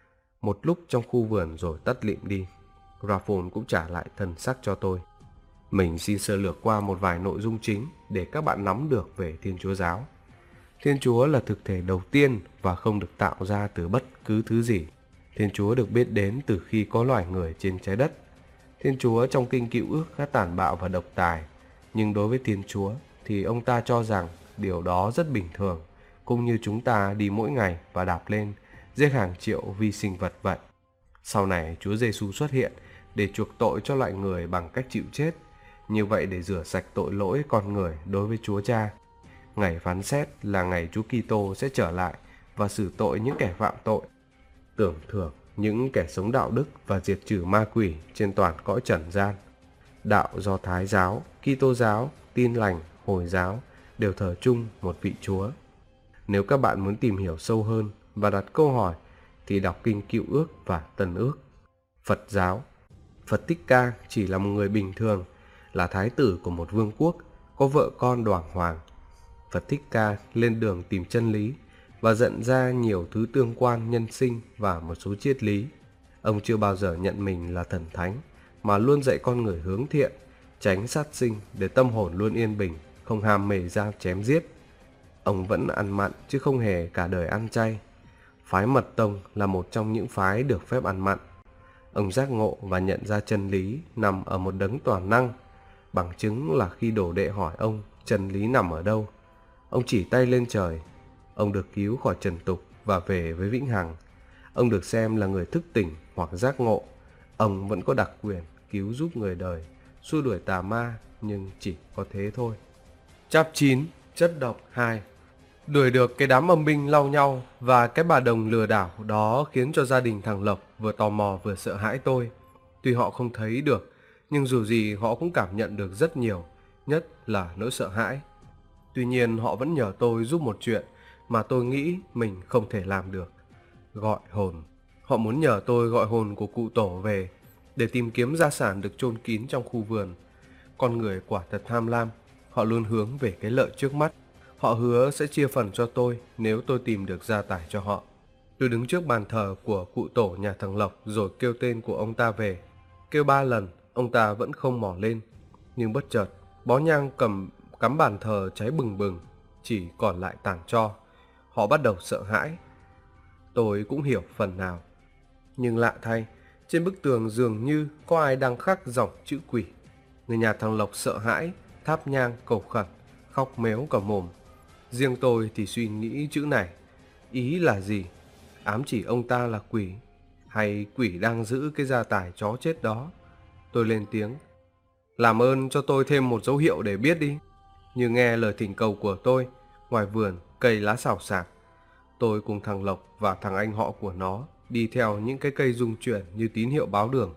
một lúc trong khu vườn rồi tắt lịm đi. Raphol cũng trả lại thân xác cho tôi. Mình xin sơ lược qua một vài nội dung chính để các bạn nắm được về Thiên Chúa giáo. Thiên Chúa là thực thể đầu tiên và không được tạo ra từ bất cứ thứ gì. Thiên Chúa được biết đến từ khi có loài người trên trái đất. Thiên Chúa trong Kinh Cựu Ước khá tàn bạo và độc tài, nhưng đối với Thiên Chúa thì ông ta cho rằng điều đó rất bình thường, cũng như chúng ta đi mỗi ngày và đạp lên, giết hàng triệu vi sinh vật vậy. Sau này Chúa Giêsu xuất hiện để chuộc tội cho loại người bằng cách chịu chết, như vậy để rửa sạch tội lỗi con người đối với Chúa Cha. Ngày phán xét là ngày Chúa Kitô sẽ trở lại và xử tội những kẻ phạm tội, tưởng thưởng những kẻ sống đạo đức và diệt trừ ma quỷ trên toàn cõi trần gian. Đạo Do Thái giáo, Kitô giáo, Tin lành, Hồi giáo đều thờ chung một vị Chúa. Nếu các bạn muốn tìm hiểu sâu hơn và đặt câu hỏi thì đọc Kinh Cựu Ước và Tân Ước. Phật giáo, Phật Thích Ca chỉ là một người bình thường, là thái tử của một vương quốc, có vợ con đoàng hoàng. Phật Thích Ca lên đường tìm chân lý và dẫn ra nhiều thứ tương quan nhân sinh và một số triết lý. Ông chưa bao giờ nhận mình là thần thánh, mà luôn dạy con người hướng thiện, tránh sát sinh để tâm hồn luôn yên bình, không ham mê ra chém giết. Ông vẫn ăn mặn chứ không hề cả đời ăn chay. Phái Mật Tông là một trong những phái được phép ăn mặn. Ông giác ngộ và nhận ra chân lý nằm ở một đấng toàn năng. Bằng chứng là khi đồ đệ hỏi ông chân lý nằm ở đâu, ông chỉ tay lên trời. Ông được cứu khỏi trần tục và về với vĩnh hằng. Ông được xem là người thức tỉnh hoặc giác ngộ. Ông vẫn có đặc quyền cứu giúp người đời, xua đuổi tà ma, nhưng chỉ có thế thôi. Chap 9. Chất độc 2. Đuổi được cái đám âm binh lau nhau và cái bà đồng lừa đảo đó khiến cho gia đình thằng Lộc vừa tò mò vừa sợ hãi tôi. Tuy họ không thấy được, nhưng dù gì họ cũng cảm nhận được rất nhiều, nhất là nỗi sợ hãi. Tuy nhiên họ vẫn nhờ tôi giúp một chuyện mà tôi nghĩ mình không thể làm được. Gọi hồn. Họ muốn nhờ tôi gọi hồn của cụ tổ về để tìm kiếm gia sản được chôn kín trong khu vườn. Con người quả thật tham lam, họ luôn hướng về cái lợi trước mắt. Họ hứa sẽ chia phần cho tôi nếu tôi tìm được gia tài cho họ. Tôi đứng trước bàn thờ của cụ tổ nhà thằng Lộc rồi kêu tên của ông ta về. Kêu 3 lần, ông ta vẫn không mò lên. Nhưng bất chợt, bó nhang cắm bàn thờ cháy bừng bừng, chỉ còn lại tàn tro. Họ bắt đầu sợ hãi. Tôi cũng hiểu phần nào. Nhưng lạ thay, trên bức tường dường như có ai đang khắc dòng chữ quỷ. Người nhà thằng Lộc sợ hãi, thắp nhang cầu khẩn, khóc méo cả mồm. Riêng tôi thì suy nghĩ chữ này. Ý là gì? Ám chỉ ông ta là quỷ, hay quỷ đang giữ cái gia tài chó chết đó? Tôi lên tiếng. Làm ơn cho tôi thêm một dấu hiệu để biết đi. Như nghe lời thỉnh cầu của tôi, ngoài vườn cây lá xào xạc. Tôi cùng thằng Lộc và thằng anh họ của nó đi theo những cái cây rung chuyển như tín hiệu báo đường.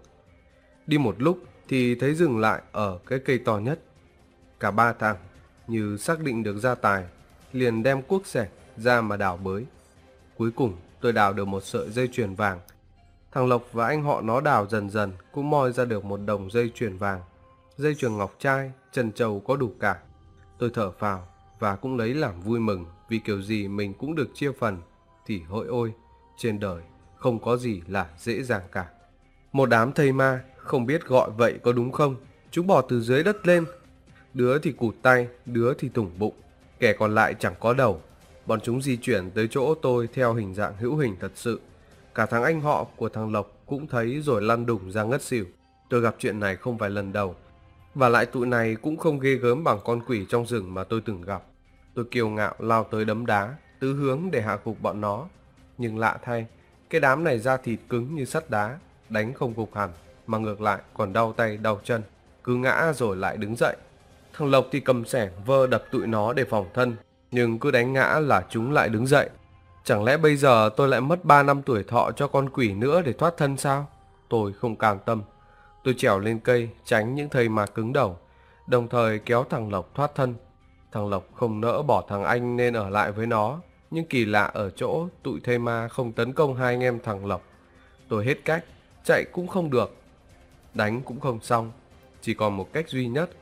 Đi một lúc thì thấy dừng lại ở cái cây to nhất. Cả 3 thằng như xác định được gia tài, liền đem cuốc xẻng ra mà đào bới. Cuối cùng tôi đào được một sợi dây chuyền vàng. Thằng Lộc và anh họ nó đào dần dần cũng moi ra được một đồng dây chuyền vàng. Dây chuyền ngọc trai, trân châu có đủ cả. Tôi thở phào và cũng lấy làm vui mừng, vì kiểu gì mình cũng được chia phần. Thì hỡi ôi, trên đời không có gì là dễ dàng cả. Một đám thây ma, không biết gọi vậy có đúng không, chúng bò từ dưới đất lên. Đứa thì cụt tay, đứa thì thủng bụng, kẻ còn lại chẳng có đầu. Bọn chúng di chuyển tới chỗ tôi theo hình dạng hữu hình thật sự. Cả thằng anh họ của thằng Lộc cũng thấy rồi lăn đùng ra ngất xỉu. Tôi gặp chuyện này không phải lần đầu. Và lại tụi này cũng không ghê gớm bằng con quỷ trong rừng mà tôi từng gặp. Tôi kiêu ngạo lao tới đấm đá, tứ hướng để hạ gục bọn nó. Nhưng lạ thay, cái đám này da thịt cứng như sắt đá, đánh không gục hẳn, mà ngược lại còn đau tay đau chân, cứ ngã rồi lại đứng dậy. Thằng Lộc thì cầm xẻng vơ đập tụi nó để phòng thân, nhưng cứ đánh ngã là chúng lại đứng dậy. Chẳng lẽ bây giờ tôi lại mất 3 năm tuổi thọ cho con quỷ nữa để thoát thân sao? Tôi không cam tâm. Tôi trèo lên cây tránh những thây ma cứng đầu, đồng thời kéo thằng Lộc thoát thân. Thằng Lộc không nỡ bỏ thằng anh nên ở lại với nó, nhưng kỳ lạ ở chỗ tụi thây ma không tấn công hai anh em thằng Lộc. Tôi hết cách, chạy cũng không được, đánh cũng không xong, chỉ còn một cách duy nhất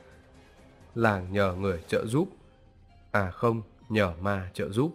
là nhờ người trợ giúp. À không, nhờ ma trợ giúp.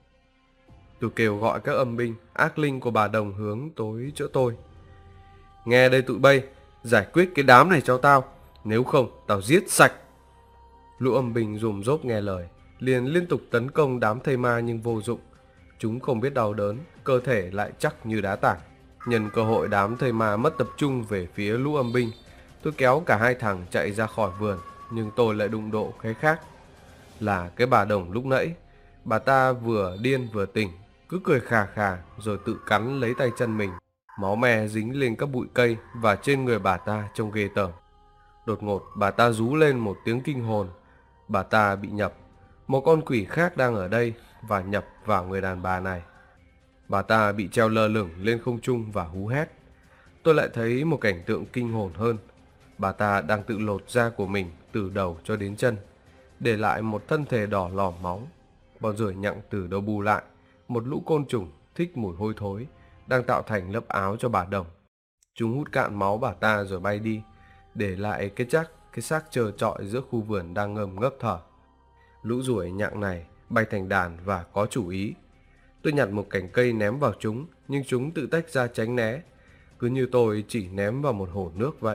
Tôi kêu gọi các âm binh, ác linh của bà đồng hướng tới chỗ tôi. Nghe đây tụi bay, giải quyết cái đám này cho tao, nếu không tao giết sạch. Lũ âm binh rùm rốp nghe lời, liền liên tục tấn công đám thây ma nhưng vô dụng. Chúng không biết đau đớn, cơ thể lại chắc như đá tảng. Nhân cơ hội đám thây ma mất tập trung về phía lũ âm binh, tôi kéo cả hai thằng chạy ra khỏi vườn, nhưng tôi lại đụng độ cái khác. Là cái bà đồng lúc nãy. Bà ta vừa điên vừa tỉnh, cứ cười khà khà rồi tự cắn lấy tay chân mình. Máu me dính lên các bụi cây và trên người bà ta trông ghê tởm. Đột ngột bà ta rú lên một tiếng kinh hồn. Bà ta bị nhập. Một con quỷ khác đang ở đây và nhập vào người đàn bà này. Bà ta bị treo lơ lửng lên không trung và hú hét. Tôi lại thấy một cảnh tượng kinh hồn hơn. Bà ta đang tự lột da của mình từ đầu cho đến chân, để lại một thân thể đỏ lòm máu. Bọn ruồi nhặng từ đâu bù lại, một lũ côn trùng thích mùi hôi thối đang tạo thành lớp áo cho bà đồng. Chúng hút cạn máu bà ta rồi bay đi, để lại cái xác trơ trọi giữa khu vườn đang ngâm ngấp thở. Lũ ruồi nhặng này bay thành đàn và có chủ ý. Tôi nhặt một cành cây ném vào chúng, nhưng chúng tự tách ra tránh né, cứ như tôi chỉ ném vào một hồ nước vậy.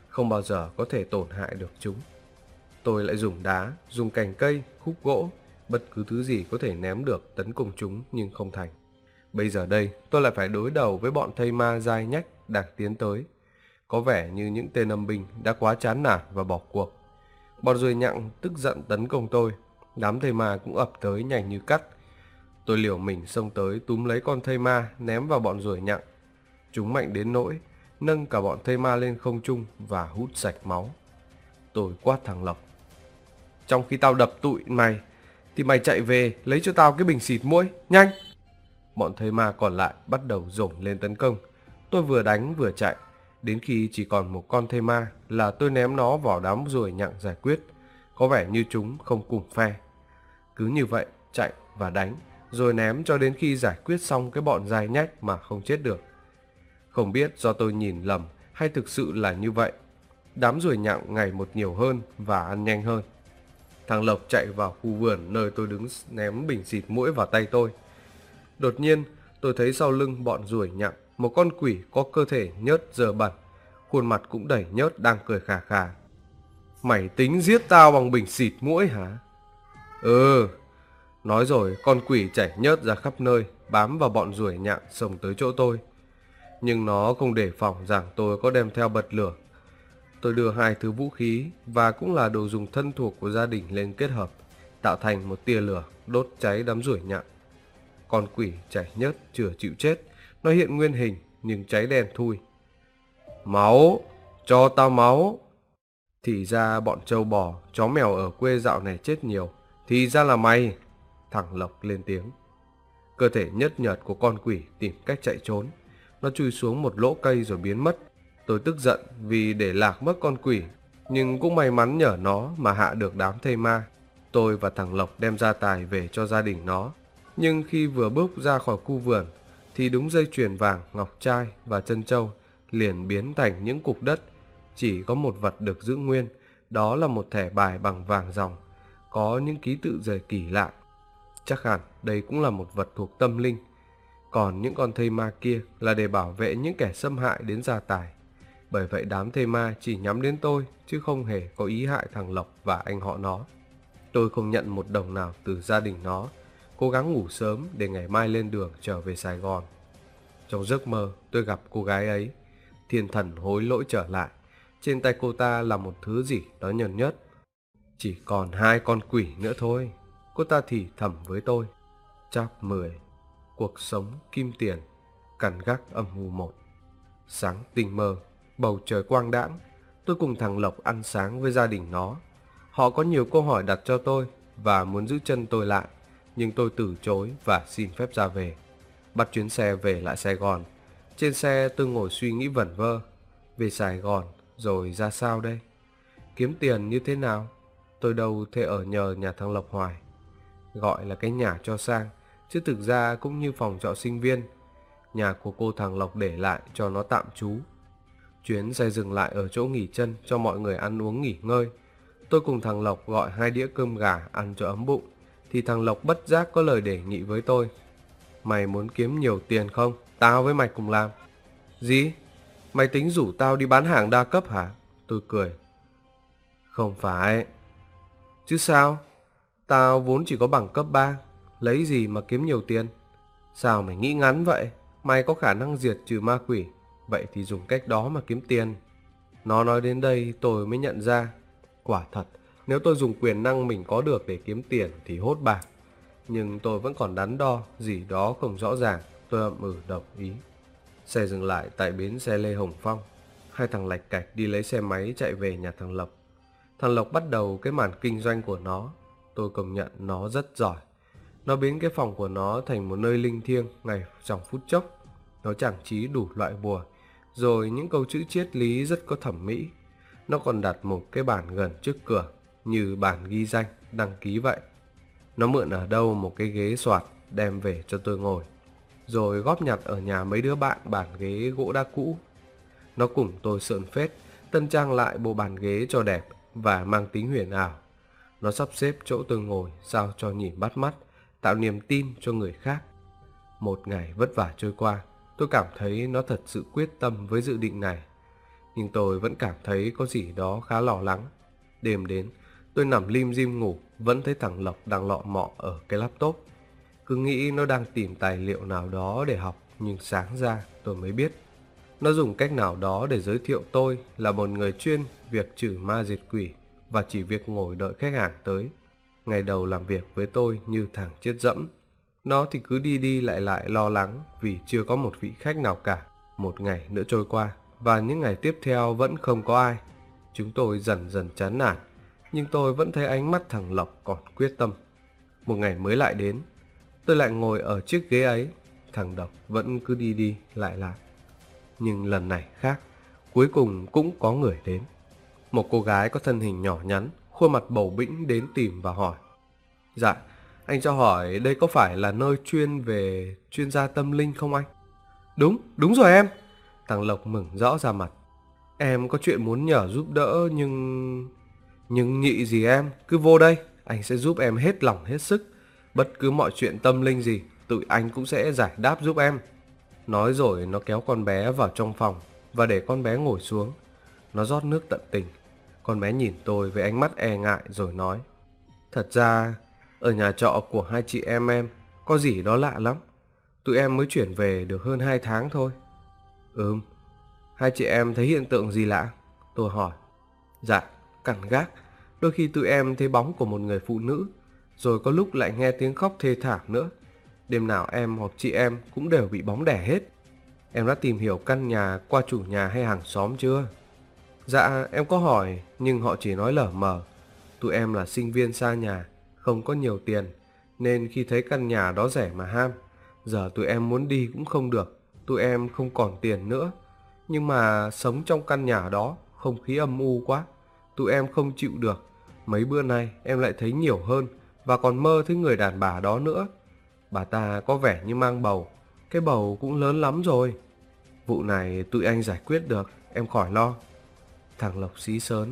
không bao giờ có thể tổn hại được chúng. Tôi lại dùng đá, dùng cành cây, khúc gỗ, bất cứ thứ gì có thể ném được tấn công chúng nhưng không thành. Bây giờ đây, tôi lại phải đối đầu với bọn thây ma dai nhách đang tiến tới. Có vẻ như những tên âm binh đã quá chán nản và bỏ cuộc. Bọn ruồi nhặng tức giận tấn công tôi, đám thây ma cũng ập tới nhanh như cắt. Tôi liều mình xông tới túm lấy con thây ma ném vào bọn ruồi nhặng. Chúng mạnh đến nỗi nâng cả bọn thây ma lên không trung và hút sạch máu. Tôi quát thằng Lộc: trong khi tao đập tụi mày thì mày chạy về lấy cho tao cái bình xịt muỗi, nhanh! Bọn thây ma còn lại bắt đầu dồn lên tấn công. Tôi vừa đánh vừa chạy, đến khi chỉ còn một con thây ma là tôi ném nó vào đám ruồi nhặng giải quyết. Có vẻ như chúng không cùng phe. Cứ như vậy, chạy và đánh, rồi ném cho đến khi giải quyết xong cái bọn dai nhách mà không chết được. Không biết do tôi nhìn lầm hay thực sự là như vậy, đám ruồi nhặng ngày một nhiều hơn và ăn nhanh hơn. Thằng Lộc chạy vào khu vườn nơi tôi đứng ném bình xịt muỗi vào tay tôi. Đột nhiên, tôi thấy sau lưng bọn ruồi nhặng một con quỷ có cơ thể nhớt dơ bẩn, khuôn mặt cũng đầy nhớt đang cười khà khà. Mày tính giết tao bằng bình xịt muỗi hả? Ừ. Nói rồi, con quỷ chảy nhớt ra khắp nơi, bám vào bọn ruồi nhặng xông tới chỗ tôi. Nhưng nó không đề phòng rằng tôi có đem theo bật lửa. Tôi đưa hai thứ vũ khí và cũng là đồ dùng thân thuộc của gia đình lên kết hợp, tạo thành một tia lửa đốt cháy đám ruồi nhặng. Con quỷ chảy nhớt chưa chịu chết, nó hiện nguyên hình nhưng cháy đen thui. Máu! Cho tao máu! Thì ra bọn trâu bò, chó mèo ở quê dạo này chết nhiều. Thì ra là mày! Thằng Lộc lên tiếng. Cơ thể nhớt nhợt của con quỷ tìm cách chạy trốn. Nó chui xuống một lỗ cây rồi biến mất. Tôi tức giận vì để lạc mất con quỷ, nhưng cũng may mắn nhờ nó mà hạ được đám thây ma. Tôi và thằng Lộc đem gia tài về cho gia đình nó. Nhưng khi vừa bước ra khỏi khu vườn thì đúng dây chuyền vàng, ngọc trai và trân châu liền biến thành những cục đất. Chỉ có một vật được giữ nguyên, đó là một thẻ bài bằng vàng ròng, có những ký tự rời kỳ lạ. Chắc hẳn đây cũng là một vật thuộc tâm linh. Còn những con thây ma kia là để bảo vệ những kẻ xâm hại đến gia tài. Bởi vậy đám thây ma chỉ nhắm đến tôi chứ không hề có ý hại thằng Lộc và anh họ nó. Tôi không nhận một đồng nào từ gia đình nó, cố gắng ngủ sớm để ngày mai lên đường trở về Sài Gòn. Trong giấc mơ tôi gặp cô gái ấy. Thiên thần hối lỗi trở lại. Trên tay cô ta là một thứ gì đó nhờn nhớt. Chỉ còn 2 con quỷ nữa thôi, cô ta thì thầm với tôi. Chap 10. Cuộc sống kim tiền. Cằn gác âm u 1. Sáng tinh mơ, bầu trời quang đãng. Tôi cùng thằng Lộc ăn sáng với gia đình nó. Họ có nhiều câu hỏi đặt cho tôi và muốn giữ chân tôi lại, nhưng tôi từ chối và xin phép ra về. Bắt chuyến xe về lại Sài Gòn. Trên xe tôi ngồi suy nghĩ vẩn vơ. Về Sài Gòn rồi ra sao đây? Kiếm tiền như thế nào? Tôi đâu thể ở nhờ nhà thằng Lộc hoài. Gọi là cái nhà cho sang, chứ thực ra cũng như phòng trọ sinh viên. Nhà của cô thằng Lộc để lại cho nó tạm trú. Chuyến xe dừng lại ở chỗ nghỉ chân cho mọi người ăn uống nghỉ ngơi. Tôi cùng thằng Lộc gọi 2 đĩa cơm gà ăn cho ấm bụng, thì thằng Lộc bất giác có lời đề nghị với tôi. Mày muốn kiếm nhiều tiền không? Tao với mày cùng làm. Gì? Mày tính rủ tao đi bán hàng đa cấp hả? Tôi cười. Không phải. Chứ sao? Tao vốn chỉ có bằng cấp 3, lấy gì mà kiếm nhiều tiền? Sao mày nghĩ ngắn vậy? Mày có khả năng diệt trừ ma quỷ, vậy thì dùng cách đó mà kiếm tiền. Nó nói đến đây tôi mới nhận ra, quả thật, nếu tôi dùng quyền năng mình có được để kiếm tiền thì hốt bạc. Nhưng tôi vẫn còn đắn đo, gì đó không rõ ràng, tôi đồng ý. Xe dừng lại tại bến xe Lê Hồng Phong. 2 thằng lạch cạch đi lấy xe máy chạy về nhà thằng Lộc. Thằng Lộc bắt đầu cái màn kinh doanh của nó. Tôi công nhận nó rất giỏi. Nó biến cái phòng của nó thành một nơi linh thiêng ngay trong phút chốc. Nó trang trí đủ loại bùa, rồi những câu chữ triết lý rất có thẩm mỹ. Nó còn đặt một cái bàn gần trước cửa, như bàn ghi danh, đăng ký vậy. Nó mượn ở đâu một cái ghế xoạt đem về cho tôi ngồi, rồi góp nhặt ở nhà mấy đứa bạn bàn ghế gỗ đá cũ. Nó cùng tôi sợn phết, tân trang lại bộ bàn ghế cho đẹp và mang tính huyền ảo. Nó sắp xếp chỗ tôi ngồi sao cho nhìn bắt mắt, tạo niềm tin cho người khác. Một ngày vất vả trôi qua, tôi cảm thấy nó thật sự quyết tâm với dự định này. nhưng tôi vẫn cảm thấy có gì đó khá lo lắng. Đêm đến, tôi nằm lim dim ngủ, vẫn thấy thằng Lộc đang lọ mọ ở cái laptop. Cứ nghĩ nó đang tìm tài liệu nào đó để học, nhưng sáng ra tôi mới biết nó dùng cách nào đó để giới thiệu tôi là một người chuyên việc trừ ma diệt quỷ và chỉ việc ngồi đợi khách hàng tới. Ngày đầu làm việc với tôi như thằng chết dẫm. Nó thì cứ đi đi lại lại lo lắng vì chưa có một vị khách nào cả. Một ngày nữa trôi qua và những ngày tiếp theo vẫn không có ai. Chúng tôi dần dần chán nản, nhưng tôi vẫn thấy ánh mắt thằng Lộc còn quyết tâm. Một ngày mới lại đến, tôi lại ngồi ở chiếc ghế ấy. Thằng Độc vẫn cứ đi đi lại lại. Nhưng lần này khác, cuối cùng cũng có người đến. Một cô gái có thân hình nhỏ nhắn, khuôn mặt bầu bĩnh đến tìm và hỏi: "Dạ, anh cho hỏi đây có phải là nơi chuyên về chuyên gia tâm linh không anh?" Đúng rồi em." Thằng Lộc mừng rõ ra mặt. "Em có chuyện muốn nhờ giúp đỡ nhưng nhị gì em, cứ vô đây, anh sẽ giúp em hết lòng hết sức. Bất cứ mọi chuyện tâm linh gì, tụi anh cũng sẽ giải đáp giúp em." Nói rồi nó kéo con bé vào trong phòng và để con bé ngồi xuống. Nó rót nước tận tình. Con bé nhìn tôi với ánh mắt e ngại rồi nói: "Thật ra, ở nhà trọ của hai chị em có gì đó lạ lắm. Tụi em mới chuyển về được hơn 2 tháng thôi." Hai chị em thấy hiện tượng gì lạ?" Tôi hỏi. "Dạ, cằn gác. Đôi khi tụi em thấy bóng của một người phụ nữ, rồi có lúc lại nghe tiếng khóc thê thảm nữa. Đêm nào em hoặc chị em cũng đều bị bóng đè hết." "Em đã tìm hiểu căn nhà qua chủ nhà hay hàng xóm chưa?" "Dạ, em có hỏi, nhưng họ chỉ nói lờ mờ. Tụi em là sinh viên xa nhà, không có nhiều tiền, nên khi thấy căn nhà đó rẻ mà ham. Giờ tụi em muốn đi cũng không được, tụi em không còn tiền nữa. Nhưng mà sống trong căn nhà đó, không khí âm u quá, tụi em không chịu được. Mấy bữa nay em lại thấy nhiều hơn, và còn mơ thấy người đàn bà đó nữa. Bà ta có vẻ như mang bầu, cái bầu cũng lớn lắm rồi. Vụ này tụi anh giải quyết được, em khỏi lo." Thằng Lộc xí xớn: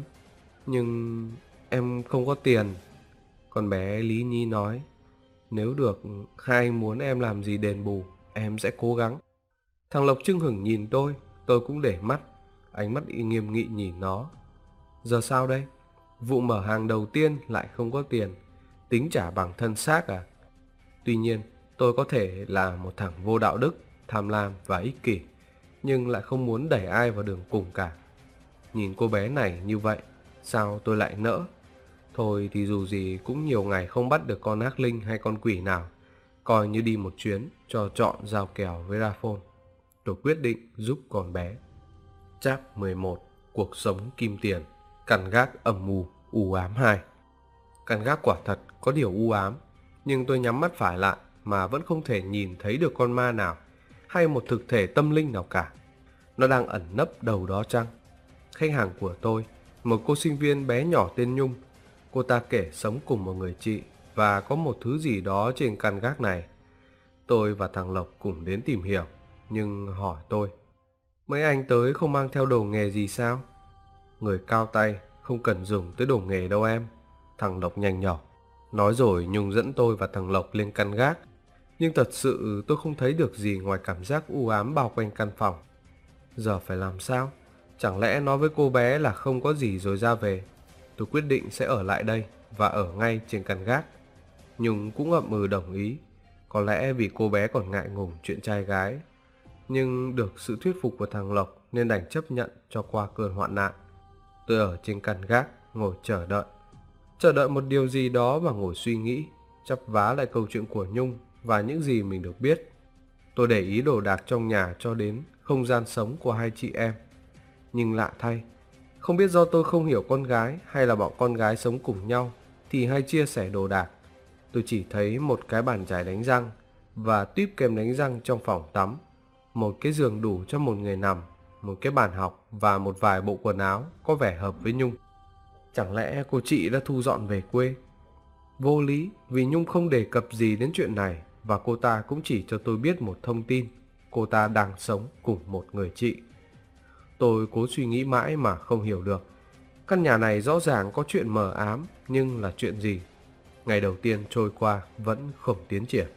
"Nhưng em không có tiền." Con bé lý nhí nói: "Nếu được, hai anh muốn em làm gì đền bù, em sẽ cố gắng." Thằng Lộc chưng hửng nhìn tôi cũng để mắt, ánh mắt nghiêm nghị nhìn nó. Giờ sao đây? Vụ mở hàng đầu tiên lại không có tiền, tính trả bằng thân xác à? Tuy nhiên, tôi có thể là một thằng vô đạo đức, tham lam và ích kỷ, nhưng lại không muốn đẩy ai vào đường cùng cả. Nhìn cô bé này như vậy, sao tôi lại nỡ? Thôi thì dù gì cũng nhiều ngày không bắt được con ác linh hay con quỷ nào, coi như đi một chuyến cho trọn giao kèo với Rafon. Tôi quyết định giúp con bé. Chap 11: Cuộc sống kim tiền. Căn gác âm mưu u ám 2. Căn gác quả thật có điều u ám, nhưng tôi nhắm mắt phải lại mà vẫn không thể nhìn thấy được con ma nào hay một thực thể tâm linh nào cả. Nó đang ẩn nấp đâu đó chăng? Khách hàng của tôi, một cô sinh viên bé nhỏ tên Nhung. Cô ta kể sống cùng một người chị và có một thứ gì đó trên căn gác này. Tôi và thằng Lộc cùng đến tìm hiểu, nhưng hỏi tôi: "Mấy anh tới không mang theo đồ nghề gì sao?" "Người cao tay không cần dùng tới đồ nghề đâu em." Thằng Lộc nhanh nhỏ. Nói rồi Nhung dẫn tôi và thằng Lộc lên căn gác. Nhưng thật sự tôi không thấy được gì ngoài cảm giác u ám bao quanh căn phòng. Giờ phải làm sao? Chẳng lẽ nói với cô bé là không có gì rồi ra về? Tôi quyết định sẽ ở lại đây và ở ngay trên căn gác. Nhung cũng ậm ừ đồng ý, có lẽ vì cô bé còn ngại ngùng chuyện trai gái. Nhưng được sự thuyết phục của thằng Lộc nên đành chấp nhận cho qua cơn hoạn nạn. Tôi ở trên căn gác ngồi chờ đợi một điều gì đó và ngồi suy nghĩ, chắp vá lại câu chuyện của Nhung và những gì mình được biết. Tôi để ý đồ đạc trong nhà cho đến không gian sống của hai chị em. Nhưng lạ thay, không biết do tôi không hiểu con gái hay là bọn con gái sống cùng nhau thì hay chia sẻ đồ đạc. Tôi chỉ thấy một cái bàn chải đánh răng và tuýp kem đánh răng trong phòng tắm, một cái giường đủ cho một người nằm, một cái bàn học và một vài bộ quần áo có vẻ hợp với Nhung. Chẳng lẽ cô chị đã thu dọn về quê? Vô lý, vì Nhung không đề cập gì đến chuyện này và cô ta cũng chỉ cho tôi biết một thông tin: cô ta đang sống cùng một người chị. Tôi cố suy nghĩ mãi mà không hiểu được. Căn nhà này rõ ràng có chuyện mờ ám, nhưng là chuyện gì? Ngày đầu tiên trôi qua vẫn không tiến triển.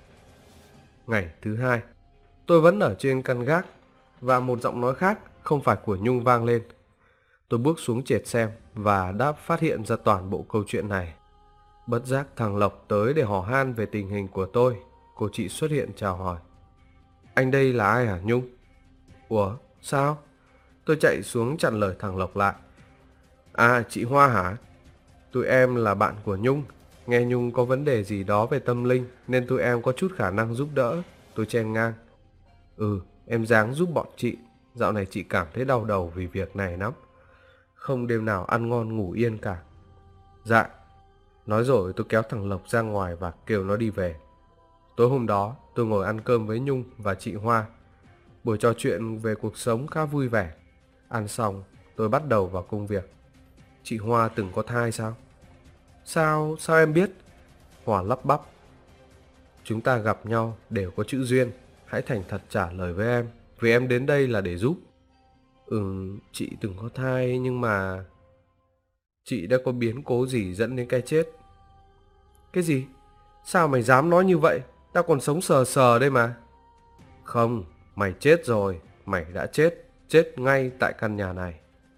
Ngày thứ hai, tôi vẫn ở trên căn gác và một giọng nói khác không phải của Nhung vang lên. Tôi bước xuống trệt xem và đã phát hiện ra toàn bộ câu chuyện này. Bất giác thằng Lộc tới để hỏi han về tình hình của tôi. Cô chị xuất hiện chào hỏi. Anh đây là ai hả Nhung? Ủa, sao? Tôi chạy xuống chặn lời thằng Lộc lại. À, chị Hoa hả? Tụi em là bạn của Nhung. Nghe Nhung có vấn đề gì đó về tâm linh nên tụi em có chút khả năng giúp đỡ. Tôi chen ngang. Em ráng giúp bọn chị. Dạo này chị cảm thấy đau đầu vì việc này lắm. Không đêm nào ăn ngon ngủ yên cả. Dạ. Nói rồi tôi kéo thằng Lộc ra ngoài và kêu nó đi về. Tối hôm đó tôi ngồi ăn cơm với Nhung và chị Hoa. Buổi trò chuyện về cuộc sống khá vui vẻ. Ăn xong tôi bắt đầu vào công việc. Chị Hoa từng có thai sao? Sao em biết? Hoa lắp bắp. Chúng ta gặp nhau đều có chữ duyên. Hãy thành thật trả lời với em, vì em đến đây là để giúp. Chị từng có thai nhưng mà... Chị đã có biến cố gì dẫn đến cái chết. Cái gì? Sao mày dám nói như vậy? Tao còn sống sờ sờ đây mà. Không, mày chết rồi. Mày đã chết. Chết ngay tại căn nhà này.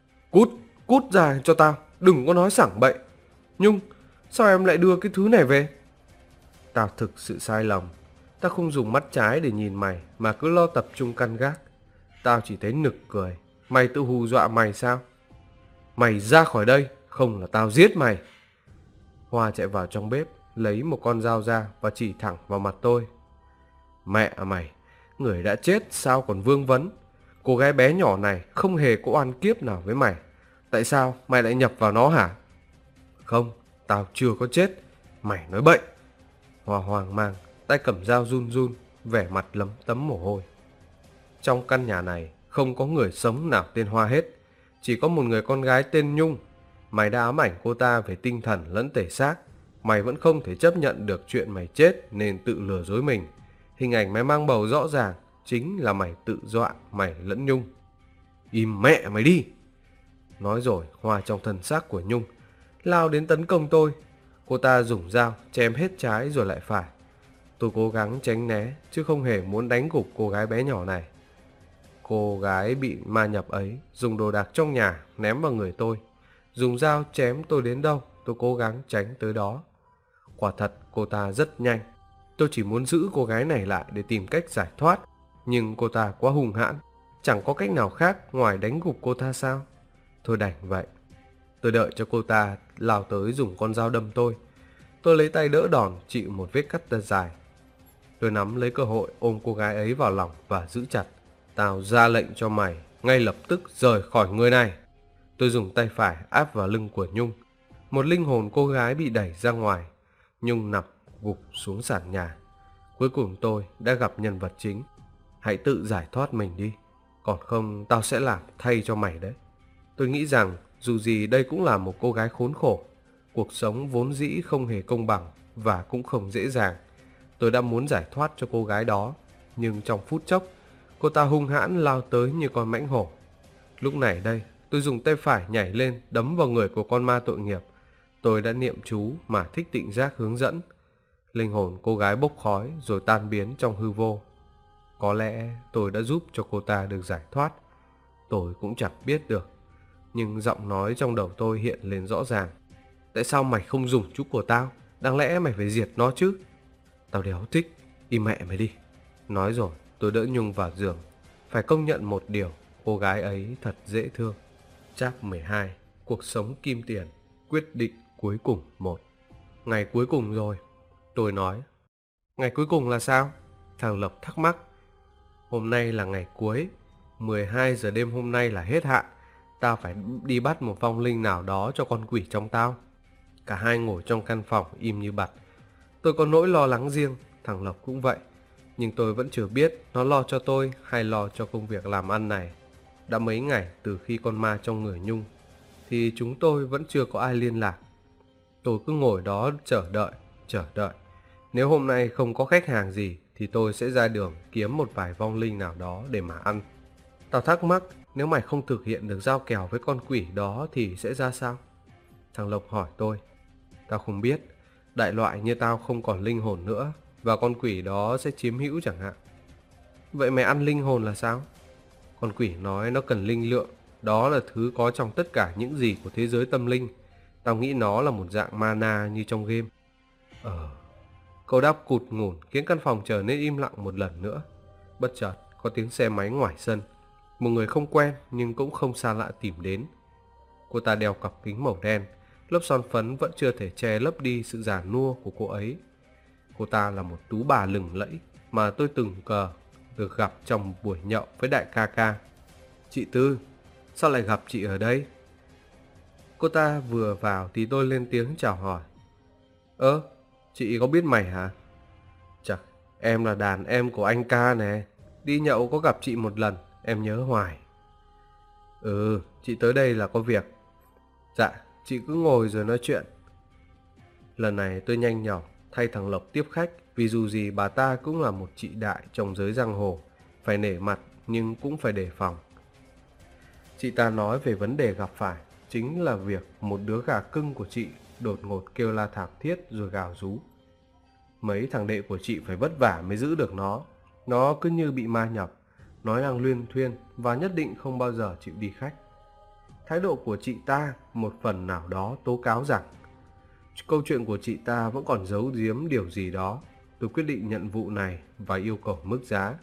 Cút ra cho tao. Đừng có nói sảng bậy. Nhung, sao em lại đưa cái thứ này về? Tao thực sự sai lầm. Tao không dùng mắt trái để nhìn mày mà cứ lo tập trung căn gác. Tao chỉ thấy nực cười. Mày tự hù dọa mày sao? Mày ra khỏi đây, không là tao giết mày. Hoa chạy vào trong bếp, lấy một con dao ra và chỉ thẳng vào mặt tôi. Mẹ mày, người đã chết sao còn vương vấn? Cô gái bé nhỏ này không hề có oan kiếp nào với mày. Tại sao mày lại nhập vào nó hả? Không, tao chưa có chết. Mày nói bậy. Hoa hoang mang, tay cầm dao run run, vẻ mặt lấm tấm mồ hôi. Trong căn nhà này không có người sống nào tên Hoa hết. Chỉ có một người con gái tên Nhung. Mày đã ám ảnh cô ta về tinh thần lẫn thể xác. Mày vẫn không thể chấp nhận được chuyện mày chết nên tự lừa dối mình. Hình ảnh mày mang bầu rõ ràng chính là mày tự dọa mày lẫn Nhung. Im mẹ mày đi. Nói rồi Hoa trong thân xác của Nhung lao đến tấn công tôi. Cô ta dùng dao chém hết trái rồi lại phải. Tôi cố gắng tránh né chứ không hề muốn đánh gục cô gái bé nhỏ này. Cô gái bị ma nhập ấy dùng đồ đạc trong nhà ném vào người tôi. Dùng dao chém tôi đến đâu tôi cố gắng tránh tới đó. Quả thật cô ta rất nhanh. Tôi chỉ muốn giữ cô gái này lại để tìm cách giải thoát. Nhưng cô ta quá hung hãn. Chẳng có cách nào khác ngoài đánh gục cô ta sao? Thôi đành vậy. Tôi đợi cho cô ta lao tới dùng con dao đâm tôi. Tôi lấy tay đỡ đòn chịu một vết cắt thật dài. Tôi nắm lấy cơ hội ôm cô gái ấy vào lòng và giữ chặt. Tao ra lệnh cho mày ngay lập tức rời khỏi người này. Tôi dùng tay phải áp vào lưng của Nhung. Một linh hồn cô gái bị đẩy ra ngoài. Nhung nằm gục xuống sàn nhà. Cuối cùng tôi đã gặp nhân vật chính. Hãy tự giải thoát mình đi. Còn không tao sẽ làm thay cho mày đấy. Tôi nghĩ rằng dù gì đây cũng là một cô gái khốn khổ. Cuộc sống vốn dĩ không hề công bằng và cũng không dễ dàng. Tôi đã muốn giải thoát cho cô gái đó. Nhưng trong phút chốc, cô ta hung hãn lao tới như con mãnh hổ. Lúc này đây, tôi dùng tay phải nhảy lên đấm vào người của con ma tội nghiệp. Tôi đã niệm chú mà thích tịnh giác hướng dẫn. Linh hồn cô gái bốc khói rồi tan biến trong hư vô. Có lẽ tôi đã giúp cho cô ta được giải thoát. Tôi cũng chẳng biết được. Nhưng giọng nói trong đầu tôi hiện lên rõ ràng. Tại sao mày không dùng chú của tao? Đáng lẽ mày phải diệt nó chứ. Tao đéo thích. Im mẹ mày đi. Nói rồi tôi đỡ Nhung vào giường. Phải công nhận một điều, cô gái ấy thật dễ thương. Chap 12. Cuộc sống kim tiền. Quyết định cuối cùng 1. Ngày cuối cùng rồi. Tôi nói. Ngày cuối cùng là sao? Thằng Lộc thắc mắc. Hôm nay là ngày cuối. 12 giờ đêm hôm nay là hết hạn. Tao phải đi bắt một vong linh nào đó cho con quỷ trong tao. Cả hai ngồi trong căn phòng im như bặt. Tôi có nỗi lo lắng riêng. Thằng Lộc cũng vậy. Nhưng tôi vẫn chưa biết nó lo cho tôi hay lo cho công việc làm ăn này. Đã mấy ngày từ khi con ma trong người Nhung thì chúng tôi vẫn chưa có ai liên lạc. Tôi cứ ngồi đó chờ đợi. Nếu hôm nay không có khách hàng gì thì tôi sẽ ra đường kiếm một vài vong linh nào đó để mà ăn. Tao thắc mắc nếu mày không thực hiện được giao kèo với con quỷ đó thì sẽ ra sao? Thằng Lộc hỏi tôi. Tao không biết. Đại loại như tao không còn linh hồn nữa và con quỷ đó sẽ chiếm hữu chẳng hạn. Vậy mày ăn linh hồn là sao? Con quỷ nói nó cần linh lượng. đó là thứ có trong tất cả những gì của thế giới tâm linh. Tao nghĩ nó là một dạng mana như trong game. Câu đáp cụt ngủn khiến căn phòng trở nên im lặng một lần nữa. Bất chợt có tiếng xe máy ngoài sân. Một người không quen nhưng cũng không xa lạ tìm đến. Cô ta đeo cặp kính màu đen, lớp son phấn vẫn chưa thể che lấp đi sự già nua của cô ấy. Cô ta là một tú bà lừng lẫy mà tôi từng được gặp trong một buổi nhậu với đại ca ca. Chị Tư, sao lại gặp chị ở đây? Cô ta vừa vào thì tôi lên tiếng chào hỏi. Chị có biết mày hả? Chắc, em là đàn em của anh ca nè. Đi nhậu có gặp chị một lần, em nhớ hoài. Chị tới đây là có việc. Dạ, chị cứ ngồi rồi nói chuyện. Lần này tôi nhanh nhỏ thay thằng Lộc tiếp khách, vì dù gì bà ta cũng là một chị đại trong giới giang hồ, phải nể mặt nhưng cũng phải đề phòng. Chị ta nói về vấn đề gặp phải chính là việc một đứa gà cưng của chị đột ngột kêu la thảm thiết rồi gào rú. Mấy thằng đệ của chị phải vất vả mới giữ được nó. Nó cứ như bị ma nhập, nói năng luyên thuyên và nhất định không bao giờ chịu đi khách. Thái độ của chị ta một phần nào đó tố cáo rằng câu chuyện của chị ta vẫn còn giấu giếm điều gì đó. Tôi quyết định nhận vụ này và yêu cầu mức giá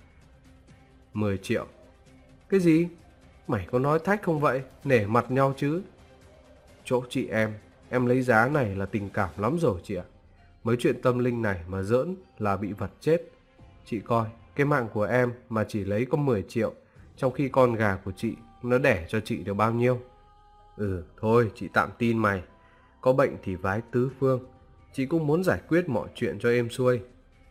10 triệu. Cái gì? Mày có nói thách không vậy? Nể mặt nhau chứ. Chỗ chị em lấy giá này là tình cảm lắm rồi chị ạ. Mấy chuyện tâm linh này mà giỡn là bị vật chết. Chị coi, cái mạng của em mà chỉ lấy có 10 triệu, trong khi con gà của chị nó đẻ cho chị được bao nhiêu? Thôi chị tạm tin mày. Có bệnh thì vái tứ phương. Chị cũng muốn giải quyết mọi chuyện cho êm xuôi.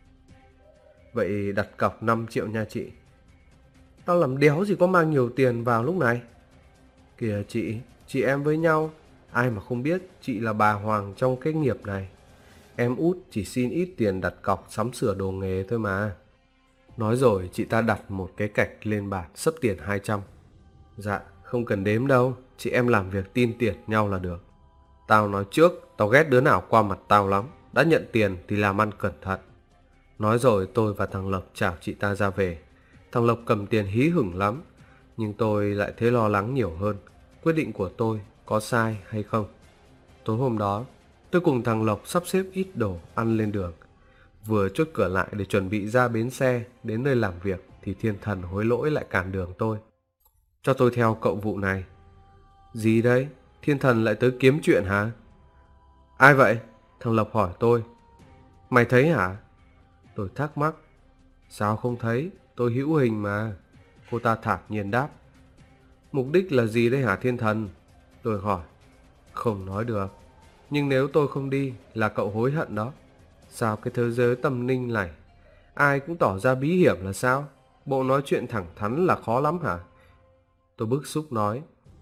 Vậy đặt cọc 5 triệu nha chị. Tao làm đéo gì có mang nhiều tiền vào lúc này. Kìa chị em với nhau, ai mà không biết chị là bà hoàng trong cái nghiệp này. Em út chỉ xin ít tiền đặt cọc sắm sửa đồ nghề thôi mà. Nói rồi chị ta đặt một cái cạch lên bàn xấp tiền 200. Dạ, không cần đếm đâu, chị em làm việc tin tiền nhau là được. Tao nói trước, tao ghét đứa nào qua mặt tao lắm. Đã nhận tiền thì làm ăn cẩn thận. Nói rồi tôi và thằng Lộc chào chị ta ra về. Thằng Lộc cầm tiền hí hửng lắm, nhưng tôi lại thấy lo lắng nhiều hơn. Quyết định của tôi có sai hay không? Tối hôm đó, tôi cùng thằng Lộc sắp xếp ít đồ ăn lên đường. Vừa chốt cửa lại để chuẩn bị ra bến xe đến nơi làm việc thì thiên thần hối lỗi lại cản đường tôi. Cho tôi theo cậu vụ này. Gì đấy? Thiên thần lại tới kiếm chuyện hả? Ai vậy? Thằng Lộc hỏi tôi. Mày thấy hả? Tôi thắc mắc. Sao không thấy? Tôi hữu hình mà. Cô ta thản nhiên đáp. Mục đích là gì đây hả thiên thần? Tôi hỏi. Không nói được. Nhưng nếu tôi không đi là cậu hối hận đó. Sao cái thế giới tâm linh này ai cũng tỏ ra bí hiểm là sao? Bộ nói chuyện thẳng thắn là khó lắm hả? Tôi bức xúc nói.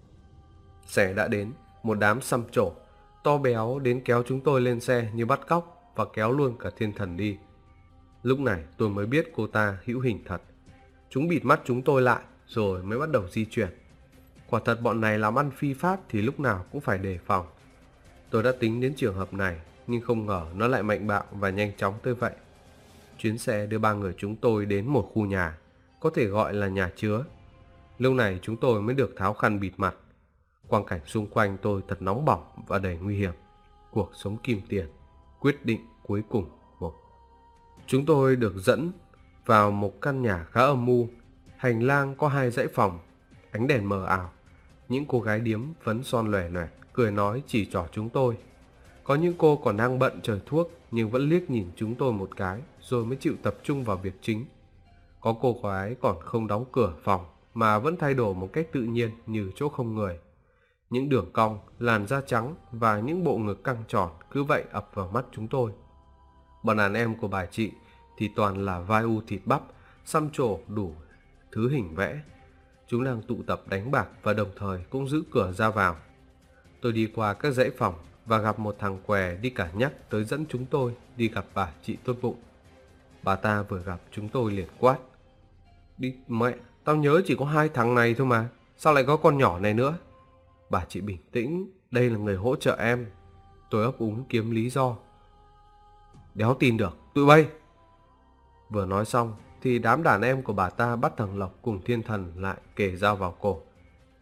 Xe đã đến, một đám xăm trổ to béo đến kéo chúng tôi lên xe như bắt cóc và kéo luôn cả thiên thần đi. Lúc này tôi mới biết cô ta hữu hình thật. Chúng bịt mắt chúng tôi lại rồi mới bắt đầu di chuyển. Quả thật bọn này làm ăn phi pháp thì lúc nào cũng phải đề phòng. Tôi đã tính đến trường hợp này nhưng không ngờ nó lại mạnh bạo và nhanh chóng tới vậy. Chuyến xe đưa ba người chúng tôi đến một khu nhà, có thể gọi là nhà chứa. Lúc này chúng tôi mới được tháo khăn bịt mặt. Quang cảnh xung quanh tôi thật nóng bỏng và đầy nguy hiểm. Cuộc sống kim tiền, quyết định cuối cùng một. Chúng tôi được dẫn vào một căn nhà khá âm u. Hành lang có 2 dãy phòng, ánh đèn mờ ảo. Những cô gái điếm phấn son lòe loẹt, cười nói chỉ trỏ chúng tôi. Có những cô còn đang bận chởi thuốc nhưng vẫn liếc nhìn chúng tôi một cái rồi mới chịu tập trung vào việc chính. Có cô gái còn không đóng cửa phòng mà vẫn thay đổi một cách tự nhiên như chỗ không người. Những đường cong, làn da trắng và những bộ ngực căng tròn cứ vậy ập vào mắt chúng tôi. Bọn đàn em của bà chị thì toàn là vai u thịt bắp, xăm trổ đủ thứ hình vẽ. Chúng đang tụ tập đánh bạc và đồng thời cũng giữ cửa ra vào. Tôi đi qua các dãy phòng và gặp một thằng què đi cả nhắc tới dẫn chúng tôi đi gặp bà chị tốt bụng. Bà ta vừa gặp chúng tôi liền quát. Đi mẹ, tao nhớ chỉ có 2 thằng này thôi mà, sao lại có con nhỏ này nữa? Bà chị bình tĩnh, đây là người hỗ trợ em. Tôi ấp úng kiếm lý do. Đéo tin được, tụi bay. Vừa nói xong thì đám đàn em của bà ta bắt thằng Lộc cùng thiên thần lại kề dao vào cổ.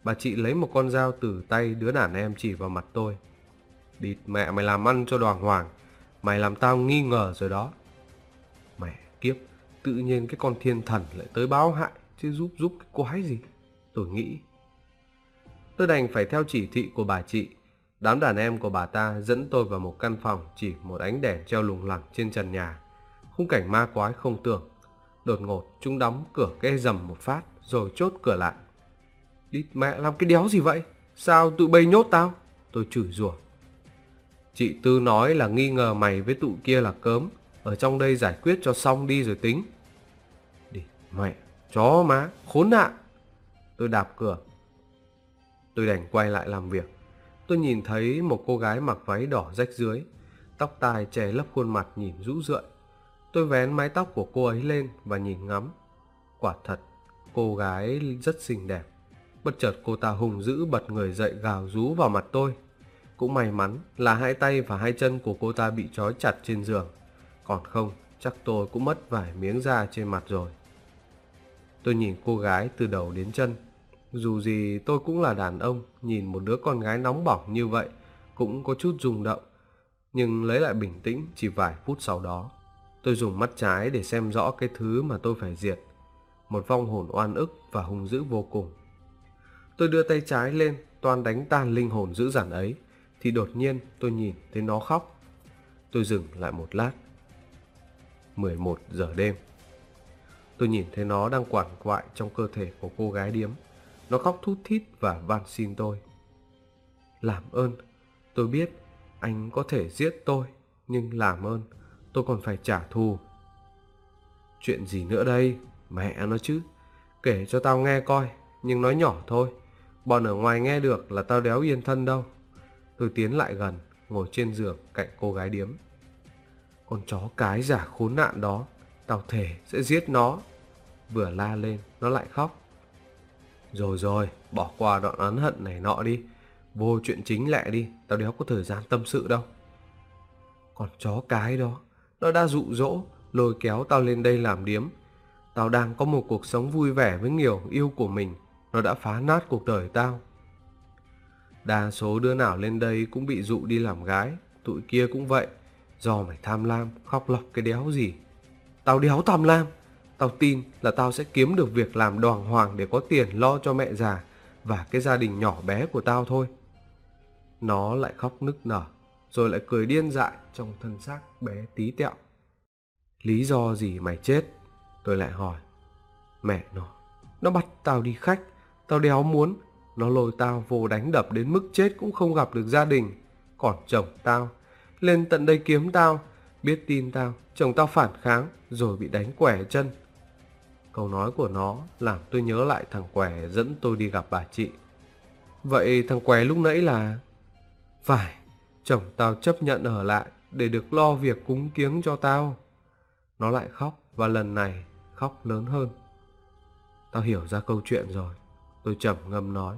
Bà chị lấy một con dao từ tay đứa đàn em chỉ vào mặt tôi. Địt mẹ mày làm ăn cho đàng hoàng, mày làm tao nghi ngờ rồi đó. Mẹ kiếp, tự nhiên cái con thiên thần lại tới báo hại, chứ giúp cái quái gì, tôi nghĩ. Tôi đành phải theo chỉ thị của bà chị. Đám đàn em của bà ta dẫn tôi vào một căn phòng chỉ một ánh đèn treo lủng lẳng trên trần nhà. Khung cảnh ma quái không tưởng. Đột ngột chúng đóng cửa ke rầm một phát rồi chốt cửa lại. Địt mẹ làm cái đéo gì vậy? Sao tụi bay nhốt tao? Tôi chửi rủa. Chị Tư nói là nghi ngờ mày với tụi kia là cớm. Ở trong đây giải quyết cho xong đi rồi tính. Địt mẹ, chó má, khốn nạn. Tôi đạp cửa. Tôi đành quay lại làm việc. Tôi nhìn thấy một cô gái mặc váy đỏ rách rưới, tóc tai che lấp khuôn mặt nhìn rũ rượi. Tôi vén mái tóc của cô ấy lên và nhìn ngắm. Quả thật, cô gái rất xinh đẹp. Bất chợt cô ta hùng dữ bật người dậy gào rú vào mặt tôi. Cũng may mắn là hai tay và hai chân của cô ta bị trói chặt trên giường. Còn không, chắc tôi cũng mất vài miếng da trên mặt rồi. Tôi nhìn cô gái từ đầu đến chân. Dù gì tôi cũng là đàn ông, nhìn một đứa con gái nóng bỏng như vậy cũng có chút rung động. Nhưng lấy lại bình tĩnh chỉ vài phút sau đó. Tôi dùng mắt trái để xem rõ cái thứ mà tôi phải diệt. Một vong hồn oan ức và hung dữ vô cùng. Tôi đưa tay trái lên, toan đánh tan linh hồn dữ dằn ấy, thì đột nhiên tôi nhìn thấy nó khóc. Tôi dừng lại một lát. 11 giờ đêm. Tôi nhìn thấy nó đang quằn quại trong cơ thể của cô gái điếm. Nó khóc thút thít và van xin tôi. Làm ơn, tôi biết anh có thể giết tôi, nhưng làm ơn, tôi còn phải trả thù. Chuyện gì nữa đây? Mẹ nó chứ. Kể cho tao nghe coi, nhưng nói nhỏ thôi. Bọn ở ngoài nghe được là tao đéo yên thân đâu. Tôi tiến lại gần, ngồi trên giường cạnh cô gái điếm. Con chó cái giả khốn nạn đó, tao thề sẽ giết nó. Vừa la lên, nó lại khóc. Rồi, bỏ qua đoạn oán hận này nọ đi. Vô chuyện chính lẹ đi, tao đéo có thời gian tâm sự đâu. Con chó cái đó, nó đã dụ dỗ, lôi kéo tao lên đây làm điếm. Tao đang có một cuộc sống vui vẻ với người yêu của mình. Nó đã phá nát cuộc đời tao. Đa số đứa nào lên đây cũng bị dụ đi làm gái. Tụi kia cũng vậy. Do mày tham lam, khóc lóc cái đéo gì. Tao đéo tham lam. Tao tin là tao sẽ kiếm được việc làm đàng hoàng để có tiền lo cho mẹ già và cái gia đình nhỏ bé của tao thôi. Nó lại khóc nức nở, rồi lại cười điên dại trong thân xác bé tí tẹo. Lý do gì mày chết? Tôi lại hỏi. Mẹ nó bắt tao đi khách. Tao đéo muốn. Nó lôi tao vô đánh đập đến mức chết cũng không gặp được gia đình. Còn chồng tao lên tận đây kiếm tao. Biết tin tao, chồng tao phản kháng rồi bị đánh quẻ chân. Câu nói của nó làm tôi nhớ lại thằng quẻ dẫn tôi đi gặp bà chị. Vậy thằng quẻ lúc nãy là... Phải, chồng tao chấp nhận ở lại để được lo việc cúng kiếng cho tao. Nó lại khóc và lần này khóc lớn hơn. Tao hiểu ra câu chuyện rồi. Tôi trầm ngâm nói.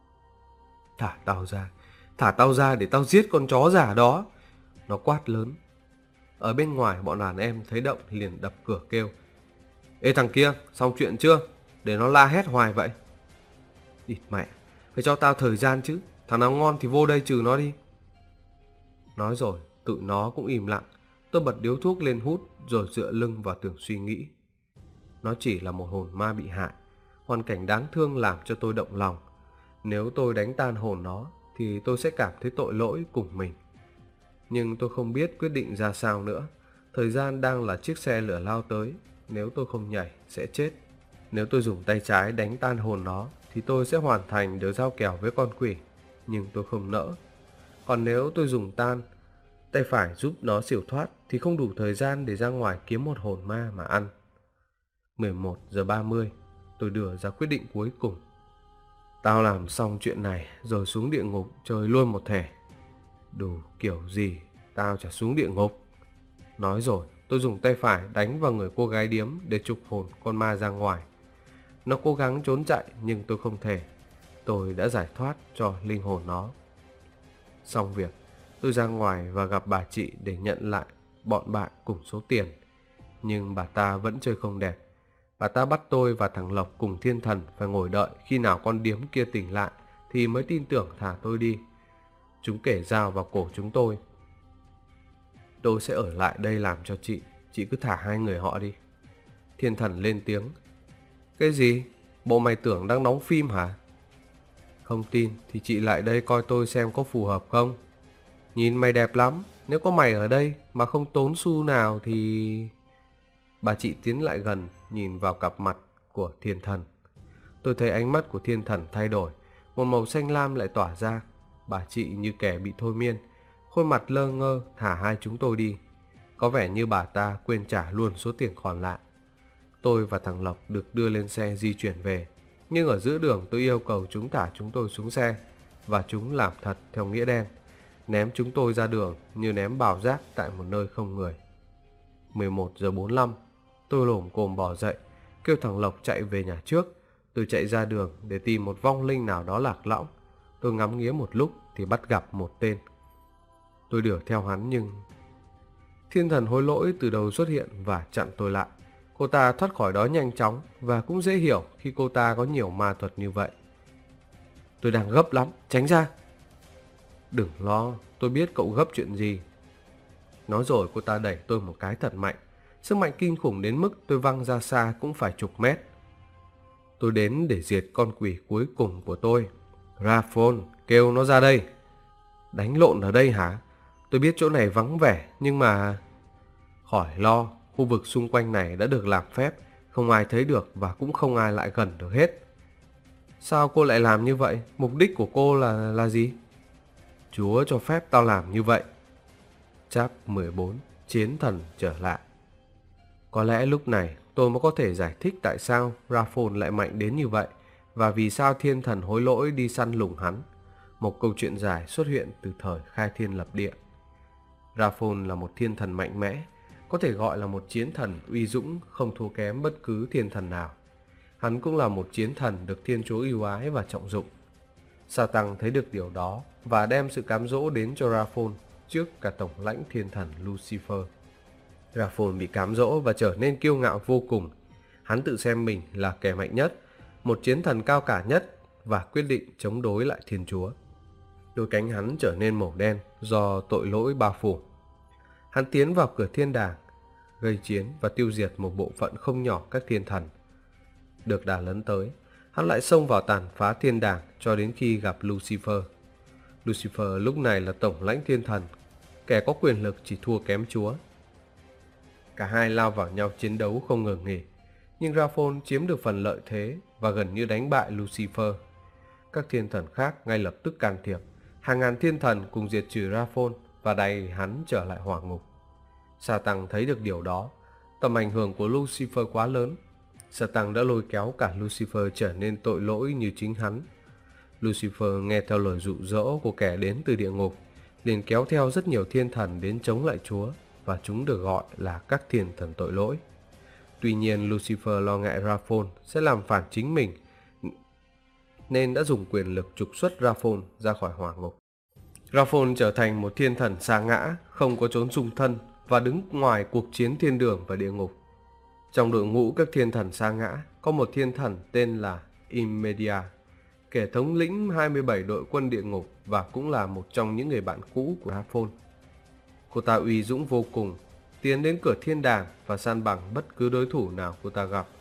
Thả tao ra để tao giết con chó giả đó. Nó quát lớn. Ở bên ngoài bọn đàn em thấy động liền đập cửa kêu. Ê thằng kia, xong chuyện chưa? Để nó la hét hoài vậy. Địt mẹ, phải cho tao thời gian chứ. Thằng nào ngon thì vô đây trừ nó đi. Nói rồi, tụi nó cũng im lặng. Tôi bật điếu thuốc lên hút rồi dựa lưng vào tường suy nghĩ. Nó chỉ là một hồn ma bị hại. Hoàn cảnh đáng thương làm cho tôi động lòng. Nếu tôi đánh tan hồn nó thì tôi sẽ cảm thấy tội lỗi cùng mình. Nhưng tôi không biết quyết định ra sao nữa. Thời gian đang là chiếc xe lửa lao tới. Nếu tôi không nhảy sẽ chết. Nếu tôi dùng tay trái đánh tan hồn nó thì tôi sẽ hoàn thành được giao kèo với con quỷ. Nhưng tôi không nỡ. Còn nếu tôi dùng tay phải giúp nó xỉu thoát thì không đủ thời gian để ra ngoài kiếm một hồn ma mà ăn. 11 giờ 30, tôi đưa ra quyết định cuối cùng. Tao làm xong chuyện này rồi xuống địa ngục chơi luôn một thể. Đủ kiểu gì tao chả xuống địa ngục. Nói rồi, tôi dùng tay phải đánh vào người cô gái điếm để trục hồn con ma ra ngoài. Nó cố gắng trốn chạy nhưng tôi không thể. Tôi đã giải thoát cho linh hồn nó. Xong việc, tôi ra ngoài và gặp bà chị để nhận lại bọn bạn cùng số tiền. Nhưng bà ta vẫn chơi không đẹp. Bà ta bắt tôi và thằng Lộc cùng thiên thần phải ngồi đợi khi nào con điếm kia tỉnh lại thì mới tin tưởng thả tôi đi. Chúng kể dao vào cổ chúng tôi. Tôi sẽ ở lại đây làm cho chị cứ thả hai người họ đi. Thiên thần lên tiếng. Cái gì? Bộ mày tưởng đang đóng phim hả? Không tin thì chị lại đây coi tôi xem có phù hợp không. Nhìn mày đẹp lắm, nếu có mày ở đây mà không tốn xu nào thì... Bà chị tiến lại gần, nhìn vào cặp mặt của thiên thần. Tôi thấy ánh mắt của thiên thần thay đổi, một màu xanh lam lại tỏa ra. Bà chị như kẻ bị thôi miên, khuôn mặt lơ ngơ thả hai chúng tôi đi. Có vẻ như bà ta quên trả luôn số tiền còn lại. Tôi và thằng Lộc được đưa lên xe di chuyển về. Nhưng ở giữa đường tôi yêu cầu chúng thả chúng tôi xuống xe. Và chúng làm thật theo nghĩa đen, ném chúng tôi ra đường như ném bào rác tại một nơi không người. 11:45, tôi lồm cồm bò dậy, kêu thằng Lộc chạy về nhà trước. Tôi chạy ra đường để tìm một vong linh nào đó lạc lõng. Tôi ngắm nghía một lúc thì bắt gặp một tên. Tôi đuổi theo hắn nhưng... Thiên thần hối lỗi từ đầu xuất hiện và chặn tôi lại. Cô ta thoát khỏi đó nhanh chóng và cũng dễ hiểu khi cô ta có nhiều ma thuật như vậy. Tôi đang gấp lắm, tránh ra. Đừng lo, tôi biết cậu gấp chuyện gì. Nói rồi cô ta đẩy tôi một cái thật mạnh. Sức mạnh kinh khủng đến mức tôi văng ra xa cũng phải chục mét. Tôi đến để diệt con quỷ cuối cùng của tôi. Raphon, kêu nó ra đây. Đánh lộn ở đây hả? Tôi biết chỗ này vắng vẻ nhưng mà... Khỏi lo, khu vực xung quanh này đã được làm phép, không ai thấy được và cũng không ai lại gần được hết. Sao cô lại làm như vậy? Mục đích của cô là gì? Chúa cho phép tao làm như vậy. Chap 14, chiến thần trở lại. Có lẽ lúc này tôi mới có thể giải thích tại sao Raphon lại mạnh đến như vậy và vì sao thiên thần hối lỗi đi săn lùng hắn. Một câu chuyện dài xuất hiện từ thời khai thiên lập địa. Raphon là một thiên thần mạnh mẽ, có thể gọi là một chiến thần uy dũng không thua kém bất cứ thiên thần nào. Hắn cũng là một chiến thần được Thiên Chúa ưu ái và trọng dụng. Satan thấy được điều đó và đem sự cám dỗ đến cho Raphon trước cả tổng lãnh thiên thần Lucifer. Raphon bị cám dỗ và trở nên kiêu ngạo vô cùng. Hắn tự xem mình là kẻ mạnh nhất, một chiến thần cao cả nhất và quyết định chống đối lại Thiên Chúa. Đôi cánh hắn trở nên màu đen do tội lỗi bao phủ. Hắn tiến vào cửa thiên đàng, gây chiến và tiêu diệt một bộ phận không nhỏ các thiên thần. Được đà lấn tới, hắn lại xông vào tàn phá thiên đàng cho đến khi gặp Lucifer. Lucifer lúc này là tổng lãnh thiên thần, kẻ có quyền lực chỉ thua kém Chúa. Cả hai lao vào nhau chiến đấu không ngừng nghỉ, nhưng Raphon chiếm được phần lợi thế và gần như đánh bại Lucifer. Các thiên thần khác ngay lập tức can thiệp, hàng ngàn thiên thần cùng diệt trừ Raphon và đẩy hắn trở lại hỏa ngục. Satan thấy được điều đó, tầm ảnh hưởng của Lucifer quá lớn. Satan đã lôi kéo cả Lucifer trở nên tội lỗi như chính hắn. Lucifer nghe theo lời dụ dỗ của kẻ đến từ địa ngục, liền kéo theo rất nhiều thiên thần đến chống lại Chúa, và chúng được gọi là các thiên thần tội lỗi. Tuy nhiên Lucifer lo ngại Raphon sẽ làm phản chính mình, nên đã dùng quyền lực trục xuất Raphon ra khỏi hỏa ngục. Raphon trở thành một thiên thần sa ngã, không có chốn dung thân và đứng ngoài cuộc chiến thiên đường và địa ngục. Trong đội ngũ các thiên thần sa ngã, có một thiên thần tên là Immedia, kẻ thống lĩnh 27 đội quân địa ngục và cũng là một trong những người bạn cũ của Raphon. Cô ta uy dũng vô cùng, tiến đến cửa thiên đàng và san bằng bất cứ đối thủ nào cô ta gặp.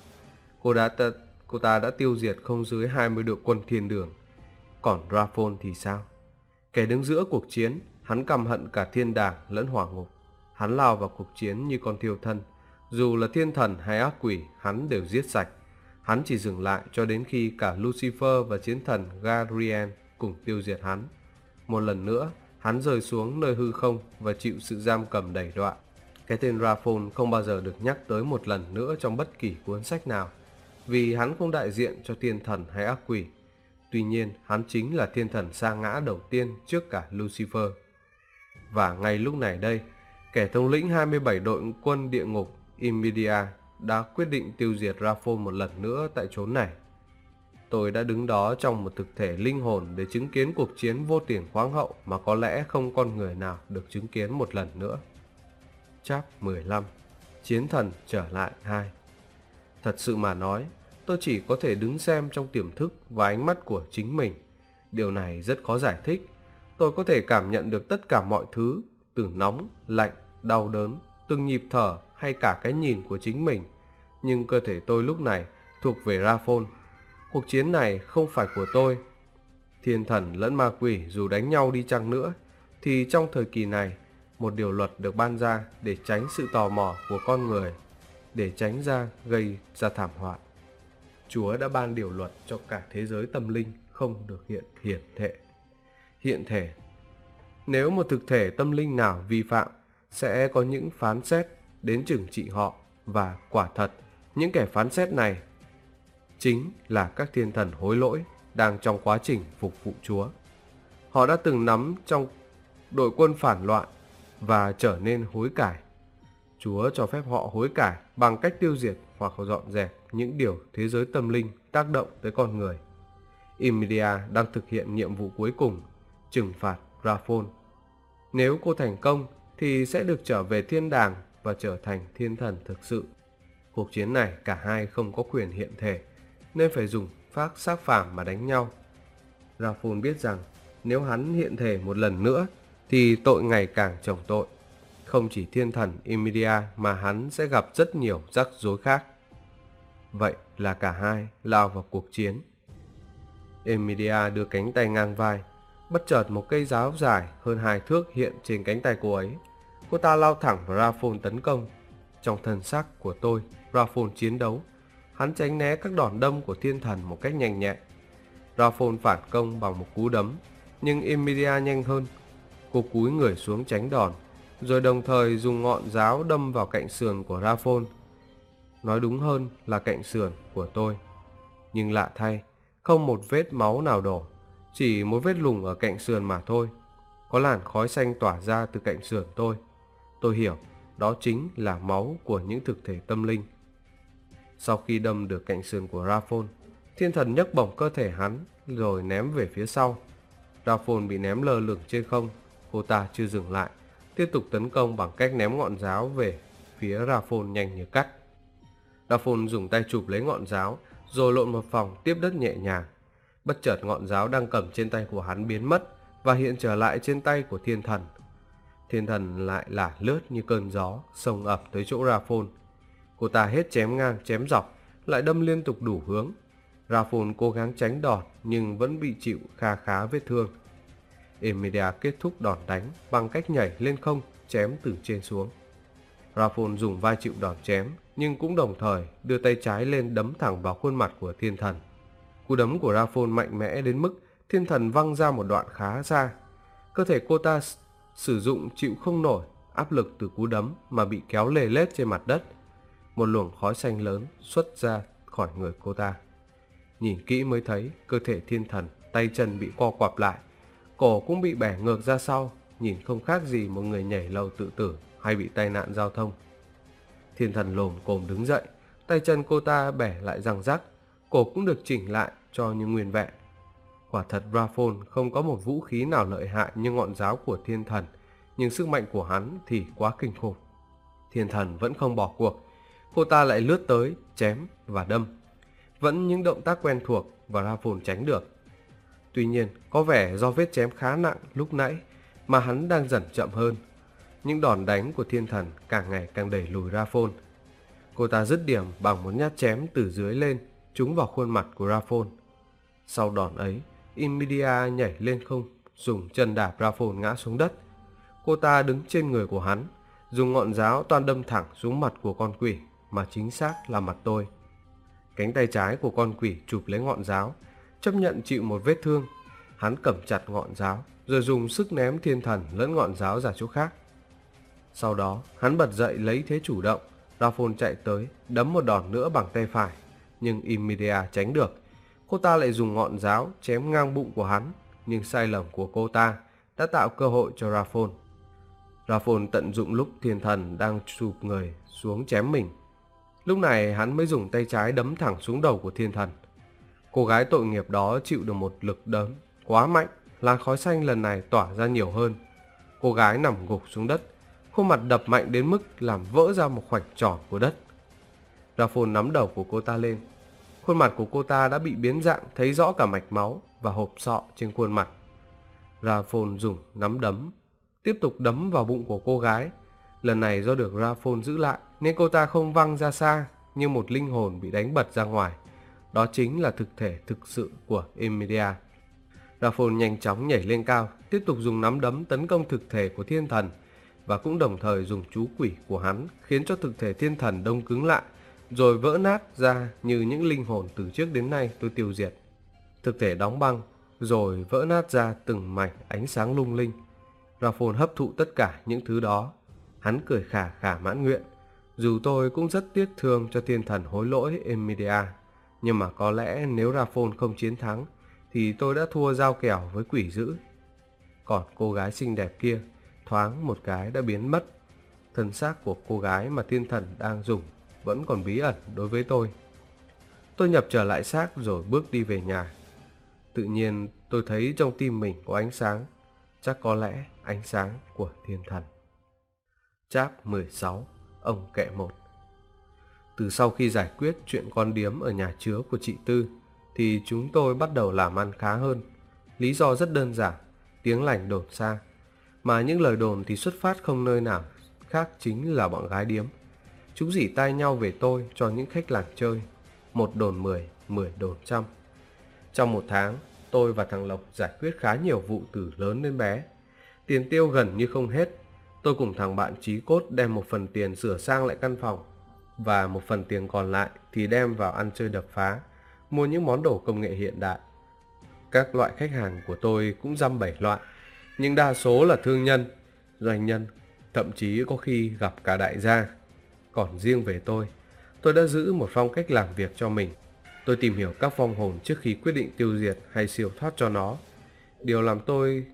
Cô ta đã tiêu diệt không dưới 20 đội quân thiên đường. Còn Raphon thì sao? Kẻ đứng giữa cuộc chiến, hắn căm hận cả thiên đàng lẫn hỏa ngục. Hắn lao vào cuộc chiến như con thiêu thân. Dù là thiên thần hay ác quỷ, hắn đều giết sạch. Hắn chỉ dừng lại cho đến khi cả Lucifer và chiến thần Gadriel cùng tiêu diệt hắn. Một lần nữa, hắn rơi xuống nơi hư không và chịu sự giam cầm đày đọa. Cái tên Raphon không bao giờ được nhắc tới một lần nữa trong bất kỳ cuốn sách nào, vì hắn không đại diện cho thiên thần hay ác quỷ. Tuy nhiên, hắn chính là thiên thần sa ngã đầu tiên trước cả Lucifer. Và ngay lúc này đây, kẻ thống lĩnh 27 đội quân địa ngục Immedia đã quyết định tiêu diệt Raphon một lần nữa tại chốn này. Tôi đã đứng đó trong một thực thể linh hồn để chứng kiến cuộc chiến vô tiền khoáng hậu mà có lẽ không con người nào được chứng kiến một lần nữa. Chap 15, Chiến thần trở lại 2. Thật sự mà nói, tôi chỉ có thể đứng xem trong tiềm thức và ánh mắt của chính mình. Điều này rất khó giải thích. Tôi có thể cảm nhận được tất cả mọi thứ, từ nóng, lạnh, đau đớn, từng nhịp thở hay cả cái nhìn của chính mình. Nhưng cơ thể tôi lúc này thuộc về Raphon. Cuộc chiến này không phải của tôi. Thiên thần lẫn ma quỷ dù đánh nhau đi chăng nữa, thì trong thời kỳ này, một điều luật được ban ra để tránh sự tò mò của con người, để tránh gây ra thảm họa. Chúa đã ban điều luật cho cả thế giới tâm linh không được hiện thể. Nếu một thực thể tâm linh nào vi phạm, sẽ có những phán xét đến trừng trị họ, và quả thật, những kẻ phán xét này chính là các thiên thần hối lỗi đang trong quá trình phục vụ Chúa. Họ đã từng nắm trong đội quân phản loạn và trở nên hối cải. Chúa cho phép họ hối cải bằng cách tiêu diệt hoặc dọn dẹp những điều thế giới tâm linh tác động tới con người. Emilia đang thực hiện nhiệm vụ cuối cùng, trừng phạt Raphon. Nếu cô thành công thì sẽ được trở về thiên đàng và trở thành thiên thần thực sự. Cuộc chiến này cả hai không có quyền hiện thể, nên phải dùng xác phàm mà đánh nhau. Raphon biết rằng nếu hắn hiện thể một lần nữa thì tội ngày càng chồng tội. Không chỉ thiên thần Emilia mà hắn sẽ gặp rất nhiều rắc rối khác. Vậy là cả hai lao vào cuộc chiến. Emilia đưa cánh tay ngang vai. Bất chợt một cây giáo dài hơn 2 thước hiện trên cánh tay cô ấy. Cô ta lao thẳng vào Raphon tấn công. Trong thân xác của tôi, Raphon chiến đấu. Hắn tránh né các đòn đâm của thiên thần một cách nhanh nhẹn. Raphon phản công bằng một cú đấm, nhưng Emilia nhanh hơn. Cô cúi người xuống tránh đòn, rồi đồng thời dùng ngọn giáo đâm vào cạnh sườn của Raphon. Nói đúng hơn là cạnh sườn của tôi. Nhưng lạ thay, không một vết máu nào đổ, chỉ một vết lủng ở cạnh sườn mà thôi. Có làn khói xanh tỏa ra từ cạnh sườn tôi. Tôi hiểu, đó chính là máu của những thực thể tâm linh. Sau khi đâm được cạnh sườn của Raphon, thiên thần nhấc bổng cơ thể hắn rồi ném về phía sau. Raphon bị ném lơ lửng trên không. Cô ta chưa dừng lại, tiếp tục tấn công bằng cách ném ngọn giáo về phía Raphon nhanh như cắt. Raphon dùng tay chụp lấy ngọn giáo, rồi lộn một vòng tiếp đất nhẹ nhàng. Bất chợt ngọn giáo đang cầm trên tay của hắn biến mất và hiện trở lại trên tay của thiên thần. Thiên thần lại lả lướt như cơn gió, xông ập tới chỗ Raphon. Cô ta hết chém ngang chém dọc, lại đâm liên tục đủ hướng. Raphon cố gắng tránh đòn nhưng vẫn bị chịu kha khá vết thương. Emilia kết thúc đòn đánh bằng cách nhảy lên không chém từ trên xuống. Raphon dùng vai chịu đòn chém, nhưng cũng đồng thời đưa tay trái lên đấm thẳng vào khuôn mặt của thiên thần. Cú đấm của Raphon mạnh mẽ đến mức thiên thần văng ra một đoạn khá xa. Cơ thể cô ta sử dụng chịu không nổi áp lực từ cú đấm mà bị kéo lê lết trên mặt đất. Một luồng khói xanh lớn xuất ra khỏi người cô ta. Nhìn kỹ mới thấy cơ thể thiên thần, tay chân bị co quặp lại, cổ cũng bị bẻ ngược ra sau, nhìn không khác gì một người nhảy lầu tự tử hay bị tai nạn giao thông. Thiên thần lồm cồm đứng dậy, tay chân cô ta bẻ lại răng rắc, cổ cũng được chỉnh lại cho như nguyên vẹn. Quả thật Raphon không có một vũ khí nào lợi hại như ngọn giáo của thiên thần, nhưng sức mạnh của hắn thì quá kinh khủng. Thiên thần vẫn không bỏ cuộc, cô ta lại lướt tới, chém và đâm. Vẫn những động tác quen thuộc và Raphon tránh được. Tuy nhiên, có vẻ do vết chém khá nặng lúc nãy mà hắn đang dần chậm hơn. Những đòn đánh của thiên thần càng ngày càng đẩy lùi Raphon. Cô ta dứt điểm bằng một nhát chém từ dưới lên, trúng vào khuôn mặt của Raphon. Sau đòn ấy, Emilia nhảy lên không, dùng chân đạp Raphon ngã xuống đất. Cô ta đứng trên người của hắn, dùng ngọn giáo toan đâm thẳng xuống mặt của con quỷ, mà chính xác là mặt tôi. Cánh tay trái của con quỷ chụp lấy ngọn giáo, chấp nhận chịu một vết thương. Hắn cầm chặt ngọn giáo, rồi dùng sức ném thiên thần lẫn ngọn giáo ra chỗ khác. Sau đó, hắn bật dậy lấy thế chủ động. Raphon chạy tới, đấm một đòn nữa bằng tay phải, nhưng Emilia tránh được. Cô ta lại dùng ngọn giáo chém ngang bụng của hắn, nhưng sai lầm của cô ta đã tạo cơ hội cho Raphon. Raphon tận dụng lúc thiên thần đang chụp người xuống chém mình. Lúc này hắn mới dùng tay trái đấm thẳng xuống đầu của thiên thần. Cô gái tội nghiệp đó chịu được một lực đấm quá mạnh, làn khói xanh lần này tỏa ra nhiều hơn. Cô gái nằm gục xuống đất, khuôn mặt đập mạnh đến mức làm vỡ ra một khoảnh tròn của đất. Raphol nắm đầu của cô ta lên. Khuôn mặt của cô ta đã bị biến dạng, thấy rõ cả mạch máu và hộp sọ trên khuôn mặt. Raphol dùng nắm đấm, tiếp tục đấm vào bụng của cô gái. Lần này do được Raphol giữ lại nên cô ta không văng ra xa, như một linh hồn bị đánh bật ra ngoài. Đó chính là thực thể thực sự của Emilia. Raphol nhanh chóng nhảy lên cao, tiếp tục dùng nắm đấm tấn công thực thể của thiên thần, và cũng đồng thời dùng chú quỷ của hắn khiến cho thực thể thiên thần đông cứng lại, rồi vỡ nát ra như những linh hồn từ trước đến nay tôi tiêu diệt. Thực thể đóng băng, rồi vỡ nát ra từng mảnh ánh sáng lung linh. Raphol hấp thụ tất cả những thứ đó. Hắn cười khà khà mãn nguyện. Dù tôi cũng rất tiếc thương cho thiên thần hối lỗi Emilia, nhưng mà có lẽ nếu Raphol không chiến thắng thì tôi đã thua giao kèo với quỷ dữ. Còn cô gái xinh đẹp kia thoáng một cái đã biến mất. Thân xác của cô gái mà thiên thần đang dùng vẫn còn bí ẩn đối với tôi. Tôi nhập trở lại xác rồi bước đi về nhà. Tự nhiên tôi thấy trong tim mình có ánh sáng, chắc có lẽ ánh sáng của thiên thần. Chap 16, ông kẹ 1. Từ sau khi giải quyết chuyện con điếm ở nhà chứa của chị Tư thì chúng tôi bắt đầu làm ăn khá hơn. Lý do rất đơn giản, tiếng lành đồn xa. Mà những lời đồn thì xuất phát không nơi nào khác chính là bọn gái điếm. Chúng rỉ tai nhau về tôi cho những khách làng chơi. 1 đồn 10, 10 đồn trăm. Trong 1 tháng, tôi và thằng Lộc giải quyết khá nhiều vụ từ lớn đến bé. Tiền tiêu gần như không hết. Tôi cùng thằng bạn chí cốt đem một phần tiền sửa sang lại căn phòng, và một phần tiền còn lại thì đem vào ăn chơi đập phá, mua những món đồ công nghệ hiện đại. Các loại khách hàng của tôi cũng dăm bảy loại, nhưng đa số là thương nhân, doanh nhân, thậm chí có khi gặp cả đại gia. Còn riêng về tôi đã giữ một phong cách làm việc cho mình. Tôi tìm hiểu các vong hồn trước khi quyết định tiêu diệt hay siêu thoát cho nó. Điều làm tôi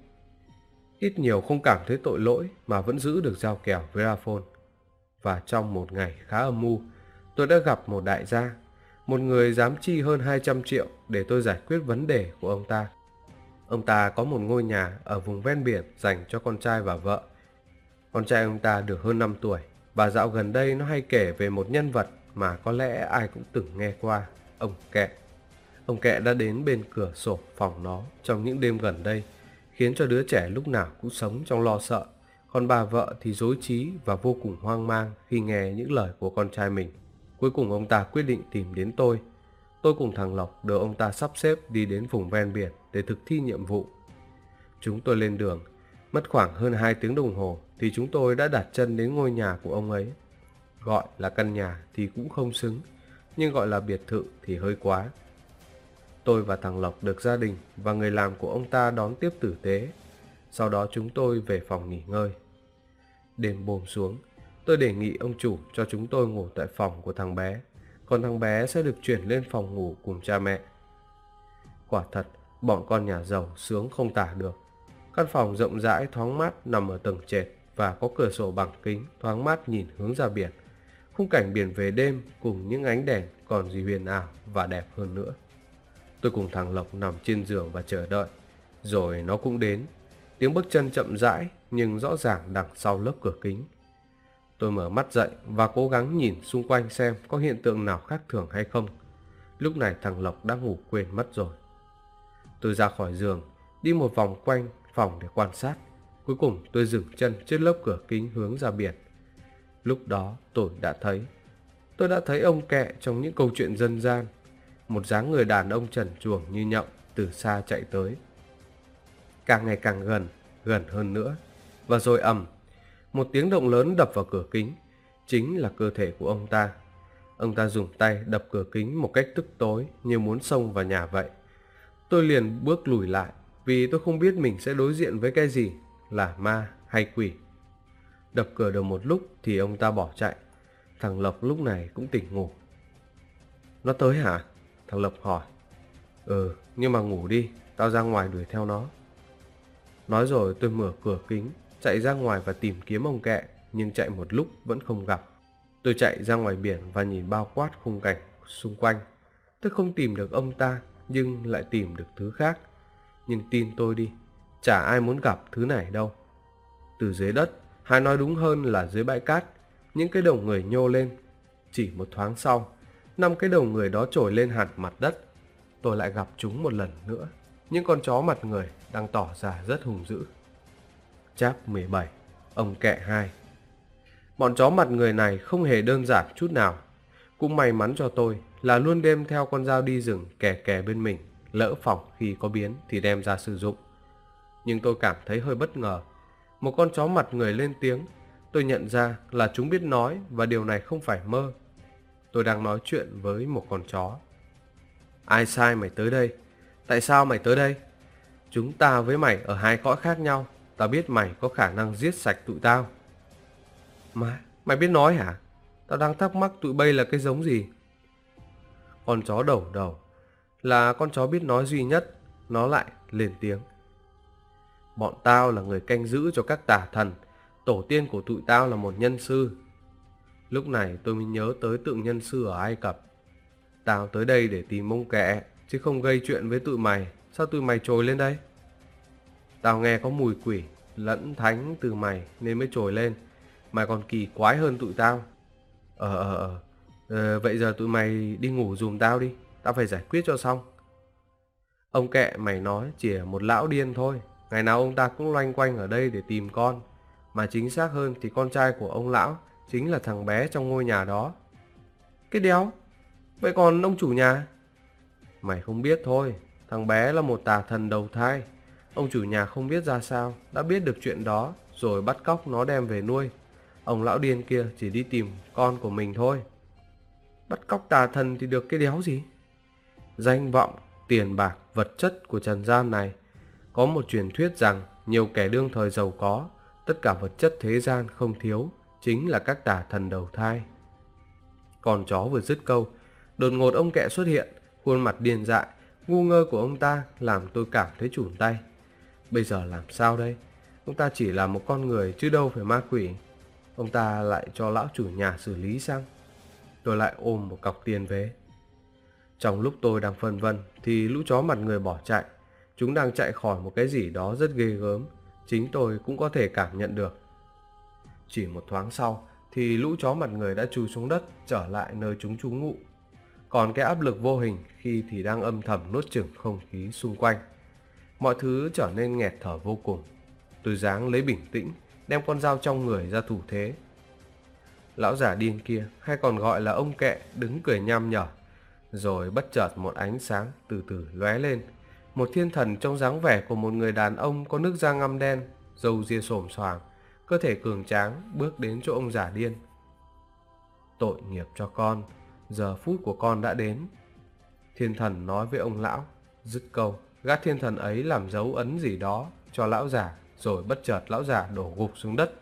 ít nhiều không cảm thấy tội lỗi mà vẫn giữ được giao kèo với Raphol. Và trong một ngày khá âm mưu, tôi đã gặp một đại gia, một người dám chi hơn 200 triệu để tôi giải quyết vấn đề của ông ta. Ông ta có một ngôi nhà ở vùng ven biển dành cho con trai và vợ. Con trai ông ta được hơn 5 tuổi, và dạo gần đây nó hay kể về một nhân vật mà có lẽ ai cũng từng nghe qua, ông Kẹ. Ông Kẹ đã đến bên cửa sổ phòng nó trong những đêm gần đây, khiến cho đứa trẻ lúc nào cũng sống trong lo sợ, còn bà vợ thì rối trí và vô cùng hoang mang khi nghe những lời của con trai mình. Cuối cùng ông ta quyết định tìm đến tôi. Tôi cùng thằng Lộc được ông ta sắp xếp đi đến vùng ven biển để thực thi nhiệm vụ. Chúng tôi lên đường, mất khoảng hơn 2 tiếng đồng hồ thì chúng tôi đã đặt chân đến ngôi nhà của ông ấy. Gọi là căn nhà thì cũng không xứng, nhưng gọi là biệt thự thì hơi quá. Tôi và thằng Lộc được gia đình và người làm của ông ta đón tiếp tử tế. Sau đó chúng tôi về phòng nghỉ ngơi. Đêm buông xuống, tôi đề nghị ông chủ cho chúng tôi ngủ tại phòng của thằng bé, còn thằng bé sẽ được chuyển lên phòng ngủ cùng cha mẹ. Quả thật, bọn con nhà giàu sướng không tả được. Căn phòng rộng rãi thoáng mát nằm ở tầng trệt và có cửa sổ bằng kính thoáng mát nhìn hướng ra biển. Khung cảnh biển về đêm cùng những ánh đèn còn gì huyền ảo và đẹp hơn nữa. Tôi cùng thằng Lộc nằm trên giường và chờ đợi. Rồi nó cũng đến. Tiếng bước chân chậm rãi nhưng rõ ràng đằng sau lớp cửa kính. Tôi mở mắt dậy và cố gắng nhìn xung quanh xem có hiện tượng nào khác thường hay không. Lúc này thằng Lộc đã ngủ quên mất rồi. Tôi ra khỏi giường, đi một vòng quanh phòng để quan sát. Cuối cùng tôi dừng chân trước lớp cửa kính hướng ra biển. Lúc đó tôi đã thấy ông Kẹ trong những câu chuyện dân gian. Một dáng người đàn ông trần truồng như nhộng từ xa chạy tới. Càng ngày càng gần hơn nữa. Và rồi ầm, một tiếng động lớn đập vào cửa kính. Chính là cơ thể của ông ta. Ông ta dùng tay đập cửa kính một cách tức tối như muốn xông vào nhà vậy. Tôi liền bước lùi lại vì tôi không biết mình sẽ đối diện với cái gì, là ma hay quỷ. Đập cửa được một lúc thì ông ta bỏ chạy. Thằng Lộc lúc này cũng tỉnh ngủ. Nó tới hả? Thằng Lộc hỏi. Nhưng mà ngủ đi, tao ra ngoài đuổi theo nó. Nói rồi tôi mở cửa kính, chạy ra ngoài và tìm kiếm ông Kẹ, nhưng chạy một lúc vẫn không gặp. Tôi chạy ra ngoài biển và nhìn bao quát khung cảnh xung quanh. Tôi không tìm được ông ta, nhưng lại tìm được thứ khác. Nhưng tin tôi đi, chả ai muốn gặp thứ này đâu. Từ dưới đất, hay nói đúng hơn là dưới bãi cát, những cái đầu người nhô lên. Chỉ một thoáng sau, 5 cái đầu người đó trồi lên hẳn mặt đất. Tôi lại gặp chúng một lần nữa. Những con chó mặt người đang tỏ ra rất hung dữ. Chap 17, ông kẹ 2. Bọn chó mặt người này không hề đơn giản chút nào. Cũng may mắn cho tôi là luôn đem theo con dao đi rừng kè kè bên mình, lỡ phỏng khi có biến thì đem ra sử dụng. Nhưng tôi cảm thấy hơi bất ngờ. Một con chó mặt người lên tiếng. Tôi nhận ra là chúng biết nói và điều này không phải mơ. Tôi đang nói chuyện với một con chó. Ai sai mày tới đây? Tại sao mày tới đây? Chúng ta với mày ở hai cõi khác nhau. Tao biết mày có khả năng giết sạch tụi tao. Mày biết nói hả? Tao đang thắc mắc tụi bay là cái giống gì? Con chó đầu đầu là con chó biết nói duy nhất. Nó lại lên tiếng. Bọn tao là người canh giữ cho các tà thần. Tổ tiên của tụi tao là một nhân sư. Lúc này tôi mới nhớ tới tượng nhân sư ở Ai Cập. Tao tới đây để tìm ông kẹ, chứ không gây chuyện với tụi mày. Sao tụi mày trồi lên đây? Tao nghe có mùi quỷ lẫn thánh từ mày nên mới trồi lên. Mày còn kỳ quái hơn tụi tao. Vậy giờ tụi mày đi ngủ giùm tao đi. Tao phải giải quyết cho xong. Ông kẹ mày nói chỉ là một lão điên thôi. Ngày nào ông ta cũng loanh quanh ở đây để tìm con. Mà chính xác hơn thì con trai của ông lão chính là thằng bé trong ngôi nhà đó. Cái đéo. Vậy còn ông chủ nhà? Mày không biết thôi. Thằng bé là một tà thần đầu thai. Ông chủ nhà không biết ra sao đã biết được chuyện đó rồi bắt cóc nó đem về nuôi. Ông lão điên kia chỉ đi tìm con của mình thôi. Bắt cóc tà thần thì được cái đéo gì? Danh vọng, tiền bạc, vật chất của trần gian này. Có một truyền thuyết rằng nhiều kẻ đương thời giàu có, tất cả vật chất thế gian không thiếu, chính là các tà thần đầu thai. Con chó vừa dứt câu, đột ngột ông kẹ xuất hiện, khuôn mặt điên dại, ngu ngơ của ông ta làm tôi cảm thấy chủn tay. Bây giờ làm sao đây? Ông ta chỉ là một con người chứ đâu phải ma quỷ. Ông ta lại cho lão chủ nhà xử lý sang. Tôi lại ôm một cọc tiền về. Trong lúc tôi đang phân vân thì lũ chó mặt người bỏ chạy. Chúng đang chạy khỏi một cái gì đó rất ghê gớm. Chính tôi cũng có thể cảm nhận được. Chỉ một thoáng sau thì lũ chó mặt người đã chui xuống đất trở lại nơi chúng trú ngụ. Còn cái áp lực vô hình khi thì đang âm thầm nuốt chửng không khí xung quanh. Mọi thứ trở nên nghẹt thở vô cùng. Tôi ráng lấy bình tĩnh, đem con dao trong người ra thủ thế. Lão già điên kia, hay còn gọi là ông kẹ, đứng cười nham nhở. Rồi bất chợt một ánh sáng từ từ lóe lên. Một thiên thần trong dáng vẻ của một người đàn ông có nước da ngăm đen, râu ria xồm xoàm, cơ thể cường tráng bước đến chỗ ông già điên. Tội nghiệp cho con, giờ phút của con đã đến. Thiên thần nói với ông lão. Dứt câu, gã thiên thần ấy làm dấu ấn gì đó cho lão già, rồi bất chợt lão già đổ gục xuống đất.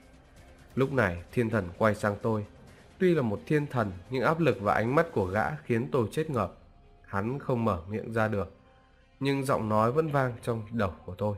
Lúc này thiên thần quay sang tôi. Tuy là một thiên thần nhưng áp lực và ánh mắt của gã khiến tôi chết ngợp. Hắn không mở miệng ra được, nhưng giọng nói vẫn vang trong đầu của tôi.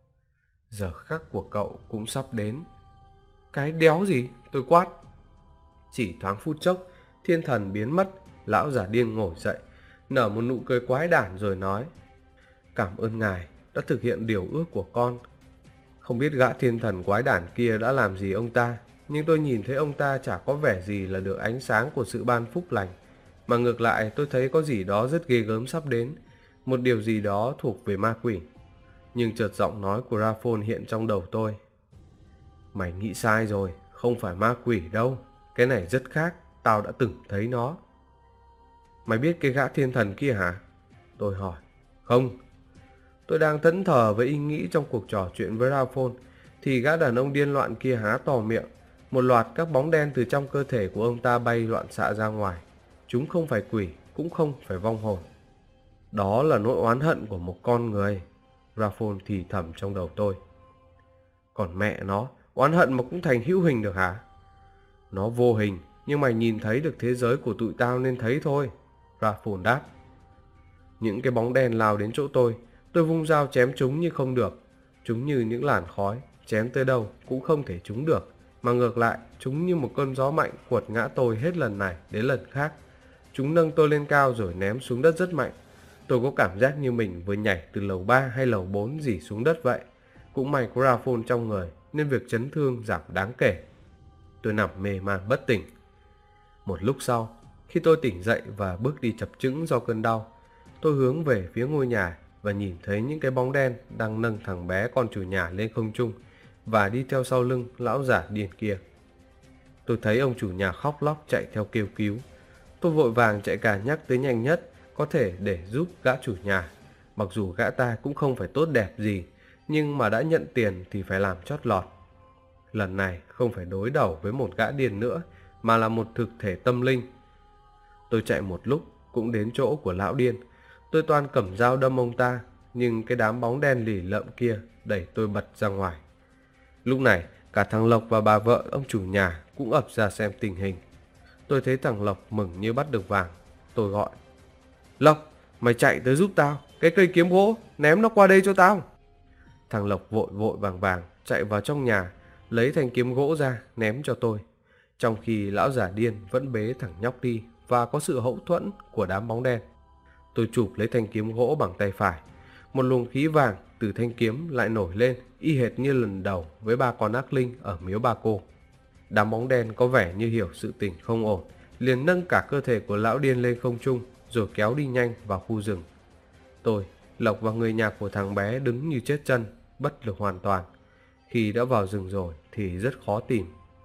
Giờ khắc của cậu cũng sắp đến. Cái đéo gì? Tôi quát. Chỉ thoáng phút chốc, thiên thần biến mất. Lão già điên ngồi dậy, nở một nụ cười quái đản rồi nói. Cảm ơn ngài đã thực hiện điều ước của con. Không biết gã thiên thần quái đản kia đã làm gì ông ta, nhưng tôi nhìn thấy ông ta chả có vẻ gì là được ánh sáng của sự ban phúc lành, mà ngược lại tôi thấy có gì đó rất ghê gớm sắp đến, một điều gì đó thuộc về ma quỷ. Nhưng chợt giọng nói của Raphon hiện trong đầu tôi. Mày nghĩ sai rồi, không phải ma quỷ đâu, cái này rất khác, tao đã từng thấy nó. Mày biết cái gã thiên thần kia hả? Tôi hỏi. Không. Tôi đang thẫn thờ với ý nghĩ trong cuộc trò chuyện với Raphon thì gã đàn ông điên loạn kia há to miệng. Một loạt các bóng đen từ trong cơ thể của ông ta bay loạn xạ ra ngoài. Chúng không phải quỷ, cũng không phải vong hồn. Đó là nỗi oán hận của một con người, Raphon thì thầm trong đầu tôi. Còn mẹ nó, oán hận mà cũng thành hữu hình được hả? Nó vô hình, nhưng mày nhìn thấy được thế giới của tụi tao nên thấy thôi, Raphon đáp. Những cái bóng đen lao đến chỗ tôi vung dao chém chúng nhưng không được. Chúng như những làn khói, chém tới đâu cũng không thể trúng được, mà ngược lại, chúng như một cơn gió mạnh quật ngã tôi hết lần này đến lần khác. Chúng nâng tôi lên cao rồi ném xuống đất rất mạnh. Tôi có cảm giác như mình vừa nhảy từ lầu 3 hay lầu 4 rỉ xuống đất vậy. Cũng may có Raphon trong người nên việc chấn thương giảm đáng kể. Tôi nằm mê man bất tỉnh. Một lúc sau, khi tôi tỉnh dậy và bước đi chập chững do cơn đau, tôi hướng về phía ngôi nhà và nhìn thấy những cái bóng đen đang nâng thằng bé con chủ nhà lên không trung và đi theo sau lưng lão giả điên kia. Tôi thấy ông chủ nhà khóc lóc chạy theo kêu cứu. Tôi vội vàng chạy cả nhắc tới nhanh nhất có thể để giúp gã chủ nhà. Mặc dù gã ta cũng không phải tốt đẹp gì, nhưng mà đã nhận tiền thì phải làm chót lọt. Lần này không phải đối đầu với một gã điên nữa, mà là một thực thể tâm linh. Tôi chạy một lúc cũng đến chỗ của lão điên. Tôi toan cầm dao đâm ông ta, nhưng cái đám bóng đen lì lợm kia đẩy tôi bật ra ngoài. Lúc này cả thằng Lộc và bà vợ ông chủ nhà cũng ập ra xem tình hình. Tôi thấy thằng Lộc mừng như bắt được vàng. Tôi gọi: Lộc, mày chạy tới giúp tao, cái cây kiếm gỗ, ném nó qua đây cho tao. Thằng Lộc vội vội vàng vàng chạy vào trong nhà, lấy thanh kiếm gỗ ra ném cho tôi, trong khi lão giả điên vẫn bế thằng nhóc đi và có sự hậu thuẫn của đám bóng đen. Tôi chụp lấy thanh kiếm gỗ bằng tay phải. Một luồng khí vàng từ thanh kiếm lại nổi lên y hệt như lần đầu với ba con ác linh ở miếu Ba Cô. Đám bóng đen có vẻ như hiểu sự tình không ổn, liền nâng cả cơ thể của lão điên lên không trung rồi kéo đi nhanh vào khu rừng. Tôi, Lộc và người nhà của thằng bé đứng như chết chân, bất lực hoàn toàn. Khi đã vào rừng rồi thì rất khó tìm.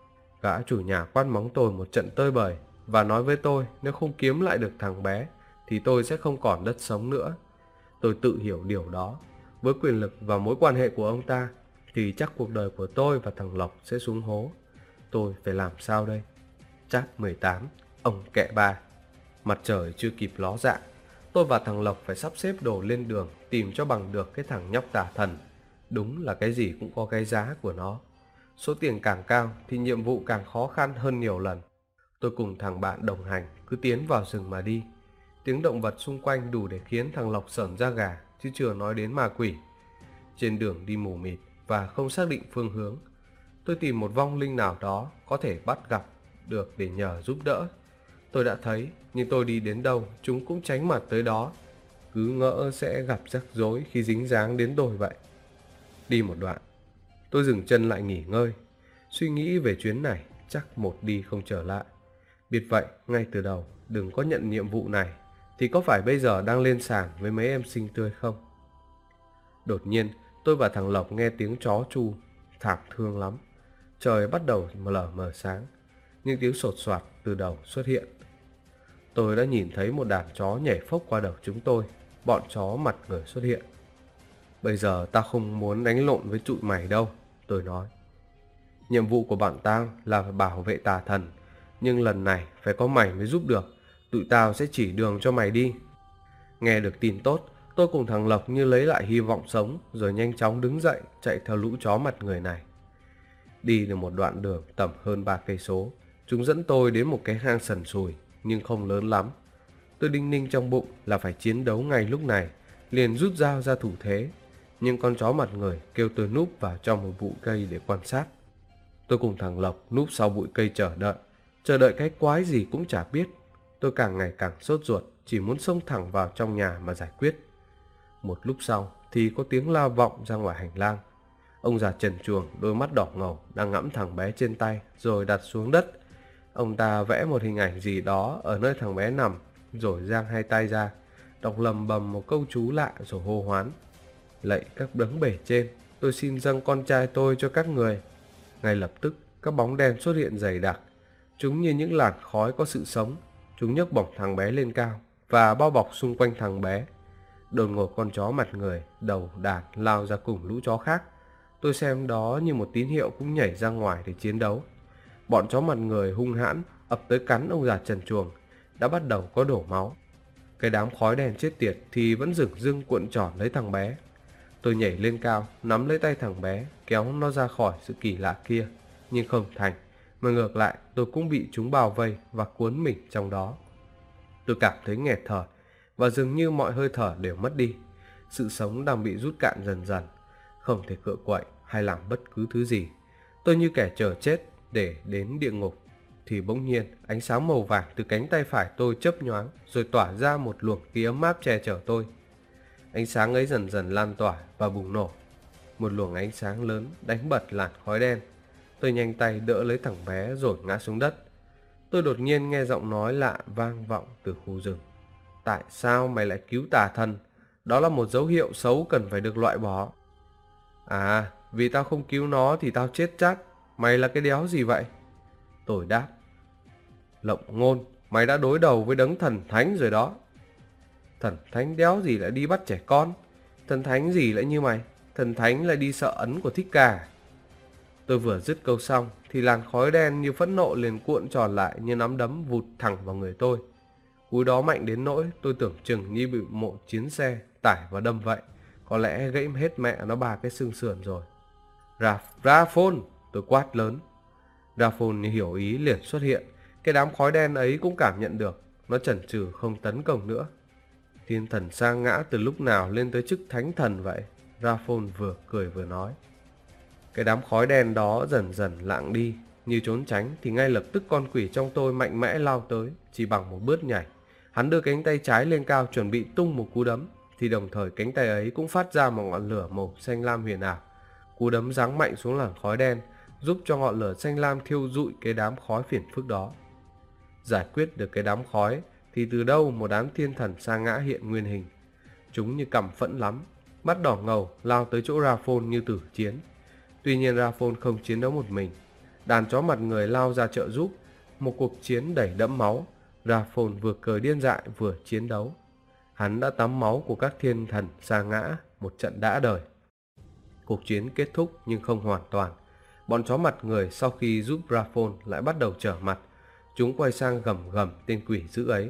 Gã chủ nhà quát mắng tôi một trận tơi bời và nói với tôi nếu không kiếm lại được thằng bé thì tôi sẽ không còn đất sống nữa. Tôi tự hiểu điều đó. Với quyền lực và mối quan hệ của ông ta thì chắc cuộc đời của tôi và thằng Lộc sẽ xuống hố. Tôi phải làm sao đây? Chap 18, ông kẹ ba. Mặt trời chưa kịp ló dạng, tôi và thằng Lộc phải sắp xếp đồ lên đường tìm cho bằng được cái thằng nhóc tà thần. Đúng là cái gì cũng có cái giá của nó. Số tiền càng cao thì nhiệm vụ càng khó khăn hơn nhiều lần. Tôi cùng thằng bạn đồng hành cứ tiến vào rừng mà đi. Tiếng động vật xung quanh đủ để khiến thằng Lộc sởn da gà, chứ chưa nói đến ma quỷ. Trên đường đi mù mịt và không xác định phương hướng, tôi tìm một vong linh nào đó có thể bắt gặp được để nhờ giúp đỡ. Tôi đã thấy, nhưng tôi đi đến đâu chúng cũng tránh mặt tới đó. Cứ ngỡ sẽ gặp rắc rối khi dính dáng đến tôi vậy. Đi một đoạn, tôi dừng chân lại nghỉ ngơi, suy nghĩ về chuyến này chắc một đi không trở lại. Biết vậy, ngay từ đầu đừng có nhận nhiệm vụ này, thì có phải bây giờ đang lên sàn với mấy em xinh tươi không? Đột nhiên, tôi và thằng Lộc nghe tiếng chó tru, thảm thương lắm. Trời bắt đầu lờ mờ sáng, những tiếng sột soạt từ đầu xuất hiện. Tôi đã nhìn thấy một đàn chó nhảy phốc qua đầu chúng tôi, bọn chó mặt người xuất hiện. Bây giờ tao không muốn đánh lộn với tụi mày đâu, tôi nói. Nhiệm vụ của bọn tao là phải bảo vệ tà thần, nhưng lần này phải có mày mới giúp được, tụi tao sẽ chỉ đường cho mày đi. Nghe được tin tốt, tôi cùng thằng Lộc như lấy lại hy vọng sống, rồi nhanh chóng đứng dậy chạy theo lũ chó mặt người này. Đi được một đoạn đường tầm hơn 3 cây số, chúng dẫn tôi đến một cái hang sần sùi nhưng không lớn lắm. Tôi đinh ninh trong bụng là phải chiến đấu ngay lúc này, liền rút dao ra thủ thế. Nhưng con chó mặt người kêu tôi núp vào trong một bụi cây để quan sát. Tôi cùng thằng Lộc núp sau bụi cây chờ đợi cái quái gì cũng chả biết. Tôi càng ngày càng sốt ruột, chỉ muốn xông thẳng vào trong nhà mà giải quyết. Một lúc sau thì có tiếng la vọng ra ngoài hành lang. Ông già trần truồng, đôi mắt đỏ ngầu, đang ngẫm thằng bé trên tay rồi đặt xuống đất. Ông ta vẽ một hình ảnh gì đó ở nơi thằng bé nằm, rồi giang hai tay ra, đọc lầm bầm một câu chú lạ rồi hô hoán: Lạy các đấng bề trên, tôi xin dâng con trai tôi cho các người. Ngay lập tức các bóng đen xuất hiện dày đặc. Chúng như những làn khói có sự sống. Chúng nhấc bổng thằng bé lên cao và bao bọc xung quanh thằng bé. Đột ngột con chó mặt người đầu đàn lao ra cùng lũ chó khác. Tôi xem đó như một tín hiệu cũng nhảy ra ngoài để chiến đấu. Bọn chó mặt người hung hãn ập tới cắn ông già trần truồng, đã bắt đầu có đổ máu. Cái đám khói đen chết tiệt thì vẫn dửng dưng cuộn tròn lấy thằng bé. Tôi nhảy lên cao, nắm lấy tay thằng bé, kéo nó ra khỏi sự kỳ lạ kia, nhưng không thành, mà ngược lại tôi cũng bị chúng bao vây và cuốn mình trong đó. Tôi cảm thấy nghẹt thở và dường như mọi hơi thở đều mất đi. Sự sống đang bị rút cạn dần dần, không thể cựa quậy hay làm bất cứ thứ gì. Tôi như kẻ chờ chết để đến địa ngục. Thì bỗng nhiên ánh sáng màu vàng từ cánh tay phải tôi chớp nhoáng, rồi tỏa ra một luồng khí ấm áp che chở tôi. Ánh sáng ấy dần dần lan tỏa và bùng nổ. Một luồng ánh sáng lớn đánh bật làn khói đen. Tôi nhanh tay đỡ lấy thằng bé rồi ngã xuống đất. Tôi đột nhiên nghe giọng nói lạ vang vọng từ khu rừng. Tại sao mày lại cứu tà thần? Đó là một dấu hiệu xấu cần phải được loại bỏ. À, vì tao không cứu nó thì tao chết chắc. Mày là cái đéo gì vậy? Tôi đáp. Lộng ngôn, mày đã đối đầu với đấng thần thánh rồi đó. Thần thánh đéo gì lại đi bắt trẻ con? Thần thánh gì lại như mày? Thần thánh lại đi sợ ấn của Thích Ca. Tôi vừa dứt câu xong thì làn khói đen như phẫn nộ liền cuộn tròn lại như nắm đấm vụt thẳng vào người tôi. Cú đó mạnh đến nỗi tôi tưởng chừng như bị một chiến xe tải và đâm vậy. Có lẽ gãy hết mẹ nó 3 cái xương sườn rồi. Raphon, tôi quát lớn. Raphon hiểu ý liền xuất hiện. Cái đám khói đen ấy cũng cảm nhận được. Nó chần chừ không tấn công nữa. Thiên thần sa ngã từ lúc nào lên tới chức thánh thần vậy? Raphon vừa cười vừa nói. Cái đám khói đen đó dần dần lạng đi. Như trốn tránh thì ngay lập tức con quỷ trong tôi mạnh mẽ lao tới, chỉ bằng một bước nhảy. Hắn đưa cánh tay trái lên cao chuẩn bị tung một cú đấm, thì đồng thời cánh tay ấy cũng phát ra một ngọn lửa màu xanh lam huyền ảo. Cú đấm giáng mạnh xuống làn khói đen, giúp cho ngọn lửa xanh lam thiêu rụi cái đám khói phiền phức đó. Giải quyết được cái đám khói thì từ đâu một đám thiên thần sa ngã hiện nguyên hình. Chúng như căm phẫn lắm, mắt đỏ ngầu lao tới chỗ Raphon như tử chiến. Tuy nhiên Raphon không chiến đấu một mình. Đàn chó mặt người lao ra trợ giúp. Một cuộc chiến đầy đẫm máu. Raphon vừa cười điên dại vừa chiến đấu. Hắn đã tắm máu của các thiên thần sa ngã, một trận đã đời. Cuộc chiến kết thúc nhưng không hoàn toàn. Bọn chó mặt người sau khi giúp Raphon lại bắt đầu trở mặt. Chúng quay sang gầm gầm tên quỷ dữ ấy.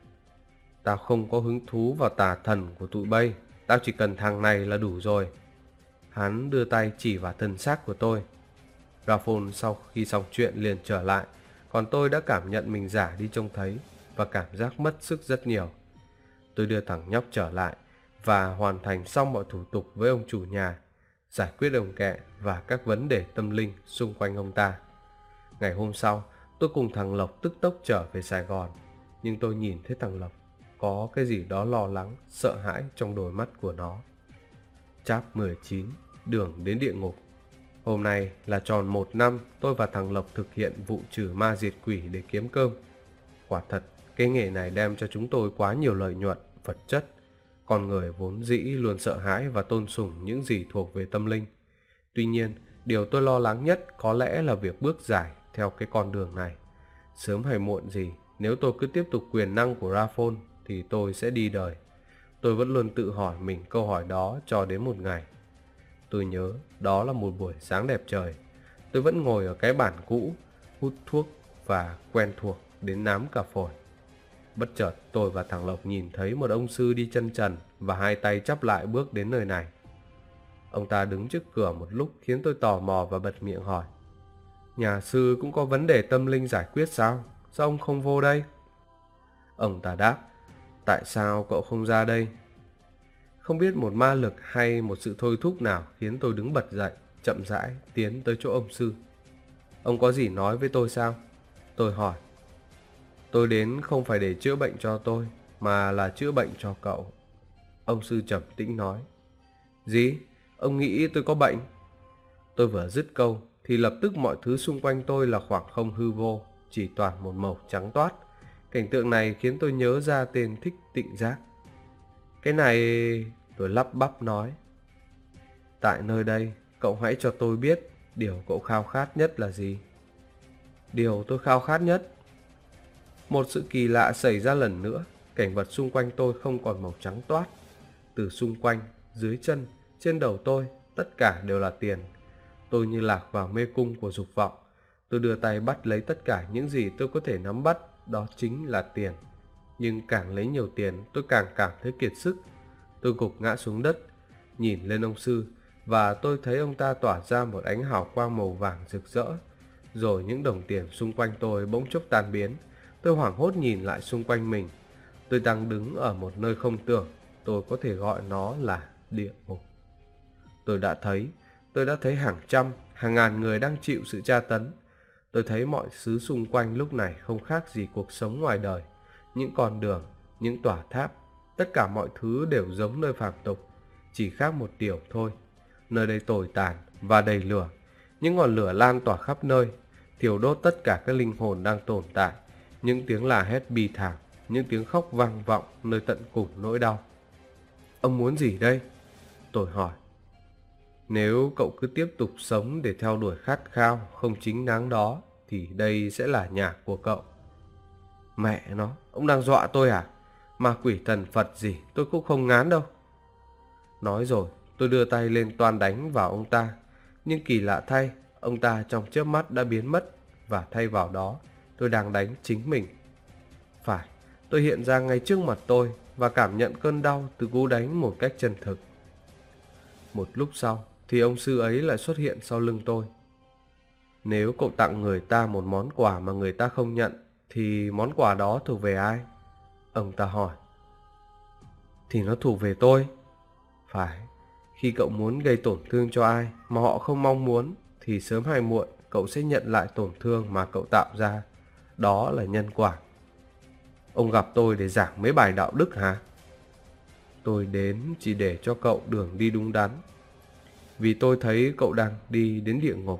Tao không có hứng thú vào tà thần của tụi bay. Tao chỉ cần thằng này là đủ rồi. Hắn đưa tay chỉ vào thân xác của tôi. Raphon sau khi xong chuyện liền trở lại. Còn tôi đã cảm nhận mình giả đi trông thấy và cảm giác mất sức rất nhiều. Tôi đưa thằng nhóc trở lại và hoàn thành xong mọi thủ tục với ông chủ nhà, giải quyết ông kẹ và các vấn đề tâm linh xung quanh ông ta. Ngày hôm sau, tôi cùng thằng Lộc tức tốc trở về Sài Gòn. Nhưng tôi nhìn thấy thằng Lộc có cái gì đó lo lắng, sợ hãi trong đôi mắt của nó. Chap 19, đường đến địa ngục. Hôm nay là tròn 1 năm tôi và thằng Lộc thực hiện vụ trừ ma diệt quỷ để kiếm cơm. Quả thật, cái nghề này đem cho chúng tôi quá nhiều lợi nhuận, vật chất. Con người vốn dĩ luôn sợ hãi và tôn sùng những gì thuộc về tâm linh. Tuy nhiên, điều tôi lo lắng nhất có lẽ là việc bước dài theo cái con đường này. Sớm hay muộn gì, nếu tôi cứ tiếp tục quyền năng của Raphon thì tôi sẽ đi đời. Tôi vẫn luôn tự hỏi mình câu hỏi đó cho đến một ngày. Tôi nhớ đó là một buổi sáng đẹp trời. Tôi vẫn ngồi ở cái bàn cũ, hút thuốc và quen thuộc đến nám cả phổi. Bất chợt tôi và thằng Lộc nhìn thấy một ông sư đi chân trần và hai tay chắp lại bước đến nơi này. Ông ta đứng trước cửa một lúc khiến tôi tò mò và bật miệng hỏi. Nhà sư cũng có vấn đề tâm linh giải quyết sao? Sao ông không vô đây? Ông ta đáp. Tại sao cậu không ra đây? Không biết một ma lực hay một sự thôi thúc nào khiến tôi đứng bật dậy, chậm rãi tiến tới chỗ ông sư. Ông có gì nói với tôi sao? Tôi hỏi. Tôi đến không phải để chữa bệnh cho tôi, mà là chữa bệnh cho cậu. Ông sư trầm tĩnh nói. Gì? Ông nghĩ tôi có bệnh? Tôi vừa dứt câu thì lập tức mọi thứ xung quanh tôi là khoảng không hư vô, chỉ toàn một màu trắng toát. Cảnh tượng này khiến tôi nhớ ra tên Thích Tịnh Giác. Cái này... tôi lắp bắp nói. Tại nơi đây, cậu hãy cho tôi biết điều cậu khao khát nhất là gì. Điều tôi khao khát nhất? Một sự kỳ lạ xảy ra lần nữa. Cảnh vật xung quanh tôi không còn màu trắng toát. Từ xung quanh, dưới chân, trên đầu tôi, tất cả đều là tiền. Tôi như lạc vào mê cung của dục vọng. Tôi đưa tay bắt lấy tất cả những gì tôi có thể nắm bắt, đó chính là tiền. Nhưng càng lấy nhiều tiền, tôi càng cảm thấy kiệt sức. Tôi gục ngã xuống đất, nhìn lên ông sư, và tôi thấy ông ta tỏa ra một ánh hào quang màu vàng rực rỡ. Rồi những đồng tiền xung quanh tôi bỗng chốc tan biến. Tôi hoảng hốt nhìn lại xung quanh mình. Tôi đang đứng ở một nơi không tưởng, tôi có thể gọi nó là địa ngục. Tôi đã thấy hàng trăm, hàng ngàn người đang chịu sự tra tấn. Tôi thấy mọi thứ xung quanh lúc này không khác gì cuộc sống ngoài đời. Những con đường, những tòa tháp, tất cả mọi thứ đều giống nơi phàm tục. Chỉ khác một điều thôi. Nơi đây tồi tàn và đầy lửa. Những ngọn lửa lan tỏa khắp nơi, thiêu đốt tất cả các linh hồn đang tồn tại. những tiếng la hét bi thảm, những tiếng khóc vang vọng nơi tận cùng nỗi đau. Ông muốn gì đây? Tôi hỏi. Nếu cậu cứ tiếp tục sống để theo đuổi khát khao không chính đáng đó, thì đây sẽ là nhà của cậu. Mẹ nó, ông đang dọa tôi à? Ma quỷ thần Phật gì tôi cũng không ngán đâu. Nói rồi, tôi đưa tay lên toan đánh vào ông ta. Nhưng kỳ lạ thay, ông ta trong chớp mắt đã biến mất, và thay vào đó, tôi đang đánh chính mình. Phải, tôi hiện ra ngay trước mặt tôi và cảm nhận cơn đau từ cú đánh một cách chân thực. Một lúc sau, thì ông sư ấy lại xuất hiện sau lưng tôi. Nếu cậu tặng người ta một món quà mà người ta không nhận, thì món quà đó thuộc về ai? Ông ta hỏi. Thì nó thuộc về tôi. Phải, khi cậu muốn gây tổn thương cho ai mà họ không mong muốn, thì sớm hay muộn cậu sẽ nhận lại tổn thương mà cậu tạo ra. Đó là nhân quả. Ông gặp tôi để giảng mấy bài đạo đức hả? Tôi đến chỉ để cho cậu đường đi đúng đắn. Vì tôi thấy cậu đang đi đến địa ngục.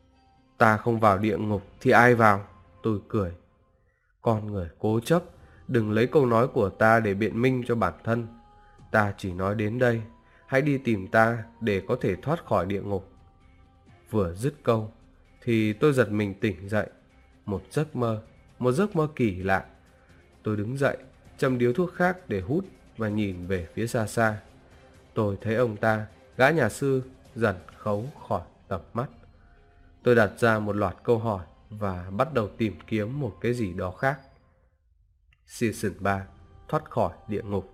Ta không vào địa ngục thì ai vào? Tôi cười. Con người cố chấp, đừng lấy câu nói của ta để biện minh cho bản thân. Ta chỉ nói đến đây, hãy đi tìm ta để có thể thoát khỏi địa ngục. Vừa dứt câu, thì tôi giật mình tỉnh dậy. Một giấc mơ kỳ lạ. Tôi đứng dậy, châm điếu thuốc khác để hút và nhìn về phía xa xa. Tôi thấy ông ta, gã nhà sư, dần khấu khỏi tầm mắt. Tôi đặt ra một loạt câu hỏi và bắt đầu tìm kiếm một cái gì đó khác. Season 3, thoát khỏi địa ngục.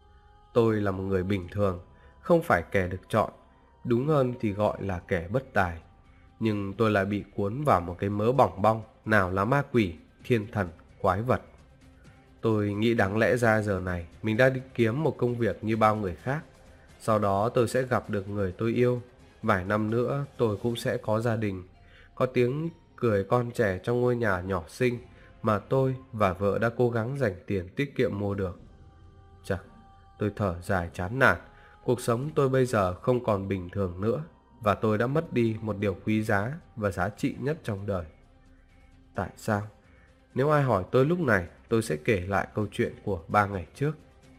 Tôi là một người bình thường, không phải kẻ được chọn, đúng hơn thì gọi là kẻ bất tài. Nhưng tôi lại bị cuốn vào một cái mớ bỏng bong, nào là ma quỷ, thiên thần, quái vật. Tôi nghĩ đáng lẽ ra giờ này mình đã đi kiếm một công việc như bao người khác. Sau đó tôi sẽ gặp được người tôi yêu. Vài năm nữa tôi cũng sẽ có gia đình, có tiếng cười con trẻ trong ngôi nhà nhỏ xinh mà tôi và vợ đã cố gắng dành tiền tiết kiệm mua được. Chật, tôi thở dài chán nản. Cuộc sống tôi bây giờ không còn bình thường nữa, và tôi đã mất đi một điều quý giá và giá trị nhất trong đời. Tại sao? Nếu ai hỏi tôi lúc này, tôi sẽ kể lại câu chuyện của 3 ngày trước.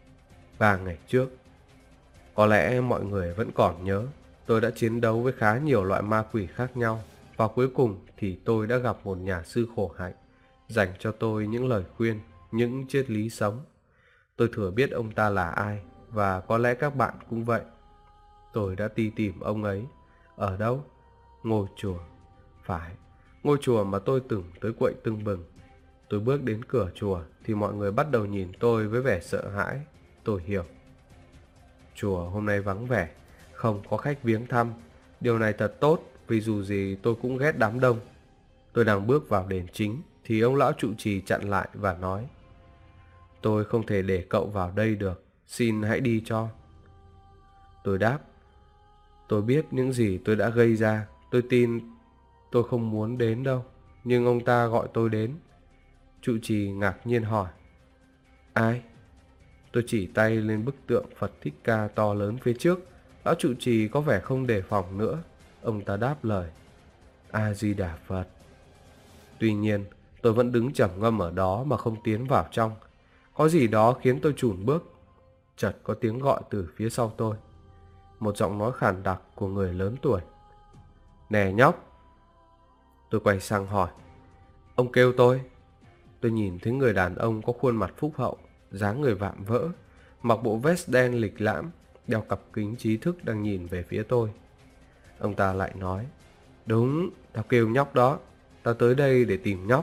3 ngày trước, có lẽ mọi người vẫn còn nhớ, tôi đã chiến đấu với khá nhiều loại ma quỷ khác nhau, và cuối cùng thì tôi đã gặp một nhà sư khổ hạnh, dành cho tôi những lời khuyên, những triết lý sống. Tôi thừa biết ông ta là ai, và có lẽ các bạn cũng vậy. Tôi đã đi tìm ông ấy. Ở đâu? Ngôi chùa. Phải, ngôi chùa mà tôi từng tới quậy tưng bừng. Tôi bước đến cửa chùa thì mọi người bắt đầu nhìn tôi với vẻ sợ hãi. Tôi hiểu. Chùa hôm nay vắng vẻ, không có khách viếng thăm. Điều này thật tốt, vì dù gì tôi cũng ghét đám đông. Tôi đang bước vào đền chính thì ông lão trụ trì chặn lại và nói: Tôi không thể để cậu vào đây được, xin hãy đi cho. Tôi đáp: Tôi biết những gì tôi đã gây ra, tôi tin. Tôi không muốn đến đâu, nhưng ông ta gọi tôi đến. Trụ trì ngạc nhiên hỏi: Ai? Tôi chỉ tay lên bức tượng Phật Thích Ca to lớn phía trước. Lão trụ trì có vẻ không đề phòng nữa. Ông ta đáp lời: A Di Đà Phật. Tuy nhiên, tôi vẫn đứng trầm ngâm ở đó mà không tiến vào trong. Có gì đó khiến tôi chùn bước. Chợt có tiếng gọi từ phía sau tôi. Một giọng nói khàn đặc của người lớn tuổi: Nè nhóc. Tôi quay sang hỏi: Ông kêu tôi? Tôi nhìn thấy người đàn ông có khuôn mặt phúc hậu, dáng người vạm vỡ, mặc bộ vest đen lịch lãm, đeo cặp kính trí thức đang nhìn về phía tôi. Ông ta lại nói: Đúng, tao kêu nhóc đó. Tao tới đây để tìm nhóc.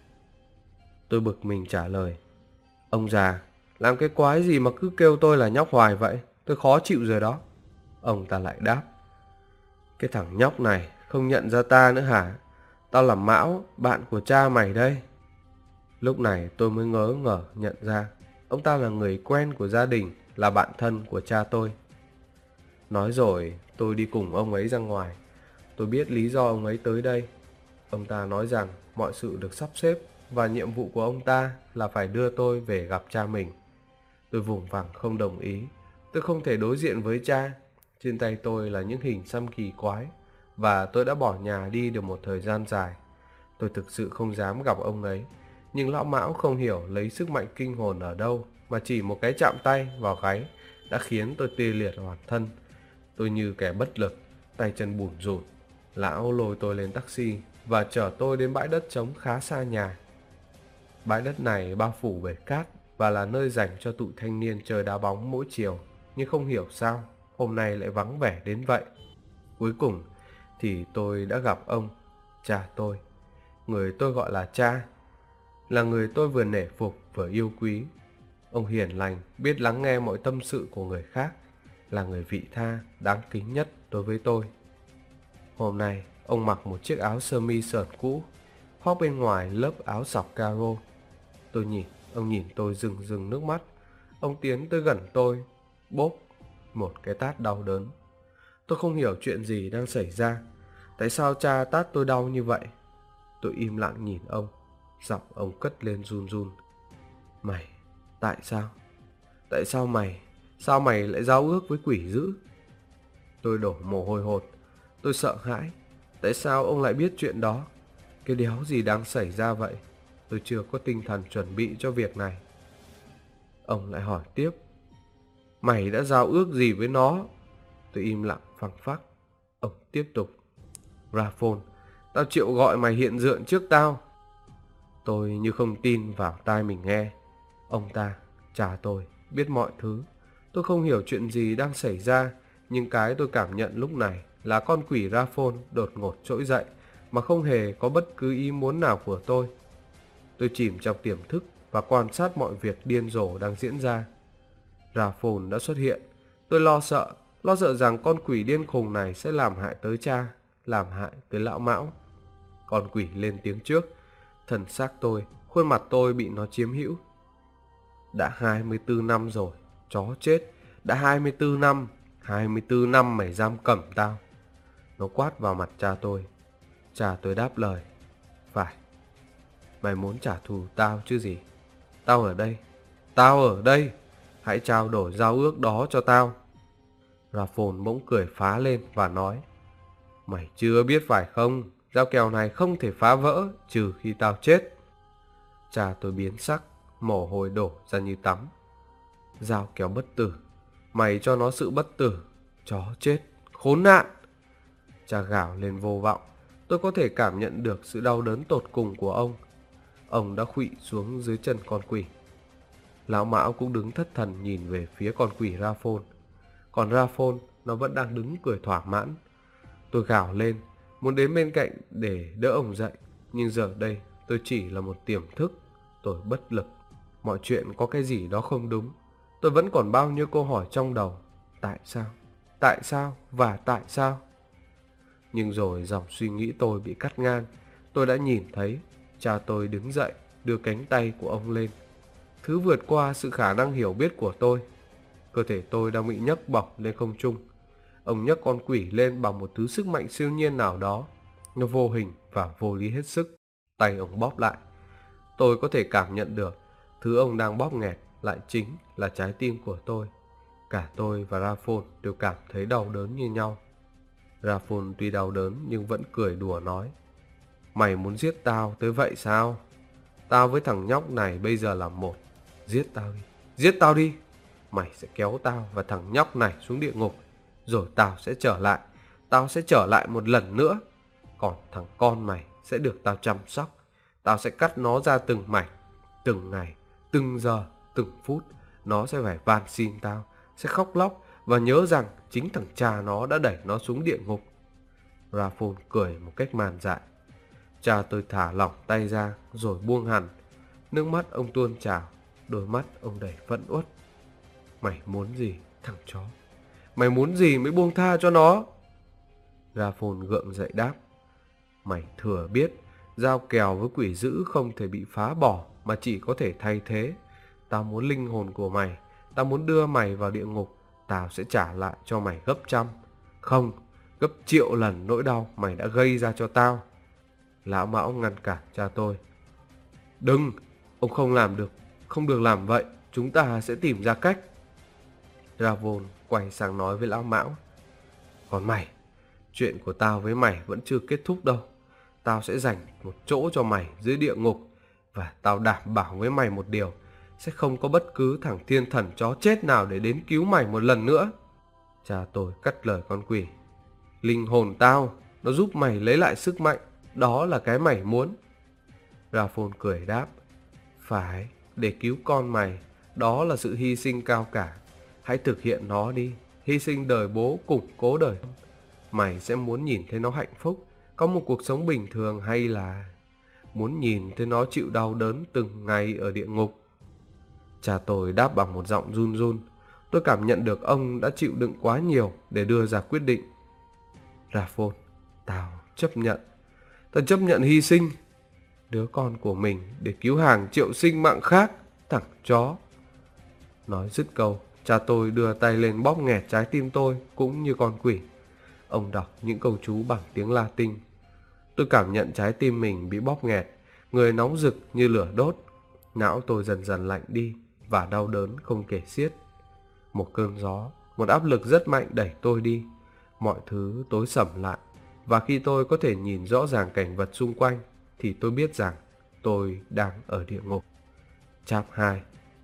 Tôi bực mình trả lời: Ông già, làm cái quái gì mà cứ kêu tôi là nhóc hoài vậy? Tôi khó chịu rồi đó. Ông ta lại đáp: Cái thằng nhóc này không nhận ra ta nữa hả? Tao là Mão, bạn của cha mày đây. Lúc này tôi mới ngớ ngẩn nhận ra ông ta là người quen của gia đình, là bạn thân của cha tôi. Nói rồi tôi đi cùng ông ấy ra ngoài. Tôi biết lý do ông ấy tới đây. Ông ta nói rằng mọi sự được sắp xếp và nhiệm vụ của ông ta là phải đưa tôi về gặp cha mình. Tôi vùng vằng không đồng ý. Tôi không thể đối diện với cha. Trên tay tôi là những hình xăm kỳ quái, và tôi đã bỏ nhà đi được một thời gian dài. Tôi thực sự không dám gặp ông ấy. Nhưng lão Mão không hiểu lấy sức mạnh kinh hồn ở đâu, mà chỉ một cái chạm tay vào gáy đã khiến tôi tê liệt hoàn thân. Tôi như kẻ bất lực, tay chân bủn rủn. Lão lôi tôi lên taxi và chở tôi đến bãi đất trống khá xa nhà. Bãi đất này bao phủ bởi cát và là nơi dành cho tụi thanh niên chơi đá bóng mỗi chiều. Nhưng không hiểu sao hôm nay lại vắng vẻ đến vậy. Cuối cùng thì tôi đã gặp ông, cha tôi. Người tôi gọi là cha, là người tôi vừa nể phục vừa yêu quý. Ông hiền lành, biết lắng nghe mọi tâm sự của người khác, là người vị tha, đáng kính nhất đối với tôi. Hôm nay, ông mặc một chiếc áo sơ mi sờn cũ, khoác bên ngoài lớp áo sọc caro. Tôi nhìn, ông nhìn tôi rưng rưng nước mắt. Ông tiến tới gần tôi, bốp một cái tát đau đớn. Tôi không hiểu chuyện gì đang xảy ra. Tại sao cha tát tôi đau như vậy? Tôi im lặng nhìn ông. Giọng ông cất lên run run. Mày, tại sao? Tại sao mày? Sao mày lại giao ước với quỷ dữ? Tôi đổ mồ hôi hột. Tôi sợ hãi. Tại sao ông lại biết chuyện đó? Cái đéo gì đang xảy ra vậy? Tôi chưa có tinh thần chuẩn bị cho việc này. Ông lại hỏi tiếp. Mày đã giao ước gì với nó? Tôi im lặng phăng phắc. Ông tiếp tục. Raphon, tao chịu gọi mày hiện diện trước tao. Tôi như không tin vào tai mình nghe. Ông ta, cha tôi, biết mọi thứ. Tôi không hiểu chuyện gì đang xảy ra, nhưng cái tôi cảm nhận lúc này là con quỷ Raphon đột ngột trỗi dậy mà không hề có bất cứ ý muốn nào của tôi. Tôi chìm trong tiềm thức và quan sát mọi việc điên rồ đang diễn ra. Raphon đã xuất hiện. Tôi lo sợ rằng con quỷ điên khùng này sẽ làm hại tới cha, làm hại tới lão Mão. Con quỷ lên tiếng trước. Thần xác tôi, khuôn mặt tôi bị nó chiếm hữu. Đã 24 năm rồi, chó chết. Đã 24 năm mày giam cầm tao. Nó quát vào mặt cha tôi. Cha tôi đáp lời. Phải. Mày muốn trả thù tao chứ gì? Tao ở đây. Hãy trao đổi giao ước đó cho tao. Raphon bỗng cười phá lên và nói. Mày chưa biết phải không? Giao kèo này không thể phá vỡ trừ khi tao chết. Cha tôi biến sắc, mồ hôi đổ ra như tắm. Giao kèo bất tử. Mày cho nó sự bất tử. Chó chết, khốn nạn. Cha gào lên vô vọng. Tôi có thể cảm nhận được sự đau đớn tột cùng của ông. Ông đã khuỵu xuống dưới chân con quỷ. Lão Mão cũng đứng thất thần nhìn về phía con quỷ Raphon. Còn Raphon, nó vẫn đang đứng cười thỏa mãn. Tôi gào lên, muốn đến bên cạnh để đỡ ông dậy. Nhưng giờ đây tôi chỉ là một tiềm thức. Tôi bất lực. Mọi chuyện có cái gì đó không đúng. Tôi vẫn còn bao nhiêu câu hỏi trong đầu. Tại sao? Tại sao? Và tại sao? Nhưng rồi dòng suy nghĩ tôi bị cắt ngang. Tôi đã nhìn thấy cha tôi đứng dậy, đưa cánh tay của ông lên. Thứ vượt qua sự khả năng hiểu biết của tôi. Cơ thể tôi đang bị nhấc bổng lên không trung. Ông nhấc con quỷ lên bằng một thứ sức mạnh siêu nhiên nào đó. Nó vô hình và vô lý hết sức. Tay ông bóp lại. Tôi có thể cảm nhận được thứ ông đang bóp nghẹt lại chính là trái tim của tôi. Cả tôi và Raphon đều cảm thấy đau đớn như nhau. Raphon tuy đau đớn nhưng vẫn cười đùa nói. Mày muốn giết tao tới vậy sao? Tao với thằng nhóc này bây giờ là một. Giết tao đi. Giết tao đi. Mày sẽ kéo tao và thằng nhóc này xuống địa ngục. Rồi tao sẽ trở lại. Tao sẽ trở lại một lần nữa. Còn thằng con mày sẽ được tao chăm sóc. Tao sẽ cắt nó ra từng mảnh. Từng ngày, từng giờ, từng phút. Nó sẽ phải van xin tao, sẽ khóc lóc và nhớ rằng chính thằng cha nó đã đẩy nó xuống địa ngục. Raphon cười một cách màn dại. Cha tôi thả lỏng tay ra rồi buông hẳn. Nước mắt ông tuôn trào. Đôi mắt ông đầy phẫn uất. Mày muốn gì thằng chó? Mày muốn gì mới buông tha cho nó? Raphon gượng dậy đáp. Mày thừa biết giao kèo với quỷ dữ không thể bị phá bỏ mà chỉ có thể thay thế. Tao muốn linh hồn của mày. Tao muốn đưa mày vào địa ngục. Tao sẽ trả lại cho mày gấp trăm. Không, gấp triệu lần nỗi đau mày đã gây ra cho tao. Lão Mão ngăn cản cha tôi. Đừng, ông không làm được. Không được làm vậy. Chúng ta sẽ tìm ra cách. Raphon quay sang nói với lão Mão. Còn mày, chuyện của tao với mày vẫn chưa kết thúc đâu. Tao sẽ dành một chỗ cho mày dưới địa ngục. Và tao đảm bảo với mày một điều, sẽ không có bất cứ thằng thiên thần chó chết nào để đến cứu mày một lần nữa. Cha tôi cắt lời con quỷ. Linh hồn tao, nó giúp mày lấy lại sức mạnh, đó là cái mày muốn. Raphol cười đáp. Phải, để cứu con mày, đó là sự hy sinh cao cả. Hãy thực hiện nó đi, hy sinh đời bố củng cố đời. Mày sẽ muốn nhìn thấy nó hạnh phúc, có một cuộc sống bình thường, hay là muốn nhìn thấy nó chịu đau đớn từng ngày ở địa ngục? Cha tôi đáp bằng một giọng run run. Tôi cảm nhận được ông đã chịu đựng quá nhiều để đưa ra quyết định. Raphol, tao chấp nhận. Tao chấp nhận hy sinh đứa con của mình để cứu hàng triệu sinh mạng khác, thằng chó. Nói dứt câu, cha tôi đưa tay lên bóp nghẹt trái tim tôi cũng như con quỷ. Ông đọc những câu chú bằng tiếng Latin. Tôi cảm nhận trái tim mình bị bóp nghẹt, người nóng rực như lửa đốt. Não tôi dần dần lạnh đi và đau đớn không kể xiết. Một cơn gió, một áp lực rất mạnh đẩy tôi đi. Mọi thứ tối sầm lại, và khi tôi có thể nhìn rõ ràng cảnh vật xung quanh thì tôi biết rằng tôi đang ở địa ngục. Chap 2.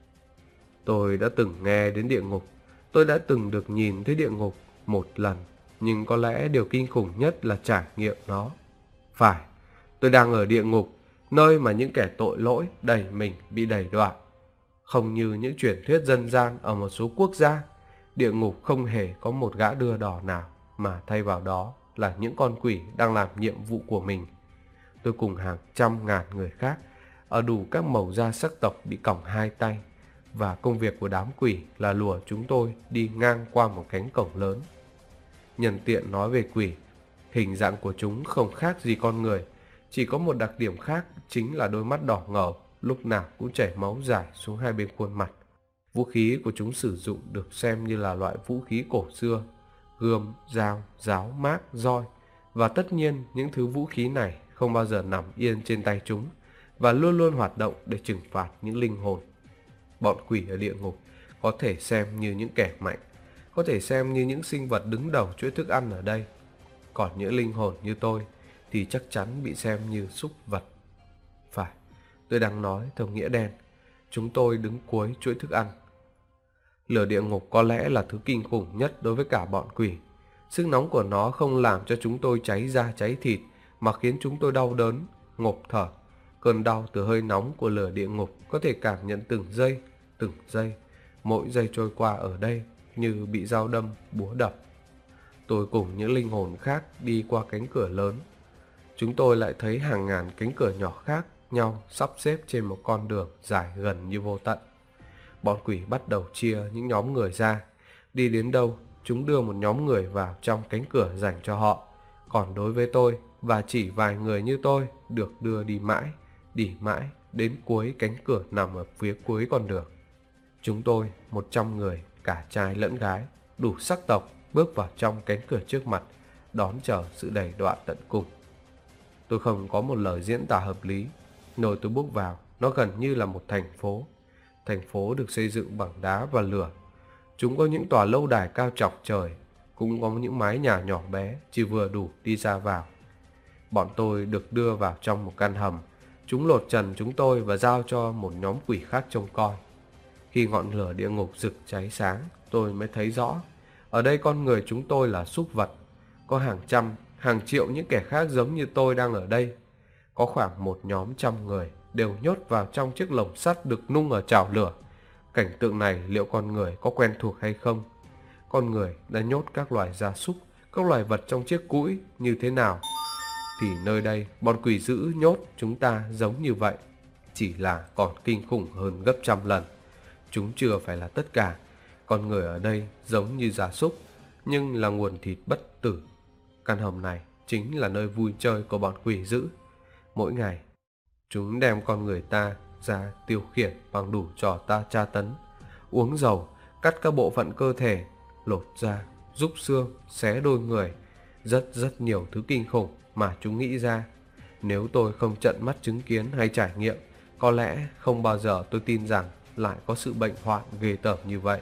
Tôi đã từng nghe đến địa ngục, tôi đã từng được nhìn thấy địa ngục một lần, nhưng có lẽ điều kinh khủng nhất là trải nghiệm nó. Phải, tôi đang ở địa ngục, nơi mà những kẻ tội lỗi đẩy mình bị đày đọa. Không như những truyền thuyết dân gian ở một số quốc gia, địa ngục không hề có một gã đưa đò nào, mà thay vào đó là những con quỷ đang làm nhiệm vụ của mình. Tôi cùng hàng trăm ngàn người khác ở đủ các màu da sắc tộc bị còng hai tay, và công việc của đám quỷ là lùa chúng tôi đi ngang qua một cánh cổng lớn. Nhân tiện nói về quỷ, hình dạng của chúng không khác gì con người, chỉ có một đặc điểm khác, chính là đôi mắt đỏ ngầu, lúc nào cũng chảy máu dài xuống hai bên khuôn mặt. Vũ khí của chúng sử dụng được xem như là loại vũ khí cổ xưa: gươm, dao, giáo, mác, roi. Và tất nhiên những thứ vũ khí này không bao giờ nằm yên trên tay chúng, và luôn luôn hoạt động để trừng phạt những linh hồn. Bọn quỷ ở địa ngục có thể xem như những kẻ mạnh, có thể xem như những sinh vật đứng đầu chuỗi thức ăn ở đây. Còn những linh hồn như tôi thì chắc chắn bị xem như súc vật. Phải, tôi đang nói theo nghĩa đen. Chúng tôi đứng cuối chuỗi thức ăn. Lửa địa ngục có lẽ là thứ kinh khủng nhất đối với cả bọn quỷ. Sức nóng của nó không làm cho chúng tôi cháy da cháy thịt, mà khiến chúng tôi đau đớn, ngộp thở. Cơn đau từ hơi nóng của lửa địa ngục có thể cảm nhận từng giây. Mỗi giây trôi qua ở đây như bị dao đâm, búa đập. Tôi cùng những linh hồn khác đi qua cánh cửa lớn. Chúng tôi lại thấy hàng ngàn cánh cửa nhỏ khác nhau sắp xếp trên một con đường dài gần như vô tận. Bọn quỷ bắt đầu chia những nhóm người ra. Đi đến đâu, chúng đưa một nhóm người vào trong cánh cửa dành cho họ. Còn đối với tôi, và chỉ vài người như tôi, được đưa đi mãi, đến cuối cánh cửa nằm ở phía cuối con đường. Chúng tôi, 100 người, cả trai lẫn gái, đủ sắc tộc, bước vào trong cánh cửa trước mặt, đón chờ sự đày đọa tận cùng. Tôi không có một lời diễn tả hợp lý. Nơi tôi bước vào, nó gần như là một thành phố. Thành phố được xây dựng bằng đá và lửa. Chúng có những tòa lâu đài cao chọc trời, cũng có những mái nhà nhỏ bé chỉ vừa đủ đi ra vào. Bọn tôi được đưa vào trong một căn hầm. Chúng lột trần chúng tôi và giao cho một nhóm quỷ khác trông coi. Khi ngọn lửa địa ngục rực cháy sáng, tôi mới thấy rõ, ở đây con người chúng tôi là súc vật. Có hàng trăm, hàng triệu những kẻ khác giống như tôi đang ở đây. Có khoảng một nhóm trăm người đều nhốt vào trong chiếc lồng sắt được nung ở chảo lửa. Cảnh tượng này liệu con người có quen thuộc hay không? Con người đã nhốt các loài gia súc, các loài vật trong chiếc cũi như thế nào? Thì nơi đây, bọn quỷ dữ nhốt chúng ta giống như vậy, chỉ là còn kinh khủng hơn gấp trăm lần. Chúng chưa phải là tất cả. Con người ở đây giống như gia súc, nhưng là nguồn thịt bất tử. Căn hầm này chính là nơi vui chơi của bọn quỷ dữ. Mỗi ngày, chúng đem con người ta ra tiêu khiển bằng đủ trò ta tra tấn, uống dầu, cắt các bộ phận cơ thể, lột da, rút xương, xé đôi người, rất nhiều thứ kinh khủng mà chúng nghĩ ra. Nếu tôi không tận mắt chứng kiến hay trải nghiệm, có lẽ không bao giờ tôi tin rằng lại có sự bệnh hoạn ghê tởm như vậy.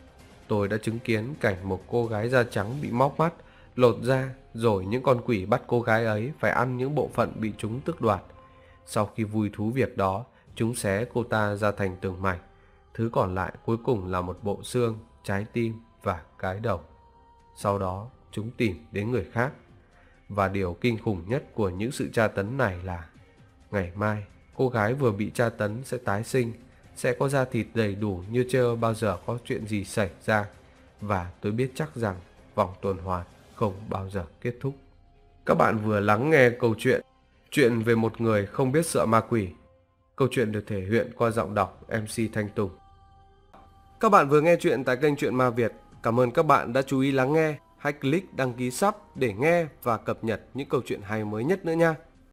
Tôi đã chứng kiến cảnh một cô gái da trắng bị móc mắt, lột da, rồi những con quỷ bắt cô gái ấy phải ăn những bộ phận bị chúng tước đoạt. Sau khi vui thú việc đó, Chúng xé cô ta ra thành từng mảnh. Thứ còn lại cuối cùng là một bộ xương, trái tim và cái đầu. Sau đó chúng tìm đến người khác. Và điều kinh khủng nhất của những sự tra tấn này là ngày mai cô gái vừa bị tra tấn sẽ tái sinh, sẽ có da thịt đầy đủ như chưa bao giờ có chuyện gì xảy ra. Và tôi biết chắc rằng vòng tuần hoàn không bao giờ kết thúc. Các bạn vừa lắng nghe câu chuyện về một người không biết sợ ma quỷ. Câu chuyện được thể hiện qua giọng đọc MC Thanh Tùng. Các bạn vừa nghe chuyện tại kênh Chuyện Ma Việt. Cảm ơn các bạn đã chú ý lắng nghe. Hãy click đăng ký sub để nghe và cập nhật những câu chuyện hay mới nhất nữa nha.